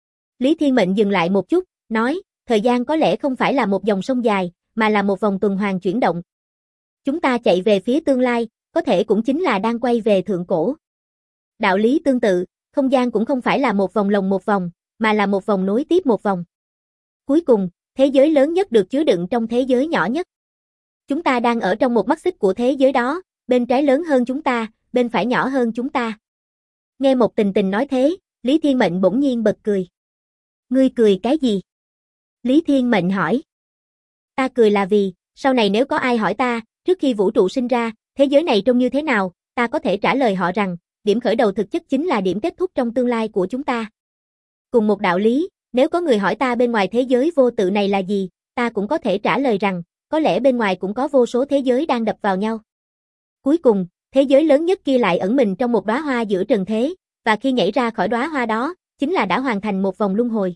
Lý Thiên Mệnh dừng lại một chút, nói, thời gian có lẽ không phải là một dòng sông dài, mà là một vòng tuần hoàn chuyển động. Chúng ta chạy về phía tương lai, có thể cũng chính là đang quay về thượng cổ. Đạo lý tương tự, không gian cũng không phải là một vòng lồng một vòng, mà là một vòng nối tiếp một vòng. Cuối cùng, thế giới lớn nhất được chứa đựng trong thế giới nhỏ nhất. Chúng ta đang ở trong một mắt xích của thế giới đó, bên trái lớn hơn chúng ta, bên phải nhỏ hơn chúng ta. Nghe Một Tình Tình nói thế, Lý Thiên Mệnh bỗng nhiên bật cười. Ngươi cười cái gì? Lý Thiên Mệnh hỏi. Ta cười là vì, sau này nếu có ai hỏi ta, trước khi vũ trụ sinh ra, thế giới này trông như thế nào, ta có thể trả lời họ rằng, điểm khởi đầu thực chất chính là điểm kết thúc trong tương lai của chúng ta. Cùng một đạo lý, nếu có người hỏi ta bên ngoài thế giới vô tự này là gì, ta cũng có thể trả lời rằng, có lẽ bên ngoài cũng có vô số thế giới đang đập vào nhau. Cuối cùng, thế giới lớn nhất kia lại ẩn mình trong một đóa hoa giữa trần thế, và khi nhảy ra khỏi đóa hoa đó, chính là đã hoàn thành một vòng luân hồi.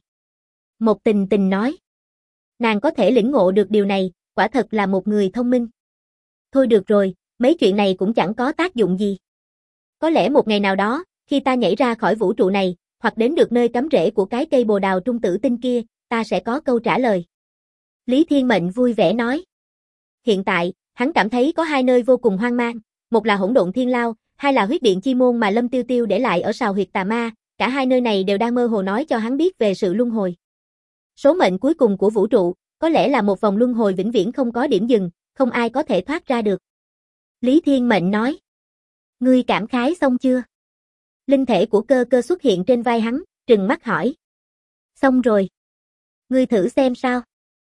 Một Tình Tình nói. Nàng có thể lĩnh ngộ được điều này, quả thật là một người thông minh. Thôi được rồi, mấy chuyện này cũng chẳng có tác dụng gì. Có lẽ một ngày nào đó, khi ta nhảy ra khỏi vũ trụ này, hoặc đến được nơi cắm rễ của cái cây bồ đào trung tử tinh kia, ta sẽ có câu trả lời. Lý Thiên Mệnh vui vẻ nói. Hiện tại, hắn cảm thấy có hai nơi vô cùng hoang mang, một là hỗn độn thiên lao, hai là huyết điện chi môn mà Lâm Tiêu Tiêu để lại ở sào huyệt tà ma, cả hai nơi này đều đang mơ hồ nói cho hắn biết về sự luân hồi. Số mệnh cuối cùng của vũ trụ, có lẽ là một vòng luân hồi vĩnh viễn không có điểm dừng, không ai có thể thoát ra được. Lý Thiên Mệnh nói. Ngươi cảm khái xong chưa? Linh thể của Cơ Cơ xuất hiện trên vai hắn, trừng mắt hỏi. Xong rồi. Ngươi thử xem sao?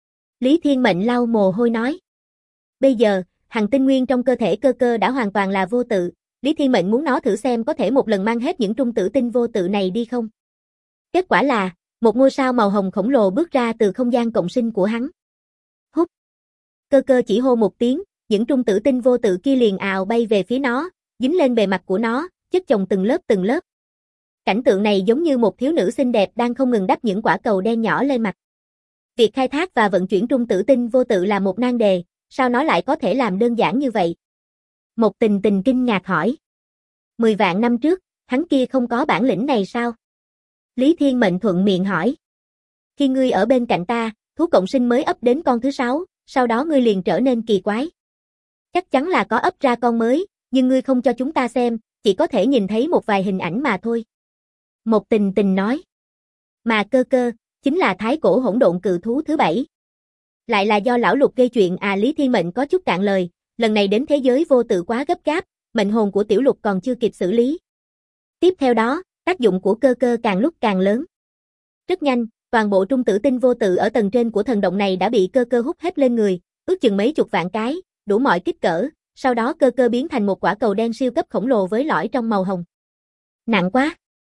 Lý Thiên Mệnh lau mồ hôi nói. Bây giờ, hằng tinh nguyên trong cơ thể Cơ Cơ đã hoàn toàn là vô tự, Lý Thiên Mệnh muốn nó thử xem có thể một lần mang hết những trung tử tinh vô tự này đi không. Kết quả là, một ngôi sao màu hồng khổng lồ bước ra từ không gian cộng sinh của hắn. Hút. Cơ Cơ chỉ hô một tiếng, những trung tử tinh vô tự kia liền ào bay về phía nó, dính lên bề mặt của nó, chất chồng từng lớp từng lớp. Cảnh tượng này giống như một thiếu nữ xinh đẹp đang không ngừng đắp những quả cầu đen nhỏ lên mặt. Việc khai thác và vận chuyển trung tử tinh vô tự là một nan đề, sao nó lại có thể làm đơn giản như vậy? Một Tình Tình kinh ngạc hỏi. 10 vạn năm trước, hắn kia không có bản lĩnh này sao? Lý Thiên Mệnh thuận miệng hỏi. Khi ngươi ở bên cạnh ta, thú cộng sinh mới ấp đến con thứ 6, sau đó ngươi liền trở nên kỳ quái. Chắc chắn là có ấp ra con mới, nhưng ngươi không cho chúng ta xem, chỉ có thể nhìn thấy một vài hình ảnh mà thôi. Một Tình Tình nói. Mà Cơ Cơ, chính là thái cổ hỗn độn cự thú thứ 7. Lại là do lão Lục gây chuyện à? Lý Thiên Mệnh có chút cạn lời, lần này đến thế giới vô tự quá gấp gáp, mệnh hồn của tiểu Lục còn chưa kịp xử lý. Tiếp theo đó, tác dụng của Cơ Cơ càng lúc càng lớn. Rất nhanh, toàn bộ trung tử tinh vô tự ở tầng trên của thần động này đã bị Cơ Cơ hút hết lên người, ước chừng mấy chục vạn cái, đủ mọi kích cỡ, sau đó Cơ Cơ biến thành một quả cầu đen siêu cấp khổng lồ với lõi trong màu hồng. Nặng quá.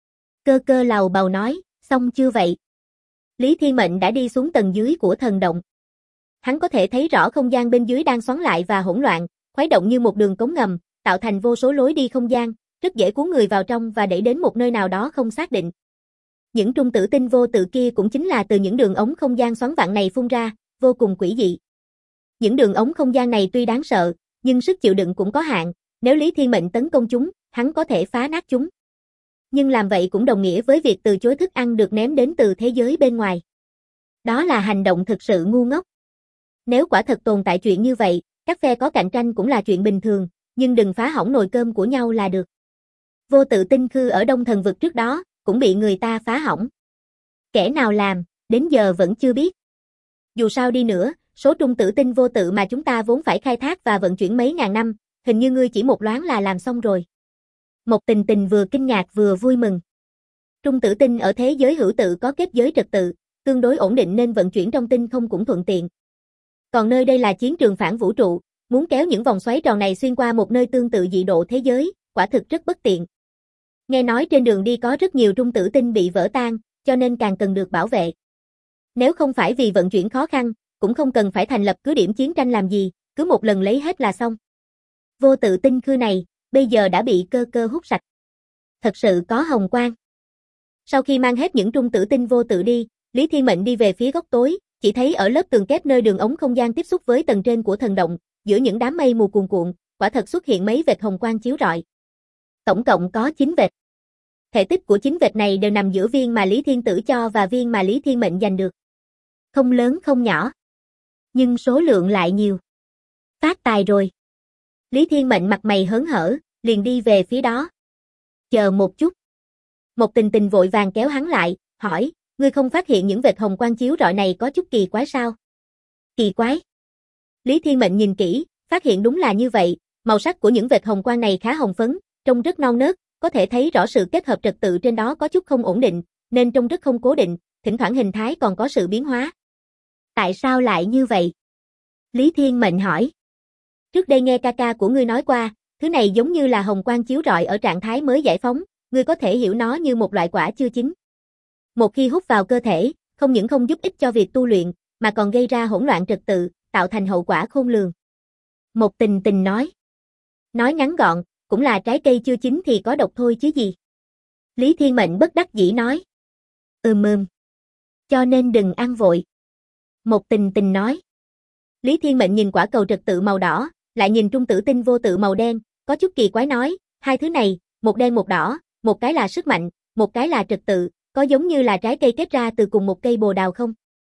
Cơ Cơ lầu bầu nói, xong chưa vậy? Lý Thiên Mệnh đã đi xuống tầng dưới của thần động. Hắn có thể thấy rõ không gian bên dưới đang xoắn lại và hỗn loạn, khuấy động như một đường cống ngầm, tạo thành vô số lối đi không gian, rất dễ cuốn người vào trong và đẩy đến một nơi nào đó không xác định. Những trung tử tinh vô tự kia cũng chính là từ những đường ống không gian xoắn vặn này phun ra, vô cùng quỷ dị. Những đường ống không gian này tuy đáng sợ, nhưng sức chịu đựng cũng có hạn, nếu Lý Thiên Mệnh tấn công chúng, hắn có thể phá nát chúng. Nhưng làm vậy cũng đồng nghĩa với việc từ chối thức ăn được ném đến từ thế giới bên ngoài. Đó là hành động thực sự ngu ngốc. Nếu quả thật tồn tại chuyện như vậy, các phe có cạnh tranh cũng là chuyện bình thường, nhưng đừng phá hỏng nồi cơm của nhau là được. Vô tự tinh khư ở Đông Thần vực trước đó, cũng bị người ta phá hỏng. Kẻ nào làm, đến giờ vẫn chưa biết. Dù sao đi nữa, số trung tử tinh vô tự mà chúng ta vốn phải khai thác và vận chuyển mấy ngàn năm, hình như ngươi chỉ một loáng là làm xong rồi. Một Tình Tình vừa kinh ngạc vừa vui mừng. Trung tử tinh ở thế giới hữu tự có kết giới trật tự, tương đối ổn định nên vận chuyển trong tinh không cũng thuận tiện. Còn nơi đây là chiến trường phản vũ trụ, muốn kéo những vòng xoáy tròn này xuyên qua một nơi tương tự dị độ thế giới, quả thực rất bất tiện. Nghe nói trên đường đi có rất nhiều trung tử tinh bị vỡ tan, cho nên càng cần được bảo vệ. Nếu không phải vì vận chuyển khó khăn, cũng không cần phải thành lập cứ điểm chiến tranh làm gì, cứ một lần lấy hết là xong. Vô tự tinh khư này, bây giờ đã bị cơ cơ hút sạch. Thật sự có hồng quang. Sau khi mang hết những trung tử tinh vô tự đi, Lý Thiên Mệnh đi về phía góc tối, chỉ thấy ở lớp tường kép nơi đường ống không gian tiếp xúc với tầng trên của thần động, giữa những đám mây mù cuồn cuộn, quả thật xuất hiện mấy vệt hồng quang chiếu rọi. Tổng cộng có 9 vệt. Thể tích của 9 vệt này đều nằm giữa viên mà Lý Thiên Tử cho và viên mà Lý Thiên Mệnh giành được. Không lớn không nhỏ, nhưng số lượng lại nhiều. Phát tài rồi. Lý Thiên Mệnh mặt mày hớn hở, liền đi về phía đó. Chờ một chút. Một Tình Tình vội vàng kéo hắn lại, hỏi, ngươi không phát hiện những vệt hồng quang chiếu rọi này có chút kỳ quái sao? Kỳ quái? Lý Thiên Mệnh nhìn kỹ, phát hiện đúng là như vậy, màu sắc của những vệt hồng quang này khá hồng phấn, trông rất non nớt, có thể thấy rõ sự kết hợp trật tự trên đó có chút không ổn định, nên trông rất không cố định, thỉnh thoảng hình thái còn có sự biến hóa. Tại sao lại như vậy? Lý Thiên Mệnh hỏi. Trước đây nghe ca ca của ngươi nói qua, thứ này giống như là hồng quang chiếu rọi ở trạng thái mới giải phóng, ngươi có thể hiểu nó như một loại quả chưa chín. Một khi hút vào cơ thể, không những không giúp ích cho việc tu luyện, mà còn gây ra hỗn loạn trật tự, tạo thành hậu quả khôn lường. Một Tình Tình nói. Nói ngắn gọn, cũng là trái cây chưa chín thì có độc thôi chứ gì. Lý Thiên Mệnh bất đắc dĩ nói. Cho nên đừng ăn vội. Một Tình Tình nói. Lý Thiên Mệnh nhìn quả cầu trật tự màu đỏ, lại nhìn trung tử tinh vô tự màu đen, có chút kỳ quái nói, hai thứ này, một đen một đỏ, một cái là sức mạnh, một cái là trật tự, có giống như là trái cây kết ra từ cùng một cây bồ đào không?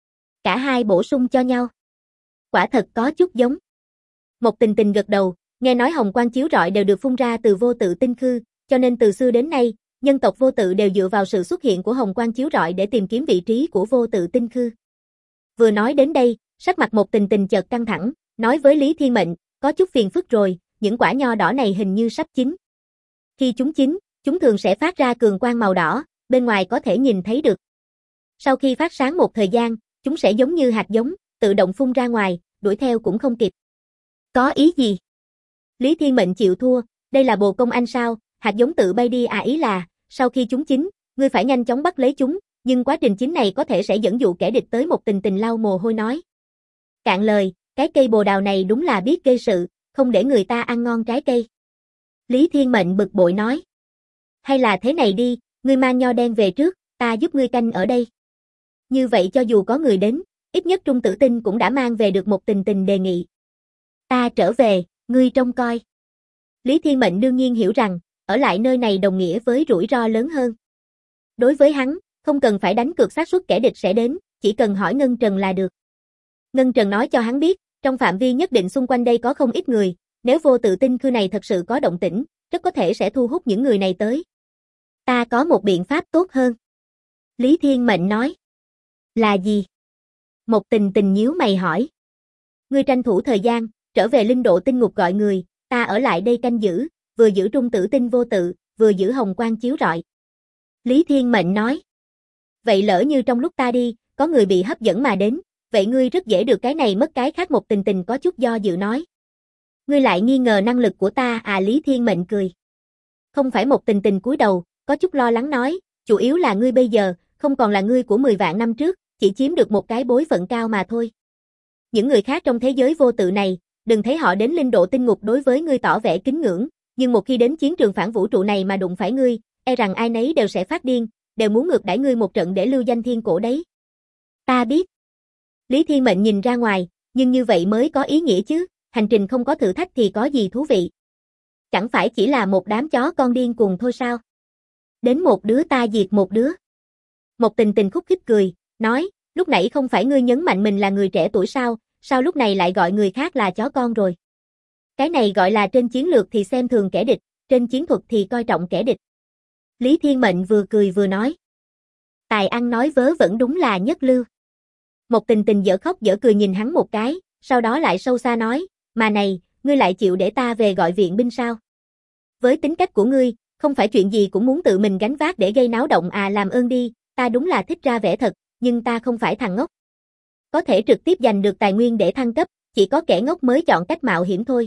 Cả hai bổ sung cho nhau. Quả thật có chút giống. Một Tình Tình gật đầu, nghe nói hồng quang chiếu rọi đều được phun ra từ vô tự tinh khư, cho nên từ xưa đến nay, nhân tộc vô tự đều dựa vào sự xuất hiện của hồng quang chiếu rọi để tìm kiếm vị trí của vô tự tinh khư. Vừa nói đến đây, sắc mặt Một Tình Tình chợt căng thẳng, nói với Lý Thiên Mệnh, có chút phiền phức rồi, những quả nho đỏ này hình như sắp chín. Khi chúng chín, chúng thường sẽ phát ra cường quang màu đỏ, bên ngoài có thể nhìn thấy được. Sau khi phát sáng một thời gian, chúng sẽ giống như hạt giống, tự động phun ra ngoài, đuổi theo cũng không kịp. Có ý gì? Lý Thiên Mệnh chịu thua, đây là bồ công anh sao, hạt giống tự bay đi à, ý là, sau khi chúng chín, ngươi phải nhanh chóng bắt lấy chúng, nhưng quá trình chín này có thể sẽ dẫn dụ kẻ địch tới. Một Tình Tình lau mồ hôi nói. Cạn lời, cái cây bồ đào này đúng là biết gây sự, không để người ta ăn ngon trái cây. Lý Thiên Mệnh bực bội nói. Hay là thế này đi, ngươi mang nho đen về trước, ta giúp ngươi canh ở đây. Như vậy cho dù có người đến, ít nhất trung tử tinh cũng đã mang về được. Một Tình Tình đề nghị. Ta trở về, ngươi trông coi. Lý Thiên Mệnh đương nhiên hiểu rằng, ở lại nơi này đồng nghĩa với rủi ro lớn hơn. Đối với hắn, không cần phải đánh cược xác suất kẻ địch sẽ đến, chỉ cần hỏi Ngân Trần là được. Ngân Trần nói cho hắn biết, trong phạm vi nhất định xung quanh đây có không ít người, nếu vô tự tinh khư này thật sự có động tĩnh, rất có thể sẽ thu hút những người này tới. Ta có một biện pháp tốt hơn. Lý Thiên Mệnh nói. Là gì? Một Tình Tình nhíu mày hỏi. Ngươi tranh thủ thời gian, trở về linh độ tinh ngục gọi người, ta ở lại đây canh giữ, vừa giữ trung tử tinh vô tự, vừa giữ hồng quang chiếu rọi. Lý Thiên Mệnh nói. Vậy lỡ như trong lúc ta đi, có người bị hấp dẫn mà đến, vậy ngươi rất dễ được cái này mất cái khác. Một Tình Tình có chút do dự nói. Ngươi lại nghi ngờ năng lực của ta à? Lý Thiên Mệnh cười. Không phải. Một Tình Tình cúi đầu, có chút lo lắng nói, chủ yếu là ngươi bây giờ, không còn là ngươi của 10 vạn năm trước, chỉ chiếm được một cái bối phận cao mà thôi. Những người khác trong thế giới vô tự này, đừng thấy họ đến linh độ tinh ngục đối với ngươi tỏ vẻ kính ngưỡng, nhưng một khi đến chiến trường phản vũ trụ này mà đụng phải ngươi, e rằng ai nấy đều sẽ phát điên, đều muốn ngược đãi ngươi một trận để lưu danh thiên cổ đấy. Ta biết. Lý Thiên Mệnh nhìn ra ngoài, nhưng như vậy mới có ý nghĩa chứ, hành trình không có thử thách thì có gì thú vị. Chẳng phải chỉ là một đám chó con điên cuồng thôi sao? Đến một đứa ta diệt một đứa. Một Tình Tình khúc khích cười, nói, lúc nãy không phải ngươi nhấn mạnh mình là người trẻ tuổi sao, sao lúc này lại gọi người khác là chó con rồi? Cái này gọi là trên chiến lược thì xem thường kẻ địch, trên chiến thuật thì coi trọng kẻ địch. Lý Thiên Mệnh vừa cười vừa nói. Tài ăn nói vớ vẩn đúng là nhất lưu. Một Tình Tình dở khóc dở cười nhìn hắn một cái, sau đó lại sâu xa nói, mà này, ngươi lại chịu để ta về gọi viện binh sao? Với tính cách của ngươi, không phải chuyện gì cũng muốn tự mình gánh vác để gây náo động à, làm ơn đi, ta đúng là thích ra vẻ thật, nhưng ta không phải thằng ngốc. Có thể trực tiếp giành được tài nguyên để thăng cấp, chỉ có kẻ ngốc mới chọn cách mạo hiểm thôi.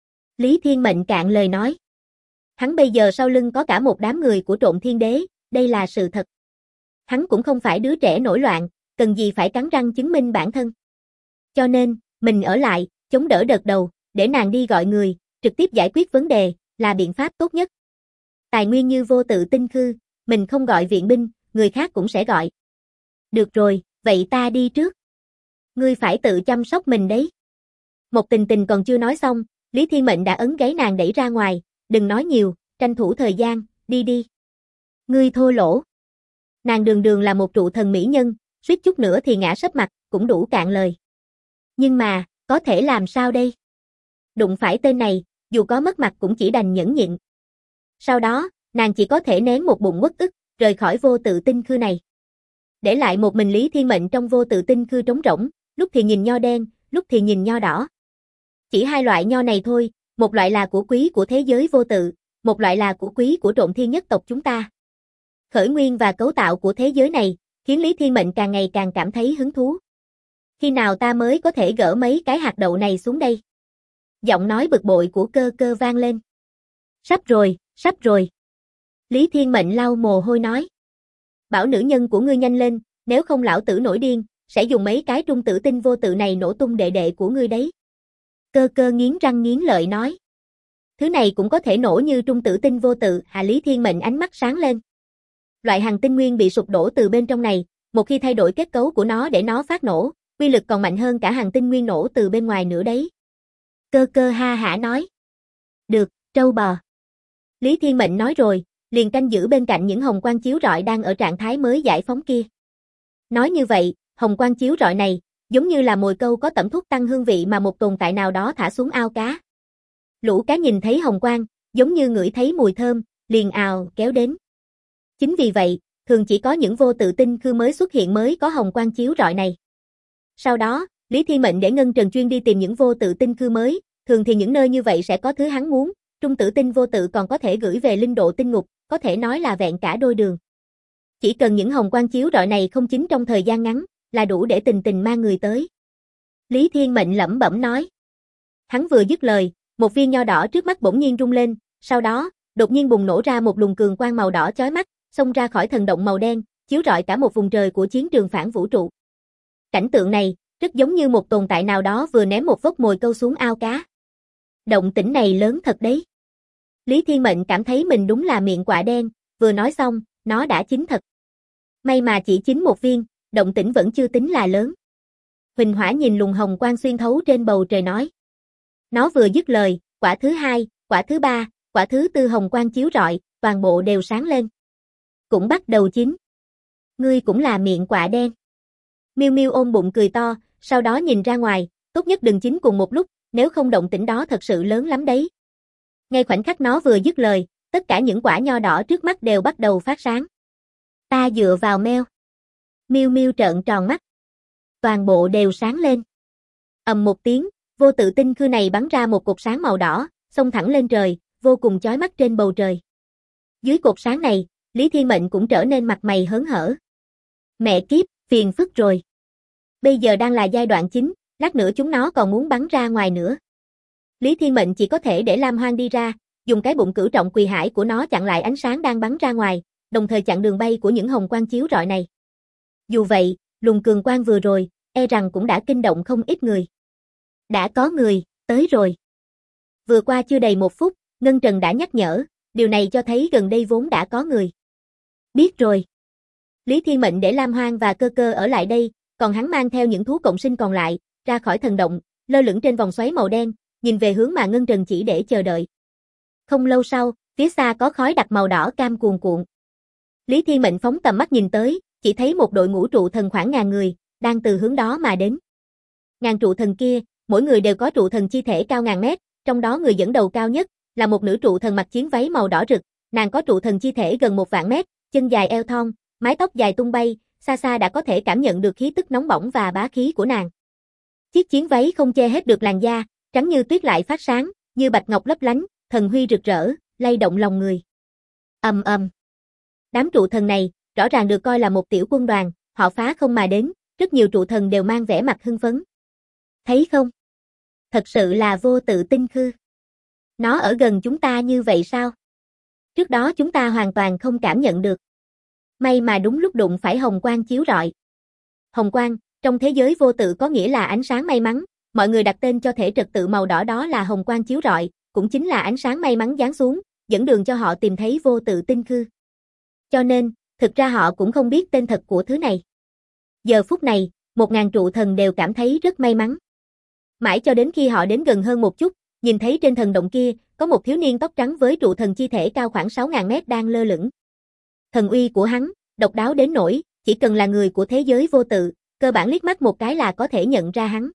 Lý Thiên Mệnh cạn lời nói. Hắn bây giờ sau lưng có cả một đám người của Trộn Thiên Đế, đây là sự thật. Hắn cũng không phải đứa trẻ nổi loạn, cần gì phải cắn răng chứng minh bản thân. Cho nên, mình ở lại, chống đỡ đợt đầu, để nàng đi gọi người, trực tiếp giải quyết vấn đề, là biện pháp tốt nhất. Tài nguyên như Vô Tự Tinh Khư, mình không gọi viện binh, người khác cũng sẽ gọi. Được rồi, vậy ta đi trước. Ngươi phải tự chăm sóc mình đấy. Một Tình Tình còn chưa nói xong, Lý Thiên Mệnh đã ấn gáy nàng đẩy ra ngoài, đừng nói nhiều, tranh thủ thời gian, đi đi. Ngươi thô lỗ. Nàng đường đường là một trụ thần mỹ nhân, suýt chút nữa thì ngã sấp mặt, cũng đủ cạn lời. Nhưng mà, có thể làm sao đây? Đụng phải tên này, dù có mất mặt cũng chỉ đành nhẫn nhịn. Sau đó, nàng chỉ có thể nén một bụng uất ức, rời khỏi Vô Tự Tinh Khư này. Để lại một mình Lý Thiên Mệnh trong Vô Tự Tinh Khư trống rỗng, lúc thì nhìn nho đen, lúc thì nhìn nho đỏ. Chỉ hai loại nho này thôi, một loại là của quý của thế giới vô tự, một loại là của quý của Trộn Thiên nhất tộc chúng ta. Khởi nguyên và cấu tạo của thế giới này, khiến Lý Thiên Mệnh càng ngày càng cảm thấy hứng thú. Khi nào ta mới có thể gỡ mấy cái hạt đậu này xuống đây? Giọng nói bực bội của Cơ Cơ vang lên. Sắp rồi, sắp rồi. Lý Thiên Mệnh lau mồ hôi nói. Bảo nữ nhân của ngươi nhanh lên, nếu không lão tử nổi điên, sẽ dùng mấy cái trung tử tinh vô tự này nổ tung đệ đệ của ngươi đấy. Cơ Cơ nghiến răng nghiến lợi nói. Thứ này cũng có thể nổ như trung tử tinh vô tự, Lý Thiên Mệnh ánh mắt sáng lên. Loại hành tinh nguyên bị sụp đổ từ bên trong này, một khi thay đổi kết cấu của nó để nó phát nổ, uy lực còn mạnh hơn cả hành tinh nguyên nổ từ bên ngoài nữa đấy. Cơ Cơ ha hả nói. Được, trâu bò. Lý Thiên Mệnh nói rồi, liền canh giữ bên cạnh những hồng quang chiếu rọi đang ở trạng thái mới giải phóng kia. Nói như vậy, hồng quang chiếu rọi này, giống như là mồi câu có tẩm thuốc tăng hương vị mà một tồn tại nào đó thả xuống ao cá. Lũ cá nhìn thấy hồng quang, giống như ngửi thấy mùi thơm, liền ào kéo đến. Chính vì vậy, thường chỉ có những vô tự tinh khư mới xuất hiện mới có hồng quang chiếu rọi này. Sau đó, Lý Thiên Mệnh để Ngân Trần chuyên đi tìm những vô tự tinh khư mới, thường thì những nơi như vậy sẽ có thứ hắn muốn, trung tử tinh vô tự còn có thể gửi về linh độ tinh ngục, có thể nói là vẹn cả đôi đường. Chỉ cần những hồng quang chiếu rọi này không chín trong thời gian ngắn, là đủ để Tình Tình mang người tới. Lý Thiên Mệnh lẩm bẩm nói. Hắn vừa dứt lời, một viên nho đỏ trước mắt bỗng nhiên rung lên, sau đó, đột nhiên bùng nổ ra một luồng cường quang màu đỏ chói mắt, xông ra khỏi thần động màu đen, chiếu rọi cả một vùng trời của chiến trường phản vũ trụ. Cảnh tượng này, rất giống như một tồn tại nào đó vừa ném một vốc mồi câu xuống ao cá. Động tĩnh này lớn thật đấy. Lý Thiên Mệnh cảm thấy mình đúng là miệng quạ đen, vừa nói xong, nó đã chín thật. May mà chỉ chín một viên, động tĩnh vẫn chưa tính là lớn. Huỳnh Hỏa nhìn luồng hồng quang xuyên thấu trên bầu trời nói. Nó vừa dứt lời, quả thứ hai, quả thứ ba, quả thứ tư hồng quang chiếu rọi, toàn bộ đều sáng lên. Cũng bắt đầu chín. Ngươi cũng là miệng quạ đen. Miu Miu ôm bụng cười to, sau đó nhìn ra ngoài, tốt nhất đừng chín cùng một lúc, nếu không động tĩnh đó thật sự lớn lắm đấy. Ngay khoảnh khắc nó vừa dứt lời, tất cả những quả nho đỏ trước mắt đều bắt đầu phát sáng. Ta dựa vào meo. Miu Miu trợn tròn mắt. Toàn bộ đều sáng lên. Ầm một tiếng, vô tự tinh khư này bắn ra một cột sáng màu đỏ, xông thẳng lên trời, vô cùng chói mắt trên bầu trời. Dưới cột sáng này, Lý Thiên Mệnh cũng trở nên mặt mày hớn hở. Mẹ kiếp, phiền phức rồi. Bây giờ đang là giai đoạn chính, lát nữa chúng nó còn muốn bắn ra ngoài nữa. Lý Thiên Mệnh chỉ có thể để Lam Hoang đi ra, dùng cái bụng cửu trọng quỳ hải của nó chặn lại ánh sáng đang bắn ra ngoài, đồng thời chặn đường bay của những hồng quang chiếu rọi này. Dù vậy, luồng cường quang vừa rồi, e rằng cũng đã kinh động không ít người. Đã có người, tới rồi. Vừa qua chưa đầy một phút, Ngân Trần đã nhắc nhở, điều này cho thấy gần đây vốn đã có người. Biết rồi. Lý Thiên Mệnh để Lam Hoang và Cơ Cơ ở lại đây, còn hắn mang theo những thú cộng sinh còn lại, ra khỏi thần động, lơ lửng trên vòng xoáy màu đen, nhìn về hướng mà Ngân Trần chỉ để chờ đợi. Không lâu sau, phía xa có khói đặc màu đỏ cam cuồn cuộn. Lý Thiên Mệnh phóng tầm mắt nhìn tới, chỉ thấy một đội ngũ trụ thần khoảng ngàn người, đang từ hướng đó mà đến. Ngàn trụ thần kia, mỗi người đều có trụ thần chi thể cao ngàn mét, trong đó người dẫn đầu cao nhất là một nữ trụ thần mặc chiến váy màu đỏ rực, nàng có trụ thần chi thể gần 1.000 mét, chân dài eo thon, mái tóc dài tung bay, xa xa đã có thể cảm nhận được khí tức nóng bỏng và bá khí của nàng. Chiếc chiến váy không che hết được làn da, trắng như tuyết lại phát sáng, như bạch ngọc lấp lánh, thần huy rực rỡ, lay động lòng người. Ầm ầm. Đám trụ thần này, rõ ràng được coi là một tiểu quân đoàn, họ phá không mà đến, rất nhiều trụ thần đều mang vẻ mặt hưng phấn. Thấy không? Thật sự là vô tự tinh khư. Nó ở gần chúng ta như vậy sao? Trước đó chúng ta hoàn toàn không cảm nhận được. May mà đúng lúc đụng phải hồng quang chiếu rọi. Hồng quang, trong thế giới vô tự có nghĩa là ánh sáng may mắn, mọi người đặt tên cho thể trật tự màu đỏ đó là hồng quang chiếu rọi, cũng chính là ánh sáng may mắn giáng xuống, dẫn đường cho họ tìm thấy vô tự tinh khư. Cho nên, thực ra họ cũng không biết tên thật của thứ này. Giờ phút này, 1.000 trụ thần đều cảm thấy rất may mắn. Mãi cho đến khi họ đến gần hơn một chút, nhìn thấy trên thần động kia, có một thiếu niên tóc trắng với trụ thần chi thể cao khoảng 6.000 mét đang lơ lửng. Thần uy của hắn, độc đáo đến nỗi, chỉ cần là người của thế giới vô tự, cơ bản liếc mắt một cái là có thể nhận ra hắn.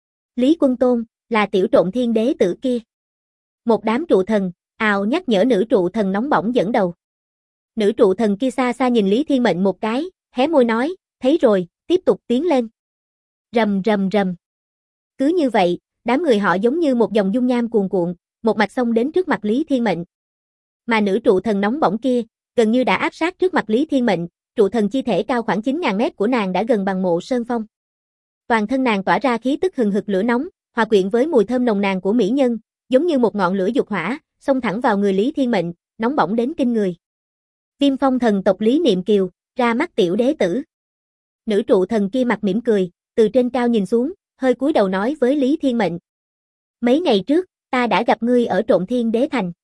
Lý Quân Tôn, là tiểu trộn thiên đế tử kia. Một đám trụ thần, ào nhắc nhở nữ trụ thần nóng bỏng dẫn đầu. Nữ trụ thần kia xa xa nhìn Lý Thiên Mệnh một cái, hé môi nói, thấy rồi, tiếp tục tiến lên. Rầm rầm rầm. Cứ như vậy, đám người họ giống như một dòng dung nham cuồn cuộn, một mạch xông đến trước mặt Lý Thiên Mệnh. Mà nữ trụ thần nóng bỏng kia, gần như đã áp sát trước mặt Lý Thiên Mệnh, trụ thần chi thể cao khoảng 9.000 mét của nàng đã gần bằng Mộ Sơn Phong. Toàn thân nàng tỏa ra khí tức hừng hực lửa nóng, hòa quyện với mùi thơm nồng nàn của mỹ nhân, giống như một ngọn lửa dục hỏa, xông thẳng vào người Lý Thiên Mệnh, nóng bỏng đến kinh người. Viêm Phong thần tộc Lý Niệm Kiều, ra mắt tiểu đế tử. Nữ trụ thần kia mặt mỉm cười, từ trên cao nhìn xuống, hơi cúi đầu nói với Lý Thiên Mệnh. Mấy ngày trước, ta đã gặp ngươi ở Trộn Thiên Đế Thành.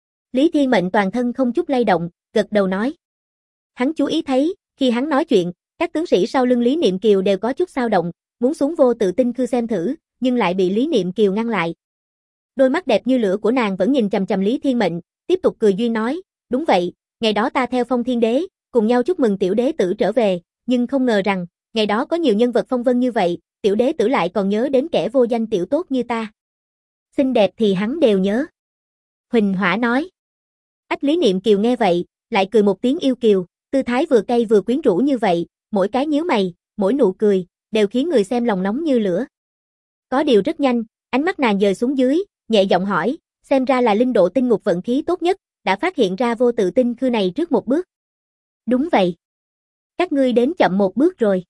Lý Thiên Mệnh toàn thân không chút lay động, gật đầu nói. Hắn chú ý thấy, khi hắn nói chuyện, các tướng sĩ sau lưng Lý Niệm Kiều đều có chút xao động, muốn xuống vô tự tinh khư xem thử, nhưng lại bị Lý Niệm Kiều ngăn lại. Đôi mắt đẹp như lửa của nàng vẫn nhìn chằm chằm Lý Thiên Mệnh, tiếp tục cười duyên nói, đúng vậy, ngày đó ta theo Phong Thiên Đế, cùng nhau chúc mừng tiểu đế tử trở về, nhưng không ngờ rằng, ngày đó có nhiều nhân vật phong vân như vậy, tiểu đế tử lại còn nhớ đến kẻ vô danh tiểu tốt như ta. Xinh đẹp thì hắn đều nhớ. Huỳnh Hỏa nói. Ách Lý Niệm Kiều nghe vậy, lại cười một tiếng yêu kiều, tư thái vừa cay vừa quyến rũ như vậy, mỗi cái nhíu mày, mỗi nụ cười, đều khiến người xem lòng nóng như lửa. Có điều rất nhanh, ánh mắt nàng dời xuống dưới, nhẹ giọng hỏi, xem ra là linh độ tinh ngục vận khí tốt nhất, đã phát hiện ra vô tự tinh khư này trước một bước. Đúng vậy. Các ngươi đến chậm một bước rồi.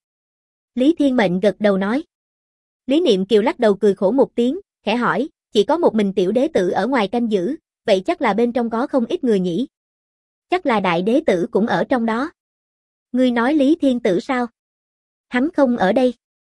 Lý Thiên Mệnh gật đầu nói. Lý Niệm Kiều lắc đầu cười khổ một tiếng, khẽ hỏi, chỉ có một mình tiểu đế tử ở ngoài canh giữ, vậy chắc là bên trong có không ít người nhỉ? Chắc là đại đế tử cũng ở trong đó. Ngươi nói Lý Thiên Tử sao? Hắn không ở đây.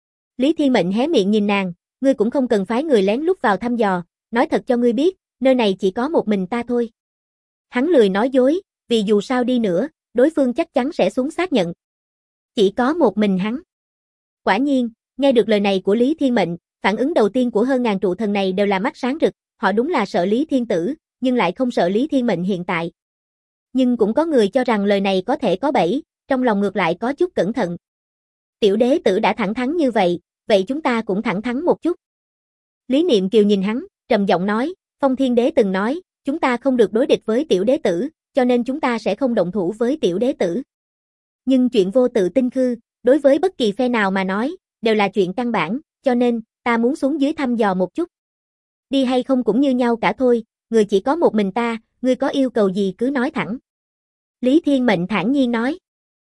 Lý Thiên Mệnh hé miệng nhìn nàng, ngươi cũng không cần phái người lén lút vào thăm dò, nói thật cho ngươi biết, nơi này chỉ có một mình ta thôi. Hắn lười nói dối, vì dù sao đi nữa, đối phương chắc chắn sẽ xuống xác nhận. Chỉ có một mình hắn. Quả nhiên, nghe được lời này của Lý Thiên Mệnh, phản ứng đầu tiên của hơn ngàn trụ thần này đều là mắt sáng rực, họ đúng là sợ Lý Thiên Tử, nhưng lại không sợ Lý Thiên Mệnh hiện tại. Nhưng cũng có người cho rằng lời này có thể có bẫy, trong lòng ngược lại có chút cẩn thận. Tiểu đế tử đã thẳng thắn như vậy, vậy chúng ta cũng thẳng thắn một chút. Lý Niệm Kiều nhìn hắn, trầm giọng nói, Phong Thiên Đế từng nói, chúng ta không được đối địch với tiểu đế tử, cho nên chúng ta sẽ không động thủ với tiểu đế tử. Nhưng chuyện vô tự tinh khư, đối với bất kỳ phe nào mà nói, đều là chuyện căn bản, cho nên, ta muốn xuống dưới thăm dò một chút. Đi hay không cũng như nhau cả thôi, người chỉ có một mình ta, ngươi có yêu cầu gì cứ nói thẳng. Lý Thiên Mệnh thản nhiên nói.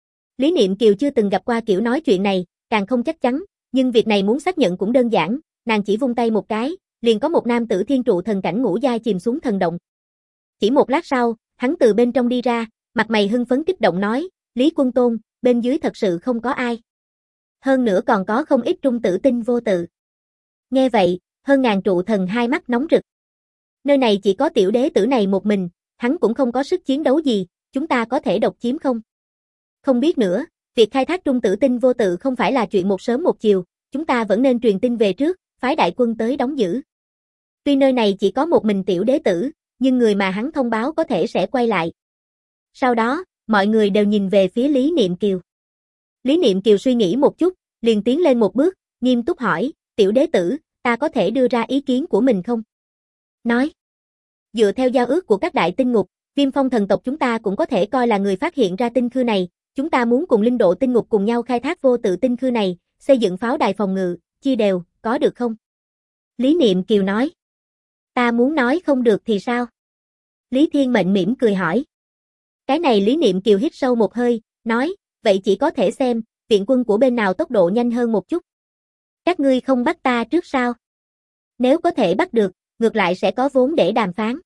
Lý Niệm Kiều chưa từng gặp qua kiểu nói chuyện này, càng không chắc chắn, nhưng việc này muốn xác nhận cũng đơn giản, nàng chỉ vung tay một cái, liền có một nam tử thiên trụ thần cảnh ngũ giai chìm xuống thần động. Chỉ một lát sau, hắn từ bên trong đi ra, mặt mày hưng phấn kích động nói, Lý Quân Tôn, bên dưới thật sự không có ai. Hơn nữa còn có không ít trung tử tinh vô tự. Nghe vậy, hơn ngàn trụ thần hai mắt nóng rực. Nơi này chỉ có tiểu đế tử này một mình, hắn cũng không có sức chiến đấu gì, chúng ta có thể độc chiếm không? Không biết nữa, việc khai thác trung tử tinh vô tự không phải là chuyện một sớm một chiều, chúng ta vẫn nên truyền tin về trước, phái đại quân tới đóng giữ. Tuy nơi này chỉ có một mình tiểu đế tử, nhưng người mà hắn thông báo có thể sẽ quay lại. Sau đó, mọi người đều nhìn về phía Lý Niệm Kiều. Lý Niệm Kiều suy nghĩ một chút, liền tiến lên một bước, nghiêm túc hỏi, Tiểu đế tử, ta có thể đưa ra ý kiến của mình không? Nói. Dựa theo giao ước của các đại tinh ngục, Viêm Phong thần tộc chúng ta cũng có thể coi là người phát hiện ra tinh khư này, chúng ta muốn cùng linh độ tinh ngục cùng nhau khai thác vô tự tinh khư này, xây dựng pháo đài phòng ngự, chia đều, có được không? Lý Niệm Kiều nói. Ta muốn nói không được thì sao? Lý Thiên Mệnh mỉm cười hỏi. Cái này Lý Niệm Kiều hít sâu một hơi, nói, vậy chỉ có thể xem, viện quân của bên nào tốc độ nhanh hơn một chút. Các ngươi không bắt ta trước sao? Nếu có thể bắt được, ngược lại sẽ có vốn để đàm phán.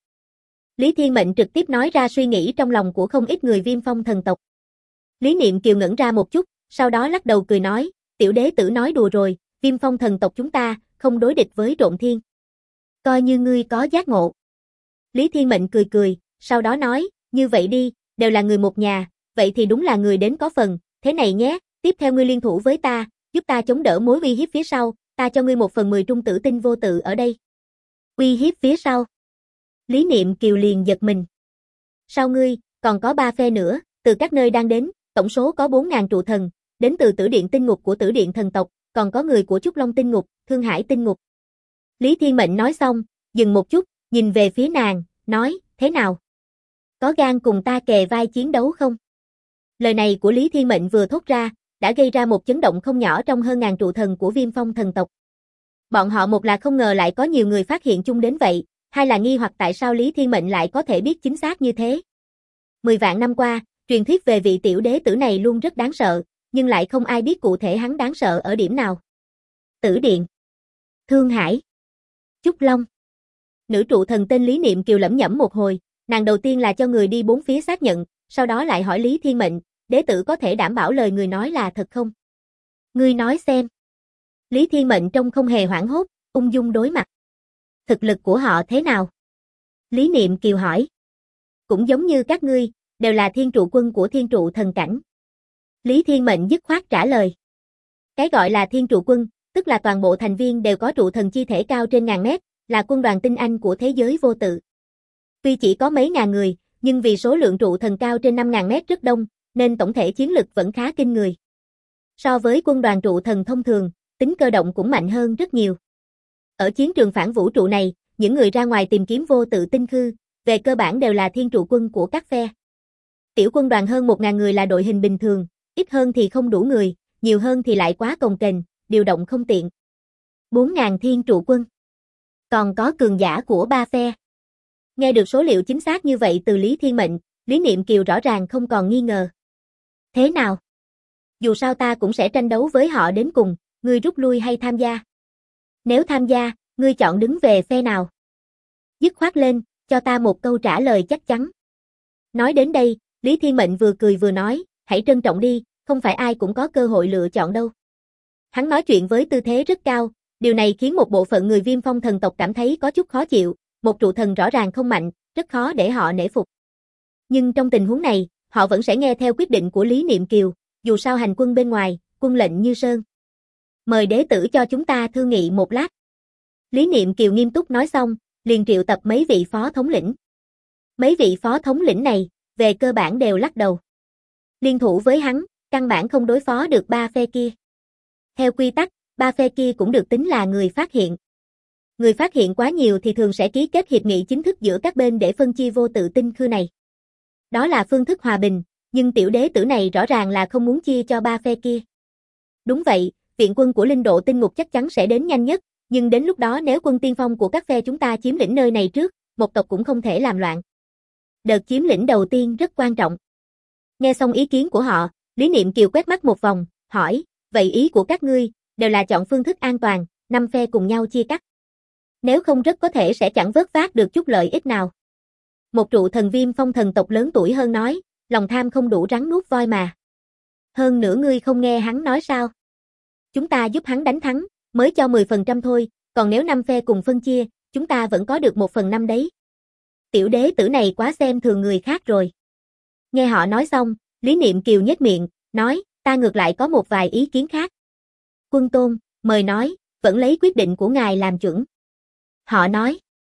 Lý Thiên Mệnh trực tiếp nói ra suy nghĩ trong lòng của không ít người Viêm Phong thần tộc. Lý Niệm Kiều ngẩn ra một chút, sau đó lắc đầu cười nói, tiểu đế tử nói đùa rồi, Viêm Phong thần tộc chúng ta, không đối địch với Trộn Thiên. Coi như ngươi có giác ngộ. Lý Thiên Mệnh cười cười, sau đó nói, như vậy đi, đều là người một nhà, vậy thì đúng là người đến có phần, thế này nhé, tiếp theo ngươi liên thủ với ta, giúp ta chống đỡ mối uy hiếp phía sau, ta cho ngươi 1/10 trung tử tinh vô tự ở đây. Uy hiếp phía sau. Lý Niệm Kiều liền giật mình. Sau ngươi, còn có 3 phe nữa, từ các nơi đang đến, tổng số có 4.000 trụ thần, đến từ Tử Điện tinh ngục của Tử Điện thần tộc, còn có người của Trúc Long tinh ngục, Thương Hải tinh ngục. Lý Thiên Mệnh nói xong, dừng một chút, nhìn về phía nàng, nói, thế nào? Có gan cùng ta kề vai chiến đấu không? Lời này của Lý Thiên Mệnh vừa thốt ra, đã gây ra một chấn động không nhỏ trong hơn ngàn trụ thần của Viêm Phong thần tộc. Bọn họ một là không ngờ lại có nhiều người phát hiện chung đến vậy, hai là nghi hoặc tại sao Lý Thiên Mệnh lại có thể biết chính xác như thế. 10 vạn năm qua, truyền thuyết về vị tiểu đế tử này luôn rất đáng sợ, nhưng lại không ai biết cụ thể hắn đáng sợ ở điểm nào. Tử Điện, Thương Hải, Trúc Long. Nữ trụ thần tên Lý Niệm Kiều lẩm nhẩm một hồi, nàng đầu tiên là cho người đi bốn phía xác nhận, sau đó lại hỏi Lý Thiên Mệnh, đế tử có thể đảm bảo lời người nói là thật không? Ngươi nói xem. Lý Thiên Mệnh trông không hề hoảng hốt, ung dung đối mặt. Thực lực của họ thế nào? Lý Niệm Kiều hỏi. Cũng giống như các ngươi, đều là thiên trụ quân của thiên trụ thần cảnh. Lý Thiên Mệnh dứt khoát trả lời. Cái gọi là thiên trụ quân, tức là toàn bộ thành viên đều có trụ thần chi thể cao trên ngàn mét, là quân đoàn tinh anh của thế giới vô tự. Tuy chỉ có mấy ngàn người, nhưng vì số lượng trụ thần cao trên 5.000 mét rất đông, nên tổng thể chiến lực vẫn khá kinh người. So với quân đoàn trụ thần thông thường, tính cơ động cũng mạnh hơn rất nhiều. Ở chiến trường phản vũ trụ này, những người ra ngoài tìm kiếm vô tự tinh khư, về cơ bản đều là thiên trụ quân của các phe. Tiểu quân đoàn hơn 1.000 người là đội hình bình thường, ít hơn thì không đủ người, nhiều hơn thì lại quá cồng kềnh, điều động không tiện. 4.000 thiên trụ quân. Còn có cường giả của 3 phe. Nghe được số liệu chính xác như vậy từ Lý Thiên Mệnh, Lý Niệm Kiều rõ ràng không còn nghi ngờ. Thế nào? Dù sao ta cũng sẽ tranh đấu với họ đến cùng, ngươi rút lui hay tham gia? Nếu tham gia, ngươi chọn đứng về phe nào? Dứt khoát lên, cho ta một câu trả lời chắc chắn. Nói đến đây, Lý Thiên Mệnh vừa cười vừa nói, hãy trân trọng đi, không phải ai cũng có cơ hội lựa chọn đâu. Hắn nói chuyện với tư thế rất cao, điều này khiến một bộ phận người Viêm Phong thần tộc cảm thấy có chút khó chịu, một trụ thần rõ ràng không mạnh, rất khó để họ nể phục. Nhưng trong tình huống này, họ vẫn sẽ nghe theo quyết định của Lý Niệm Kiều, dù sao hành quân bên ngoài, quân lệnh như sơn. Mời đế tử cho chúng ta thương nghị một lát. Lý Niệm Kiều nghiêm túc nói xong, liền triệu tập mấy vị phó thống lĩnh. Mấy vị phó thống lĩnh này, về cơ bản đều lắc đầu. Liên thủ với hắn, căn bản không đối phó được 3 phe kia. Theo quy tắc, 3 phe kia cũng được tính là người phát hiện. Người phát hiện quá nhiều thì thường sẽ ký kết hiệp nghị chính thức giữa các bên để phân chia vô tự tinh khư này. Đó là phương thức hòa bình, nhưng tiểu đế tử này rõ ràng là không muốn chia cho 3 phe kia. Đúng vậy, viện quân của linh độ tinh ngục chắc chắn sẽ đến nhanh nhất, nhưng đến lúc đó nếu quân tiên phong của các phe chúng ta chiếm lĩnh nơi này trước, một tộc cũng không thể làm loạn. Đợt chiếm lĩnh đầu tiên rất quan trọng. Nghe xong ý kiến của họ, Lý Niệm Kiều quét mắt một vòng, hỏi, vậy ý của các ngươi, đều là chọn phương thức an toàn, 5 phe cùng nhau chia cắt. Nếu không rất có thể sẽ chẳng vớt vát được chút lợi ích nào. Một trụ thần Viêm Phong thần tộc lớn tuổi hơn nói, lòng tham không đủ rắn nuốt voi mà. Hơn nữa ngươi không nghe hắn nói sao? Chúng ta giúp hắn đánh thắng, mới cho 10% thôi, còn nếu 5 phe cùng phân chia, chúng ta vẫn có được 1/5 đấy. Tiểu đế tử này quá xem thường người khác rồi. Nghe họ nói xong, Lý Niệm Kiều nhếch miệng, nói, ta ngược lại có một vài ý kiến khác. Quân Tôn, mời nói, vẫn lấy quyết định của ngài làm chuẩn. Họ nói.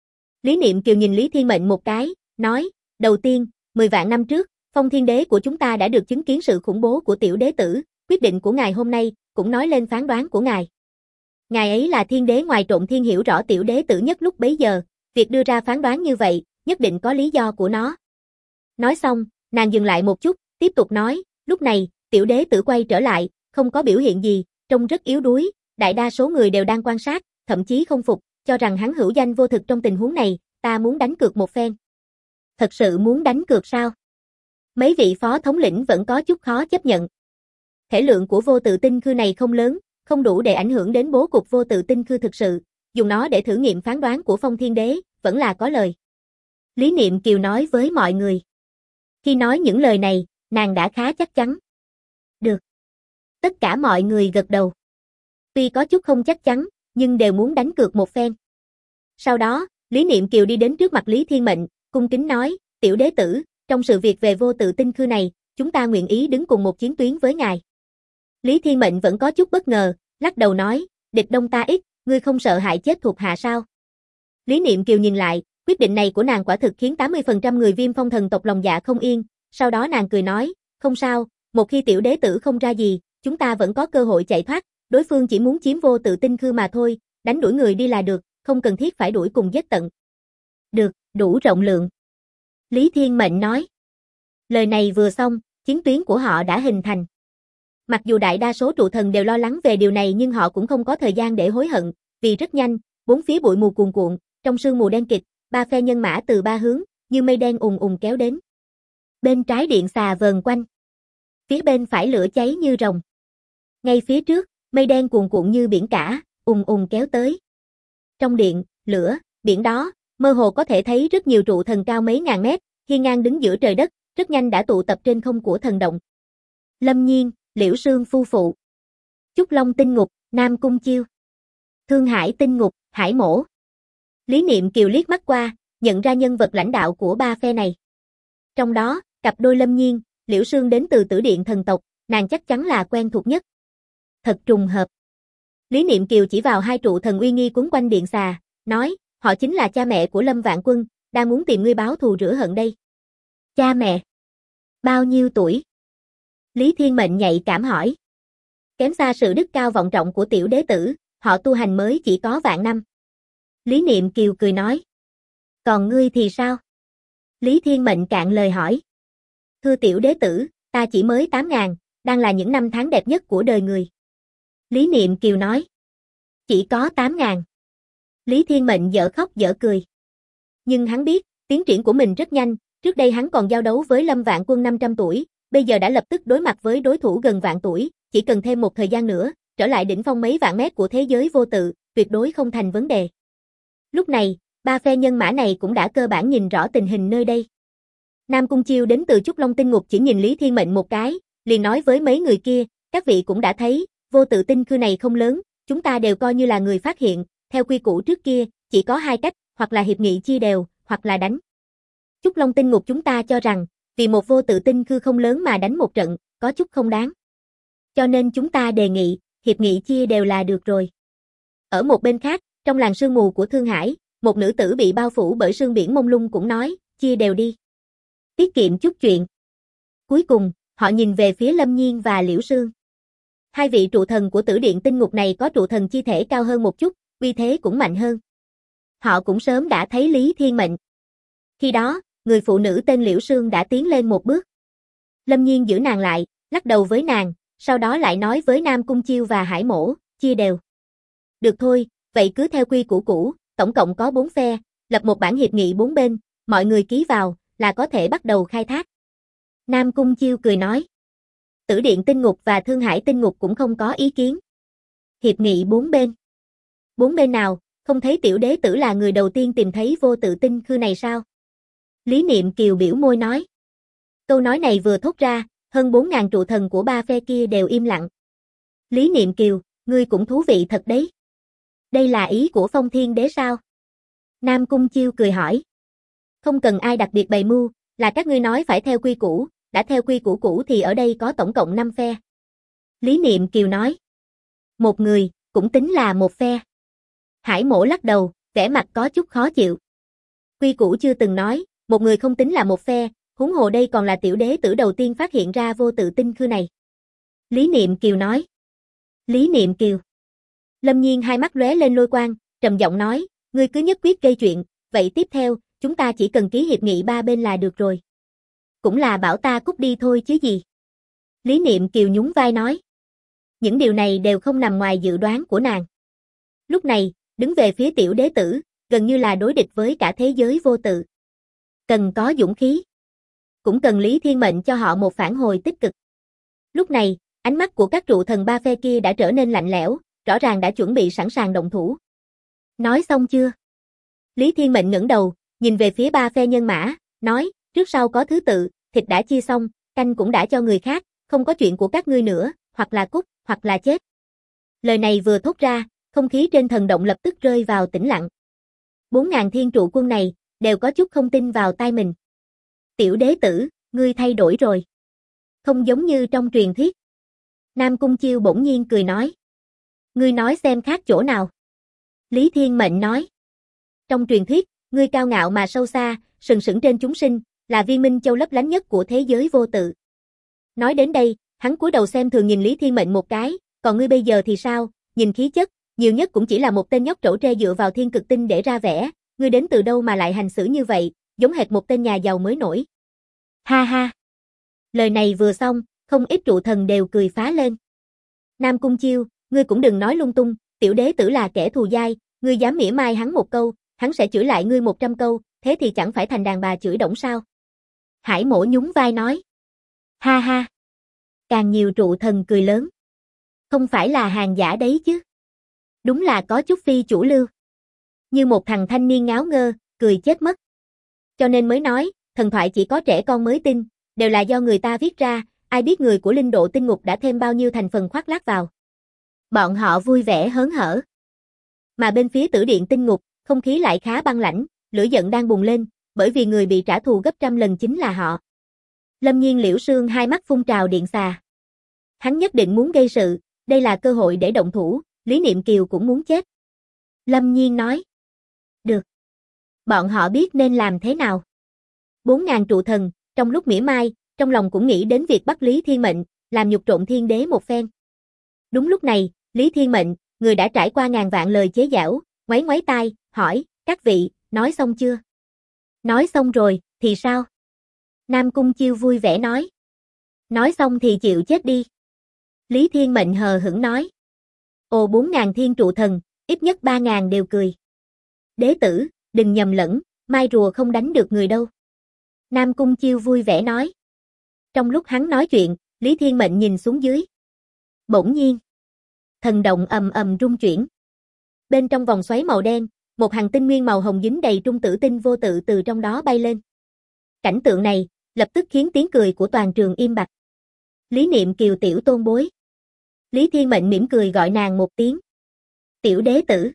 Lý Niệm Kiều nhìn Lý Thiên Mệnh một cái, nói, đầu tiên, 10 vạn năm trước, Phong Thiên Đế của chúng ta đã được chứng kiến sự khủng bố của tiểu đế tử, quyết định của ngài hôm nay, cũng nói lên phán đoán của ngài. Ngài ấy là thiên đế ngoài trộn thiên, hiểu rõ tiểu đế tử nhất lúc bấy giờ, việc đưa ra phán đoán như vậy, nhất định có lý do của nó. Nói xong, nàng dừng lại một chút, tiếp tục nói, lúc này, tiểu đế tử quay trở lại, không có biểu hiện gì, trông rất yếu đuối, đại đa số người đều đang quan sát, thậm chí không phục, cho rằng hắn hữu danh vô thực trong tình huống này, ta muốn đánh cược một phen. Thật sự muốn đánh cược sao? Mấy vị phó thống lĩnh vẫn có chút khó chấp nhận. Thể lượng của vô tự tinh khư này không lớn, không đủ để ảnh hưởng đến bố cục vô tự tinh khư thực sự, dùng nó để thử nghiệm phán đoán của Phong Thiên Đế, vẫn là có lời. Lý Niệm Kiều nói với mọi người. Khi nói những lời này, nàng đã khá chắc chắn. Được. Tất cả mọi người gật đầu. Tuy có chút không chắc chắn, nhưng đều muốn đánh cược một phen. Sau đó, Lý Niệm Kiều đi đến trước mặt Lý Thiên Mệnh, cung kính nói, tiểu đế tử, trong sự việc về vô tự tinh khư này, chúng ta nguyện ý đứng cùng một chiến tuyến với ngài. Lý Thiên Mệnh vẫn có chút bất ngờ, lắc đầu nói, địch đông ta ít, ngươi không sợ hại chết thuộc hạ sao? Lý Niệm Kiều nhìn lại, quyết định này của nàng quả thực khiến 80% người Viêm Phong thần tộc lòng dạ không yên, sau đó nàng cười nói, không sao, một khi tiểu đế tử không ra gì, chúng ta vẫn có cơ hội chạy thoát, đối phương chỉ muốn chiếm vô tự tinh khư mà thôi, đánh đuổi người đi là được, không cần thiết phải đuổi cùng giết tận. Được, đủ rộng lượng. Lý Thiên Mệnh nói. Lời này vừa xong, chiến tuyến của họ đã hình thành. Mặc dù đại đa số trụ thần đều lo lắng về điều này nhưng họ cũng không có thời gian để hối hận, vì rất nhanh, bốn phía bụi mù cuồn cuộn, trong sương mù đen kịt, ba phe nhân mã từ ba hướng, như mây đen ùn ùn kéo đến. Bên trái điện xà vờn quanh. Phía bên phải lửa cháy như rồng. Ngay phía trước, mây đen cuồn cuộn như biển cả, ùn ùn kéo tới. Trong điện, lửa, biển đó, mơ hồ có thể thấy rất nhiều trụ thần cao mấy ngàn mét, hiên ngang đứng giữa trời đất, rất nhanh đã tụ tập trên không của thần động. Lâm Nhiên, Liễu Sương phu phụ. Trúc Long tinh ngục, Nam Cung Chiêu. Thương Hải tinh ngục, Hải Mổ. Lý Niệm Kiều liếc mắt qua, nhận ra nhân vật lãnh đạo của ba phe này. Trong đó, cặp đôi Lâm Nhiên, Liễu Sương đến từ Tử Điện thần tộc, nàng chắc chắn là quen thuộc nhất. Thật trùng hợp. Lý Niệm Kiều chỉ vào hai trụ thần uy nghi quấn quanh điện xà, nói, họ chính là cha mẹ của Lâm Vạn Quân, đang muốn tìm ngươi báo thù rửa hận đây. Cha mẹ? Bao nhiêu tuổi? Lý Thiên Mệnh nhạy cảm hỏi. Kém xa sự đức cao vọng trọng của tiểu đế tử, họ tu hành mới chỉ có vạn năm. Lý Niệm Kiều cười nói. Còn ngươi thì sao? Lý Thiên Mệnh cạn lời hỏi. Thưa tiểu đế tử, ta chỉ mới 8.000, đang là những năm tháng đẹp nhất của đời người. Lý Niệm Kiều nói. Chỉ có 8.000. Lý Thiên Mệnh dở khóc dở cười. Nhưng hắn biết, tiến triển của mình rất nhanh, trước đây hắn còn giao đấu với Lâm Vạn Quân 500 tuổi, bây giờ đã lập tức đối mặt với đối thủ gần vạn tuổi, chỉ cần thêm một thời gian nữa, trở lại đỉnh phong mấy vạn mét của thế giới vô tự, tuyệt đối không thành vấn đề. Lúc này, ba phe nhân mã này cũng đã cơ bản nhìn rõ tình hình nơi đây. Nam Cung Chiêu đến từ Trúc Long tinh ngục chỉ nhìn Lý Thiên Mệnh một cái, liền nói với mấy người kia, các vị cũng đã thấy, vô tự tinh khư này không lớn, chúng ta đều coi như là người phát hiện, theo quy củ trước kia, chỉ có hai cách, hoặc là hiệp nghị chia đều, hoặc là đánh. Trúc Long tinh ngục chúng ta cho rằng, vì một vô tự tinh khư không lớn mà đánh một trận, có chút không đáng. Cho nên chúng ta đề nghị, hiệp nghị chia đều là được rồi. Ở một bên khác, trong làng sương mù của Thương Hải, một nữ tử bị bao phủ bởi sương biển mông lung cũng nói, chia đều đi. Tiết kiệm chút chuyện. Cuối cùng, họ nhìn về phía Lâm Nhiên và Liễu Sương. Hai vị trụ thần của Tử Điện tinh ngục này có trụ thần chi thể cao hơn một chút, uy thế cũng mạnh hơn. Họ cũng sớm đã thấy Lý Thiên Mệnh. Khi đó, người phụ nữ tên Liễu Sương đã tiến lên một bước. Lâm Nhiên giữ nàng lại, lắc đầu với nàng, sau đó lại nói với Nam Cung Chiêu và Hải Mổ, chia đều. Được thôi, vậy cứ theo quy củ cũ, tổng cộng có 4 phe, lập một bản hiệp nghị 4 bên, mọi người ký vào, là có thể bắt đầu khai thác. Nam Cung Chiêu cười nói. Tử Điện tinh ngục và Thương Hải tinh ngục cũng không có ý kiến. Hiệp nghị 4 bên. 4 bên nào, không thấy tiểu đế tử là người đầu tiên tìm thấy vô tự tinh khư này sao? Lý Niệm Kiều biểu môi nói. Câu nói này vừa thốt ra, hơn 4.000 trụ thần của ba phe kia đều im lặng. Lý Niệm Kiều, ngươi cũng thú vị thật đấy. Đây là ý của Phong Thiên Đế sao? Nam Cung Chiêu cười hỏi. Không cần ai đặc biệt bày mưu, là các ngươi nói phải theo quy củ, đã theo quy củ cũ thì ở đây có tổng cộng 5 phe. Lý Niệm Kiều nói. Một người, cũng tính là một phe. Hải Mổ lắc đầu, vẻ mặt có chút khó chịu. Quy củ chưa từng nói, một người không tính là một phe, huống hồ đây còn là tiểu đế tử đầu tiên phát hiện ra vô tự tinh khư này. Lý Niệm Kiều nói. Lý Niệm Kiều. Lâm Nhiên hai mắt lóe lên lôi quang, trầm giọng nói, ngươi cứ nhất quyết gây chuyện, vậy tiếp theo, chúng ta chỉ cần ký hiệp nghị ba bên là được rồi. Cũng là bảo ta cút đi thôi chứ gì. Lý Niệm Kiều nhún vai nói. Những điều này đều không nằm ngoài dự đoán của nàng. Lúc này, đứng về phía tiểu đế tử, gần như là đối địch với cả thế giới vô tự. Cần có dũng khí. Cũng cần Lý Thiên Mệnh cho họ một phản hồi tích cực. Lúc này, ánh mắt của các trụ thần ba phe kia đã trở nên lạnh lẽo, rõ ràng đã chuẩn bị sẵn sàng động thủ. Nói xong chưa? Lý Thiên Mệnh ngẩng đầu, nhìn về phía ba phe nhân mã, nói, trước sau có thứ tự, thịt đã chia xong, canh cũng đã cho người khác, không có chuyện của các ngươi nữa, hoặc là cút, hoặc là chết. Lời này vừa thốt ra, không khí trên thần động lập tức rơi vào tĩnh lặng. 4.000 thiên trụ quân này, đều có chút không tin vào tai mình. Tiểu đế tử, ngươi thay đổi rồi. Không giống như trong truyền thuyết. Nam Cung Chiêu bỗng nhiên cười nói. Ngươi nói xem khác chỗ nào. Lý Thiên Mệnh nói. Trong truyền thuyết, ngươi cao ngạo mà sâu xa, sừng sững trên chúng sinh, là viên minh châu lấp lánh nhất của thế giới vô tự. Nói đến đây, hắn cúi đầu xem thường nhìn Lý Thiên Mệnh một cái, còn ngươi bây giờ thì sao, nhìn khí chất, nhiều nhất cũng chỉ là một tên nhóc trẩu tre dựa vào thiên cực tinh để ra vẻ, ngươi đến từ đâu mà lại hành xử như vậy, giống hệt một tên nhà giàu mới nổi. Ha ha. Lời này vừa xong, không ít trụ thần đều cười phá lên. Nam Cung Chiêu, ngươi cũng đừng nói lung tung, tiểu đế tử là kẻ thù dai, ngươi dám mỉa mai hắn một câu, hắn sẽ chửi lại ngươi 100 câu, thế thì chẳng phải thành đàn bà chửi đổng sao? Hải Mỗ nhún vai nói. Ha ha. Càng nhiều trụ thần cười lớn. Không phải là hàng giả đấy chứ. Đúng là có chút phi chủ lưu. Như một thằng thanh niên ngáo ngơ, cười chết mất. Cho nên mới nói, thần thoại chỉ có trẻ con mới tin, đều là do người ta viết ra, ai biết người của linh độ tinh ngục đã thêm bao nhiêu thành phần khoác lác vào. Bọn họ vui vẻ hớn hở. Mà bên phía tử điện tinh ngục, không khí lại khá băng lãnh, lửa giận đang bùng lên, bởi vì người bị trả thù gấp trăm lần chính là họ. Lâm Nhiên Liễu Sương hai mắt phun trào điện xà. Hắn nhất định muốn gây sự, đây là cơ hội để động thủ, Lý Niệm Kiều cũng muốn chết. Lâm Nhiên nói. Được. Bọn họ biết nên làm thế nào. 4.000 trụ thần, trong lúc mỉa mai, trong lòng cũng nghĩ đến việc bắt Lý Thiên Mệnh, làm nhục trộn thiên đế một phen. Đúng lúc này, Lý Thiên Mệnh, người đã trải qua ngàn vạn lời chế giễu, ngoáy ngoáy tai, hỏi, các vị, nói xong chưa? Nói xong rồi, thì sao? Nam Cung Chiêu vui vẻ nói. Nói xong thì chịu chết đi. Lý Thiên Mệnh hờ hững nói. Ồ 4.000 thiên trụ thần, ít nhất 3.000 đều cười. Đế tử, đừng nhầm lẫn, mai rùa không đánh được người đâu. Nam Cung Chiêu vui vẻ nói. Trong lúc hắn nói chuyện, Lý Thiên Mệnh nhìn xuống dưới. Bỗng nhiên, thần động ầm ầm rung chuyển. Bên trong vòng xoáy màu đen, một hàng tinh nguyên màu hồng dính đầy trung tử tinh vô tự từ trong đó bay lên. Cảnh tượng này, lập tức khiến tiếng cười của toàn trường im bặt. Lý Niệm Kiều tiểu tôn bối. Lý Thiên Mệnh mỉm cười gọi nàng một tiếng. Tiểu đế tử.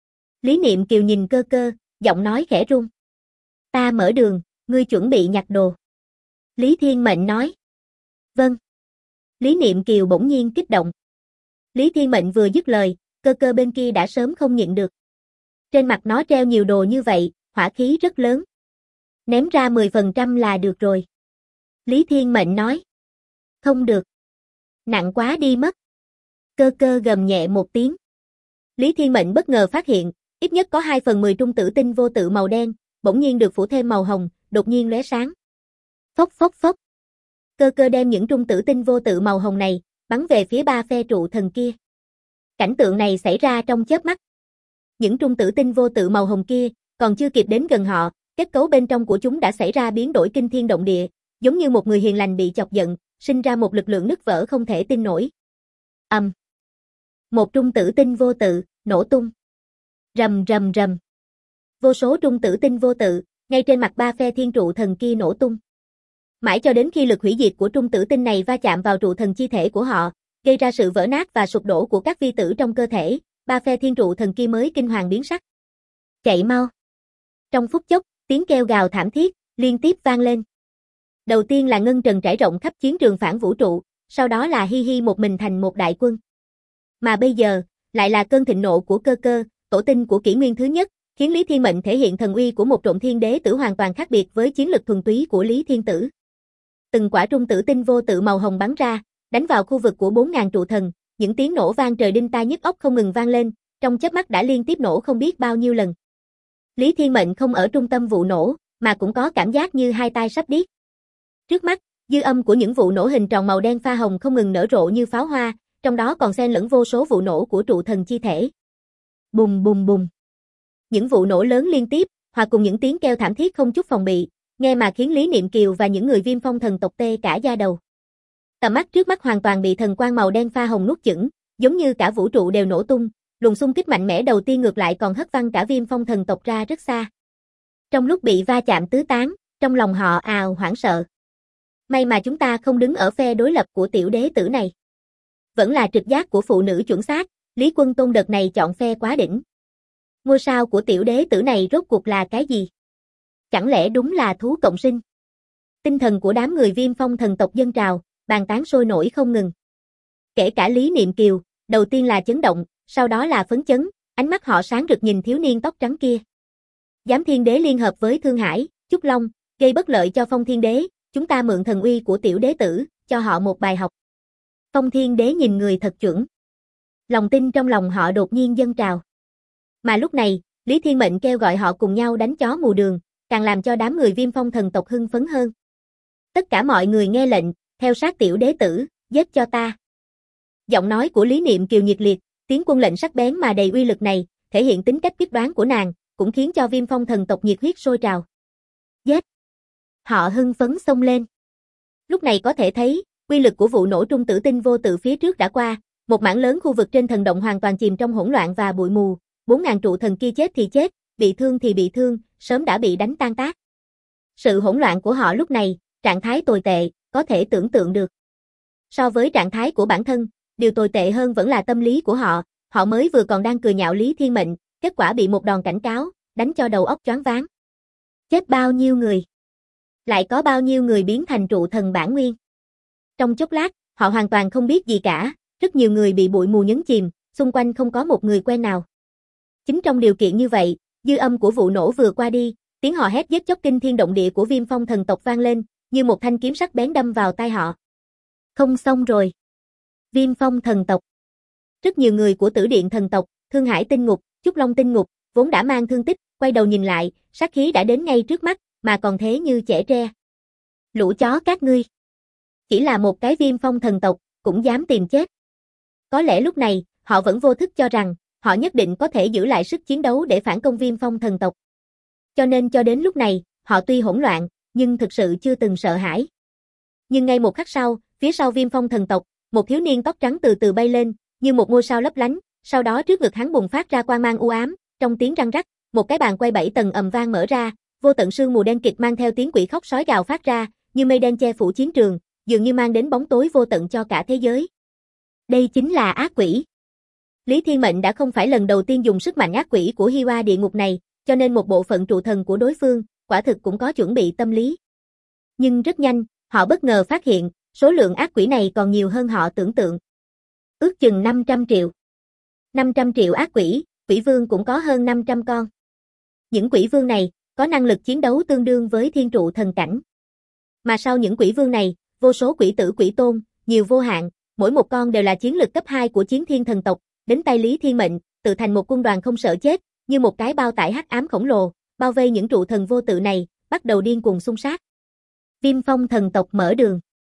Lý Niệm Kiều nhìn Cơ Cơ, giọng nói khẽ run. Ta mở đường, ngươi chuẩn bị nhặt đồ. Lý Thiên Mệnh nói. Vâng. Lý Niệm Kiều bỗng nhiên kích động. Lý Thiên Mệnh vừa dứt lời, Cơ Cơ bên kia đã sớm không nhịn được. Trên mặt nó treo nhiều đồ như vậy, hỏa khí rất lớn. Ném ra 10% là được rồi. Lý Thiên Mệnh nói. Không được. Nặng quá đi mất. Cơ Cơ gầm nhẹ một tiếng. Lý Thiên Mệnh bất ngờ phát hiện, ít nhất có 2/10 trung tử tinh vô tự màu đen, bỗng nhiên được phủ thêm màu hồng, đột nhiên lóe sáng. Phốc phốc phốc. Cơ Cơ đem những trung tử tinh vô tự màu hồng này, bắn về phía ba phe trụ thần kia. Cảnh tượng này xảy ra trong chớp mắt. Những trung tử tinh vô tự màu hồng kia, còn chưa kịp đến gần họ, kết cấu bên trong của chúng đã xảy ra biến đổi kinh thiên động địa, giống như một người hiền lành bị chọc giận, sinh ra một lực lượng nứt vỡ không thể tin nổi. Một trung tử tinh vô tự, nổ tung. Rầm rầm rầm. Vô số trung tử tinh vô tự, ngay trên mặt ba phe thiên trụ thần kia nổ tung. Mãi cho đến khi lực hủy diệt của trung tử tinh này va chạm vào trụ thần chi thể của họ, gây ra sự vỡ nát và sụp đổ của các vi tử trong cơ thể, ba phe thiên trụ thần kia mới kinh hoàng biến sắc. Chạy mau. Trong phút chốc, tiếng kêu gào thảm thiết, liên tiếp vang lên. Đầu tiên là ngân trần trải rộng khắp chiến trường phản vũ trụ, sau đó là Hi Hi một mình thành một đại quân. Mà bây giờ, lại là cơn thịnh nộ của Cơ Cơ, tổ tinh của kỷ nguyên thứ nhất, khiến Lý Thiên Mệnh thể hiện thần uy của một trộm thiên đế tử hoàn toàn khác biệt với chiến lực thuần túy của Lý Thiên Tử. Từng quả trung tử tinh vô tự màu hồng bắn ra, đánh vào khu vực của 4.000 trụ thần, những tiếng nổ vang trời đinh tai nhức óc không ngừng vang lên, trong chớp mắt đã liên tiếp nổ không biết bao nhiêu lần. Lý Thiên Mệnh không ở trung tâm vụ nổ, mà cũng có cảm giác như hai tai sắp điếc. Trước mắt, dư âm của những vụ nổ hình tròn màu đen pha hồng không ngừng nở rộ như pháo hoa, trong đó còn xen lẫn vô số vụ nổ của trụ thần chi thể. Bùng bùng bùng. Những vụ nổ lớn liên tiếp, hòa cùng những tiếng kêu thảm thiết không chút phòng bị, nghe mà khiến Lý Niệm Kiều và những người Viêm Phong thần tộc tê cả da đầu. Tầm mắt trước mắt hoàn toàn bị thần quang màu đen pha hồng nuốt chửng, giống như cả vũ trụ đều nổ tung, luồng xung kích mạnh mẽ đầu tiên ngược lại còn hất văng cả Viêm Phong thần tộc ra rất xa. Trong lúc bị va chạm tứ tán, trong lòng họ ào hoảng sợ. May mà chúng ta không đứng ở phe đối lập của tiểu đế tử này. Vẫn là trực giác của phụ nữ chuẩn xác, Lý Quân Tôn đợt này chọn phe quá đỉnh. Ngôi sao của tiểu đế tử này rốt cuộc là cái gì? Chẳng lẽ đúng là thú cộng sinh? Tinh thần của đám người Viêm Phong thần tộc dâng trào, bàn tán sôi nổi không ngừng. Kể cả Lý Niệm Kiều, đầu tiên là chấn động, sau đó là phấn chấn, ánh mắt họ sáng rực nhìn thiếu niên tóc trắng kia. Giám Thiên Đế liên hợp với Thương Hải, Trúc Long, gây bất lợi cho Phong Thiên Đế, chúng ta mượn thần uy của tiểu đế tử, cho họ một bài học. Phong Thiên Đế nhìn người thật chuẩn. Lòng tin trong lòng họ đột nhiên dâng trào. Mà lúc này, Lý Thiên Mệnh kêu gọi họ cùng nhau đánh chó mù đường, càng làm cho đám người Viêm Phong thần tộc hưng phấn hơn. Tất cả mọi người nghe lệnh, theo sát tiểu đế tử, giết cho ta. Giọng nói của Lý Niệm Kiều nhiệt liệt, tiếng quân lệnh sắc bén mà đầy uy lực này, thể hiện tính cách quyết đoán của nàng, cũng khiến cho Viêm Phong thần tộc nhiệt huyết sôi trào. Giết! Họ hưng phấn xông lên. Lúc này có thể thấy, uy lực của vụ nổ trung tử tinh vô tự phía trước đã qua, một mảng lớn khu vực trên thần động hoàn toàn chìm trong hỗn loạn và bụi mù, 4.000 trụ thần kia chết thì chết, bị thương thì bị thương, sớm đã bị đánh tan tác. Sự hỗn loạn của họ lúc này, trạng thái tồi tệ, có thể tưởng tượng được. So với trạng thái của bản thân, điều tồi tệ hơn vẫn là tâm lý của họ, họ mới vừa còn đang cười nhạo Lý Thiên Mệnh, kết quả bị một đòn cảnh cáo, đánh cho đầu óc choáng váng. Chết bao nhiêu người? Lại có bao nhiêu người biến thành trụ thần bản nguyên? Trong chốc lát, họ hoàn toàn không biết gì cả, rất nhiều người bị bụi mù nhấn chìm, xung quanh không có một người quen nào. Chính trong điều kiện như vậy, dư âm của vụ nổ vừa qua đi, tiếng hò hét giết chóc kinh thiên động địa của Viêm Phong thần tộc vang lên, như một thanh kiếm sắc bén đâm vào tai họ. Không xong rồi. Viêm Phong thần tộc. Rất nhiều người của Tử Điện thần tộc, Thương Hải tinh ngục, Trúc Long tinh ngục, vốn đã mang thương tích, quay đầu nhìn lại, sát khí đã đến ngay trước mắt, mà còn thế như trẻ tre. Lũ chó các ngươi. Chỉ là một cái Viêm Phong thần tộc, cũng dám tìm chết. Có lẽ lúc này, họ vẫn vô thức cho rằng, họ nhất định có thể giữ lại sức chiến đấu để phản công Viêm Phong thần tộc. Cho nên cho đến lúc này, họ tuy hỗn loạn, nhưng thực sự chưa từng sợ hãi. Nhưng ngay một khắc sau, phía sau Viêm Phong thần tộc, một thiếu niên tóc trắng từ từ bay lên, như một ngôi sao lấp lánh, sau đó trước ngực hắn bùng phát ra quang mang u ám, trong tiếng răng rắc, một cái bàn quay 7 tầng ầm vang mở ra, vô tận sương mù đen kịt mang theo tiếng quỷ khóc sói gào phát ra, như mây đen che phủ chiến trường, dường như mang đến bóng tối vô tận cho cả thế giới. Đây chính là ác quỷ. Lý Thiên Mệnh đã không phải lần đầu tiên dùng sức mạnh ác quỷ của Hi Hoa địa ngục này, cho nên một bộ phận trụ thần của đối phương, quả thực cũng có chuẩn bị tâm lý. Nhưng rất nhanh, họ bất ngờ phát hiện, số lượng ác quỷ này còn nhiều hơn họ tưởng tượng. Ước chừng 500 triệu. 500 triệu ác quỷ, quỷ vương cũng có hơn 500 con. Những quỷ vương này, có năng lực chiến đấu tương đương với thiên trụ thần cảnh. Mà sau những quỷ vương này, vô số quỷ tử quỷ tôn, nhiều vô hạn, mỗi một con đều là chiến lực cấp 2 của chiến thiên thần tộc, đến tay Lý Thiên Mệnh, tự thành một quân đoàn không sợ chết, như một cái bao tải hắc ám khổng lồ, bao vây những trụ thần vô tự này, bắt đầu điên cuồng xung sát. Viêm Phong thần tộc mở đường.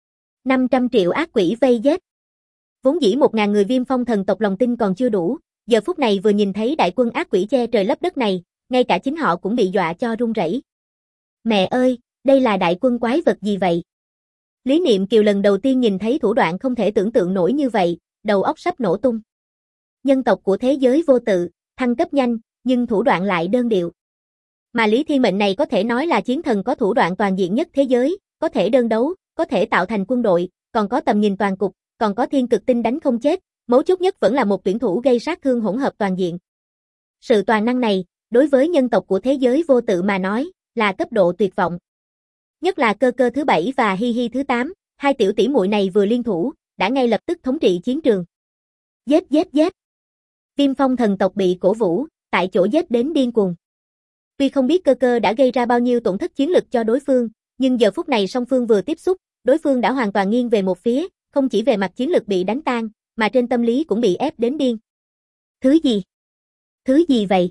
500 triệu ác quỷ vây giết. Vốn dĩ 1.000 người Viêm Phong thần tộc lòng tin còn chưa đủ, giờ phút này vừa nhìn thấy đại quân ác quỷ che trời lấp đất này, ngay cả chính họ cũng bị dọa cho run rẩy. Mẹ ơi, đây là đại quân quái vật gì vậy? Lý Niệm Kiều lần đầu tiên nhìn thấy thủ đoạn không thể tưởng tượng nổi như vậy, đầu óc sắp nổ tung. Nhân tộc của thế giới vô tự, thăng cấp nhanh, nhưng thủ đoạn lại đơn điệu. Mà Lý Thiên Mệnh này có thể nói là chiến thần có thủ đoạn toàn diện nhất thế giới, có thể đơn đấu, có thể tạo thành quân đội, còn có tầm nhìn toàn cục, còn có thiên cực tinh đánh không chết, mấu chốt nhất vẫn là một tuyển thủ gây sát thương hỗn hợp toàn diện. Sự toàn năng này, đối với nhân tộc của thế giới vô tự mà nói, là cấp độ tuyệt vọng. Nhất là Cơ Cơ thứ 7 và Hi Hi thứ 8, hai tiểu tỷ muội này vừa liên thủ, đã ngay lập tức thống trị chiến trường. Giết giết giết. Viêm Phong thần tộc bị cổ vũ, tại chỗ giết đến điên cuồng. Tuy không biết Cơ Cơ đã gây ra bao nhiêu tổn thất chiến lực cho đối phương, nhưng giờ phút này song phương vừa tiếp xúc, đối phương đã hoàn toàn nghiêng về một phía, không chỉ về mặt chiến lực bị đánh tan, mà trên tâm lý cũng bị ép đến điên. Thứ gì? Thứ gì vậy?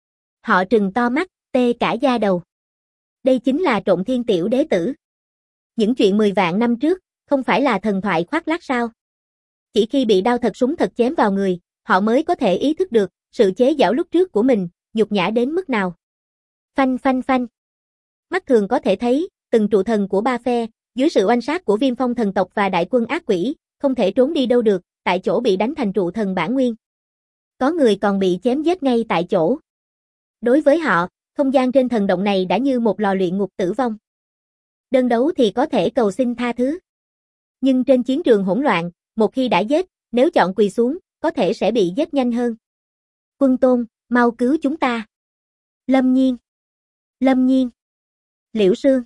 Họ trừng to mắt, tê cả da đầu. Đây chính là Trộn Thiên tiểu đế tử. Những chuyện 10 vạn năm trước, không phải là thần thoại khoác lác sao? Chỉ khi bị đao thật súng thật chém vào người, họ mới có thể ý thức được sự chế giễu lúc trước của mình, nhục nhã đến mức nào. Phanh phanh phanh. Mắt thường có thể thấy, từng trụ thần của ba phe, dưới sự oanh sát của Viêm Phong thần tộc và đại quân ác quỷ, không thể trốn đi đâu được, tại chỗ bị đánh thành trụ thần bản nguyên. Có người còn bị chém giết ngay tại chỗ. Đối với họ, không gian trên thần động này đã như một lò luyện ngục tử vong. Đơn đấu thì có thể cầu xin tha thứ. Nhưng trên chiến trường hỗn loạn, một khi đã giết, nếu chọn quỳ xuống, có thể sẽ bị giết nhanh hơn. Quân Tôn, mau cứu chúng ta. Lâm Nhiên. Lâm Nhiên. Liễu Sương.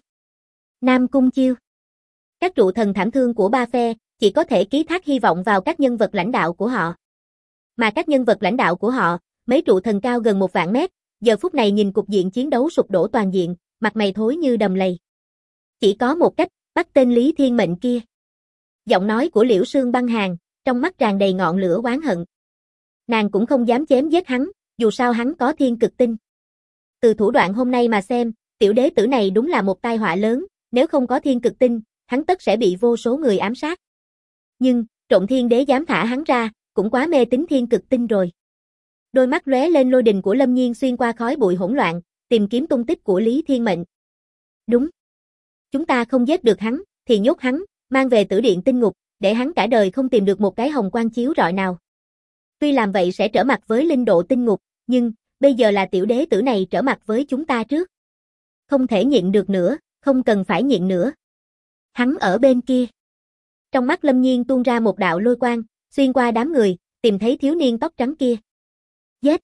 Nam Cung Chiêu. Các trụ thần thảm thương của ba phe, chỉ có thể ký thác hy vọng vào các nhân vật lãnh đạo của họ. Mà các nhân vật lãnh đạo của họ, mấy trụ thần cao gần 1 vạn mét, giờ phút này nhìn cục diện chiến đấu sụp đổ toàn diện, mặt mày thối như đầm lầy. Chỉ có một cách, bắt tên Lý Thiên Mệnh kia. Giọng nói của Liễu Sương băng hàn, trong mắt tràn đầy ngọn lửa oán hận. Nàng cũng không dám chém giết hắn, dù sao hắn có thiên cực tinh. Từ thủ đoạn hôm nay mà xem, tiểu đế tử này đúng là một tai họa lớn, nếu không có thiên cực tinh, hắn tất sẽ bị vô số người ám sát. Nhưng, Trộn Thiên đế dám thả hắn ra, cũng quá mê tín thiên cực tinh rồi. Đôi mắt lóe lên lôi đình của Lâm Nhiên xuyên qua khói bụi hỗn loạn, tìm kiếm tung tích của Lý Thiên Mệnh. Đúng. Chúng ta không giết được hắn, thì nhốt hắn, mang về Tử Điện Tinh Ngục, để hắn cả đời không tìm được một cái hồng quang chiếu rọi nào. Tuy làm vậy sẽ trở mặt với linh độ tinh ngục, nhưng, bây giờ là tiểu đế tử này trở mặt với chúng ta trước. Không thể nhịn được nữa, không cần phải nhịn nữa. Hắn ở bên kia. Trong mắt Lâm Nhiên tuôn ra một đạo lôi quang, xuyên qua đám người, tìm thấy thiếu niên tóc trắng kia. Giết!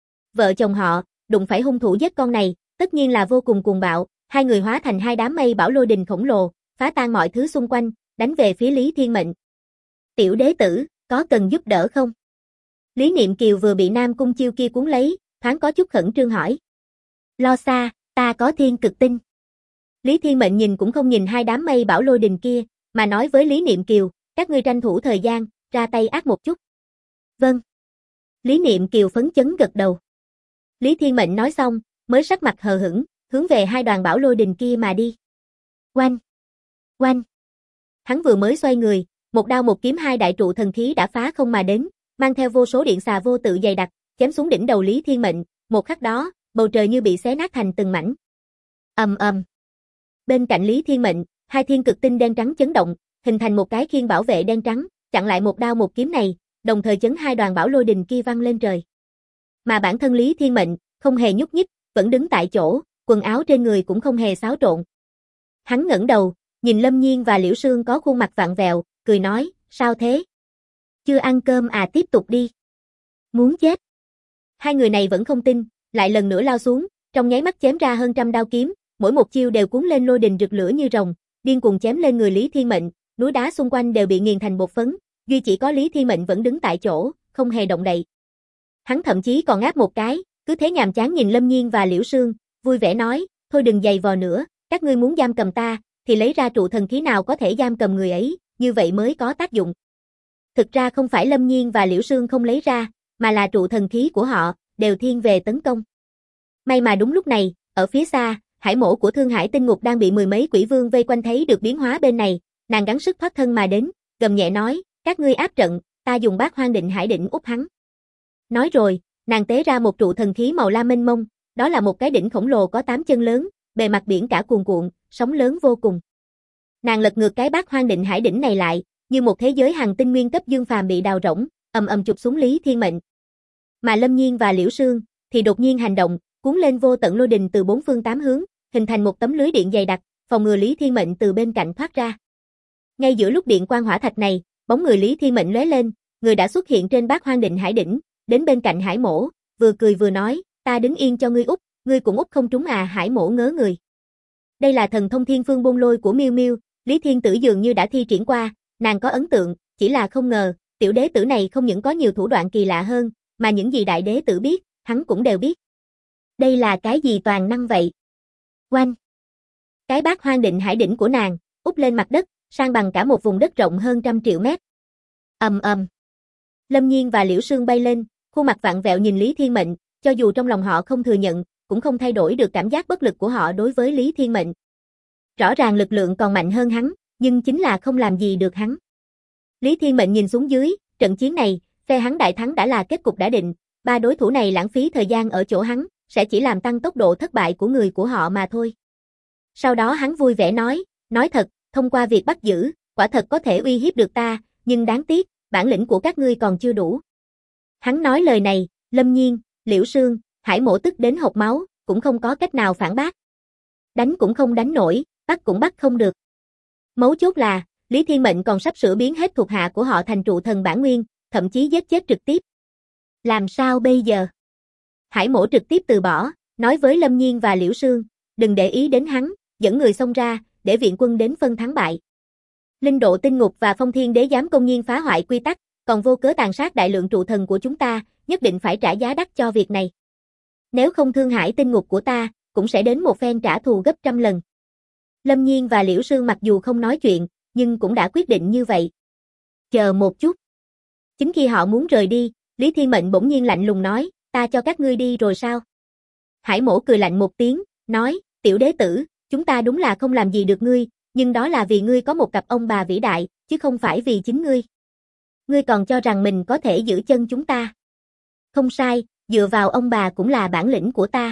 Vợ chồng họ, đụng phải hung thủ giết con này, tất nhiên là vô cùng cuồng bạo, hai người hóa thành hai đám mây bão lôi đình khổng lồ, phá tan mọi thứ xung quanh, đánh về phía Lý Thiên Mệnh. Tiểu đế tử, có cần giúp đỡ không? Lý Niệm Kiều vừa bị Nam Cung Chiêu kia cuốn lấy, thoáng có chút khẩn trương hỏi. Lo xa, ta có thiên cực tinh. Lý Thiên Mệnh nhìn cũng không nhìn hai đám mây bão lôi đình kia, mà nói với Lý Niệm Kiều, các ngươi tranh thủ thời gian, ra tay ác một chút. Vâng. Lý Niệm Kiều phấn chấn gật đầu. Lý Thiên Mệnh nói xong, mới sắc mặt hờ hững, hướng về hai đoàn bão lôi đình kia mà đi. Oanh! Oanh! Hắn vừa mới xoay người, một đao một kiếm hai đại trụ thần khí đã phá không mà đến, mang theo vô số điện xà vô tự dày đặc, chém xuống đỉnh đầu Lý Thiên Mệnh, một khắc đó, bầu trời như bị xé nát thành từng mảnh. Ầm ầm. Bên cạnh Lý Thiên Mệnh, hai thiên cực tinh đen trắng chấn động, hình thành một cái khiên bảo vệ đen trắng, chặn lại một đao một kiếm này, đồng thời chấn hai đoàn bão lôi đình kia văng lên trời. Mà bản thân Lý Thiên Mệnh, không hề nhúc nhích, vẫn đứng tại chỗ, quần áo trên người cũng không hề xáo trộn. Hắn ngẩng đầu, nhìn Lâm Nhiên và Liễu Sương có khuôn mặt vặn vẹo, cười nói, sao thế? Chưa ăn cơm à, tiếp tục đi. Muốn chết. Hai người này vẫn không tin, lại lần nữa lao xuống, trong nháy mắt chém ra hơn trăm đao kiếm, mỗi một chiêu đều cuốn lên lôi đình rực lửa như rồng, điên cuồng chém lên người Lý Thiên Mệnh, núi đá xung quanh đều bị nghiền thành bột phấn, duy chỉ có Lý Thiên Mệnh vẫn đứng tại chỗ, không hề động đậy. Hắn thậm chí còn ngáp một cái, cứ thế nhàm chán nhìn Lâm Nhiên và Liễu Sương, vui vẻ nói, thôi đừng giày vò nữa, các ngươi muốn giam cầm ta, thì lấy ra trụ thần khí nào có thể giam cầm người ấy, như vậy mới có tác dụng. Thực ra không phải Lâm Nhiên và Liễu Sương không lấy ra, mà là trụ thần khí của họ, đều thiên về tấn công. May mà đúng lúc này, ở phía xa, hải mổ của Thương Hải Tinh Ngục đang bị mười mấy quỷ vương vây quanh thấy được biến hóa bên này, nàng gắng sức thoát thân mà đến, gầm nhẹ nói, các ngươi áp trận, ta dùng Bát Hoang Định Hải Đỉnh úp hắn. Nói rồi, nàng tế ra một trụ thần khí màu lam mênh mông, đó là một cái đỉnh khổng lồ có 8 chân lớn, bề mặt biển cả cuồn cuộn, sóng lớn vô cùng. Nàng lật ngược cái Bát Hoang Định Hải Đỉnh này lại, như một thế giới hàng tinh nguyên cấp dương phàm bị đào rỗng, ầm ầm chụp xuống Lý Thiên Mệnh. Mà Lâm Nhiên và Liễu Sương thì đột nhiên hành động, cuốn lên vô tận lôi đình từ bốn phương tám hướng, hình thành một tấm lưới điện dày đặc, phòng ngừa Lý Thiên Mệnh từ bên cạnh thoát ra. Ngay giữa lúc điện quang hỏa thạch này, bóng người Lý Thiên Mệnh lóe lên, người đã xuất hiện trên Bát Hoang Định Hải Đỉnh, đến bên cạnh Hải Mổ, vừa cười vừa nói, ta đứng yên cho ngươi úp, ngươi cũng úp không trúng à. Hải Mổ ngớ người. Đây là thần thông thiên phương bôn lôi của Miêu Miêu, Lý Thiên Tử dường như đã thi triển qua, nàng có ấn tượng, chỉ là không ngờ, tiểu đế tử này không những có nhiều thủ đoạn kỳ lạ hơn, mà những gì đại đế tử biết, hắn cũng đều biết. Đây là cái gì toàn năng vậy? Oanh! Cái Bát Hoang Định Hải Đỉnh của nàng, úp lên mặt đất, san bằng cả một vùng đất rộng hơn 100 triệu mét. Ầm ầm. Lâm Nhiên và Liễu Sương bay lên, khuôn mặt vặn vẹo nhìn Lý Thiên Mệnh, cho dù trong lòng họ không thừa nhận, cũng không thay đổi được cảm giác bất lực của họ đối với Lý Thiên Mệnh. Rõ ràng lực lượng còn mạnh hơn hắn, nhưng chính là không làm gì được hắn. Lý Thiên Mệnh nhìn xuống dưới, trận chiến này, phe hắn đại thắng đã là kết cục đã định, ba đối thủ này lãng phí thời gian ở chỗ hắn, sẽ chỉ làm tăng tốc độ thất bại của người của họ mà thôi. Sau đó hắn vui vẻ nói thật, thông qua việc bắt giữ, quả thật có thể uy hiếp được ta, nhưng đáng tiếc, bản lĩnh của các ngươi còn chưa đủ. Hắn nói lời này, Lâm Nhiên, Liễu Sương, Hải Mỗ tức đến hộc máu, cũng không có cách nào phản bác. Đánh cũng không đánh nổi, bắt cũng bắt không được. Mấu chốt là, Lý Thiên Mệnh còn sắp sửa biến hết thuộc hạ của họ thành trụ thần bản nguyên, thậm chí giết chết trực tiếp. Làm sao bây giờ? Hải Mỗ trực tiếp từ bỏ, nói với Lâm Nhiên và Liễu Sương, đừng để ý đến hắn, dẫn người xông ra, để viện quân đến phân thắng bại. Linh Độ Tinh Ngục và Phong Thiên Đế dám công nhiên phá hoại quy tắc, còn vô cớ tàn sát đại lượng trụ thần của chúng ta, nhất định phải trả giá đắt cho việc này. Nếu không thương hại tinh ngục của ta, cũng sẽ đến một phen trả thù gấp trăm lần. Lâm Nhiên và Liễu Sương mặc dù không nói chuyện, nhưng cũng đã quyết định như vậy. Chờ một chút. Chính khi họ muốn rời đi, Lý Thiên Mệnh bỗng nhiên lạnh lùng nói, ta cho các ngươi đi rồi sao? Hải Mỗ cười lạnh một tiếng, nói, tiểu đế tử, chúng ta đúng là không làm gì được ngươi, nhưng đó là vì ngươi có một cặp ông bà vĩ đại, chứ không phải vì chính ngươi. Ngươi còn cho rằng mình có thể giữ chân chúng ta. Không sai, dựa vào ông bà cũng là bản lĩnh của ta.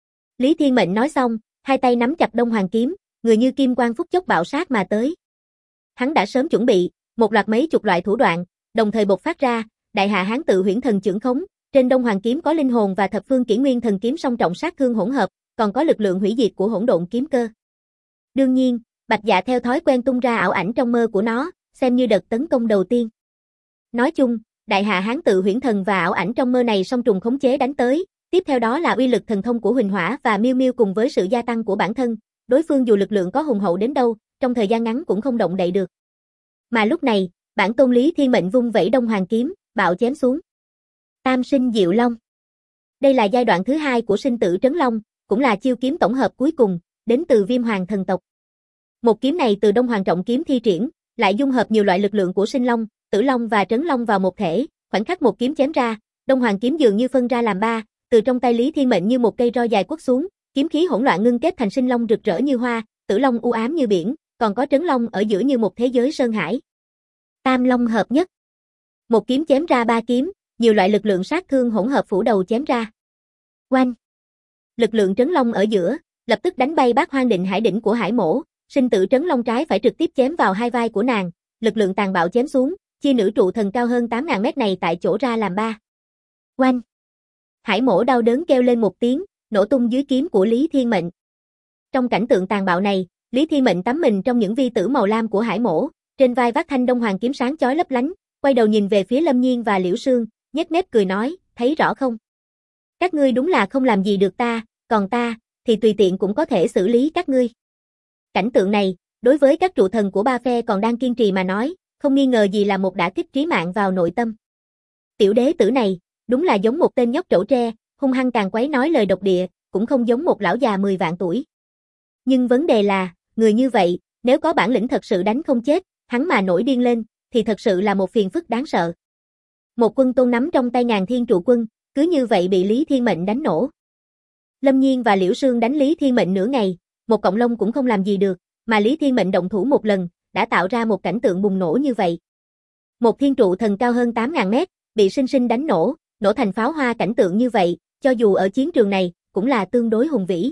Lý Thiên Mệnh nói xong, hai tay nắm chặt Đông Hoàng kiếm, người như kim quang phút chốc bạo sát mà tới. Hắn đã sớm chuẩn bị, một loạt mấy chục loại thủ đoạn, đồng thời bộc phát ra, đại hạ hán tự huyễn thần chưởng khống, trên Đông Hoàng kiếm có linh hồn và thập phương kỷ nguyên thần kiếm song trọng sát thương hỗn hợp, còn có lực lượng hủy diệt của hỗn độn kiếm cơ. Đương nhiên, Bạch Dạ theo thói quen tung ra ảo ảnh trong mơ của nó, xem như đợt tấn công đầu tiên. Nói chung, đại hạ hán tự huyễn thần và ảo ảnh trong mơ này song trùng khống chế đánh tới, tiếp theo đó là uy lực thần thông của Huỳnh Hỏa và Miêu Miêu cùng với sự gia tăng của bản thân, đối phương dù lực lượng có hùng hậu đến đâu, trong thời gian ngắn cũng không động đậy được. Mà lúc này, bản tôn Lý Thiên Mệnh vung vẩy Đông Hoàng kiếm, bạo chém xuống. Tam sinh Diệu Long. Đây là giai đoạn thứ hai của sinh tử trấn long, cũng là chiêu kiếm tổng hợp cuối cùng, đến từ Viêm Hoàng thần tộc. Một kiếm này từ Đông Hoàng trọng kiếm thi triển, lại dung hợp nhiều loại lực lượng của sinh long, tử long và trấn long vào một thể, khoảnh khắc một kiếm chém ra, Đông Hoàng kiếm dường như phân ra làm ba, từ trong tay Lý Thiên Mệnh như một cây roi dài quất xuống, kiếm khí hỗn loạn ngưng kết thành sinh long rực rỡ như hoa, tử long u ám như biển, còn có trấn long ở giữa như một thế giới sơn hải. Tam long hợp nhất. Một kiếm chém ra ba kiếm, nhiều loại lực lượng sát thương hỗn hợp phủ đầu chém ra. Oanh! Lực lượng trấn long ở giữa, lập tức đánh bay Bát Hoang Định Hải đỉnh của Hải Mỗ, sinh tử trấn long trái phải trực tiếp chém vào hai vai của nàng, lực lượng tàn bạo chém xuống, chia nữ trụ thần cao hơn 8.000 mét này tại chỗ ra làm ba. Oanh! Hải Mỗ đau đớn kêu lên một tiếng, nổ tung dưới kiếm của Lý Thiên Mệnh. Trong cảnh tượng tàn bạo này, Lý Thiên Mệnh tắm mình trong những vi tử màu lam của Hải Mỗ, trên vai vác thanh Đông Hoàng kiếm sáng chói lấp lánh, quay đầu nhìn về phía Lâm Nhiên và Liễu Sương, nhếch mép cười nói, thấy rõ không? Các ngươi đúng là không làm gì được ta, còn ta, thì tùy tiện cũng có thể xử lý các ngươi. Cảnh tượng này, đối với các trụ thần của ba phe còn đang kiên trì mà nói, không nghi ngờ gì là một đả kích trí mạng vào nội tâm. Tiểu đế tử này, đúng là giống một tên nhóc trẩu tre, hung hăng càn quấy nói lời độc địa, cũng không giống một lão già 10 vạn tuổi. Nhưng vấn đề là, người như vậy, nếu có bản lĩnh thật sự đánh không chết, hắn mà nổi điên lên, thì thật sự là một phiền phức đáng sợ. Một quân tôn nắm trong tay ngàn thiên trụ quân, cứ như vậy bị Lý Thiên Mệnh đánh nổ. Lâm Nhiên và Liễu Sương đánh Lý Thiên Mệnh nửa ngày, một cọng lông cũng không làm gì được, mà Lý Thiên Mệnh động thủ một lần, đã tạo ra một cảnh tượng bùng nổ như vậy. Một thiên trụ thần cao hơn 8.000 mét, bị sinh sinh đánh nổ, nổ thành pháo hoa cảnh tượng như vậy, cho dù ở chiến trường này, cũng là tương đối hùng vĩ.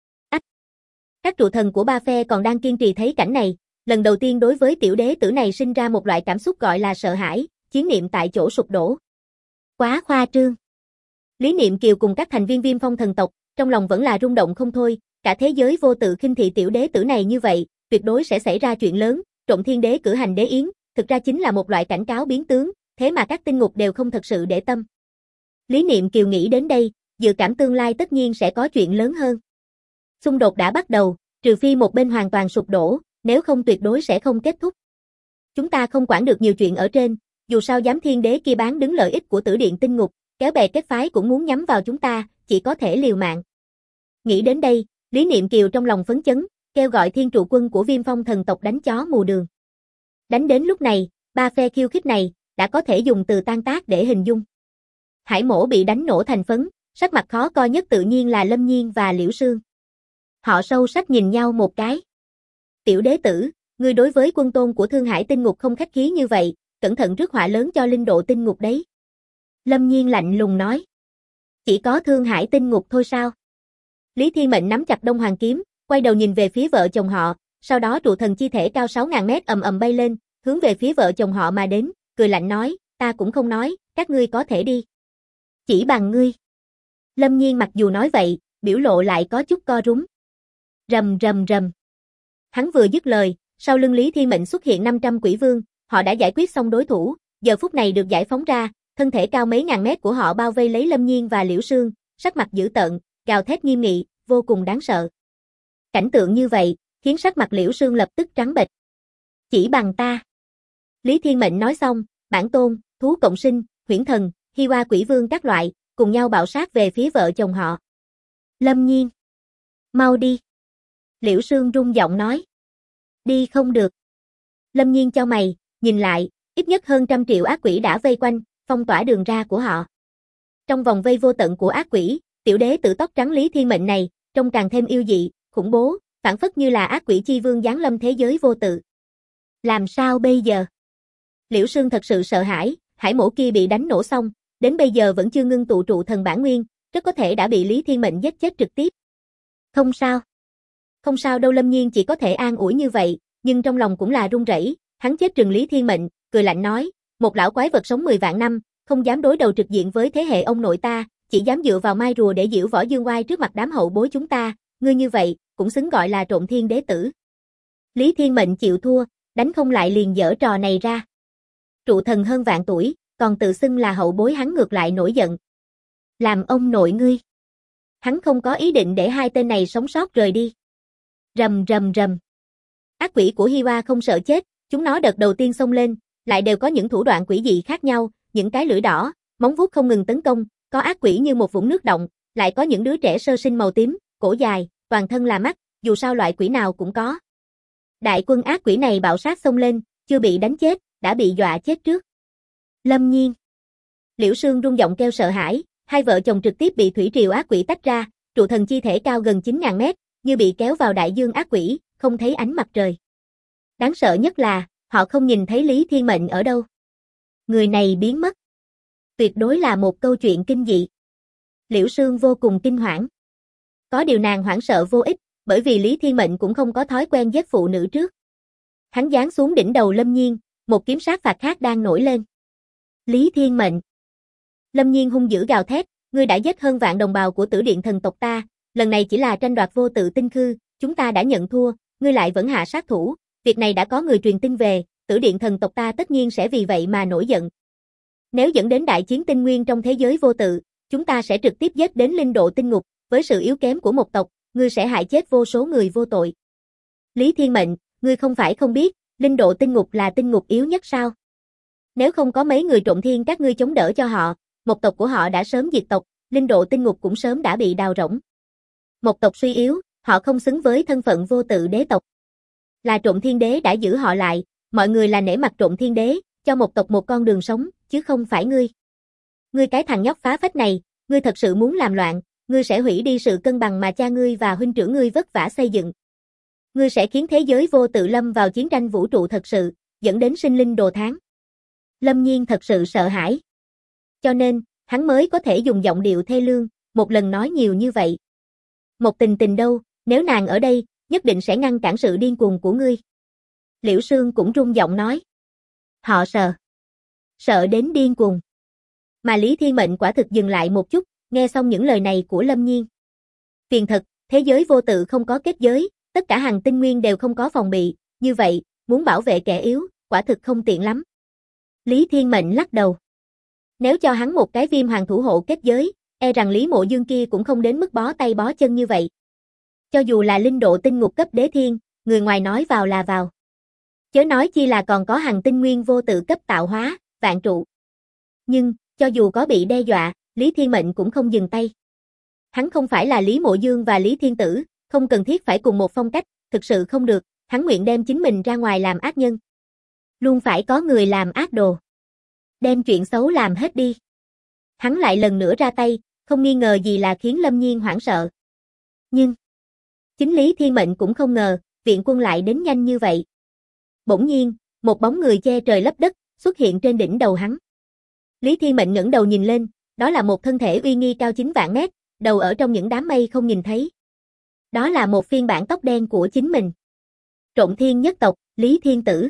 Các trụ thần của ba phe còn đang kiên trì thấy cảnh này, lần đầu tiên đối với tiểu đế tử này sinh ra một loại cảm xúc gọi là sợ hãi, chiến niệm tại chỗ sụp đổ. Quá khoa trương. Lý Niệm Kiều cùng các thành viên Viêm Phong thần tộc, trong lòng vẫn là rung động không thôi, cả thế giới vô tự khinh thị tiểu đế tử này như vậy, tuyệt đối sẽ xảy ra chuyện lớn, Trộm Thiên Đế cử hành đế yến, thực ra chính là một loại cảnh cáo biến tướng, thế mà các tinh ngục đều không thật sự để tâm. Lý Niệm Kiều nghĩ đến đây, dự cảm tương lai tất nhiên sẽ có chuyện lớn hơn. Xung đột đã bắt đầu, trừ phi một bên hoàn toàn sụp đổ, nếu không tuyệt đối sẽ không kết thúc. Chúng ta không quản được nhiều chuyện ở trên, dù sao giám thiên đế kia bán đứng lợi ích của tử điện tinh ngục, kéo bè kết phái cũng muốn nhắm vào chúng ta, chỉ có thể liều mạng. Nghĩ đến đây, Lý Niệm Kiều trong lòng phấn chấn, kêu gọi thiên trụ quân của Viêm Phong thần tộc đánh chó mù đường. Đánh đến lúc này, ba phe khiêu khích này, đã có thể dùng từ tan tác để hình dung. Hải Mỗ bị đánh nổ thành phấn, sắc mặt khó coi nhất tự nhiên là Lâm Nhiên và Liễu Sương. Họ sâu sắc nhìn nhau một cái. Tiểu đế tử, ngươi đối với quân tôn của Thương Hải Tinh Ngục không khách khí như vậy, cẩn thận rước họa lớn cho linh độ tinh ngục đấy. Lâm Nhiên lạnh lùng nói. Chỉ có Thương Hải Tinh Ngục thôi sao? Lý Thiên Mệnh nắm chặt Đông Hoàng kiếm, quay đầu nhìn về phía vợ chồng họ, sau đó trụ thần chi thể cao 6.000 mét ầm ầm bay lên, hướng về phía vợ chồng họ mà đến, cười lạnh nói, ta cũng không nói, các ngươi có thể đi. Chỉ bằng ngươi. Lâm Nhiên mặc dù nói vậy, biểu lộ lại có chút co rúm. Rầm rầm rầm. Hắn vừa dứt lời, sau lưng Lý Thiên Mệnh xuất hiện 500 quỷ vương, họ đã giải quyết xong đối thủ, giờ phút này được giải phóng ra, thân thể cao mấy ngàn mét của họ bao vây lấy Lâm Nhiên và Liễu Sương, sắc mặt dữ tợn, gào thét nghiêm nghị, vô cùng đáng sợ. Cảnh tượng như vậy, khiến sắc mặt Liễu Sương lập tức trắng bệch. Chỉ bằng ta. Lý Thiên Mệnh nói xong, bản tôn, thú cộng sinh, huyễn thần, Hi Hoa quỷ vương các loại, cùng nhau bạo sát về phía vợ chồng họ. Lâm Nhiên. Mau đi. Liễu Sương rung giọng nói. Đi không được. Lâm Nhiên chau mày, nhìn lại, ít nhất hơn 100 triệu ác quỷ đã vây quanh, phong tỏa đường ra của họ. Trong vòng vây vô tận của ác quỷ, tiểu đế tử tóc trắng Lý Thiên Mệnh này, trông càng thêm yêu dị, khủng bố, phản phất như là ác quỷ chi vương giáng lâm thế giới vô tự. Làm sao bây giờ? Liễu Sương thật sự sợ hãi, hải mổ kia bị đánh nổ xong, đến bây giờ vẫn chưa ngưng tụ trụ thần bản nguyên, rất có thể đã bị Lý Thiên Mệnh giết chết trực tiếp. Không sao. Không sao đâu, Lâm Nhiên chỉ có thể an ủi như vậy, nhưng trong lòng cũng là run rẩy. Hắn chết trừng Lý Thiên Mệnh, cười lạnh nói, một lão quái vật sống 10 vạn năm, không dám đối đầu trực diện với thế hệ ông nội ta, chỉ dám dựa vào mai rùa để giễu võ dương oai trước mặt đám hậu bối chúng ta, ngươi như vậy, cũng xứng gọi là trộm thiên đế tử. Lý Thiên Mệnh chịu thua, đánh không lại liền dở trò này ra. Trụ thần hơn vạn tuổi, còn tự xưng là hậu bối, hắn ngược lại nổi giận. Làm ông nội ngươi. Hắn không có ý định để hai tên này sống sót rời đi. Rầm rầm rầm. Ác quỷ của Hi Hoa không sợ chết, chúng nó đợt đầu tiên xông lên, lại đều có những thủ đoạn quỷ dị khác nhau, những cái lưỡi đỏ, móng vuốt không ngừng tấn công, có ác quỷ như một vũng nước động, lại có những đứa trẻ sơ sinh màu tím, cổ dài, toàn thân là mắt, dù sao loại quỷ nào cũng có. Đại quân ác quỷ này bạo sát xông lên, chưa bị đánh chết, đã bị dọa chết trước. Lâm Nhiên. Liễu Sương rung giọng kêu sợ hãi, hai vợ chồng trực tiếp bị thủy triều ác quỷ tách ra, trụ thần chi thể cao gần 9.000 mét, như bị kéo vào đại dương ác quỷ, không thấy ánh mặt trời. Đáng sợ nhất là, họ không nhìn thấy Lý Thiên Mệnh ở đâu. Người này biến mất. Tuyệt đối là một câu chuyện kinh dị. Liễu Sương vô cùng kinh hoảng. Có điều nàng hoảng sợ vô ích, bởi vì Lý Thiên Mệnh cũng không có thói quen giết phụ nữ trước. Hắn giáng xuống đỉnh đầu Lâm Nhiên, một kiếm sát phạt khác đang nổi lên. Lý Thiên Mệnh. Lâm Nhiên hung dữ gào thét, ngươi đã giết hơn vạn đồng bào của Tử Điện thần tộc ta, lần này chỉ là tranh đoạt vô tự tinh khư, chúng ta đã nhận thua, ngươi lại vẫn hạ sát thủ, việc này đã có người truyền tin về, Tử Điện thần tộc ta tất nhiên sẽ vì vậy mà nổi giận. Nếu dẫn đến đại chiến tinh nguyên trong thế giới vô tự, chúng ta sẽ trực tiếp giết đến linh độ tinh ngục, với sự yếu kém của một tộc, ngươi sẽ hại chết vô số người vô tội. Lý Thiên Mệnh, ngươi không phải không biết, linh độ tinh ngục là tinh ngục yếu nhất sao? Nếu không có mấy người trộm thiên các ngươi chống đỡ cho họ, một tộc của họ đã sớm diệt tộc, linh độ tinh ngục cũng sớm đã bị đào rỗng. Một tộc suy yếu, họ không xứng với thân phận vô tự đế tộc. Là trộm thiên đế đã giữ họ lại, mọi người là nể mặt trộm thiên đế, cho một tộc một con đường sống, chứ không phải ngươi. Ngươi cái thằng nhóc phá phách này, ngươi thật sự muốn làm loạn, ngươi sẽ hủy đi sự cân bằng mà cha ngươi và huynh trưởng ngươi vất vả xây dựng. Ngươi sẽ khiến thế giới vô tự lâm vào chiến tranh vũ trụ thật sự, dẫn đến sinh linh đồ thán. Lâm Nhiên thật sự sợ hãi. Cho nên, hắn mới có thể dùng giọng điệu thê lương, một lần nói nhiều như vậy. Một Tình Tình đâu, nếu nàng ở đây, nhất định sẽ ngăn cản sự điên cuồng của ngươi. Liễu Sương cũng rung giọng nói. Họ sợ. Sợ đến điên cuồng. Mà Lý Thiên Mệnh quả thực dừng lại một chút, nghe xong những lời này của Lâm Nhiên. Phiền thật, thế giới vô tự không có kết giới, tất cả hành tinh nguyên đều không có phòng bị, như vậy, muốn bảo vệ kẻ yếu, quả thực không tiện lắm. Lý Thiên Mệnh lắc đầu. Nếu cho hắn một cái viêm hoàng thủ hộ kết giới, e rằng Lý Mộ Dương kia cũng không đến mức bó tay bó chân như vậy. Cho dù là linh độ tinh ngục cấp đế thiên, người ngoài nói vào là vào. Chớ nói chi là còn có hành tinh nguyên vô tự cấp tạo hóa, vạn trụ. Nhưng, cho dù có bị đe dọa, Lý Thiên Mệnh cũng không dừng tay. Hắn không phải là Lý Mộ Dương và Lý Thiên Tử, không cần thiết phải cùng một phong cách, thực sự không được, hắn nguyện đem chính mình ra ngoài làm ác nhân. Luôn phải có người làm ác đồ. Đem chuyện xấu làm hết đi. Hắn lại lần nữa ra tay, không nghi ngờ gì là khiến Lâm Nhiên hoảng sợ. Nhưng, chính Lý Thiên Mệnh cũng không ngờ, viện quân lại đến nhanh như vậy. Bỗng nhiên, một bóng người che trời lấp đất, xuất hiện trên đỉnh đầu hắn. Lý Thiên Mệnh ngẩng đầu nhìn lên, đó là một thân thể uy nghi cao 9 vạn mét, đầu ở trong những đám mây không nhìn thấy. Đó là một phiên bản tóc đen của chính mình. Trộn Thiên nhất tộc, Lý Thiên Tử.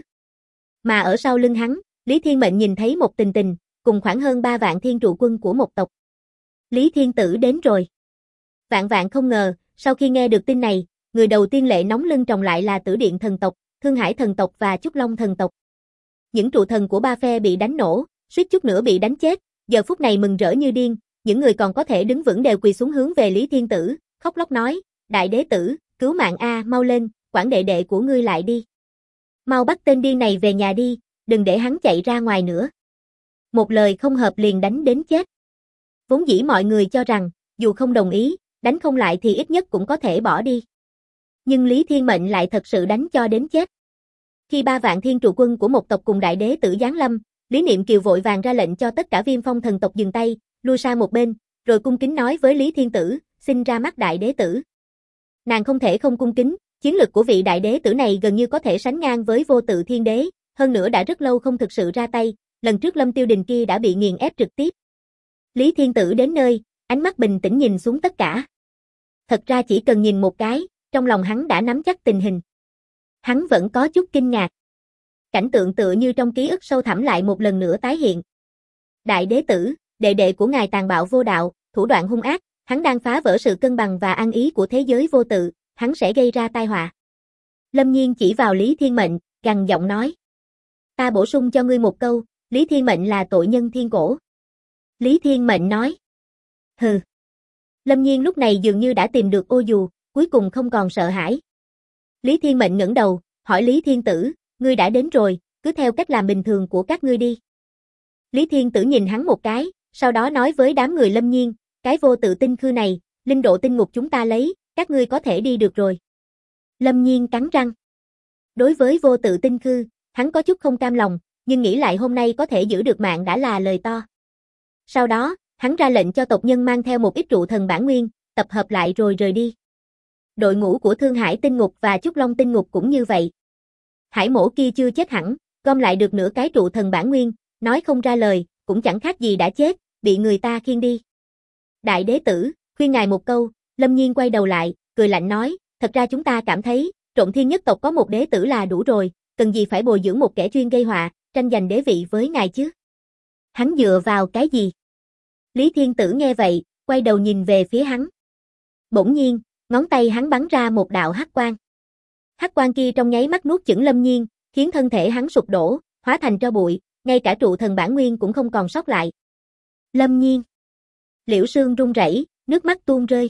Mà ở sau lưng hắn, Lý Thiên Mệnh nhìn thấy một Tình Tình, cùng khoảng hơn 3 vạn thiên trụ quân của một tộc. Lý Thiên Tử đến rồi. Vạn vạn không ngờ, sau khi nghe được tin này, người đầu tiên lệ nóng lưng tròng lại là Tử Điện thần tộc, Thương Hải thần tộc và Trúc Long thần tộc. Những trụ thần của ba phe bị đánh nổ, suýt chút nữa bị đánh chết, giờ phút này mừng rỡ như điên, những người còn có thể đứng vững đều quỳ xuống hướng về Lý Thiên Tử, khóc lóc nói, đại đế tử, cứu mạng a, mau lên, quản đệ đệ của ngươi lại đi. Mau bắt tên điên này về nhà đi, đừng để hắn chạy ra ngoài nữa. Một lời không hợp liền đánh đến chết. Vốn dĩ mọi người cho rằng, dù không đồng ý, đánh không lại thì ít nhất cũng có thể bỏ đi. Nhưng Lý Thiên Mệnh lại thật sự đánh cho đến chết. Khi 3 vạn thiên trụ quân của một tộc cùng đại đế tử giáng lâm, Lý Niệm Kiều vội vàng ra lệnh cho tất cả Viêm Phong thần tộc dừng tay, lui sang một bên, rồi cung kính nói với Lý Thiên Tử, xin ra mắt đại đế tử. Nàng không thể không cung kính, chiến lực của vị đại đế tử này gần như có thể sánh ngang với Vô Tự Thiên Đế, hơn nữa đã rất lâu không thực sự ra tay, lần trước Lâm Tiêu Đình kia đã bị nghiền ép trực tiếp. Lý Thiên Tử đến nơi, ánh mắt bình tĩnh nhìn xuống tất cả. Thật ra chỉ cần nhìn một cái, trong lòng hắn đã nắm chắc tình hình. Hắn vẫn có chút kinh ngạc. Cảnh tượng tựa như trong ký ức sâu thẳm lại một lần nữa tái hiện. Đại đế tử, đệ đệ của ngài tàn bạo vô đạo, thủ đoạn hung ác, hắn đang phá vỡ sự cân bằng và an ý của thế giới vô tự, hắn sẽ gây ra tai họa. Lâm Nhiên chỉ vào Lý Thiên Mệnh, gằn giọng nói. Ta bổ sung cho ngươi một câu, Lý Thiên Mệnh là tội nhân thiên cổ. Lý Thiên Mệnh nói. Hừ. Lâm Nhiên lúc này dường như đã tìm được ô dù, cuối cùng không còn sợ hãi. Lý Thiên Mệnh ngẩng đầu, hỏi Lý Thiên Tử, ngươi đã đến rồi, cứ theo cách làm bình thường của các ngươi đi. Lý Thiên Tử nhìn hắn một cái, sau đó nói với đám người Lâm Nhiên, cái vô tự tinh khư này, linh độ tinh ngục chúng ta lấy, các ngươi có thể đi được rồi. Lâm Nhiên cắn răng. Đối với vô tự tinh khư, hắn có chút không cam lòng, nhưng nghĩ lại hôm nay có thể giữ được mạng đã là lời to. Sau đó, hắn ra lệnh cho tộc nhân mang theo một ít trụ thần bản nguyên, tập hợp lại rồi rời đi. Đội ngũ của Thương Hải tinh ngục và Trúc Long tinh ngục cũng như vậy. Hải mổ kia chưa chết hẳn, gom lại được nửa cái trụ thần bản nguyên, nói không ra lời, cũng chẳng khác gì đã chết, bị người ta khiêng đi. Đại đế tử, khuyên ngài một câu, Lâm Nhiên quay đầu lại, cười lạnh nói, thật ra chúng ta cảm thấy, Trộn Thiên nhất tộc có một đế tử là đủ rồi, cần gì phải bồi dưỡng một kẻ chuyên gây họa, tranh giành đế vị với ngài chứ. Hắn dựa vào cái gì? Lý Thiên Tử nghe vậy, quay đầu nhìn về phía hắn. Bỗng nhiên, ngón tay hắn bắn ra một đạo hắc quang. Hắc quang kia trong nháy mắt nuốt chửng Lâm Nhiên, khiến thân thể hắn sụp đổ, hóa thành tro bụi, ngay cả trụ thần bản nguyên cũng không còn sót lại. Lâm Nhiên. Liễu Sương run rẩy, nước mắt tuôn rơi.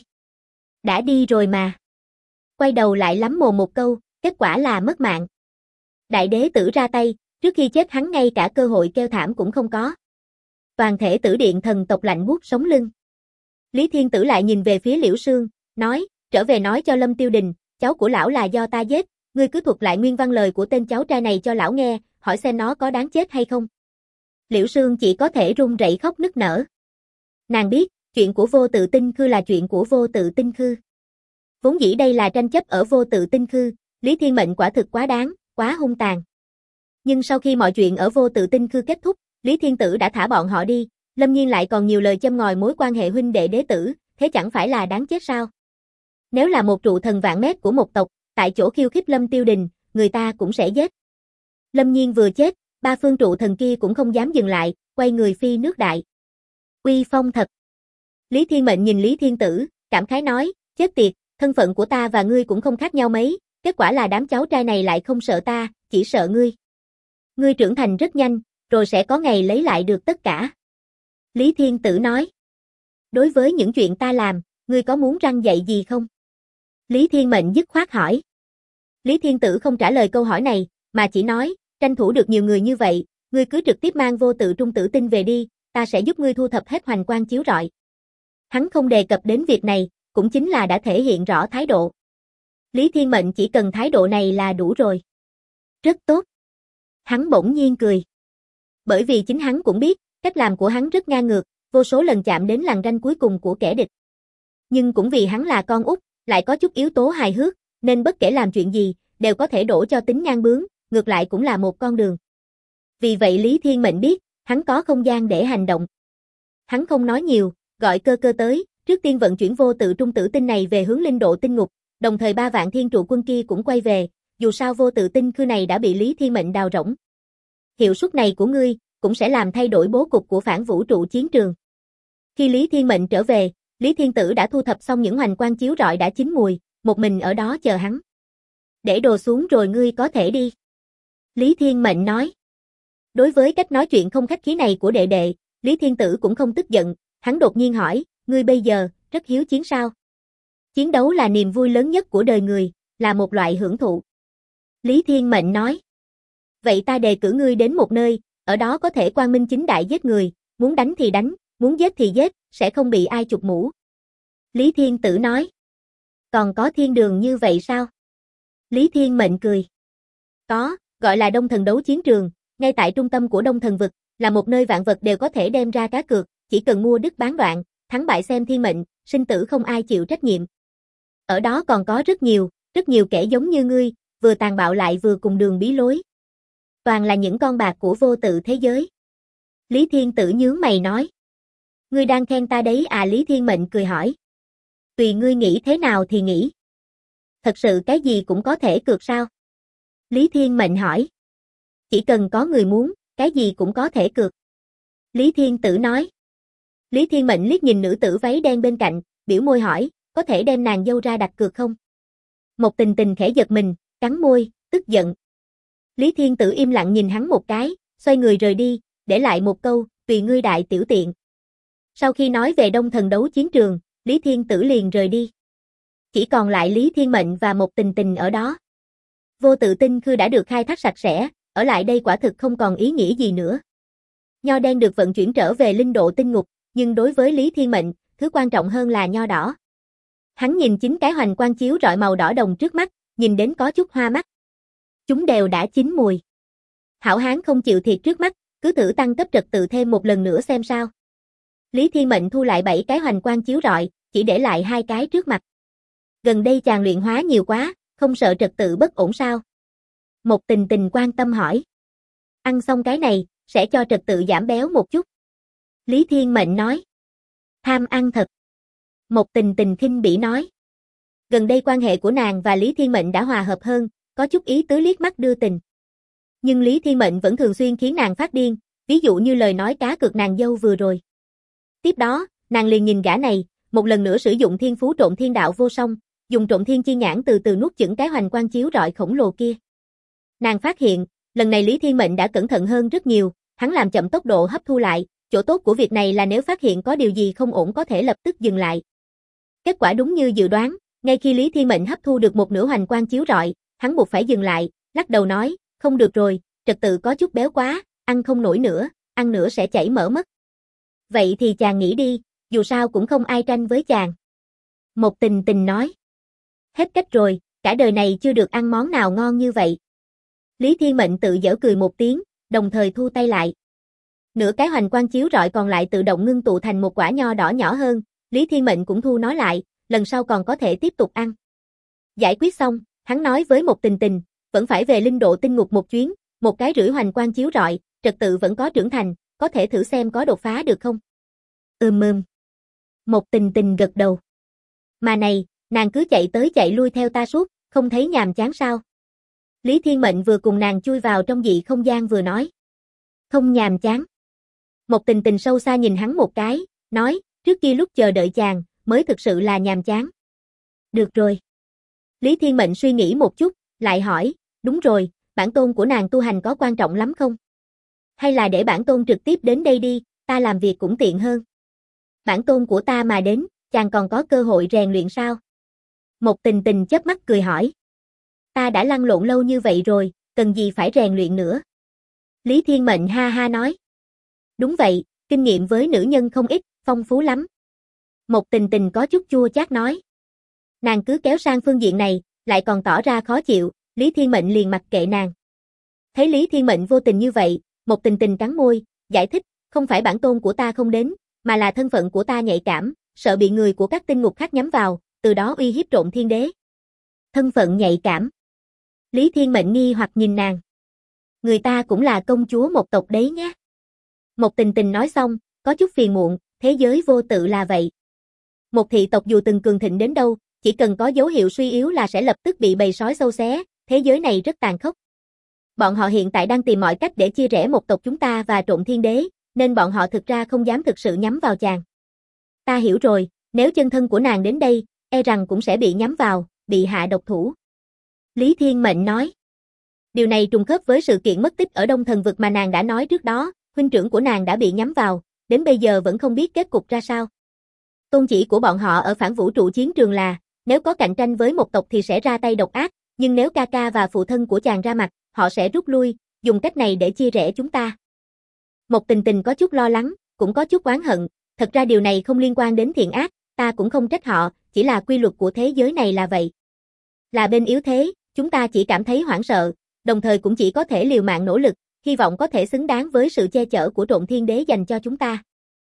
Đã đi rồi mà. Quay đầu lại lắm mồm một câu, kết quả là mất mạng. Đại đế tử ra tay, trước khi chết hắn ngay cả cơ hội kêu thảm cũng không có. Toàn thể Tử Điện thần tộc lạnh buốt sống lưng. Lý Thiên Tử lại nhìn về phía Liễu Sương, nói, trở về nói cho Lâm Tiêu Đình, cháu của lão là do ta giết, ngươi cứ thuật lại nguyên văn lời của tên cháu trai này cho lão nghe, hỏi xem nó có đáng chết hay không. Liễu Sương chỉ có thể run rẩy khóc nức nở. Nàng biết, chuyện của vô tự tinh khư là chuyện của vô tự tinh khư. Vốn dĩ đây là tranh chấp ở vô tự tinh khư, Lý Thiên Mệnh quả thực quá đáng, quá hung tàn. Nhưng sau khi mọi chuyện ở vô tự tinh khư kết thúc, Lý Thiên Tử đã thả bọn họ đi, Lâm Nhiên lại còn nhiều lời châm ngòi mối quan hệ huynh đệ đế tử, thế chẳng phải là đáng chết sao? Nếu là một trụ thần vạn mét của một tộc, tại chỗ khiêu khích Lâm Tiêu Đình, người ta cũng sẽ giết. Lâm Nhiên vừa chết, 3 phương trụ thần kia cũng không dám dừng lại, quay người phi nước đại. Uy phong thật. Lý Thiên Mệnh nhìn Lý Thiên Tử, cảm khái nói, chết tiệt, thân phận của ta và ngươi cũng không khác nhau mấy, kết quả là đám cháu trai này lại không sợ ta, chỉ sợ ngươi. Ngươi trưởng thành rất nhanh, rồi sẽ có ngày lấy lại được tất cả. Lý Thiên Tử nói. Đối với những chuyện ta làm, ngươi có muốn răn dạy gì không? Lý Thiên Mệnh dứt khoát hỏi. Lý Thiên Tử không trả lời câu hỏi này, mà chỉ nói, tranh thủ được nhiều người như vậy, ngươi cứ trực tiếp mang vô tự trung tử tinh về đi, ta sẽ giúp ngươi thu thập hết hoành quang chiếu rọi. Hắn không đề cập đến việc này, cũng chính là đã thể hiện rõ thái độ. Lý Thiên Mệnh chỉ cần thái độ này là đủ rồi. Rất tốt. Hắn bỗng nhiên cười. Bởi vì chính hắn cũng biết, cách làm của hắn rất ngang ngược, vô số lần chạm đến lằn ranh cuối cùng của kẻ địch. Nhưng cũng vì hắn là con út, lại có chút yếu tố hài hước, nên bất kể làm chuyện gì, đều có thể đổ cho tính ngang bướng, ngược lại cũng là một con đường. Vì vậy Lý Thiên Mệnh biết, hắn có không gian để hành động. Hắn không nói nhiều, gọi Cơ Cơ tới, trước tiên vận chuyển vô tự trung tử tinh này về hướng linh độ tinh ngục, đồng thời 3 vạn thiên trụ quân kia cũng quay về, dù sao vô tự tinh khư này đã bị Lý Thiên Mệnh đào rỗng. Hiệu suất này của ngươi, cũng sẽ làm thay đổi bố cục của phản vũ trụ chiến trường. Khi Lý Thiên Mệnh trở về, Lý Thiên Tử đã thu thập xong những hoành quang chiếu rọi đã chín mùi, một mình ở đó chờ hắn. Để đồ xuống rồi ngươi có thể đi. Lý Thiên Mệnh nói. Đối với cách nói chuyện không khách khí này của đệ đệ, Lý Thiên Tử cũng không tức giận, hắn đột nhiên hỏi, ngươi bây giờ, rất hiếu chiến sao? Chiến đấu là niềm vui lớn nhất của đời người, là một loại hưởng thụ. Lý Thiên Mệnh nói. Vậy ta đề cử ngươi đến một nơi, ở đó có thể quang minh chính đại giết người, muốn đánh thì đánh, muốn giết thì giết, sẽ không bị ai chụp mũ. Lý Thiên Tử nói. Còn có thiên đường như vậy sao? Lý Thiên Mệnh cười. Có, gọi là Đông Thần Đấu Chiến Trường, ngay tại trung tâm của Đông Thần Vực, là một nơi vạn vật đều có thể đem ra cá cược, chỉ cần mua đứt bán đoạn, thắng bại xem thiên mệnh, sinh tử không ai chịu trách nhiệm. Ở đó còn có rất nhiều kẻ giống như ngươi, vừa tàn bạo lại vừa cùng đường bí lối. Toàn là những con bạc của vô tự thế giới. Lý Thiên Tử nhướng mày nói. Ngươi đang khen ta đấy à? Lý Thiên Mệnh cười hỏi. Tùy ngươi nghĩ thế nào thì nghĩ. Thật sự cái gì cũng có thể cược sao? Lý Thiên Mệnh hỏi. Chỉ cần có người muốn, cái gì cũng có thể cược. Lý Thiên Tử nói. Lý Thiên Mệnh liếc nhìn nữ tử váy đen bên cạnh, biểu môi hỏi, có thể đem nàng dâu ra đặt cược không? Một Tình Tình khẽ giật mình, cắn môi, tức giận. Lý Thiên Tử im lặng nhìn hắn một cái, xoay người rời đi, để lại một câu, tùy ngươi đại tiểu tiện. Sau khi nói về Đông Thần Đấu Chiến Trường, Lý Thiên Tử liền rời đi. Chỉ còn lại Lý Thiên Mệnh và một Tình Tình ở đó. Vô tự tinh khư đã được khai thác sạch sẽ, ở lại đây quả thực không còn ý nghĩa gì nữa. Nho đen được vận chuyển trở về linh độ tinh ngục, nhưng đối với Lý Thiên Mệnh, thứ quan trọng hơn là nho đỏ. Hắn nhìn 9 cái hoành quang chiếu rọi màu đỏ đồng trước mắt, nhìn đến có chút hoa mắt. Chúng đều đã chín mùi. Hảo hán không chịu thiệt trước mắt, cứ thử tăng cấp trật tự thêm một lần nữa xem sao. Lý Thiên Mệnh thu lại 7 cái hoành quang chiếu rọi, chỉ để lại 2 cái trước mặt. Gần đây chàng luyện hóa nhiều quá, không sợ trật tự bất ổn sao? Một Tình Tình quan tâm hỏi. Ăn xong cái này, sẽ cho trật tự giảm béo một chút. Lý Thiên Mệnh nói. Tham ăn thật. Một Tình Tình khinh bỉ nói. Gần đây quan hệ của nàng và Lý Thiên Mệnh đã hòa hợp hơn, có chút ý tứ liếc mắt đưa tình. Nhưng Lý Thiên Mệnh vẫn thường xuyên khiến nàng phát điên, ví dụ như lời nói cá cược nàng dâu vừa rồi. Tiếp đó, nàng liền nhìn gã này, một lần nữa sử dụng thiên phú trộn thiên đạo vô song, dùng trộn thiên chi nhãn từ từ nuốt chửng cái hoành quang chiếu rọi khổng lồ kia. Nàng phát hiện, lần này Lý Thiên Mệnh đã cẩn thận hơn rất nhiều, hắn làm chậm tốc độ hấp thu lại, chỗ tốt của việc này là nếu phát hiện có điều gì không ổn có thể lập tức dừng lại. Kết quả đúng như dự đoán, ngay khi Lý Thiên Mệnh hấp thu được một nửa hoành quang chiếu rọi, hắn buộc phải dừng lại, lắc đầu nói, không được rồi, trật tự có chút béo quá, ăn không nổi nữa, ăn nữa sẽ chảy mỡ mất. Vậy thì chàng nghĩ đi, dù sao cũng không ai tranh với chàng. Một Tình Tình nói. Hết cách rồi, cả đời này chưa được ăn món nào ngon như vậy. Lý Thiên Mệnh tự giễu cười một tiếng, đồng thời thu tay lại. Nửa cái hoành quang chiếu rọi còn lại tự động ngưng tụ thành một quả nho đỏ nhỏ hơn, Lý Thiên Mệnh cũng thu nó lại, lần sau còn có thể tiếp tục ăn. Giải quyết xong, hắn nói với một Tình Tình, vẫn phải về linh độ tinh ngục một chuyến, 1,5 hoành quang chiếu rọi, trật tự vẫn có trưởng thành, có thể thử xem có đột phá được không? Một Tình Tình gật đầu. Mà này, nàng cứ chạy tới chạy lui theo ta suốt, không thấy nhàm chán sao? Lý Thiên Mệnh vừa cùng nàng chui vào trong dị không gian vừa nói. Không nhàm chán. Một Tình Tình sâu xa nhìn hắn một cái, nói, trước kia lúc chờ đợi chàng, mới thực sự là nhàm chán. Được rồi. Lý Thiên Mệnh suy nghĩ một chút, lại hỏi, đúng rồi, bản tôn của nàng tu hành có quan trọng lắm không? Hay là để bản tôn trực tiếp đến đây đi, ta làm việc cũng tiện hơn. Bản tôn của ta mà đến, chàng còn có cơ hội rèn luyện sao? Một Tình Tình chớp mắt cười hỏi. Ta đã lăn lộn lâu như vậy rồi, cần gì phải rèn luyện nữa? Lý Thiên Mệnh ha ha nói. Đúng vậy, kinh nghiệm với nữ nhân không ít, phong phú lắm. Một Tình Tình có chút chua chát nói. Nàng cứ kéo sang phương diện này, lại còn tỏ ra khó chịu, Lý Thiên Mệnh liền mặc kệ nàng. Thấy Lý Thiên Mệnh vô tình như vậy, Một Tình Tình cắn môi, giải thích, không phải bản tôn của ta không đến, mà là thân phận của ta nhạy cảm, sợ bị người của các tinh ngục khác nhắm vào, từ đó uy hiếp Trộm Thiên Đế. Thân phận nhạy cảm. Lý Thiên Mệnh nghi hoặc nhìn nàng. Người ta cũng là công chúa một tộc đấy nhé. Một Tình Tình nói xong, có chút phiền muộn, thế giới vô tự là vậy. Một thị tộc dù từng cường thịnh đến đâu, chỉ cần có dấu hiệu suy yếu là sẽ lập tức bị bầy sói xâu xé, thế giới này rất tàn khốc. Bọn họ hiện tại đang tìm mọi cách để chia rẽ một tộc chúng ta và Trộm Thiên Đế, nên bọn họ thực ra không dám thực sự nhắm vào chàng. Ta hiểu rồi, nếu chân thân của nàng đến đây, e rằng cũng sẽ bị nhắm vào, bị hạ độc thủ. Lý Thiên Mệnh nói. Điều này trùng khớp với sự kiện mất tích ở Đông Thần Vực mà nàng đã nói trước đó, huynh trưởng của nàng đã bị nhắm vào, đến bây giờ vẫn không biết kết cục ra sao. Tôn chỉ của bọn họ ở phản vũ trụ chiến trường là, nếu có cạnh tranh với một tộc thì sẽ ra tay độc ác, nhưng nếu ca ca và phụ thân của chàng ra mặt, họ sẽ rút lui, dùng cách này để chia rẽ chúng ta. Một Tình Tình có chút lo lắng, cũng có chút oán hận, thật ra điều này không liên quan đến thiện ác, ta cũng không trách họ, chỉ là quy luật của thế giới này là vậy. Là bên yếu thế, chúng ta chỉ cảm thấy hoảng sợ, đồng thời cũng chỉ có thể liều mạng nỗ lực, hy vọng có thể xứng đáng với sự che chở của Trộm Thiên Đế dành cho chúng ta.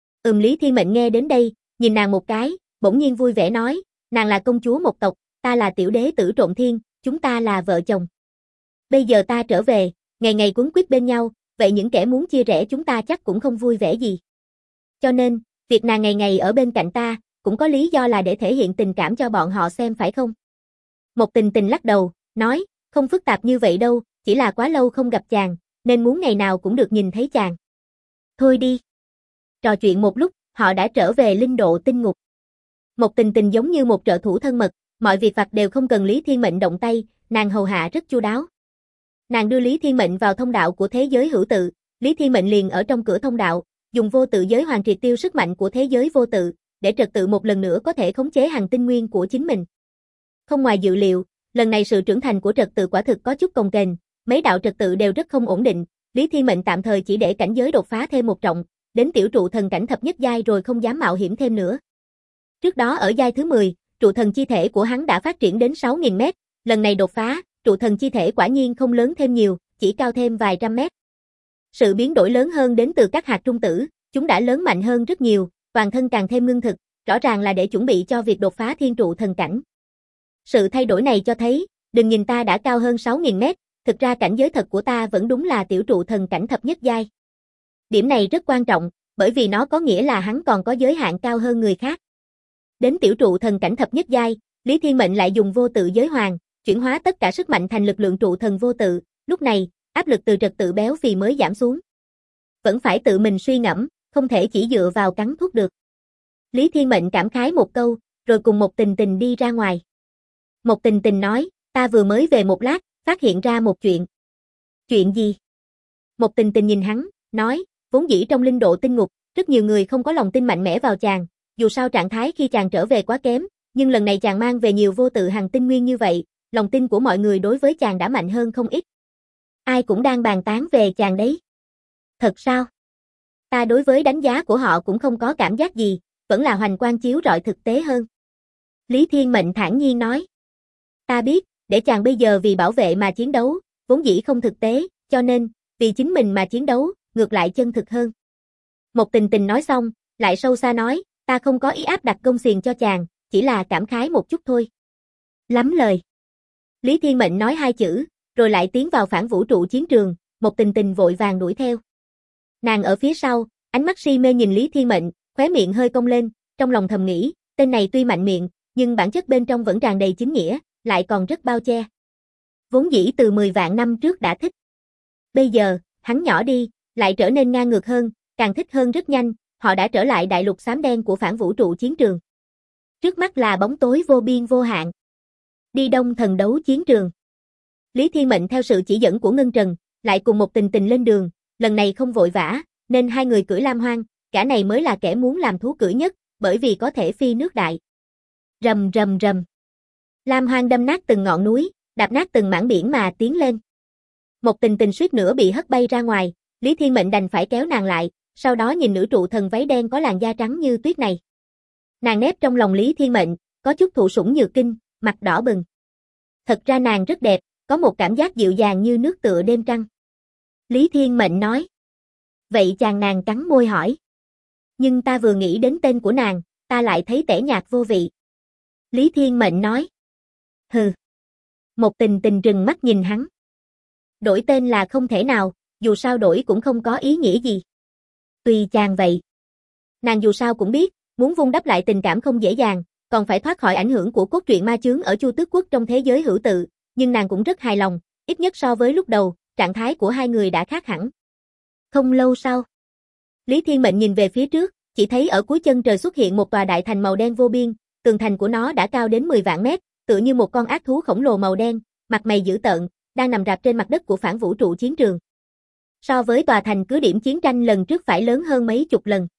Lý Thiên Mệnh nghe đến đây, nhìn nàng một cái, bỗng nhiên vui vẻ nói, nàng là công chúa một tộc, ta là tiểu đế tử Trộm Thiên, chúng ta là vợ chồng. Bây giờ ta trở về, ngày ngày quấn quýt bên nhau, vậy những kẻ muốn chia rẽ chúng ta chắc cũng không vui vẻ gì. Cho nên, việc nàng ngày ngày ở bên cạnh ta, cũng có lý do là để thể hiện tình cảm cho bọn họ xem phải không? Một Tình Tình lắc đầu, nói, không phức tạp như vậy đâu, chỉ là quá lâu không gặp chàng, nên muốn ngày nào cũng được nhìn thấy chàng. Thôi đi. Trò chuyện một lúc, họ đã trở về linh độ tinh ngục. Một Tình Tình giống như một trợ thủ thân mật, mọi việc vặt đều không cần Lý Thiên Mệnh động tay, nàng hầu hạ rất chu đáo. Nàng đưa Lý Thiên Mệnh vào thông đạo của thế giới hữu tự, Lý Thiên Mệnh liền ở trong cửa thông đạo, dùng vô tự giới hoàn triệt tiêu sức mạnh của thế giới vô tự, để trật tự một lần nữa có thể khống chế hành tinh nguyên của chính mình. Không ngoài dự liệu, lần này sự trưởng thành của trật tự quả thực có chút cồng kềnh, mấy đạo trật tự đều rất không ổn định, Lý Thiên Mệnh tạm thời chỉ để cảnh giới đột phá thêm một trọng, đến tiểu trụ thần cảnh thập nhất giai rồi không dám mạo hiểm thêm nữa. Trước đó ở giai thứ 10, trụ thần chi thể của hắn đã phát triển đến 6.000 mét, lần này đột phá, trụ thần chi thể quả nhiên không lớn thêm nhiều, chỉ cao thêm vài trăm mét. Sự biến đổi lớn hơn đến từ các hạt trung tử, chúng đã lớn mạnh hơn rất nhiều, toàn thân càng thêm ngưng thực, rõ ràng là để chuẩn bị cho việc đột phá thiên trụ thần cảnh. Sự thay đổi này cho thấy, đừng nhìn ta đã cao hơn 6.000 mét, thực ra cảnh giới thật của ta vẫn đúng là tiểu trụ thần cảnh thập nhất giai. Điểm này rất quan trọng, bởi vì nó có nghĩa là hắn còn có giới hạn cao hơn người khác. Đến tiểu trụ thần cảnh thập nhất giai, Lý Thiên Mệnh lại dùng vô tự giới hoàng, chuyển hóa tất cả sức mạnh thành lực lượng trụ thần vô tự, lúc này, áp lực từ trật tự béo phì mới giảm xuống. Vẫn phải tự mình suy ngẫm, không thể chỉ dựa vào cắn thuốc được. Lý Thiên Mệnh cảm khái một câu, rồi cùng Một Tình Tình đi ra ngoài. Một Tình Tình nói, ta vừa mới về một lát, phát hiện ra một chuyện. Chuyện gì? Một Tình Tình nhìn hắn, nói, vốn dĩ trong linh độ tinh ngục, rất nhiều người không có lòng tin mạnh mẽ vào chàng, dù sao trạng thái khi chàng trở về quá kém, nhưng lần này chàng mang về nhiều vô tự hành tinh nguyên như vậy, lòng tin của mọi người đối với chàng đã mạnh hơn không ít. Ai cũng đang bàn tán về chàng đấy. Thật sao? Ta đối với đánh giá của họ cũng không có cảm giác gì, vẫn là hoành quang chiếu rọi thực tế hơn. Lý Thiên Mệnh thản nhiên nói. Ta biết, để chàng bây giờ vì bảo vệ mà chiến đấu, vốn dĩ không thực tế, cho nên, vì chính mình mà chiến đấu, ngược lại chân thực hơn. Một Tình Tình nói xong, lại sâu xa nói, ta không có ý áp đặt công xiềng cho chàng, chỉ là cảm khái một chút thôi. Lắm lời. Lý Thiên Mệnh nói hai chữ, rồi lại tiến vào phản vũ trụ chiến trường, Một Tình Tình vội vàng đuổi theo. Nàng ở phía sau, ánh mắt si mê nhìn Lý Thiên Mệnh, khóe miệng hơi cong lên, trong lòng thầm nghĩ, tên này tuy mạnh miệng, nhưng bản chất bên trong vẫn tràn đầy chính nghĩa, lại còn rất bao che. Vốn dĩ từ 10 vạn năm trước đã thích. Bây giờ, hắn nhỏ đi, lại trở nên ngang ngược hơn, càng thích hơn rất nhanh, họ đã trở lại đại lục xám đen của phản vũ trụ chiến trường. Trước mắt là bóng tối vô biên vô hạn. Đi Đông Thần đấu chiến trường. Lý Thiên Mệnh theo sự chỉ dẫn của Ngân Trần, lại cùng Một Tình Tình lên đường, lần này không vội vã, nên hai người cưỡi Lam Hoang, cả này mới là kẻ muốn làm thú cưỡi nhất, bởi vì có thể phi nước đại. Rầm rầm rầm. Lam Hoang đâm nát từng ngọn núi, đạp nát từng mảng biển mà tiến lên. Một Tình Tình suýt nữa bị hất bay ra ngoài, Lý Thiên Mệnh đành phải kéo nàng lại, sau đó nhìn nữ trụ thần váy đen có làn da trắng như tuyết này. Nàng nép trong lòng Lý Thiên Mệnh, có chút thụ sủng nhược kinh, mặt đỏ bừng. Thật ra nàng rất đẹp, có một cảm giác dịu dàng như nước tựa đêm trăng. Lý Thiên Mệnh nói. Vậy chàng nàng cắn môi hỏi. Nhưng ta vừa nghĩ đến tên của nàng, ta lại thấy tẻ nhạt vô vị. Lý Thiên Mệnh nói. Hừ. Một Tình Tình trừng mắt nhìn hắn. Đổi tên là không thể nào, dù sao đổi cũng không có ý nghĩa gì. Tùy chàng vậy. Nàng dù sao cũng biết, muốn vun đắp lại tình cảm không dễ dàng, còn phải thoát khỏi ảnh hưởng của cốt truyện ma chướng ở Chu Tước Quốc trong thế giới hữu tự, nhưng nàng cũng rất hài lòng, ít nhất so với lúc đầu, trạng thái của hai người đã khác hẳn. Không lâu sau, Lý Thiên Mệnh nhìn về phía trước, chỉ thấy ở cuối chân trời xuất hiện một tòa đại thành màu đen vô biên, tường thành của nó đã cao đến 10 vạn mét, tựa như một con ác thú khổng lồ màu đen, mặt mày dữ tợn, đang nằm rạp trên mặt đất của phản vũ trụ chiến trường. So với tòa thành cứ điểm chiến tranh lần trước phải lớn hơn mấy chục lần.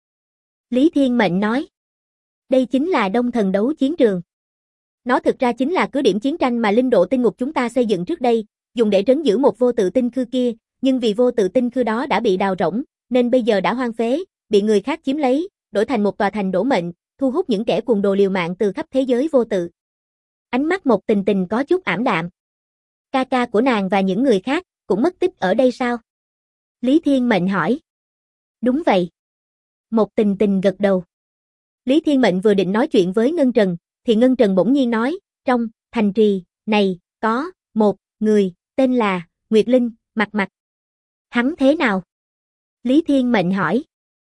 Lý Thiên Mệnh nói. Đây chính là Đông Thần đấu chiến trường. Nó thực ra chính là cứ điểm chiến tranh mà linh độ tinh ngục chúng ta xây dựng trước đây, dùng để trấn giữ một vô tự tinh khư kia, nhưng vì vô tự tinh khư đó đã bị đào rỗng, nên bây giờ đã hoang phế, bị người khác chiếm lấy, đổi thành một tòa thành đổ mệnh, thu hút những kẻ cuồng đồ liều mạng từ khắp thế giới vô tự. Ánh mắt Một Tình Tình có chút ảm đạm. Ca ca của nàng và những người khác cũng mất tích ở đây sao? Lý Thiên Mệnh hỏi. Đúng vậy. Một Tình Tình gật đầu. Lý Thiên Mệnh vừa định nói chuyện với Ngân Trần, thì Ngân Trần bỗng nhiên nói, trong thành trì này có một người tên là Nguyệt Linh, Mặt. Hắn thế nào? Lý Thiên Mệnh hỏi.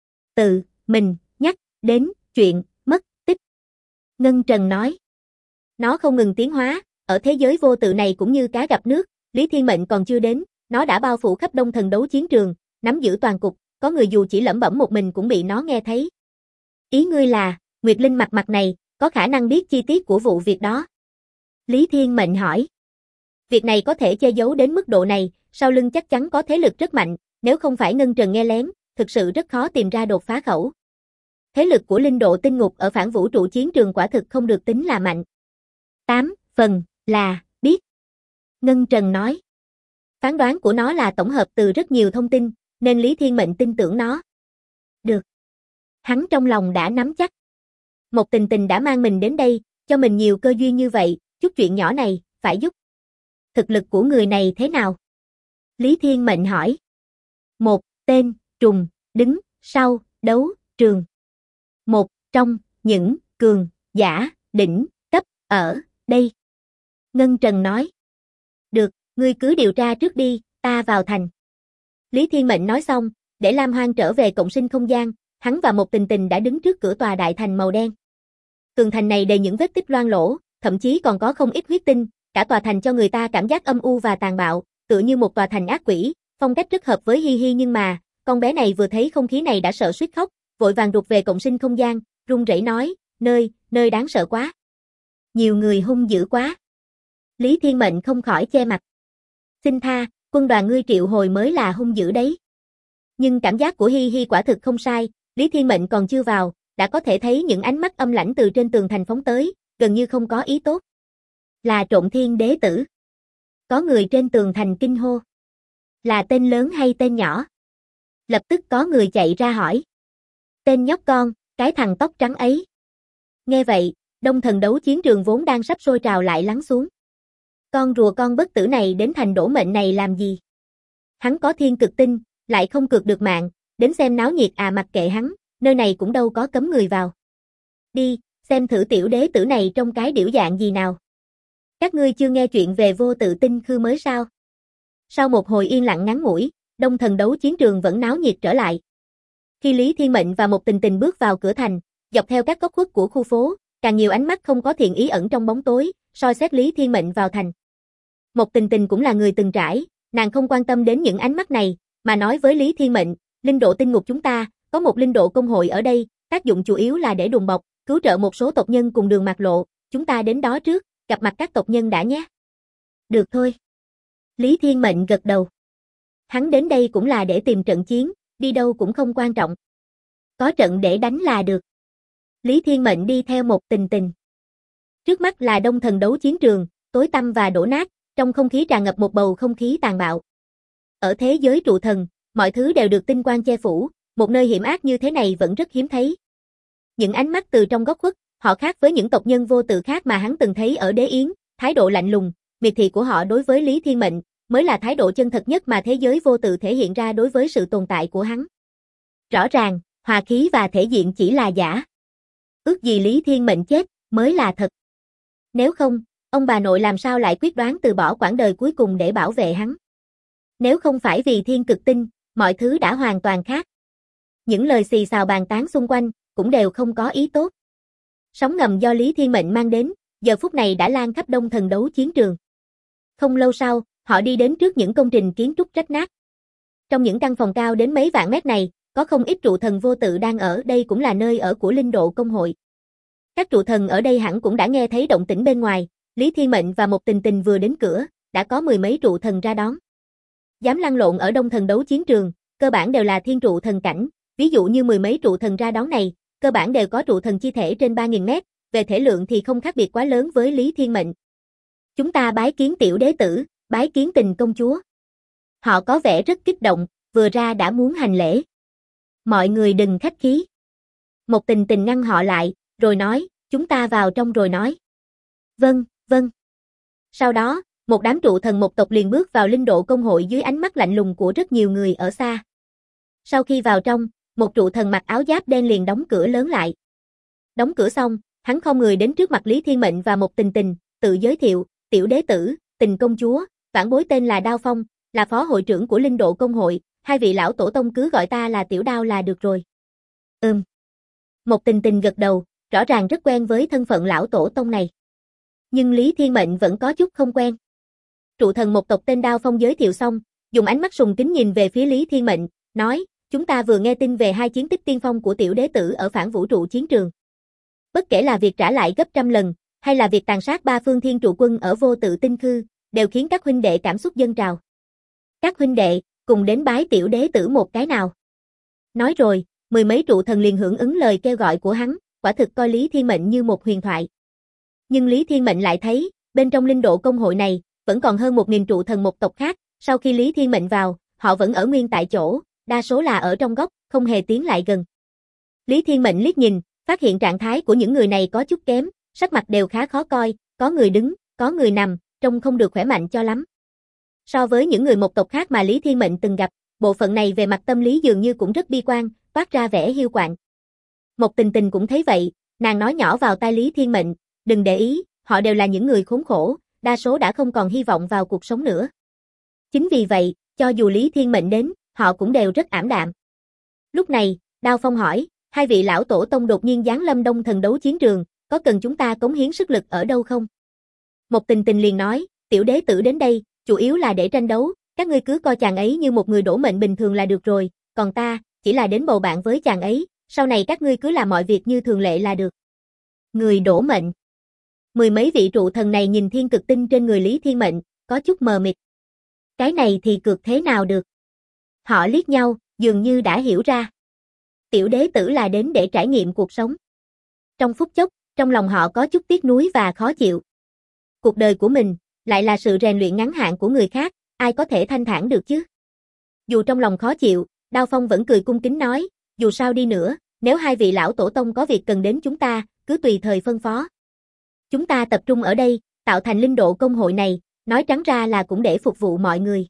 Tự mình nhắc đến chuyện mất tích. Ngân Trần nói. Nó không ngừng tiến hóa, ở thế giới vô tự này cũng như cá gặp nước, Lý Thiên Mệnh còn chưa đến, nó đã bao phủ khắp Đông Thần đấu chiến trường, nắm giữ toàn cục, có người dù chỉ lẩm bẩm một mình cũng bị nó nghe thấy. Ý ngươi là, Nguyệt Linh Mặt này, có khả năng biết chi tiết của vụ việc đó? Lý Thiên Mệnh hỏi. Việc này có thể che giấu đến mức độ này, sau lưng chắc chắn có thế lực rất mạnh, nếu không phải Ngân Trần nghe lén, thực sự rất khó tìm ra đột phá khẩu. Thế lực của linh độ tinh ngục ở phản vũ trụ chiến trường quả thực không được tính là mạnh. 8 phần là biết. Ngân Trần nói. Phán đoán của nó là tổng hợp từ rất nhiều thông tin, nên Lý Thiên Mệnh tin tưởng nó. Được. Hắn trong lòng đã nắm chắc. Một Tình Tình đã mang mình đến đây, cho mình nhiều cơ duyên như vậy, chút chuyện nhỏ này, phải giúp. Thực lực của người này thế nào? Lý Thiên Mệnh hỏi. Một tên trùng đứng sau đấu trường. Một trong những cường giả đỉnh cấp ở đây. Ngân Trần nói. Được, ngươi cứ điều tra trước đi, ta vào thành. Lý Thiên Mệnh nói xong, để Lam Hoang trở về cộng sinh không gian, hắn và Một Tình Tình đã đứng trước cửa tòa đại thành màu đen. Tường thành này đầy những vết tích loang lổ, thậm chí còn có không ít huyết tinh, cả tòa thành cho người ta cảm giác âm u và tàn bạo, tựa như một tòa thành ác quỷ, phong cách rất hợp với Hi Hi, nhưng mà, con bé này vừa thấy không khí này đã sợ suýt khóc, vội vàng rụt về cộng sinh không gian, run rẩy nói, nơi đáng sợ quá. Nhiều người hung dữ quá. Lý Thiên Mệnh không khỏi che mặt. Xin tha, quân đoàn ngươi triệu hồi mới là hung dữ đấy. Nhưng cảm giác của Hi Hi quả thực không sai, Lý Thiên Mệnh còn chưa vào, đã có thể thấy những ánh mắt âm lãnh từ trên tường thành phóng tới, gần như không có ý tốt. Là Trộm Thiên Đế tử. Có người trên tường thành kinh hô. Là tên lớn hay tên nhỏ? Lập tức có người chạy ra hỏi. Tên nhóc con, cái thằng tóc trắng ấy. Nghe vậy, Đông Thần đấu chiến trường vốn đang sắp sôi trào lại lắng xuống. Con rùa con bất tử này đến thành đổ mệnh này làm gì? Hắn có thiên cực tinh, lại không cược được mạng, đến xem náo nhiệt à, mặc kệ hắn, nơi này cũng đâu có cấm người vào. Đi, xem thử tiểu đế tử này trong cái điểu dạng gì nào. Các ngươi chưa nghe chuyện về vô tự tinh khư mới sao? Sau một hồi yên lặng ngắn ngủi, Đông Thần đấu chiến trường vẫn náo nhiệt trở lại. Khi Lý Thiên Mệnh và Một Tình Tình bước vào cửa thành, dọc theo các góc khuất của khu phố, càng nhiều ánh mắt không có thiện ý ẩn trong bóng tối, soi xét Lý Thiên Mệnh vào thành. Một Tình Tình cũng là người từng trải, nàng không quan tâm đến những ánh mắt này, mà nói với Lý Thiên Mệnh, linh độ tinh ngục chúng ta, có một linh độ công hội ở đây, tác dụng chủ yếu là để đùm bọc, cứu trợ một số tộc nhân cùng đường mạt lộ, chúng ta đến đó trước, gặp mặt các tộc nhân đã nhé. Được thôi. Lý Thiên Mệnh gật đầu. Hắn đến đây cũng là để tìm trận chiến, đi đâu cũng không quan trọng. Có trận để đánh là được. Lý Thiên Mệnh đi theo Một Tình Tình. Trước mắt là Đông Thần đấu chiến trường, tối tăm và đổ nát, trong không khí tràn ngập một bầu không khí tàn bạo. Ở thế giới trụ thần, mọi thứ đều được tinh quang che phủ, một nơi hiểm ác như thế này vẫn rất hiếm thấy. Những ánh mắt từ trong góc khuất, họ khác với những tộc nhân vô tự khác mà hắn từng thấy ở Đế Yến, thái độ lạnh lùng, miệt thị của họ đối với Lý Thiên Mệnh, mới là thái độ chân thật nhất mà thế giới vô tự thể hiện ra đối với sự tồn tại của hắn. Rõ ràng, Hòa khí và thể diện chỉ là giả. Ước gì Lý Thiên Mệnh chết, mới là thật. Nếu không, ông bà nội làm sao lại quyết đoán từ bỏ quãng đời cuối cùng để bảo vệ hắn. Nếu không phải vì thiên cực tinh, mọi thứ đã hoàn toàn khác. Những lời xì xào bàn tán xung quanh, cũng đều không có ý tốt. Sóng ngầm do Lý Thiên Mệnh mang đến, giờ phút này đã lan khắp Đông Thần đấu chiến trường. Không lâu sau, họ đi đến trước những công trình kiến trúc rách nát. Trong những căn phòng cao đến mấy vạn mét này, có không ít trụ thần vô tự đang ở, đây cũng là nơi ở của linh độ công hội. Các trụ thần ở đây hẳn cũng đã nghe thấy động tĩnh bên ngoài, Lý Thiên Mệnh và Một Tình Tình vừa đến cửa, đã có mười mấy trụ thần ra đón. Dám lăn lộn ở Đông Thần đấu chiến trường, cơ bản đều là thiên trụ thần cảnh, ví dụ như mười mấy trụ thần ra đón này, cơ bản đều có trụ thần chi thể trên 3.000 mét, về thể lượng thì không khác biệt quá lớn với Lý Thiên Mệnh. Chúng ta bái kiến tiểu đế tử, bái kiến Tình công chúa. Họ có vẻ rất kích động, vừa ra đã muốn hành lễ. Mọi người đừng khách khí. Một Tình Tình ngăn họ lại, rồi nói, chúng ta vào trong rồi nói. Vâng, vâng. Sau đó, một đám trụ thần một tộc liền bước vào linh độ công hội dưới ánh mắt lạnh lùng của rất nhiều người ở xa. Sau khi vào trong, một trụ thần mặc áo giáp đen liền đóng cửa lớn lại. Đóng cửa xong, hắn khom người đến trước mặt Lý Thiên Mệnh và Một Tình Tình, tự giới thiệu, tiểu đế tử, Tình công chúa, vãn bối tên là Đao Phong, là phó hội trưởng của linh độ công hội, hai vị lão tổ tông cứ gọi ta là tiểu Đao là được rồi. Một Tình Tình gật đầu, rõ ràng rất quen với thân phận lão tổ tông này. Nhưng Lý Thiên Mệnh vẫn có chút không quen. Trụ thần một tộc tên Đao Phong giới thiệu xong, dùng ánh mắt sùng kính nhìn về phía Lý Thiên Mệnh, nói, chúng ta vừa nghe tin về hai chiến tích tiên phong của tiểu đế tử ở phản vũ trụ chiến trường. Bất kể là việc trả lại gấp trăm lần, hay là việc tàn sát ba phương thiên trụ quân ở vô tự tinh khư, đều khiến các huynh đệ cảm xúc dâng trào. Các huynh đệ, cùng đến bái tiểu đế tử một cái nào. Nói rồi, mười mấy trụ thần liền hưởng ứng lời kêu gọi của hắn, quả thực coi Lý Thiên Mệnh như một huyền thoại. Nhưng Lý Thiên Mệnh lại thấy, bên trong linh độ công hội này, vẫn còn hơn 1.000 trụ thần một tộc khác, sau khi Lý Thiên Mệnh vào, họ vẫn ở nguyên tại chỗ, đa số là ở trong góc, không hề tiến lại gần. Lý Thiên Mệnh liếc nhìn, phát hiện trạng thái của những người này có chút kém, sắc mặt đều khá khó coi, có người đứng, có người nằm, trông không được khỏe mạnh cho lắm. So với những người một tộc khác mà Lý Thiên Mệnh từng gặp, bộ phận này về mặt tâm lý dường như cũng rất bi quan, toát ra vẻ hiu quạnh. Một Tình Tình cũng thấy vậy, nàng nói nhỏ vào tai Lý Thiên Mệnh, đừng để ý, họ đều là những người khốn khổ, đa số đã không còn hy vọng vào cuộc sống nữa. Chính vì vậy, cho dù Lý Thiên Mệnh đến, họ cũng đều rất ảm đạm. Lúc này, Đao Phong hỏi, hai vị lão tổ tông đột nhiên giáng lâm Đông Thần đấu chiến trường, có cần chúng ta cống hiến sức lực ở đâu không? Một Tình Tình liền nói, tiểu đế tử đến đây, chủ yếu là để tranh đấu, các ngươi cứ coi chàng ấy như một người đổ mệnh bình thường là được rồi, còn ta, chỉ là đến bầu bạn với chàng ấy, sau này các ngươi cứ làm mọi việc như thường lệ là được. Người đổ mệnh. Mười mấy vị trụ thần này nhìn thiên cực tinh trên người Lý Thiên Mệnh, có chút mờ mịt. Cái này thì cược thế nào được? Họ liếc nhau, dường như đã hiểu ra. Tiểu đế tử là đến để trải nghiệm cuộc sống. Trong phút chốc, trong lòng họ có chút tiếc nuối và khó chịu. Cuộc đời của mình, lại là sự rèn luyện ngắn hạn của người khác, ai có thể thanh thản được chứ? Dù trong lòng khó chịu, Đao Phong vẫn cười cung kính nói, dù sao đi nữa, nếu hai vị lão tổ tông có việc cần đến chúng ta, cứ tùy thời phân phó. Chúng ta tập trung ở đây, tạo thành linh độ công hội này, nói trắng ra là cũng để phục vụ mọi người.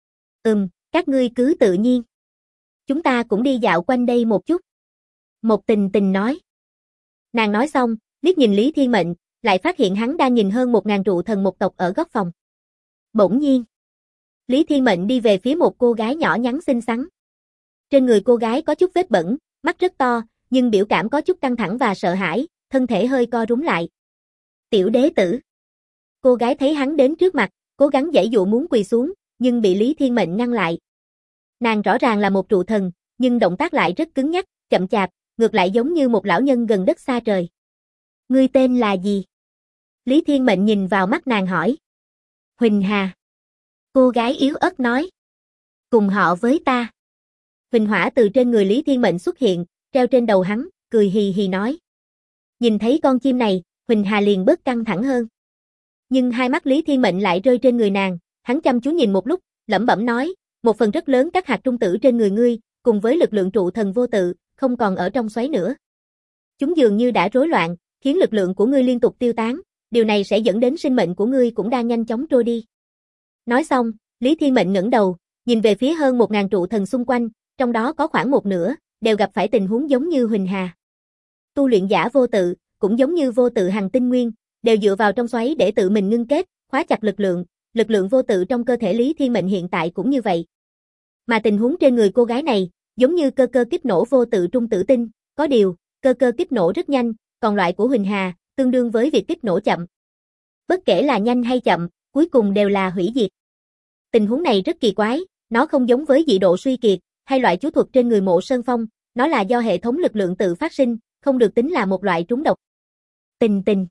Các ngươi cứ tự nhiên. Chúng ta cũng đi dạo quanh đây một chút. Một Tình Tình nói. Nàng nói xong, liếc nhìn Lý Thiên Mệnh, lại phát hiện hắn đang nhìn hơn 1.000 trụ thần một tộc ở góc phòng. Bỗng nhiên, Lý Thiên Mệnh đi về phía một cô gái nhỏ nhắn xinh xắn. Trên người cô gái có chút vết bẩn, mắt rất to, nhưng biểu cảm có chút căng thẳng và sợ hãi, thân thể hơi co rúm lại. Tiểu đế tử. Cô gái thấy hắn đến trước mặt, cố gắng giãy dụa muốn quỳ xuống, nhưng bị Lý Thiên Mệnh ngăn lại. Nàng rõ ràng là một trụ thần, nhưng động tác lại rất cứng nhắc, chậm chạp, ngược lại giống như một lão nhân gần đất xa trời. Ngươi tên là gì? Lý Thiên Mệnh nhìn vào mắt nàng hỏi. Huỳnh Hà. Cô gái yếu ớt nói. Cùng họ với ta. Huỳnh hỏa từ trên người Lý Thiên Mệnh xuất hiện, treo trên đầu hắn, cười hì hì nói. Nhìn thấy con chim này, Huỳnh Hà liền bớt căng thẳng hơn. Nhưng hai mắt Lý Thiên Mệnh lại rơi trên người nàng, hắn chăm chú nhìn một lúc, lẩm bẩm nói, một phần rất lớn các hạt trung tử trên người ngươi, cùng với lực lượng trụ thần vô tự, không còn ở trong xoáy nữa. Chúng dường như đã rối loạn, khiến lực lượng của ngươi liên tục tiêu tán, điều này sẽ dẫn đến sinh mệnh của ngươi cũng đang nhanh chóng trôi đi. Nói xong, Lý Thiên Mệnh ngẩng đầu, nhìn về phía hơn 1.000 trụ thần xung quanh, trong đó có khoảng một nửa, đều gặp phải tình huống giống như Huỳnh Hà. Tu luyện giả vô tự, cũng giống như vô tự hằng tinh nguyên, đều dựa vào trong xoáy để tự mình ngưng kết, khóa chặt lực lượng vô tự trong cơ thể Lý Thiên Mệnh hiện tại cũng như vậy. Mà tình huống trên người cô gái này, giống như cơ cơ kích nổ vô tự trung tử tinh, có điều, cơ cơ kích nổ rất nhanh, còn loại của Huỳnh Hà, tương đương với việc kích nổ chậm. Bất kể là nhanh hay chậm, cuối cùng đều là hủy diệt. Tình huống này rất kỳ quái, nó không giống với dị độ suy kiệt, hay loại chú thuật trên người Mộ Sơn Phong, nó là do hệ thống lực lượng tự phát sinh, không được tính là một loại trúng độc. Tình Tình.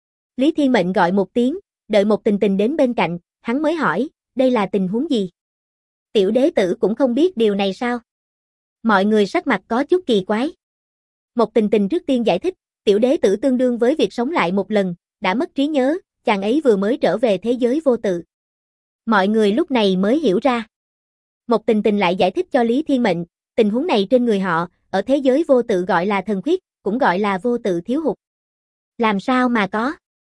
Lý Thiên Mệnh gọi một tiếng, đợi một Tình Tình đến bên cạnh, hắn mới hỏi, đây là tình huống gì? Tiểu đế tử cũng không biết điều này sao? Mọi người sắc mặt có chút kỳ quái. Một Tình Tình trước tiên giải thích, tiểu đế tử tương đương với việc sống lại một lần, đã mất trí nhớ, chàng ấy vừa mới trở về thế giới vô tự. Mọi người lúc này mới hiểu ra. Một Tình Tình lại giải thích cho Lý Thiên Mệnh, tình huống này trên người họ, ở thế giới vô tự gọi là thần khuyết, cũng gọi là vô tự thiếu hụt. Làm sao mà có?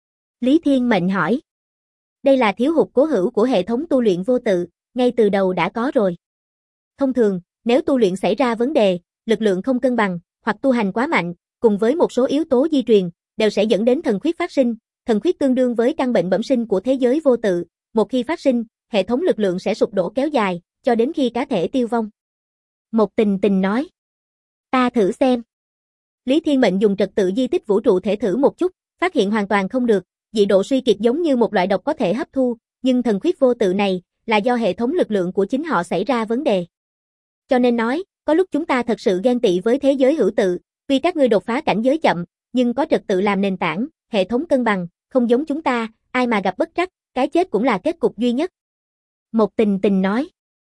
Lý Thiên Mệnh hỏi. Đây là thiếu hụt cố hữu của hệ thống tu luyện vô tự, ngay từ đầu đã có rồi. Thông thường, nếu tu luyện xảy ra vấn đề, lực lượng không cân bằng, hoặc tu hành quá mạnh, cùng với một số yếu tố di truyền, đều sẽ dẫn đến thần khuyết phát sinh. Thần khuyết tương đương với căn bệnh bẩm sinh của thế giới vô tự, một khi phát sinh, hệ thống lực lượng sẽ sụp đổ kéo dài, cho đến khi cá thể tiêu vong. Một Tình Tình nói. Ta thử xem. Lý Thiên Mệnh dùng trật tự di tích vũ trụ thể thử một chút, phát hiện hoàn toàn không được, dị độ suy kiệt giống như một loại độc có thể hấp thu, nhưng thần khuyết vô tự này, là do hệ thống lực lượng của chính họ xảy ra vấn đề. Cho nên nói, có lúc chúng ta thật sự ghen tị với thế giới hữu tự, vì các ngươi đột phá cảnh giới chậm, nhưng có trật tự làm nền tảng, hệ thống cân bằng, không giống chúng ta, ai mà gặp bất trắc, cái chết cũng là kết cục duy nhất. Một Tình Tình nói.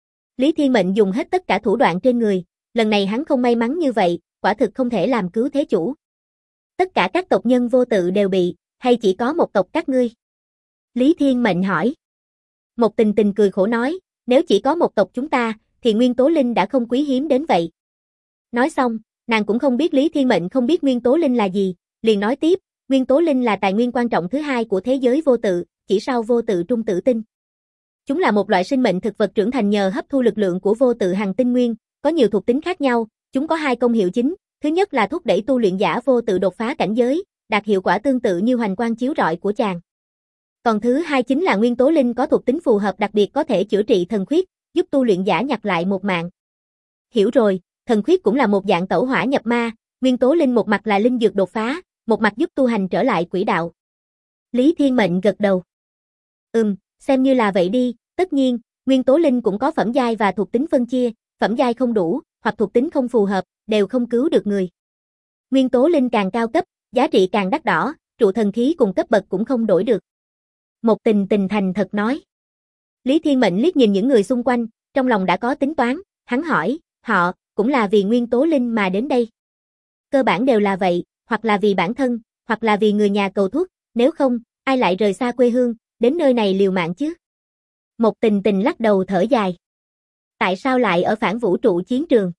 Lý Thiên Mệnh dùng hết tất cả thủ đoạn trên người, lần này hắn không may mắn như vậy, quả thực không thể làm cứu thế chủ. Tất cả các tộc nhân vô tự đều bị, hay chỉ có một tộc các ngươi? Lý Thiên Mệnh hỏi. Một Tình Tình cười khổ nói, nếu chỉ có một tộc chúng ta, thì nguyên tố linh đã không quý hiếm đến vậy. Nói xong, nàng cũng không biết Lý Thiên Mệnh không biết nguyên tố linh là gì, liền nói tiếp, nguyên tố linh là tài nguyên quan trọng thứ hai của thế giới vô tự, chỉ sau vô tự trung tử tinh. Chúng là một loại sinh mệnh thực vật trưởng thành nhờ hấp thu lực lượng của vô tự hằng tinh nguyên, có nhiều thuộc tính khác nhau, chúng có hai công hiệu chính, thứ nhất là thúc đẩy tu luyện giả vô tự đột phá cảnh giới, đạt hiệu quả tương tự như hoành quang chiếu rọi của chàng. Còn thứ hai chính là nguyên tố linh có thuộc tính phù hợp đặc biệt có thể chữa trị thần khuyết, giúp tu luyện giả nhặt lại một mạng. Hiểu rồi, thần khuyết cũng là một dạng tẩu hỏa nhập ma, nguyên tố linh một mặt là linh dược đột phá, một mặt giúp tu hành trở lại quỹ đạo. Lý Thiên Mệnh gật đầu. Xem như là vậy đi, tất nhiên, nguyên tố linh cũng có phẩm giai và thuộc tính phân chia, phẩm giai không đủ, hoặc thuộc tính không phù hợp, đều không cứu được người. Nguyên tố linh càng cao cấp, giá trị càng đắt đỏ, trụ thần khí cùng cấp bậc cũng không đổi được. Một Tình Tình thành thật nói. Lý Thiên Mệnh liếc nhìn những người xung quanh, trong lòng đã có tính toán, hắn hỏi, họ, cũng là vì nguyên tố linh mà đến đây. Cơ bản đều là vậy, hoặc là vì bản thân, hoặc là vì người nhà cầu thuốc, nếu không, ai lại rời xa quê hương, đến nơi này liều mạng chứ? Một Tình Tình lắc đầu thở dài. Tại sao lại ở phản vũ trụ chiến trường?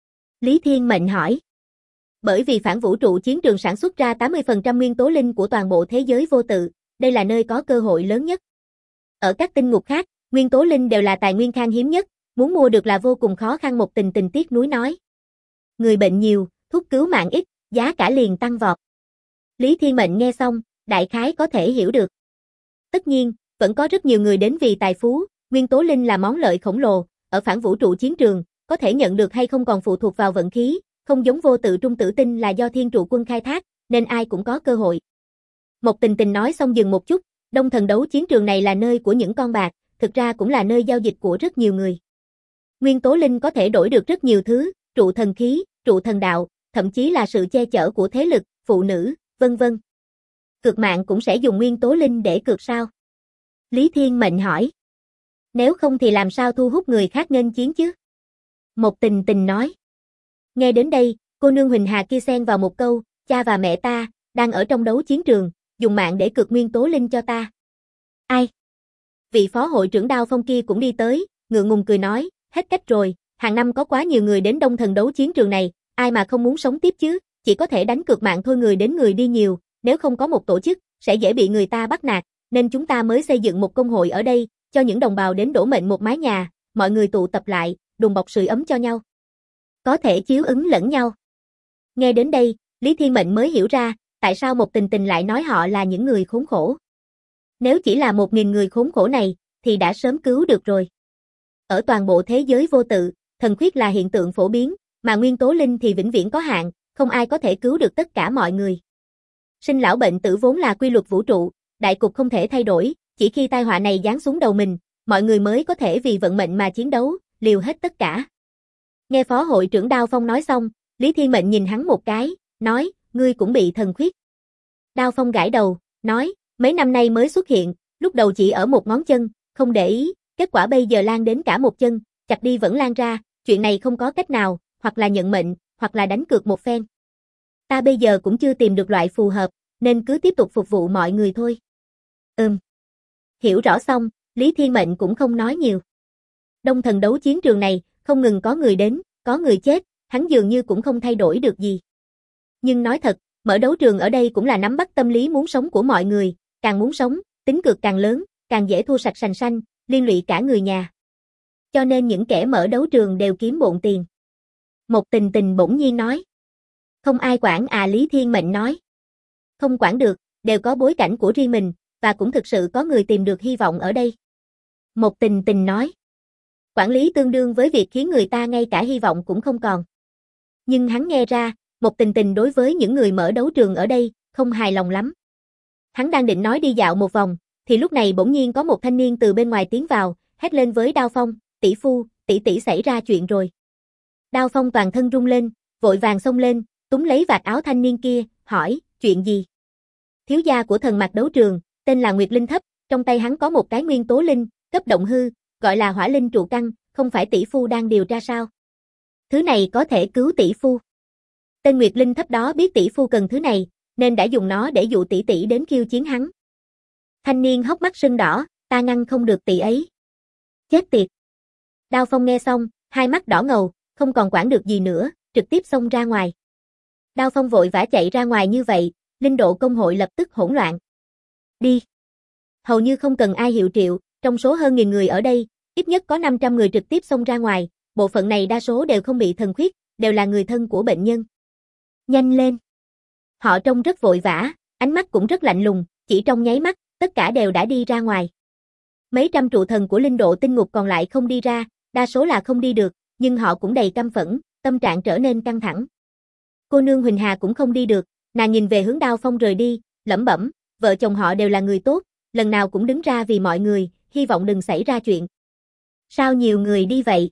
Lý Thiên Mệnh hỏi. Bởi vì phản vũ trụ chiến trường sản xuất ra 80% nguyên tố linh của toàn bộ thế giới vô tự, đây là nơi có cơ hội lớn nhất. Ở các tinh ngục khác, nguyên tố linh đều là tài nguyên khan hiếm nhất, muốn mua được là vô cùng khó khăn. Một Tình Tình tiếc nuối nói. Người bệnh nhiều, thuốc cứu mạng ít, giá cả liền tăng vọt. Lý Thiên Mệnh nghe xong, đại khái có thể hiểu được. Tất nhiên, vẫn có rất nhiều người đến vì tài phú, nguyên tố linh là món lợi khổng lồ, ở phản vũ trụ chiến trường, có thể nhận được hay không còn phụ thuộc vào vận khí, không giống vô tự trung tử tinh là do thiên trụ quân khai thác, nên ai cũng có cơ hội. Một Tình Tình nói xong dừng một chút, Đông Thần đấu chiến trường này là nơi của những con bạc, thực ra cũng là nơi giao dịch của rất nhiều người. Nguyên tố linh có thể đổi được rất nhiều thứ, trụ thần khí, trụ thần đạo, thậm chí là sự che chở của thế lực, phụ nữ, vân vân. Cược mạng cũng sẽ dùng nguyên tố linh để cược sao? Lý Thiên Mệnh hỏi. Nếu không thì làm sao thu hút người khác nghênh chiến chứ? Một Tình Tình nói. Nghe đến đây, cô nương Huỳnh Hà kia xen vào một câu, cha và mẹ ta, đang ở trong đấu chiến trường, dùng mạng để cược nguyên tố linh cho ta. Ai? Vị phó hội trưởng Đao Phong kia cũng đi tới, ngượng ngùng cười nói, hết cách rồi, hàng năm có quá nhiều người đến Đông Thần đấu chiến trường này, ai mà không muốn sống tiếp chứ, chỉ có thể đánh cược mạng thôi, người đến người đi nhiều, nếu không có một tổ chức, sẽ dễ bị người ta bắt nạt, nên chúng ta mới xây dựng một công hội ở đây, cho những đồng bào đến đổ mệnh một mái nhà, mọi người tụ tập lại, đùm bọc sưởi ấm cho nhau. có thể chiếu ứng lẫn nhau. Nghe đến đây, Lý Thiên Mệnh mới hiểu ra, tại sao Một Tình Tình lại nói họ là những người khốn khổ. Nếu chỉ là 1.000 người khốn khổ này, thì đã sớm cứu được rồi. Ở toàn bộ thế giới vô tự, thần khuyết là hiện tượng phổ biến, mà nguyên tố linh thì vĩnh viễn có hạn, không ai có thể cứu được tất cả mọi người. Sinh lão bệnh tử vốn là quy luật vũ trụ, đại cục không thể thay đổi, chỉ khi tai họa này giáng xuống đầu mình, mọi người mới có thể vì vận mệnh mà chiến đấu, liều hết tất cả. Nghe phó hội trưởng Đao Phong nói xong, Lý Thiên Mệnh nhìn hắn một cái, nói, ngươi cũng bị thần khuyết. Đao Phong gãi đầu, nói, mấy năm nay mới xuất hiện, lúc đầu chỉ ở một ngón chân, không để ý, kết quả bây giờ lan đến cả một chân, chặt đi vẫn lan ra, chuyện này không có cách nào, hoặc là nhận mệnh, hoặc là đánh cược một phen. Ta bây giờ cũng chưa tìm được loại phù hợp, nên cứ tiếp tục phục vụ mọi người thôi. Hiểu rõ xong, Lý Thiên Mệnh cũng không nói nhiều. Đông Thần đấu chiến trường này, không ngừng có người đến, có người chết, hắn dường như cũng không thay đổi được gì. Nhưng nói thật, mở đấu trường ở đây cũng là nắm bắt tâm lý muốn sống của mọi người, càng muốn sống, tính cược càng lớn, càng dễ thua sạch sành xanh, liên lụy cả người nhà. Cho nên những kẻ mở đấu trường đều kiếm bộn tiền. Một Tình Tình bỗng nhiên nói. Không ai quản à, Lý Thiên Mệnh nói. Không quản được, đều có bối cảnh của riêng mình, và cũng thực sự có người tìm được hy vọng ở đây. Một Tình Tình nói. Quản lý tương đương với việc khiến người ta ngay cả hy vọng cũng không còn. Nhưng hắn nghe ra, Một Tình Tình đối với những người mở đấu trường ở đây, không hài lòng lắm. Hắn đang định nói đi dạo một vòng, thì lúc này bỗng nhiên có một thanh niên từ bên ngoài tiến vào, hét lên với Đao Phong, tỷ phu, tỷ xảy ra chuyện rồi. Đao Phong toàn thân rung lên, vội vàng xông lên, túm lấy vạt áo thanh niên kia, hỏi, chuyện gì? Thiếu gia của thần mạc đấu trường, tên là Nguyệt Linh Thấp, trong tay hắn có một cái nguyên tố linh, cấp động hư, gọi là hỏa linh trụ căn, không phải tỷ phu đang điều tra sao? Thứ này có thể cứu tỷ phu. Tên Nguyệt Linh Thấp đó biết tỷ phu cần thứ này, nên đã dùng nó để dụ tỷ đến khiêu chiến hắn. Thanh niên hốc mắt sưng đỏ, ta ngăn không được tỷ ấy. Chết tiệt. Đao Phong nghe xong, hai mắt đỏ ngầu, không còn quản được gì nữa, trực tiếp xông ra ngoài. Đao Phong vội vã chạy ra ngoài như vậy, linh độ công hội lập tức hỗn loạn. Đi. Hầu như không cần ai hiệu triệu, trong số hơn 1.000 người ở đây, ít nhất có 500 người trực tiếp xông ra ngoài, bộ phận này đa số đều không bị thần khuyết, đều là người thân của bệnh nhân. Nhanh lên. Họ trông rất vội vã, ánh mắt cũng rất lạnh lùng, chỉ trong nháy mắt, tất cả đều đã đi ra ngoài. Mấy trăm trụ thần của linh độ tinh ngục còn lại không đi ra, đa số là không đi được, nhưng họ cũng đầy căm phẫn, tâm trạng trở nên căng thẳng. Cô nương Huỳnh Hà cũng không đi được, nàng nhìn về hướng Đao Phong rời đi, lẩm bẩm, vợ chồng họ đều là người tốt, lần nào cũng đứng ra vì mọi người, hy vọng đừng xảy ra chuyện. Sao nhiều người đi vậy?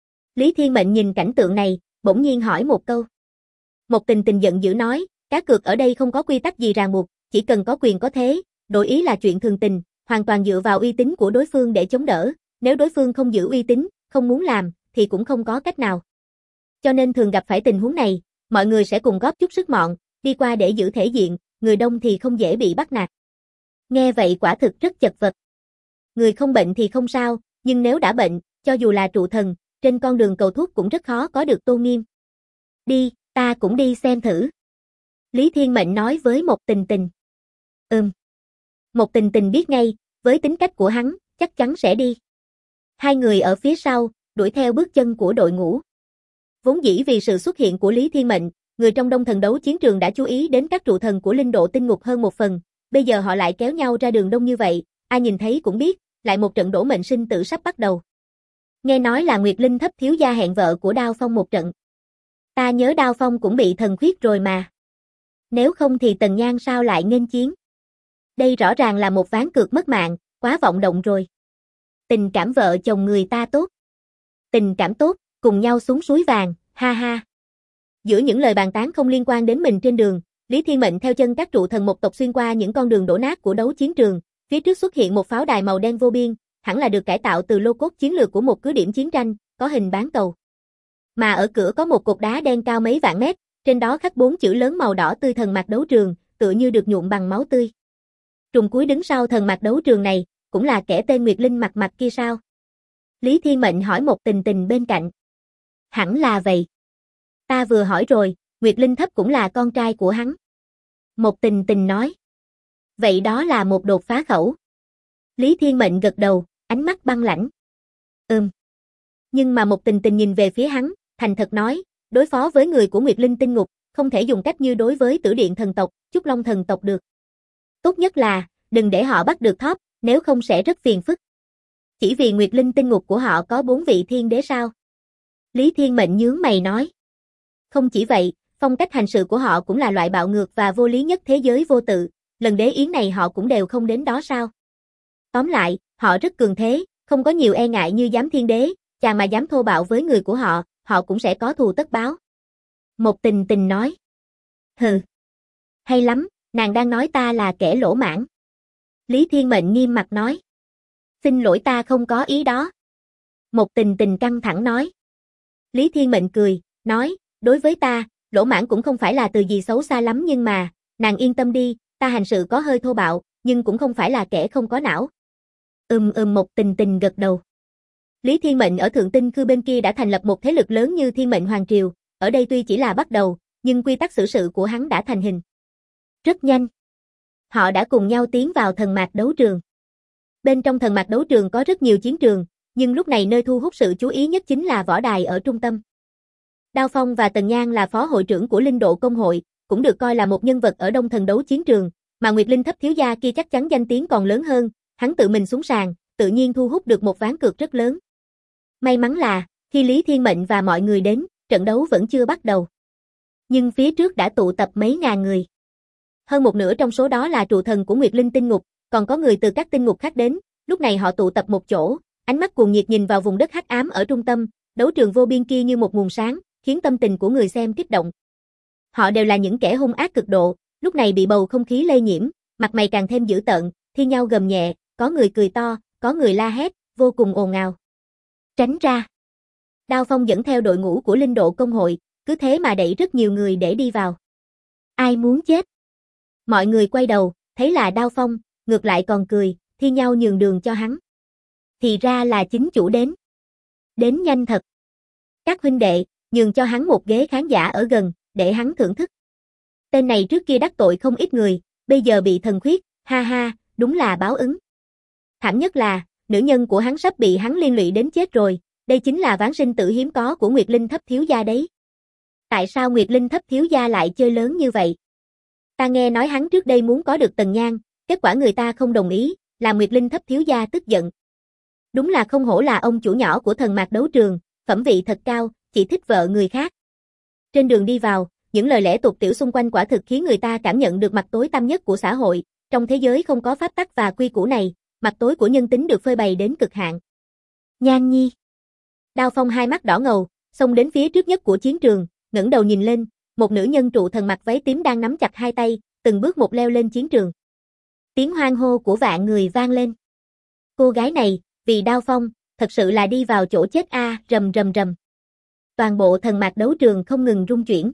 Lý Thiên Mệnh nhìn cảnh tượng này, bỗng nhiên hỏi một câu. Một Tình Tình giận dữ nói, cá cược ở đây không có quy tắc gì ràng buộc, chỉ cần có quyền có thế, đổi ý là chuyện thường tình, hoàn toàn dựa vào uy tín của đối phương để chống đỡ, nếu đối phương không giữ uy tín, không muốn làm, thì cũng không có cách nào. Cho nên thường gặp phải tình huống này, mọi người sẽ cùng góp chút sức mọn, đi qua để giữ thể diện, người đông thì không dễ bị bắt nạt. Nghe vậy quả thực rất chật vật. Người không bệnh thì không sao, nhưng nếu đã bệnh, cho dù là trụ thần, trên con đường cầu thuốc cũng rất khó có được tôn nghiêm. Đi, ta cũng đi xem thử. Lý Thiên Mệnh nói với Một Tình Tình. Một Tình Tình biết ngay, với tính cách của hắn, chắc chắn sẽ đi. Hai người ở phía sau, đuổi theo bước chân của đội ngũ. Vốn dĩ vì sự xuất hiện của Lý Thiên Mệnh, người trong Đông Thần đấu chiến trường đã chú ý đến các trụ thần của linh độ tinh ngục hơn một phần, bây giờ họ lại kéo nhau ra đường đông như vậy, ai nhìn thấy cũng biết, lại một trận đổ mệnh sinh tử sắp bắt đầu. Nghe nói là Nguyệt Linh Thấp thiếu gia hẹn vợ của Đao Phong một trận. Ta nhớ Đao Phong cũng bị thần khuyết rồi mà. Nếu không thì Tần Nhan sao lại nghênh chiến? Đây rõ ràng là một ván cược mất mạng, quá vọng động rồi. Tình cảm vợ chồng người ta tốt. Tình cảm tốt, cùng nhau xuống suối vàng, ha ha. Giữa những lời bàn tán không liên quan đến mình trên đường, Lý Thiên Mệnh theo chân các trụ thần một tộc xuyên qua những con đường đổ nát của đấu chiến trường, phía trước xuất hiện một pháo đài màu đen vô biên, hẳn là được cải tạo từ lô cốt chiến lược của một cứ điểm chiến tranh, có hình bán cầu. Mà ở cửa có một cột đá đen cao mấy vạn mét, trên đó khắc 4 chữ lớn màu đỏ tươi thần mạc đấu trường, tựa như được nhuộm bằng máu tươi. Trùng cuối đứng sau thần mạc đấu trường này, cũng là kẻ tên Nguyệt Linh mặt mặt kia sao? Lý Thiên Mệnh hỏi Một Tình Tình bên cạnh. Hẳn là vậy. Ta vừa hỏi rồi, Nguyệt Linh Thấp cũng là con trai của hắn. Một Tình Tình nói. Vậy đó là một đột phá khẩu. Lý Thiên Mệnh gật đầu, ánh mắt băng lãnh. Nhưng mà Một Tình Tình nhìn về phía hắn, thành thật nói, Đối phó với người của Nguyệt Linh tinh ngục, không thể dùng cách như đối với Tử Điện thần tộc, Trúc Long thần tộc được. Tốt nhất là, đừng để họ bắt được Thóp, nếu không sẽ rất phiền phức. Chỉ vì Nguyệt Linh tinh ngục của họ có 4 vị thiên đế sao? Lý Thiên Mệnh nhướng mày nói. Không chỉ vậy, phong cách hành sự của họ cũng là loại bạo ngược và vô lý nhất thế giới vô tự, lần đế yến này họ cũng đều không đến đó sao? Tóm lại, họ rất cường thế, không có nhiều e ngại như Giám Thiên Đế, chàng mà dám thô bạo với người của họ, họ cũng sẽ có thù tất báo. Một Tình Tình nói. Hừ. Hay lắm, nàng đang nói ta là kẻ lỗ mãng. Lý Thiên Mệnh nghiêm mặt nói. Xin lỗi, ta không có ý đó. Một Tình Tình căng thẳng nói. Lý Thiên Mệnh cười, nói, đối với ta, lỗ mãng cũng không phải là từ gì xấu xa lắm, nhưng mà, nàng yên tâm đi, ta hành sự có hơi thô bạo, nhưng cũng không phải là kẻ không có não. Một Tình Tình gật đầu. Lý Thiên Mệnh ở Thượng Tinh Khư bên kia đã thành lập một thế lực lớn như Thiên Mệnh Hoàng Triều, ở đây tuy chỉ là bắt đầu, nhưng quy tắc xử sự của hắn đã thành hình. Rất nhanh, họ đã cùng nhau tiến vào thần mạc đấu trường. Bên trong thần mạc đấu trường có rất nhiều chiến trường, nhưng lúc này nơi thu hút sự chú ý nhất chính là võ đài ở trung tâm. Đao Phong và Tần Nhan là phó hội trưởng của Linh Độ Công hội, cũng được coi là một nhân vật ở Đông Thần đấu chiến trường, mà Nguyệt Linh thấp thiếu gia kia chắc chắn danh tiếng còn lớn hơn, hắn tự mình xuống sàn, tự nhiên thu hút được một ván cược rất lớn. May mắn là, khi Lý Thiên Mệnh và mọi người đến, trận đấu vẫn chưa bắt đầu. Nhưng phía trước đã tụ tập mấy ngàn người. Hơn một nửa trong số đó là trụ thần của Nguyệt Linh tinh ngục, còn có người từ các tinh ngục khác đến, lúc này họ tụ tập một chỗ, ánh mắt cuồng nhiệt nhìn vào vùng đất hắc ám ở trung tâm, đấu trường vô biên kia như một nguồn sáng, khiến tâm tình của người xem kích động. Họ đều là những kẻ hung ác cực độ, lúc này bị bầu không khí lây nhiễm, mặt mày càng thêm dữ tợn, thi nhau gầm nhẹ, có người cười to, có người la hét, vô cùng ồn ào. Tránh ra. Đao Phong dẫn theo đội ngũ của Linh Độ Công hội, cứ thế mà đẩy rất nhiều người để đi vào. Ai muốn chết? Mọi người quay đầu, thấy là Đao Phong, ngược lại còn cười, thi nhau nhường đường cho hắn. Thì ra là chính chủ đến. Đến nhanh thật. Các huynh đệ, nhường cho hắn một ghế khán giả ở gần, để hắn thưởng thức. Tên này trước kia đắc tội không ít người, bây giờ bị thần khuyết, ha ha, đúng là báo ứng. Thảm nhất là, nữ nhân của hắn sắp bị hắn liên lụy đến chết rồi, đây chính là ván sinh tử hiếm có của Nguyệt Linh thấp thiếu gia đấy. Tại sao Nguyệt Linh thấp thiếu gia lại chơi lớn như vậy? Ta nghe nói hắn trước đây muốn có được Tần Nhan, kết quả người ta không đồng ý, làm Nguyệt Linh thấp thiếu gia tức giận. Đúng là không hổ là ông chủ nhỏ của thần mạc đấu trường, phẩm vị thật cao, chỉ thích vợ người khác. Trên đường đi vào, những lời lẽ tục tiểu xung quanh quả thực khiến người ta cảm nhận được mặt tối tăm nhất của xã hội, trong thế giới không có pháp tắc và quy củ này, mặt tối của nhân tính được phơi bày đến cực hạn. Nhan Nhi. Đao Phong hai mắt đỏ ngầu, xông đến phía trước nhất của chiến trường, ngẩng đầu nhìn lên, một nữ nhân trụ thần mặc váy tím đang nắm chặt hai tay, từng bước một leo lên chiến trường. Tiếng hoan hô của vạn người vang lên. Cô gái này, vì Đao Phong, thật sự là đi vào chỗ chết a, rầm rầm rầm. Toàn bộ thần mạc đấu trường không ngừng rung chuyển.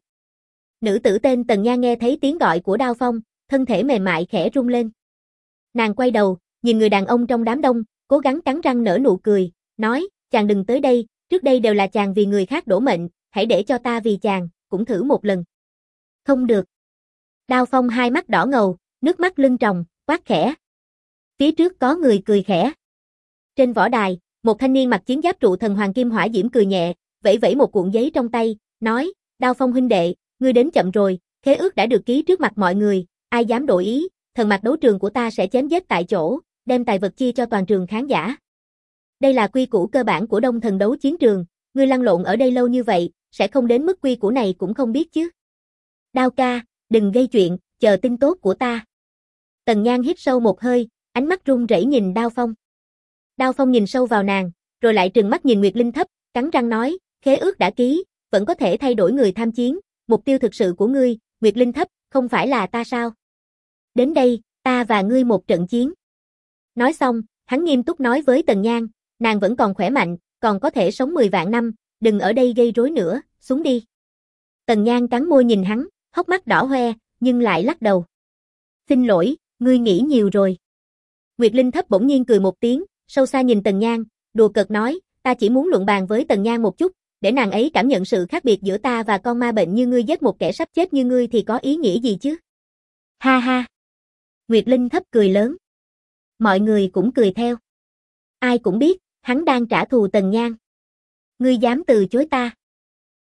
Nữ tử tên Tần Nha nghe thấy tiếng gọi của Đao Phong, thân thể mềm mại khẽ rung lên. Nàng quay đầu, nhìn người đàn ông trong đám đông, cố gắng cắn răng nở nụ cười, nói, chàng đừng tới đây, trước đây đều là chàng vì người khác đổ mệnh, hãy để cho ta vì chàng, cũng thử một lần. Không được. Đao Phong hai mắt đỏ ngầu, nước mắt lưng tròng, quát khẽ. Phía trước có người cười khẽ. Trên võ đài, một thanh niên mặc chiến giáp trụ thần hoàng kim hỏa diễm cười nhẹ, vẫy vẫy một cuộn giấy trong tay, nói, Đao Phong huynh đệ, ngươi đến chậm rồi, khế ước đã được ký trước mặt mọi người, ai dám đổi ý, thần mạc đấu trường của ta sẽ chém giết tại chỗ, đem tài vật chia cho toàn trường khán giả. Đây là quy củ cơ bản của Đông Thần đấu chiến trường, ngươi lăn lộn ở đây lâu như vậy, sẽ không đến mức quy củ này cũng không biết chứ. Đao ca, đừng gây chuyện, chờ tin tốt của ta. Tần Nhan hít sâu một hơi, ánh mắt run rẩy nhìn Đao Phong. Đao Phong nhìn sâu vào nàng, rồi lại trừng mắt nhìn Nguyệt Linh thấp, cắn răng nói, khế ước đã ký, vẫn có thể thay đổi người tham chiến, mục tiêu thực sự của ngươi, Nguyệt Linh thấp, không phải là ta sao? Đến đây, ta và ngươi một trận chiến. Nói xong, hắn nghiêm túc nói với Tần Nhan, nàng vẫn còn khỏe mạnh, còn có thể sống 10 vạn năm, đừng ở đây gây rối nữa, xuống đi. Tần Nhan cắn môi nhìn hắn, hốc mắt đỏ hoe, nhưng lại lắc đầu. Xin lỗi, ngươi nghĩ nhiều rồi. Nguyệt Linh thấp bỗng nhiên cười một tiếng, sâu xa nhìn Tần Nhan, đùa cợt nói, ta chỉ muốn luận bàn với Tần Nhan một chút, để nàng ấy cảm nhận sự khác biệt giữa ta và con ma bệnh như ngươi giết một kẻ sắp chết như ngươi thì có ý nghĩa gì chứ? Ha ha. Nguyệt Linh thấp cười lớn. Mọi người cũng cười theo. Ai cũng biết, hắn đang trả thù Tần Nhan. Ngươi dám từ chối ta?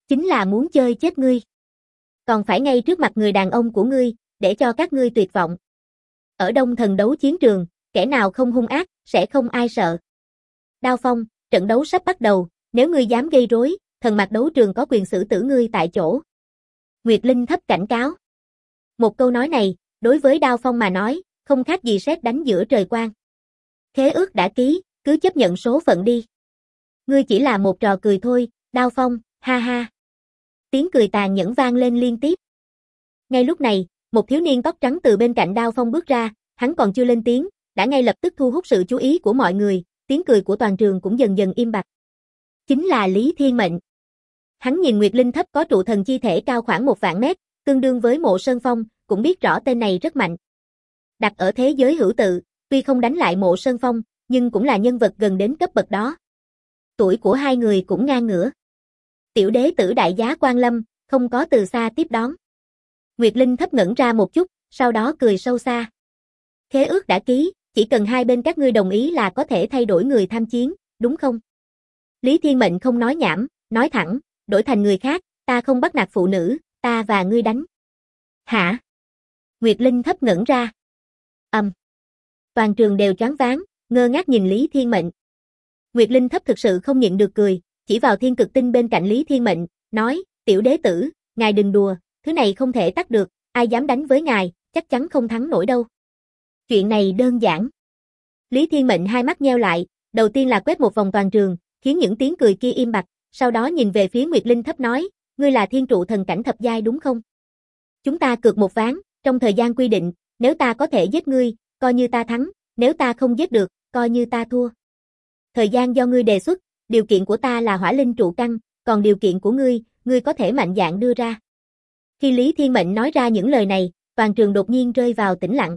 Chính là muốn chơi chết ngươi. Còn phải ngay trước mặt người đàn ông của ngươi, để cho các ngươi tuyệt vọng. Ở Đông Thần đấu chiến trường, kẻ nào không hung ác, sẽ không ai sợ. Đao Phong, trận đấu sắp bắt đầu, nếu ngươi dám gây rối, thần mạc đấu trường có quyền xử tử ngươi tại chỗ. Nguyệt Linh thấp cảnh cáo. Một câu nói này, đối với Đao Phong mà nói, không khác gì sét đánh giữa trời quang. Khế ước đã ký, cứ chấp nhận số phận đi. Ngươi chỉ là một trò cười thôi, Đao Phong, ha ha. Tiếng cười tàn nhẫn vang lên liên tiếp. Ngay lúc này, một thiếu niên tóc trắng từ bên cạnh Đao Phong bước ra, hắn còn chưa lên tiếng, đã ngay lập tức thu hút sự chú ý của mọi người, tiếng cười của toàn trường cũng dần dần im bặt. Chính là Lý Thiên Mệnh. Hắn nhìn Nguyệt Linh thấp có trụ thần chi thể cao khoảng 1.000 mét, tương đương với Mộ Sơn Phong, cũng biết rõ tên này rất mạnh. Đặt ở thế giới hữu tự, tuy không đánh lại Mộ Sơn Phong, nhưng cũng là nhân vật gần đến cấp bậc đó. Tuổi của hai người cũng ngang ngửa. Tiểu đế tử đại giá Quan Lâm, không có từ xa tiếp đón. Nguyệt Linh thấp ngẩn ra một chút, sau đó cười sâu xa. Khế ước đã ký, chỉ cần hai bên các ngươi đồng ý là có thể thay đổi người tham chiến, đúng không? Lý Thiên Mệnh không nói nhảm, nói thẳng, đổi thành người khác, ta không bắt nạt phụ nữ, ta và ngươi đánh. Hả? Nguyệt Linh thấp ngẩn ra. Toàn trường đều choáng váng, ngơ ngác nhìn Lý Thiên Mệnh. Nguyệt Linh thấp thực sự không nhịn được cười, chỉ vào thiên cực tinh bên cạnh Lý Thiên Mệnh, nói, tiểu đế tử, ngài đừng đùa, thứ này không thể tắt được, ai dám đánh với ngài, chắc chắn không thắng nổi đâu. Chuyện này đơn giản. Lý Thiên Mệnh hai mắt nheo lại, đầu tiên là quét một vòng toàn trường, khiến những tiếng cười kia im bặt, sau đó nhìn về phía Nguyệt Linh thấp nói, ngươi là thiên trụ thần cảnh thập giai đúng không? Chúng ta cược một ván, trong thời gian quy định, nếu ta có thể giết ngươi, coi như ta thắng, nếu ta không giết được, coi như ta thua. Thời gian do ngươi đề xuất, điều kiện của ta là hỏa linh trụ căn, còn điều kiện của ngươi có thể mạnh dạn đưa ra. Khi Lý Thiên Mệnh nói ra những lời này, toàn trường đột nhiên rơi vào tĩnh lặng.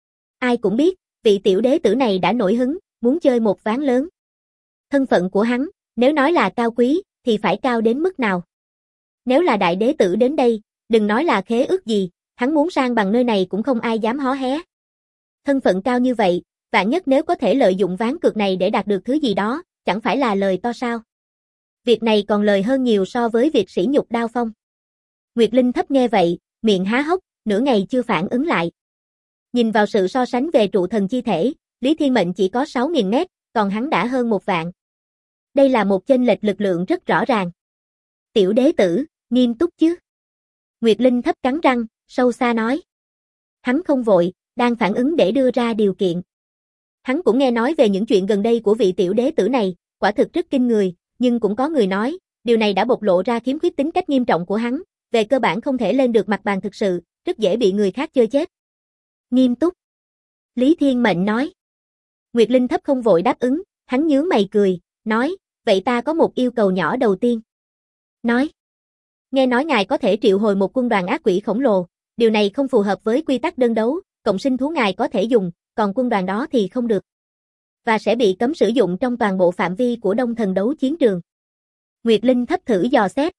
Ai cũng biết, vị tiểu đế tử này đã nổi hứng, muốn chơi một ván lớn. Thân phận của hắn, nếu nói là cao quý, thì phải cao đến mức nào? Nếu là đại đế tử đến đây, đừng nói là khế ước gì, hắn muốn sang bằng nơi này cũng không ai dám hó hé. Thân phận cao như vậy, vạn nhất nếu có thể lợi dụng ván cược này để đạt được thứ gì đó, chẳng phải là lời to sao? Việc này còn lời hơn nhiều so với việc sỉ nhục Đao Phong. Nguyệt Linh thấp nghe vậy, miệng há hốc, nửa ngày chưa phản ứng lại. Nhìn vào sự so sánh về trụ thần chi thể, Lý Thiên Mệnh chỉ có 6.000 mét, còn hắn đã hơn 1 vạn. Đây là một chênh lệch lực lượng rất rõ ràng. Tiểu đế tử, nghiêm túc chứ? Nguyệt Linh thấp cắn răng, sâu xa nói. Hắn không vội, đang phản ứng để đưa ra điều kiện. Hắn cũng nghe nói về những chuyện gần đây của vị tiểu đế tử này, quả thực rất kinh người, nhưng cũng có người nói, điều này đã bộc lộ ra khiếm khuyết tính cách nghiêm trọng của hắn, về cơ bản không thể lên được mặt bàn thực sự, rất dễ bị người khác chơi chết. Nghiêm túc. Lý Thiên Mệnh nói. Nguyệt Linh thấp không vội đáp ứng, hắn nhướng mày cười, nói, vậy ta có một yêu cầu nhỏ đầu tiên. Nói. Nghe nói ngài có thể triệu hồi một quân đoàn ác quỷ khổng lồ, điều này không phù hợp với quy tắc đơn đấu, cộng sinh thú ngài có thể dùng, còn quân đoàn đó thì không được. Và sẽ bị cấm sử dụng trong toàn bộ phạm vi của Đông Thần đấu chiến trường. Nguyệt Linh thấp thử dò xét.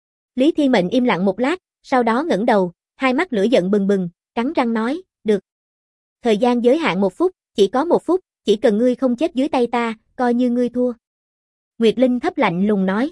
Lý Thiên Mệnh im lặng một lát, sau đó ngẩng đầu, hai mắt lửa giận bừng bừng, cắn răng nói, được. Thời gian giới hạn 1 phút, chỉ có 1 phút, chỉ cần ngươi không chết dưới tay ta, coi như ngươi thua. Nguyệt Linh thấp lạnh lùng nói.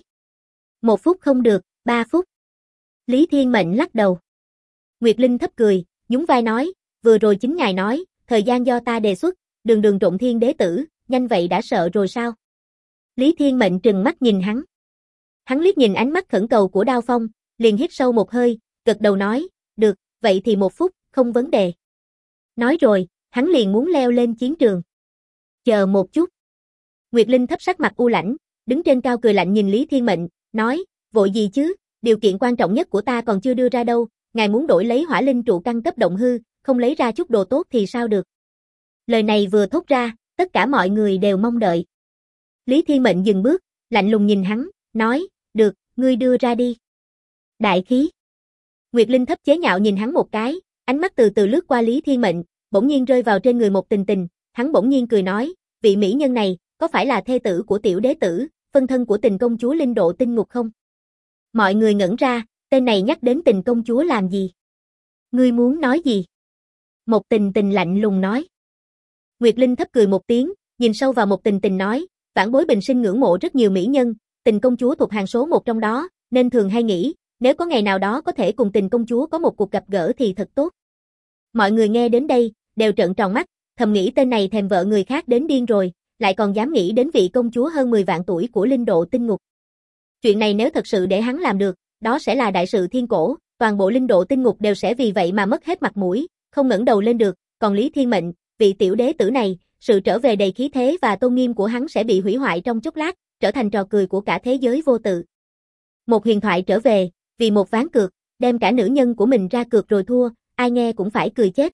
1 phút không được, 3 phút. Lý Thiên Mệnh lắc đầu. Nguyệt Linh thấp cười, nhún vai nói, vừa rồi chính ngài nói, thời gian do ta đề xuất, đường trộn thiên đế tử, nhanh vậy đã sợ rồi sao? Lý Thiên Mệnh trừng mắt nhìn hắn. Hắn liếc nhìn ánh mắt khẩn cầu của Đao Phong, liền hít sâu một hơi, gật đầu nói, được, vậy thì 1 phút, không vấn đề. Nói rồi, hắn liền muốn leo lên chiến trường. Chờ một chút. Nguyệt Linh thấp sắc mặt u lãnh, đứng trên cao cười lạnh nhìn Lý Thiên Mệnh, nói, vội gì chứ, điều kiện quan trọng nhất của ta còn chưa đưa ra đâu, ngài muốn đổi lấy hỏa linh trụ căn cấp động hư, không lấy ra chút đồ tốt thì sao được. Lời này vừa thốt ra, tất cả mọi người đều mong đợi. Lý Thiên Mệnh dừng bước, lạnh lùng nhìn hắn, nói, được, ngươi đưa ra đi. Đại khí. Nguyệt Linh thấp chế nhạo nhìn hắn một cái, ánh mắt từ từ lướt qua Lý Thiên Mệnh, bỗng nhiên rơi vào trên người Một Tình Tình, hắn bỗng nhiên cười nói, vị mỹ nhân này, có phải là thê tử của tiểu đế tử, phân thân của Tình công chúa linh độ tinh ngục không? Mọi người ngẩn ra, tên này nhắc đến Tình công chúa làm gì? Ngươi muốn nói gì? Một Tình Tình lạnh lùng nói. Nguyệt Linh thấp cười một tiếng, nhìn sâu vào Một Tình Tình nói, vãn bối bình sinh ngưỡng mộ rất nhiều mỹ nhân, Tình công chúa thuộc hàng số một trong đó, nên thường hay nghĩ, nếu có ngày nào đó có thể cùng Tình công chúa có một cuộc gặp gỡ thì thật tốt. Mọi người nghe đến đây, đều trợn tròn mắt, thầm nghĩ tên này thèm vợ người khác đến điên rồi, lại còn dám nghĩ đến vị công chúa hơn 10 vạn tuổi của Linh Độ Tinh Ngục. Chuyện này nếu thật sự để hắn làm được, đó sẽ là đại sự thiên cổ, toàn bộ Linh Độ Tinh Ngục đều sẽ vì vậy mà mất hết mặt mũi, không ngẩng đầu lên được, còn Lý Thiên Mệnh, vị tiểu đế tử này, sự trở về đầy khí thế và tôn nghiêm của hắn sẽ bị hủy hoại trong chốc lát, trở thành trò cười của cả thế giới vô tự. Một huyền thoại trở về, vì một ván cược, đem cả nữ nhân của mình ra cược rồi thua, ai nghe cũng phải cười chết.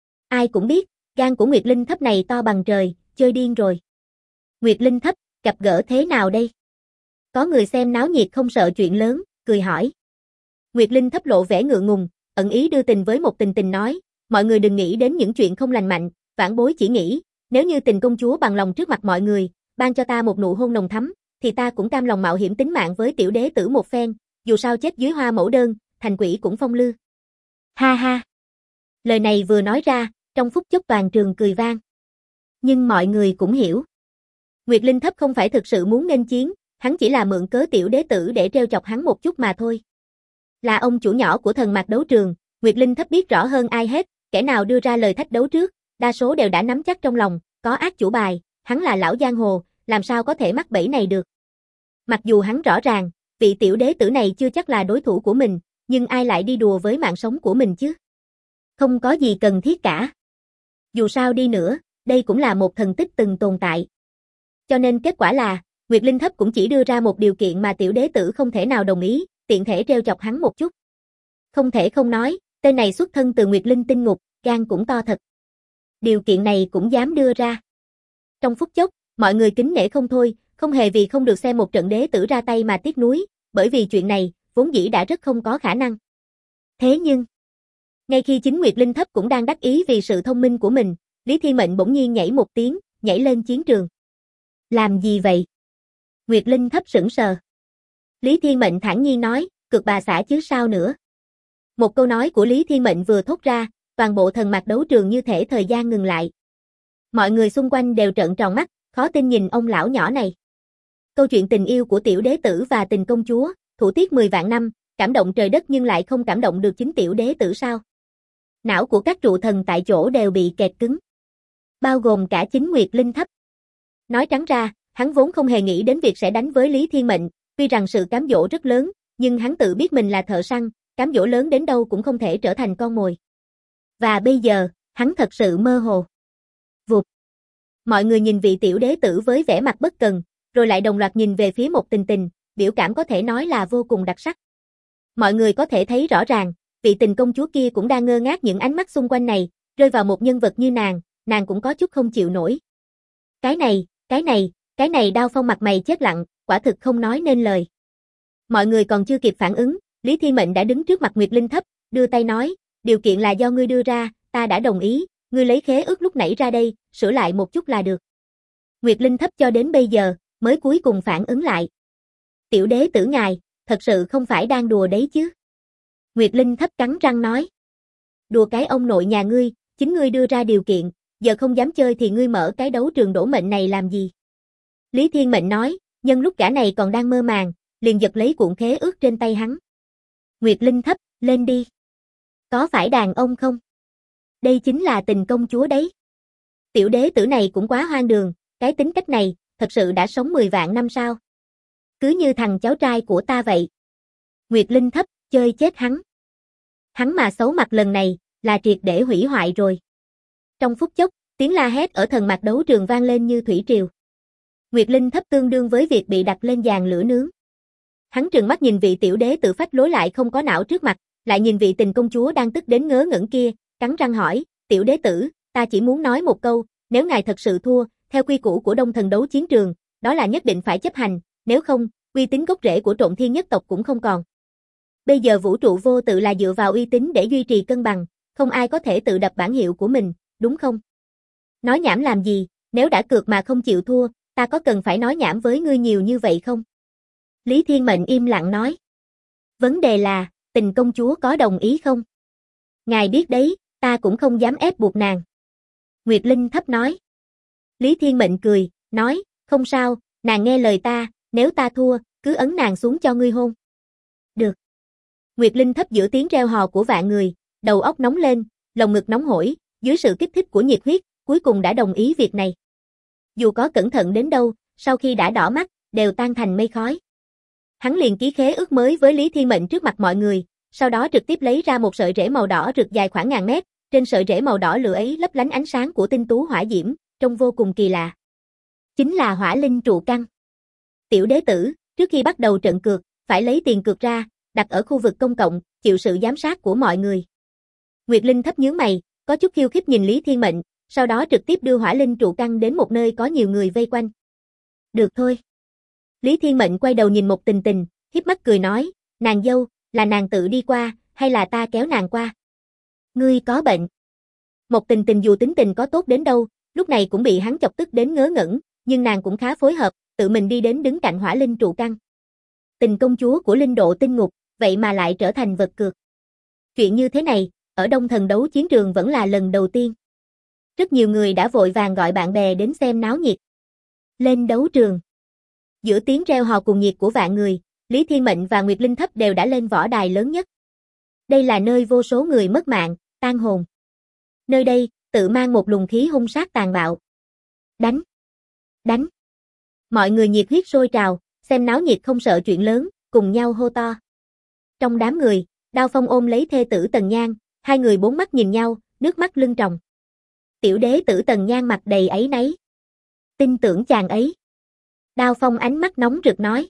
Ai cũng biết, gan của Nguyệt Linh Thấp này to bằng trời, chơi điên rồi. Nguyệt Linh Thấp, gặp gỡ thế nào đây? Có người xem náo nhiệt không sợ chuyện lớn, cười hỏi. Nguyệt Linh Thấp lộ vẻ ngượng ngùng, ẩn ý đưa tình với một Tình Tình nói, mọi người đừng nghĩ đến những chuyện không lành mạnh, vãn bối chỉ nghĩ, nếu như Tình công chúa bằng lòng trước mặt mọi người, ban cho ta một nụ hôn nồng thắm, thì ta cũng cam lòng mạo hiểm tính mạng với tiểu đế tử một phen, dù sao chết dưới hoa mẫu đơn, thành quỷ cũng phong lưu. Ha ha. Lời này vừa nói ra, trong phút chốc toàn trường cười vang. Nhưng mọi người cũng hiểu. Nguyệt Linh Thấp không phải thực sự muốn nghênh chiến, hắn chỉ là mượn cớ tiểu đế tử để trêu chọc hắn một chút mà thôi. Là ông chủ nhỏ của Thần Mạc đấu trường, Nguyệt Linh Thấp biết rõ hơn ai hết, kẻ nào đưa ra lời thách đấu trước, đa số đều đã nắm chắc trong lòng, có ác chủ bài, hắn là lão giang hồ, làm sao có thể mắc bẫy này được. Mặc dù hắn rõ ràng, vị tiểu đế tử này chưa chắc là đối thủ của mình, nhưng ai lại đi đùa với mạng sống của mình chứ? Không có gì cần thiết cả. Dù sao đi nữa, đây cũng là một thần tích từng tồn tại. Cho nên kết quả là, Nguyệt Linh Thấp cũng chỉ đưa ra một điều kiện mà tiểu đế tử không thể nào đồng ý, tiện thể trêu chọc hắn một chút. Không thể không nói, tên này xuất thân từ Nguyệt Linh Tinh Ngục, gan cũng to thật. Điều kiện này cũng dám đưa ra. Trong phút chốc, mọi người kính nể không thôi, không hề vì không được xem một trận đế tử ra tay mà tiếc nuối, bởi vì chuyện này, vốn dĩ đã rất không có khả năng. Thế nhưng, ngay khi chính Nguyệt Linh Thấp cũng đang đắc ý vì sự thông minh của mình, Lý Thiên Mệnh bỗng nhiên nhảy một tiếng, nhảy lên chiến trường. Làm gì vậy? Nguyệt Linh Thấp sững sờ. Lý Thiên Mệnh thản nhiên nói, cực bà xã chứ sao nữa. Một câu nói của Lý Thiên Mệnh vừa thốt ra, toàn bộ Thần Mạc đấu trường như thể thời gian ngừng lại. Mọi người xung quanh đều trợn tròn mắt, khó tin nhìn ông lão nhỏ này. Câu chuyện tình yêu của tiểu đế tử và Tình công chúa, thủ tiết 10 vạn năm, cảm động trời đất nhưng lại không cảm động được chính tiểu đế tử sao? Não của các trụ thần tại chỗ đều bị kẹt cứng. Bao gồm cả chính Nguyệt Linh Thấp. Nói trắng ra, hắn vốn không hề nghĩ đến việc sẽ đánh với Lý Thiên Mệnh, tuy rằng sự cám dỗ rất lớn, nhưng hắn tự biết mình là thợ săn, cám dỗ lớn đến đâu cũng không thể trở thành con mồi. Và bây giờ, hắn thật sự mơ hồ. Vụt. Mọi người nhìn vị tiểu đế tử với vẻ mặt bất cần, rồi lại đồng loạt nhìn về phía một Tình Tình, biểu cảm có thể nói là vô cùng đặc sắc. Mọi người có thể thấy rõ ràng, vị Tình công chúa kia cũng đang ngơ ngác những ánh mắt xung quanh này, rơi vào một nhân vật như nàng cũng có chút không chịu nổi. Cái này Đao Phong mặt mày chết lặng, quả thực không nói nên lời. Mọi người còn chưa kịp phản ứng, Lý Thiên Mệnh đã đứng trước mặt Nguyệt Linh Thấp, đưa tay nói, điều kiện là do ngươi đưa ra, ta đã đồng ý, ngươi lấy khế ước lúc nãy ra đây, sửa lại một chút là được. Nguyệt Linh Thấp cho đến bây giờ, mới cuối cùng phản ứng lại. Tiểu đế tử ngài, thật sự không phải đang đùa đấy chứ. Nguyệt Linh Thấp cắn răng nói. Đùa cái ông nội nhà ngươi, chính ngươi đưa ra điều kiện, giờ không dám chơi thì ngươi mở cái đấu trường đổ mệnh này làm gì? Lý Thiên Mệnh nói, nhân lúc gã này còn đang mơ màng, liền giật lấy cuộn khế ước trên tay hắn. Nguyệt Linh Thấp, lên đi. Có phải đàn ông không? Đây chính là Tình công chúa đấy. Tiểu đế tử này cũng quá hoang đường, cái tính cách này, thật sự đã sống 10 vạn năm sao? Cứ như thằng cháu trai của ta vậy. Nguyệt Linh Thấp, chơi chết hắn. Hắn mà xấu mặt lần này, là triệt để hủy hoại rồi. Trong phút chốc, tiếng la hét ở Thần Mạc đấu trường vang lên như thủy triều. Nguyệt Linh Thấp tương đương với việc bị đặt lên giàn lửa nướng. Hắn trừng mắt nhìn vị tiểu đế tự phách lối lại không có não trước mặt, lại nhìn vị Tình công chúa đang tức đến ngớ ngẩn kia, cắn răng hỏi, tiểu đế tử, ta chỉ muốn nói một câu, nếu ngài thật sự thua, theo quy củ của Đông Thần đấu chiến trường, đó là nhất định phải chấp hành, nếu không, uy tín gốc rễ của Trộn Thiên nhất tộc cũng không còn. Bây giờ vũ trụ vô tự là dựa vào uy tín để duy trì cân bằng, không ai có thể tự đập bản hiệu của mình, đúng không? Nói nhảm làm gì, nếu đã cược mà không chịu thua, ta có cần phải nói nhảm với ngươi nhiều như vậy không? Lý Thiên Mệnh im lặng nói. Vấn đề là, Tình công chúa có đồng ý không? Ngài biết đấy, ta cũng không dám ép buộc nàng. Nguyệt Linh Thấp nói. Lý Thiên Mệnh cười, nói, không sao, nàng nghe lời ta, nếu ta thua, cứ ấn nàng xuống cho ngươi hôn. Được. Nguyệt Linh thấp giữa tiếng reo hò của vạn người, đầu óc nóng lên, lồng ngực nóng hổi, dưới sự kích thích của nhiệt huyết, cuối cùng đã đồng ý việc này. Dù có cẩn thận đến đâu, sau khi đã đỏ mắt, đều tan thành mây khói. Hắn liền ký khế ước mới với Lý Thiên Mệnh trước mặt mọi người, sau đó trực tiếp lấy ra một sợi rễ màu đỏ rực dài khoảng ngàn mét, trên sợi rễ màu đỏ lửa ấy lấp lánh ánh sáng của tinh tú hỏa diễm, trông vô cùng kỳ lạ. Chính là hỏa linh trụ căn. Tiểu đế tử, trước khi bắt đầu trận cược, phải lấy tiền cược ra, đặt ở khu vực công cộng, chịu sự giám sát của mọi người. Nguyệt Linh thấp nhướng mày, có chút khiêu khích nhìn Lý Thiên Mệnh, sau đó trực tiếp đưa hỏa linh trụ căn đến một nơi có nhiều người vây quanh. Được thôi. Lý Thiên Mệnh quay đầu nhìn Một Tình Tình, híp mắt cười nói, nàng dâu, là nàng tự đi qua, hay là ta kéo nàng qua? Ngươi có bệnh. Một Tình Tình dù tính tình có tốt đến đâu, lúc này cũng bị hắn chọc tức đến ngớ ngẩn, nhưng nàng cũng khá phối hợp, tự mình đi đến đứng cạnh hỏa linh trụ căn. Tình công chúa của linh độ tinh ngục, vậy mà lại trở thành vật cược. Chuyện như thế này, ở Đông Thần đấu chiến trường vẫn là lần đầu tiên. Rất nhiều người đã vội vàng gọi bạn bè đến xem náo nhiệt. Lên đấu trường. Giữa tiếng reo hò cuồng nhiệt của vạn người, Lý Thiên Mệnh và Nguyệt Linh thấp đều đã lên võ đài lớn nhất. Đây là nơi vô số người mất mạng, tan hồn. Nơi đây, tự mang một luồng khí hung sát tàn bạo. Đánh! Đánh! Mọi người nhiệt huyết sôi trào, xem náo nhiệt không sợ chuyện lớn, cùng nhau hô to. Trong đám người, Đao Phong ôm lấy thê tử Tần Nhan, hai người bốn mắt nhìn nhau, nước mắt lưng tròng. Tiểu đế tử Tần Nhan mặt đầy áy náy. Tin tưởng chàng ấy. Đao Phong ánh mắt nóng rực nói.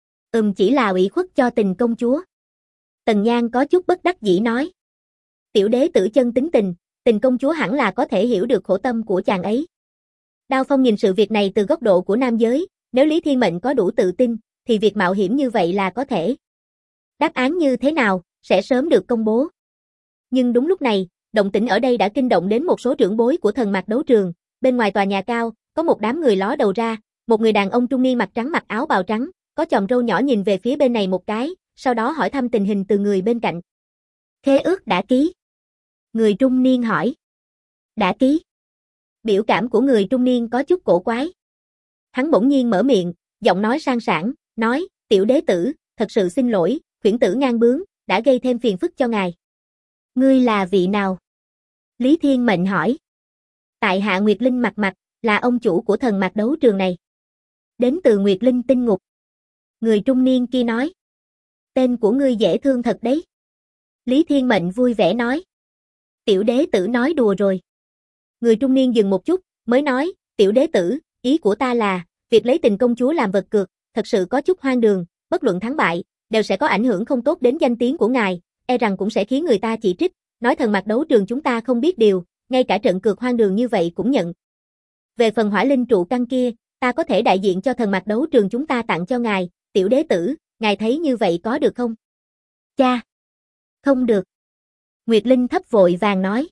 Chỉ là ủy khuất cho Tình công chúa. Tần Nhan có chút bất đắc dĩ nói. Tiểu đế tử chân tính tình, Tình công chúa hẳn là có thể hiểu được khổ tâm của chàng ấy. Đao Phong nhìn sự việc này từ góc độ của nam giới, nếu Lý Thiên Mệnh có đủ tự tin, thì việc mạo hiểm như vậy là có thể. Đáp án như thế nào, sẽ sớm được công bố. Nhưng đúng lúc này, động tĩnh ở đây đã kinh động đến một số trưởng bối của Thần Mạc đấu trường, bên ngoài tòa nhà cao, có một đám người ló đầu ra, một người đàn ông trung niên mặc trắng mặc áo bào trắng, có chòm râu nhỏ nhìn về phía bên này một cái, sau đó hỏi thăm tình hình từ người bên cạnh. Khế ước đã ký. Người trung niên hỏi. Đã ký. Biểu cảm của người trung niên có chút cổ quái. Hắn bỗng nhiên mở miệng, giọng nói sang sảng, nói, tiểu đế tử, thật sự xin lỗi, khuyển tử ngang bướng, đã gây thêm phiền phức cho ngài. Ngươi là vị nào? Lý Thiên Mệnh hỏi. Tại hạ Nguyệt Linh Mạc Mạc, là ông chủ của Thần Mạc đấu trường này. Đến từ Nguyệt Linh tinh ngục. Người trung niên kia nói. Tên của ngươi dễ thương thật đấy. Lý Thiên Mệnh vui vẻ nói. Tiểu đế tử nói đùa rồi. Người trung niên dừng một chút, mới nói, tiểu đế tử, ý của ta là, việc lấy Tình công chúa làm vật cược, thật sự có chút hoang đường, bất luận thắng bại, đều sẽ có ảnh hưởng không tốt đến danh tiếng của ngài, e rằng cũng sẽ khiến người ta chỉ trích, nói Thần Mạc đấu trường chúng ta không biết điều, ngay cả trận cược hoang đường như vậy cũng nhận. Về phần hỏa linh trụ căn kia, ta có thể đại diện cho Thần Mạc đấu trường chúng ta tặng cho ngài, tiểu đế tử, ngài thấy như vậy có được không? Cha! Không được. Nguyệt Linh thấp vội vàng nói.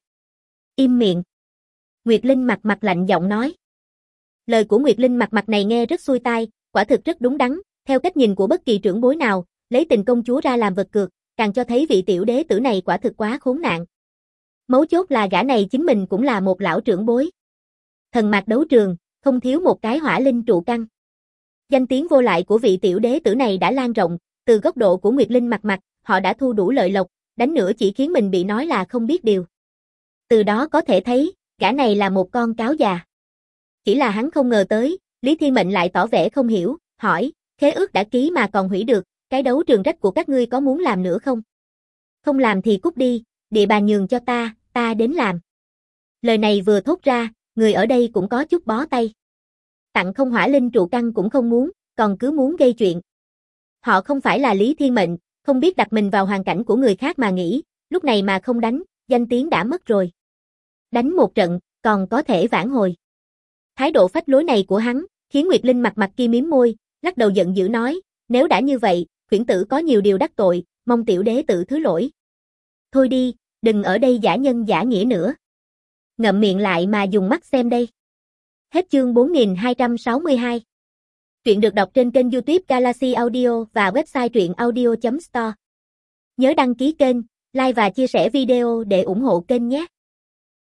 Im miệng. Nguyệt Linh mặt mặt lạnh giọng nói. Lời của Nguyệt Linh mặt mặt này nghe rất xuôi tai, quả thực rất đúng đắn, theo cách nhìn của bất kỳ trưởng bối nào, lấy Tình công chúa ra làm vật cược, càng cho thấy vị tiểu đế tử này quả thực quá khốn nạn. Mấu chốt là gã này chính mình cũng là một lão trưởng bối. Thần Mạc đấu trường, không thiếu một cái hỏa linh trụ căn. Danh tiếng vô lại của vị tiểu đế tử này đã lan rộng, từ góc độ của Nguyệt Linh mặt mặt, họ đã thu đủ lợi lộc, đánh nữa chỉ khiến mình bị nói là không biết điều. Từ đó có thể thấy, gã này là một con cáo già. Chỉ là hắn không ngờ tới, Lý Thiên Mệnh lại tỏ vẻ không hiểu, hỏi, khế ước đã ký mà còn hủy được, cái đấu trường rách của các ngươi có muốn làm nữa không? Không làm thì cút đi, địa bàn nhường cho ta đến làm. Lời này vừa thốt ra, người ở đây cũng có chút bó tay. Tặng không hỏa linh trụ căn cũng không muốn, còn cứ muốn gây chuyện. Họ không phải là Lý Thiên Mệnh, không biết đặt mình vào hoàn cảnh của người khác mà nghĩ, lúc này mà không đánh, danh tiếng đã mất rồi. Đánh một trận, còn có thể vãn hồi. Thái độ phách lối này của hắn, khiến Nguyệt Linh mặt mặt kia mím môi, lắc đầu giận dữ nói, nếu đã như vậy, khuyển tử có nhiều điều đắc tội, mong tiểu đế tự thứ lỗi. Thôi đi, đừng ở đây giả nhân giả nghĩa nữa. Ngậm miệng lại mà dùng mắt xem đây. Hết chương 4262. Truyện được đọc trên kênh YouTube Galaxy Audio và website truyệnaudio.store. Nhớ đăng ký kênh, like và chia sẻ video để ủng hộ kênh nhé.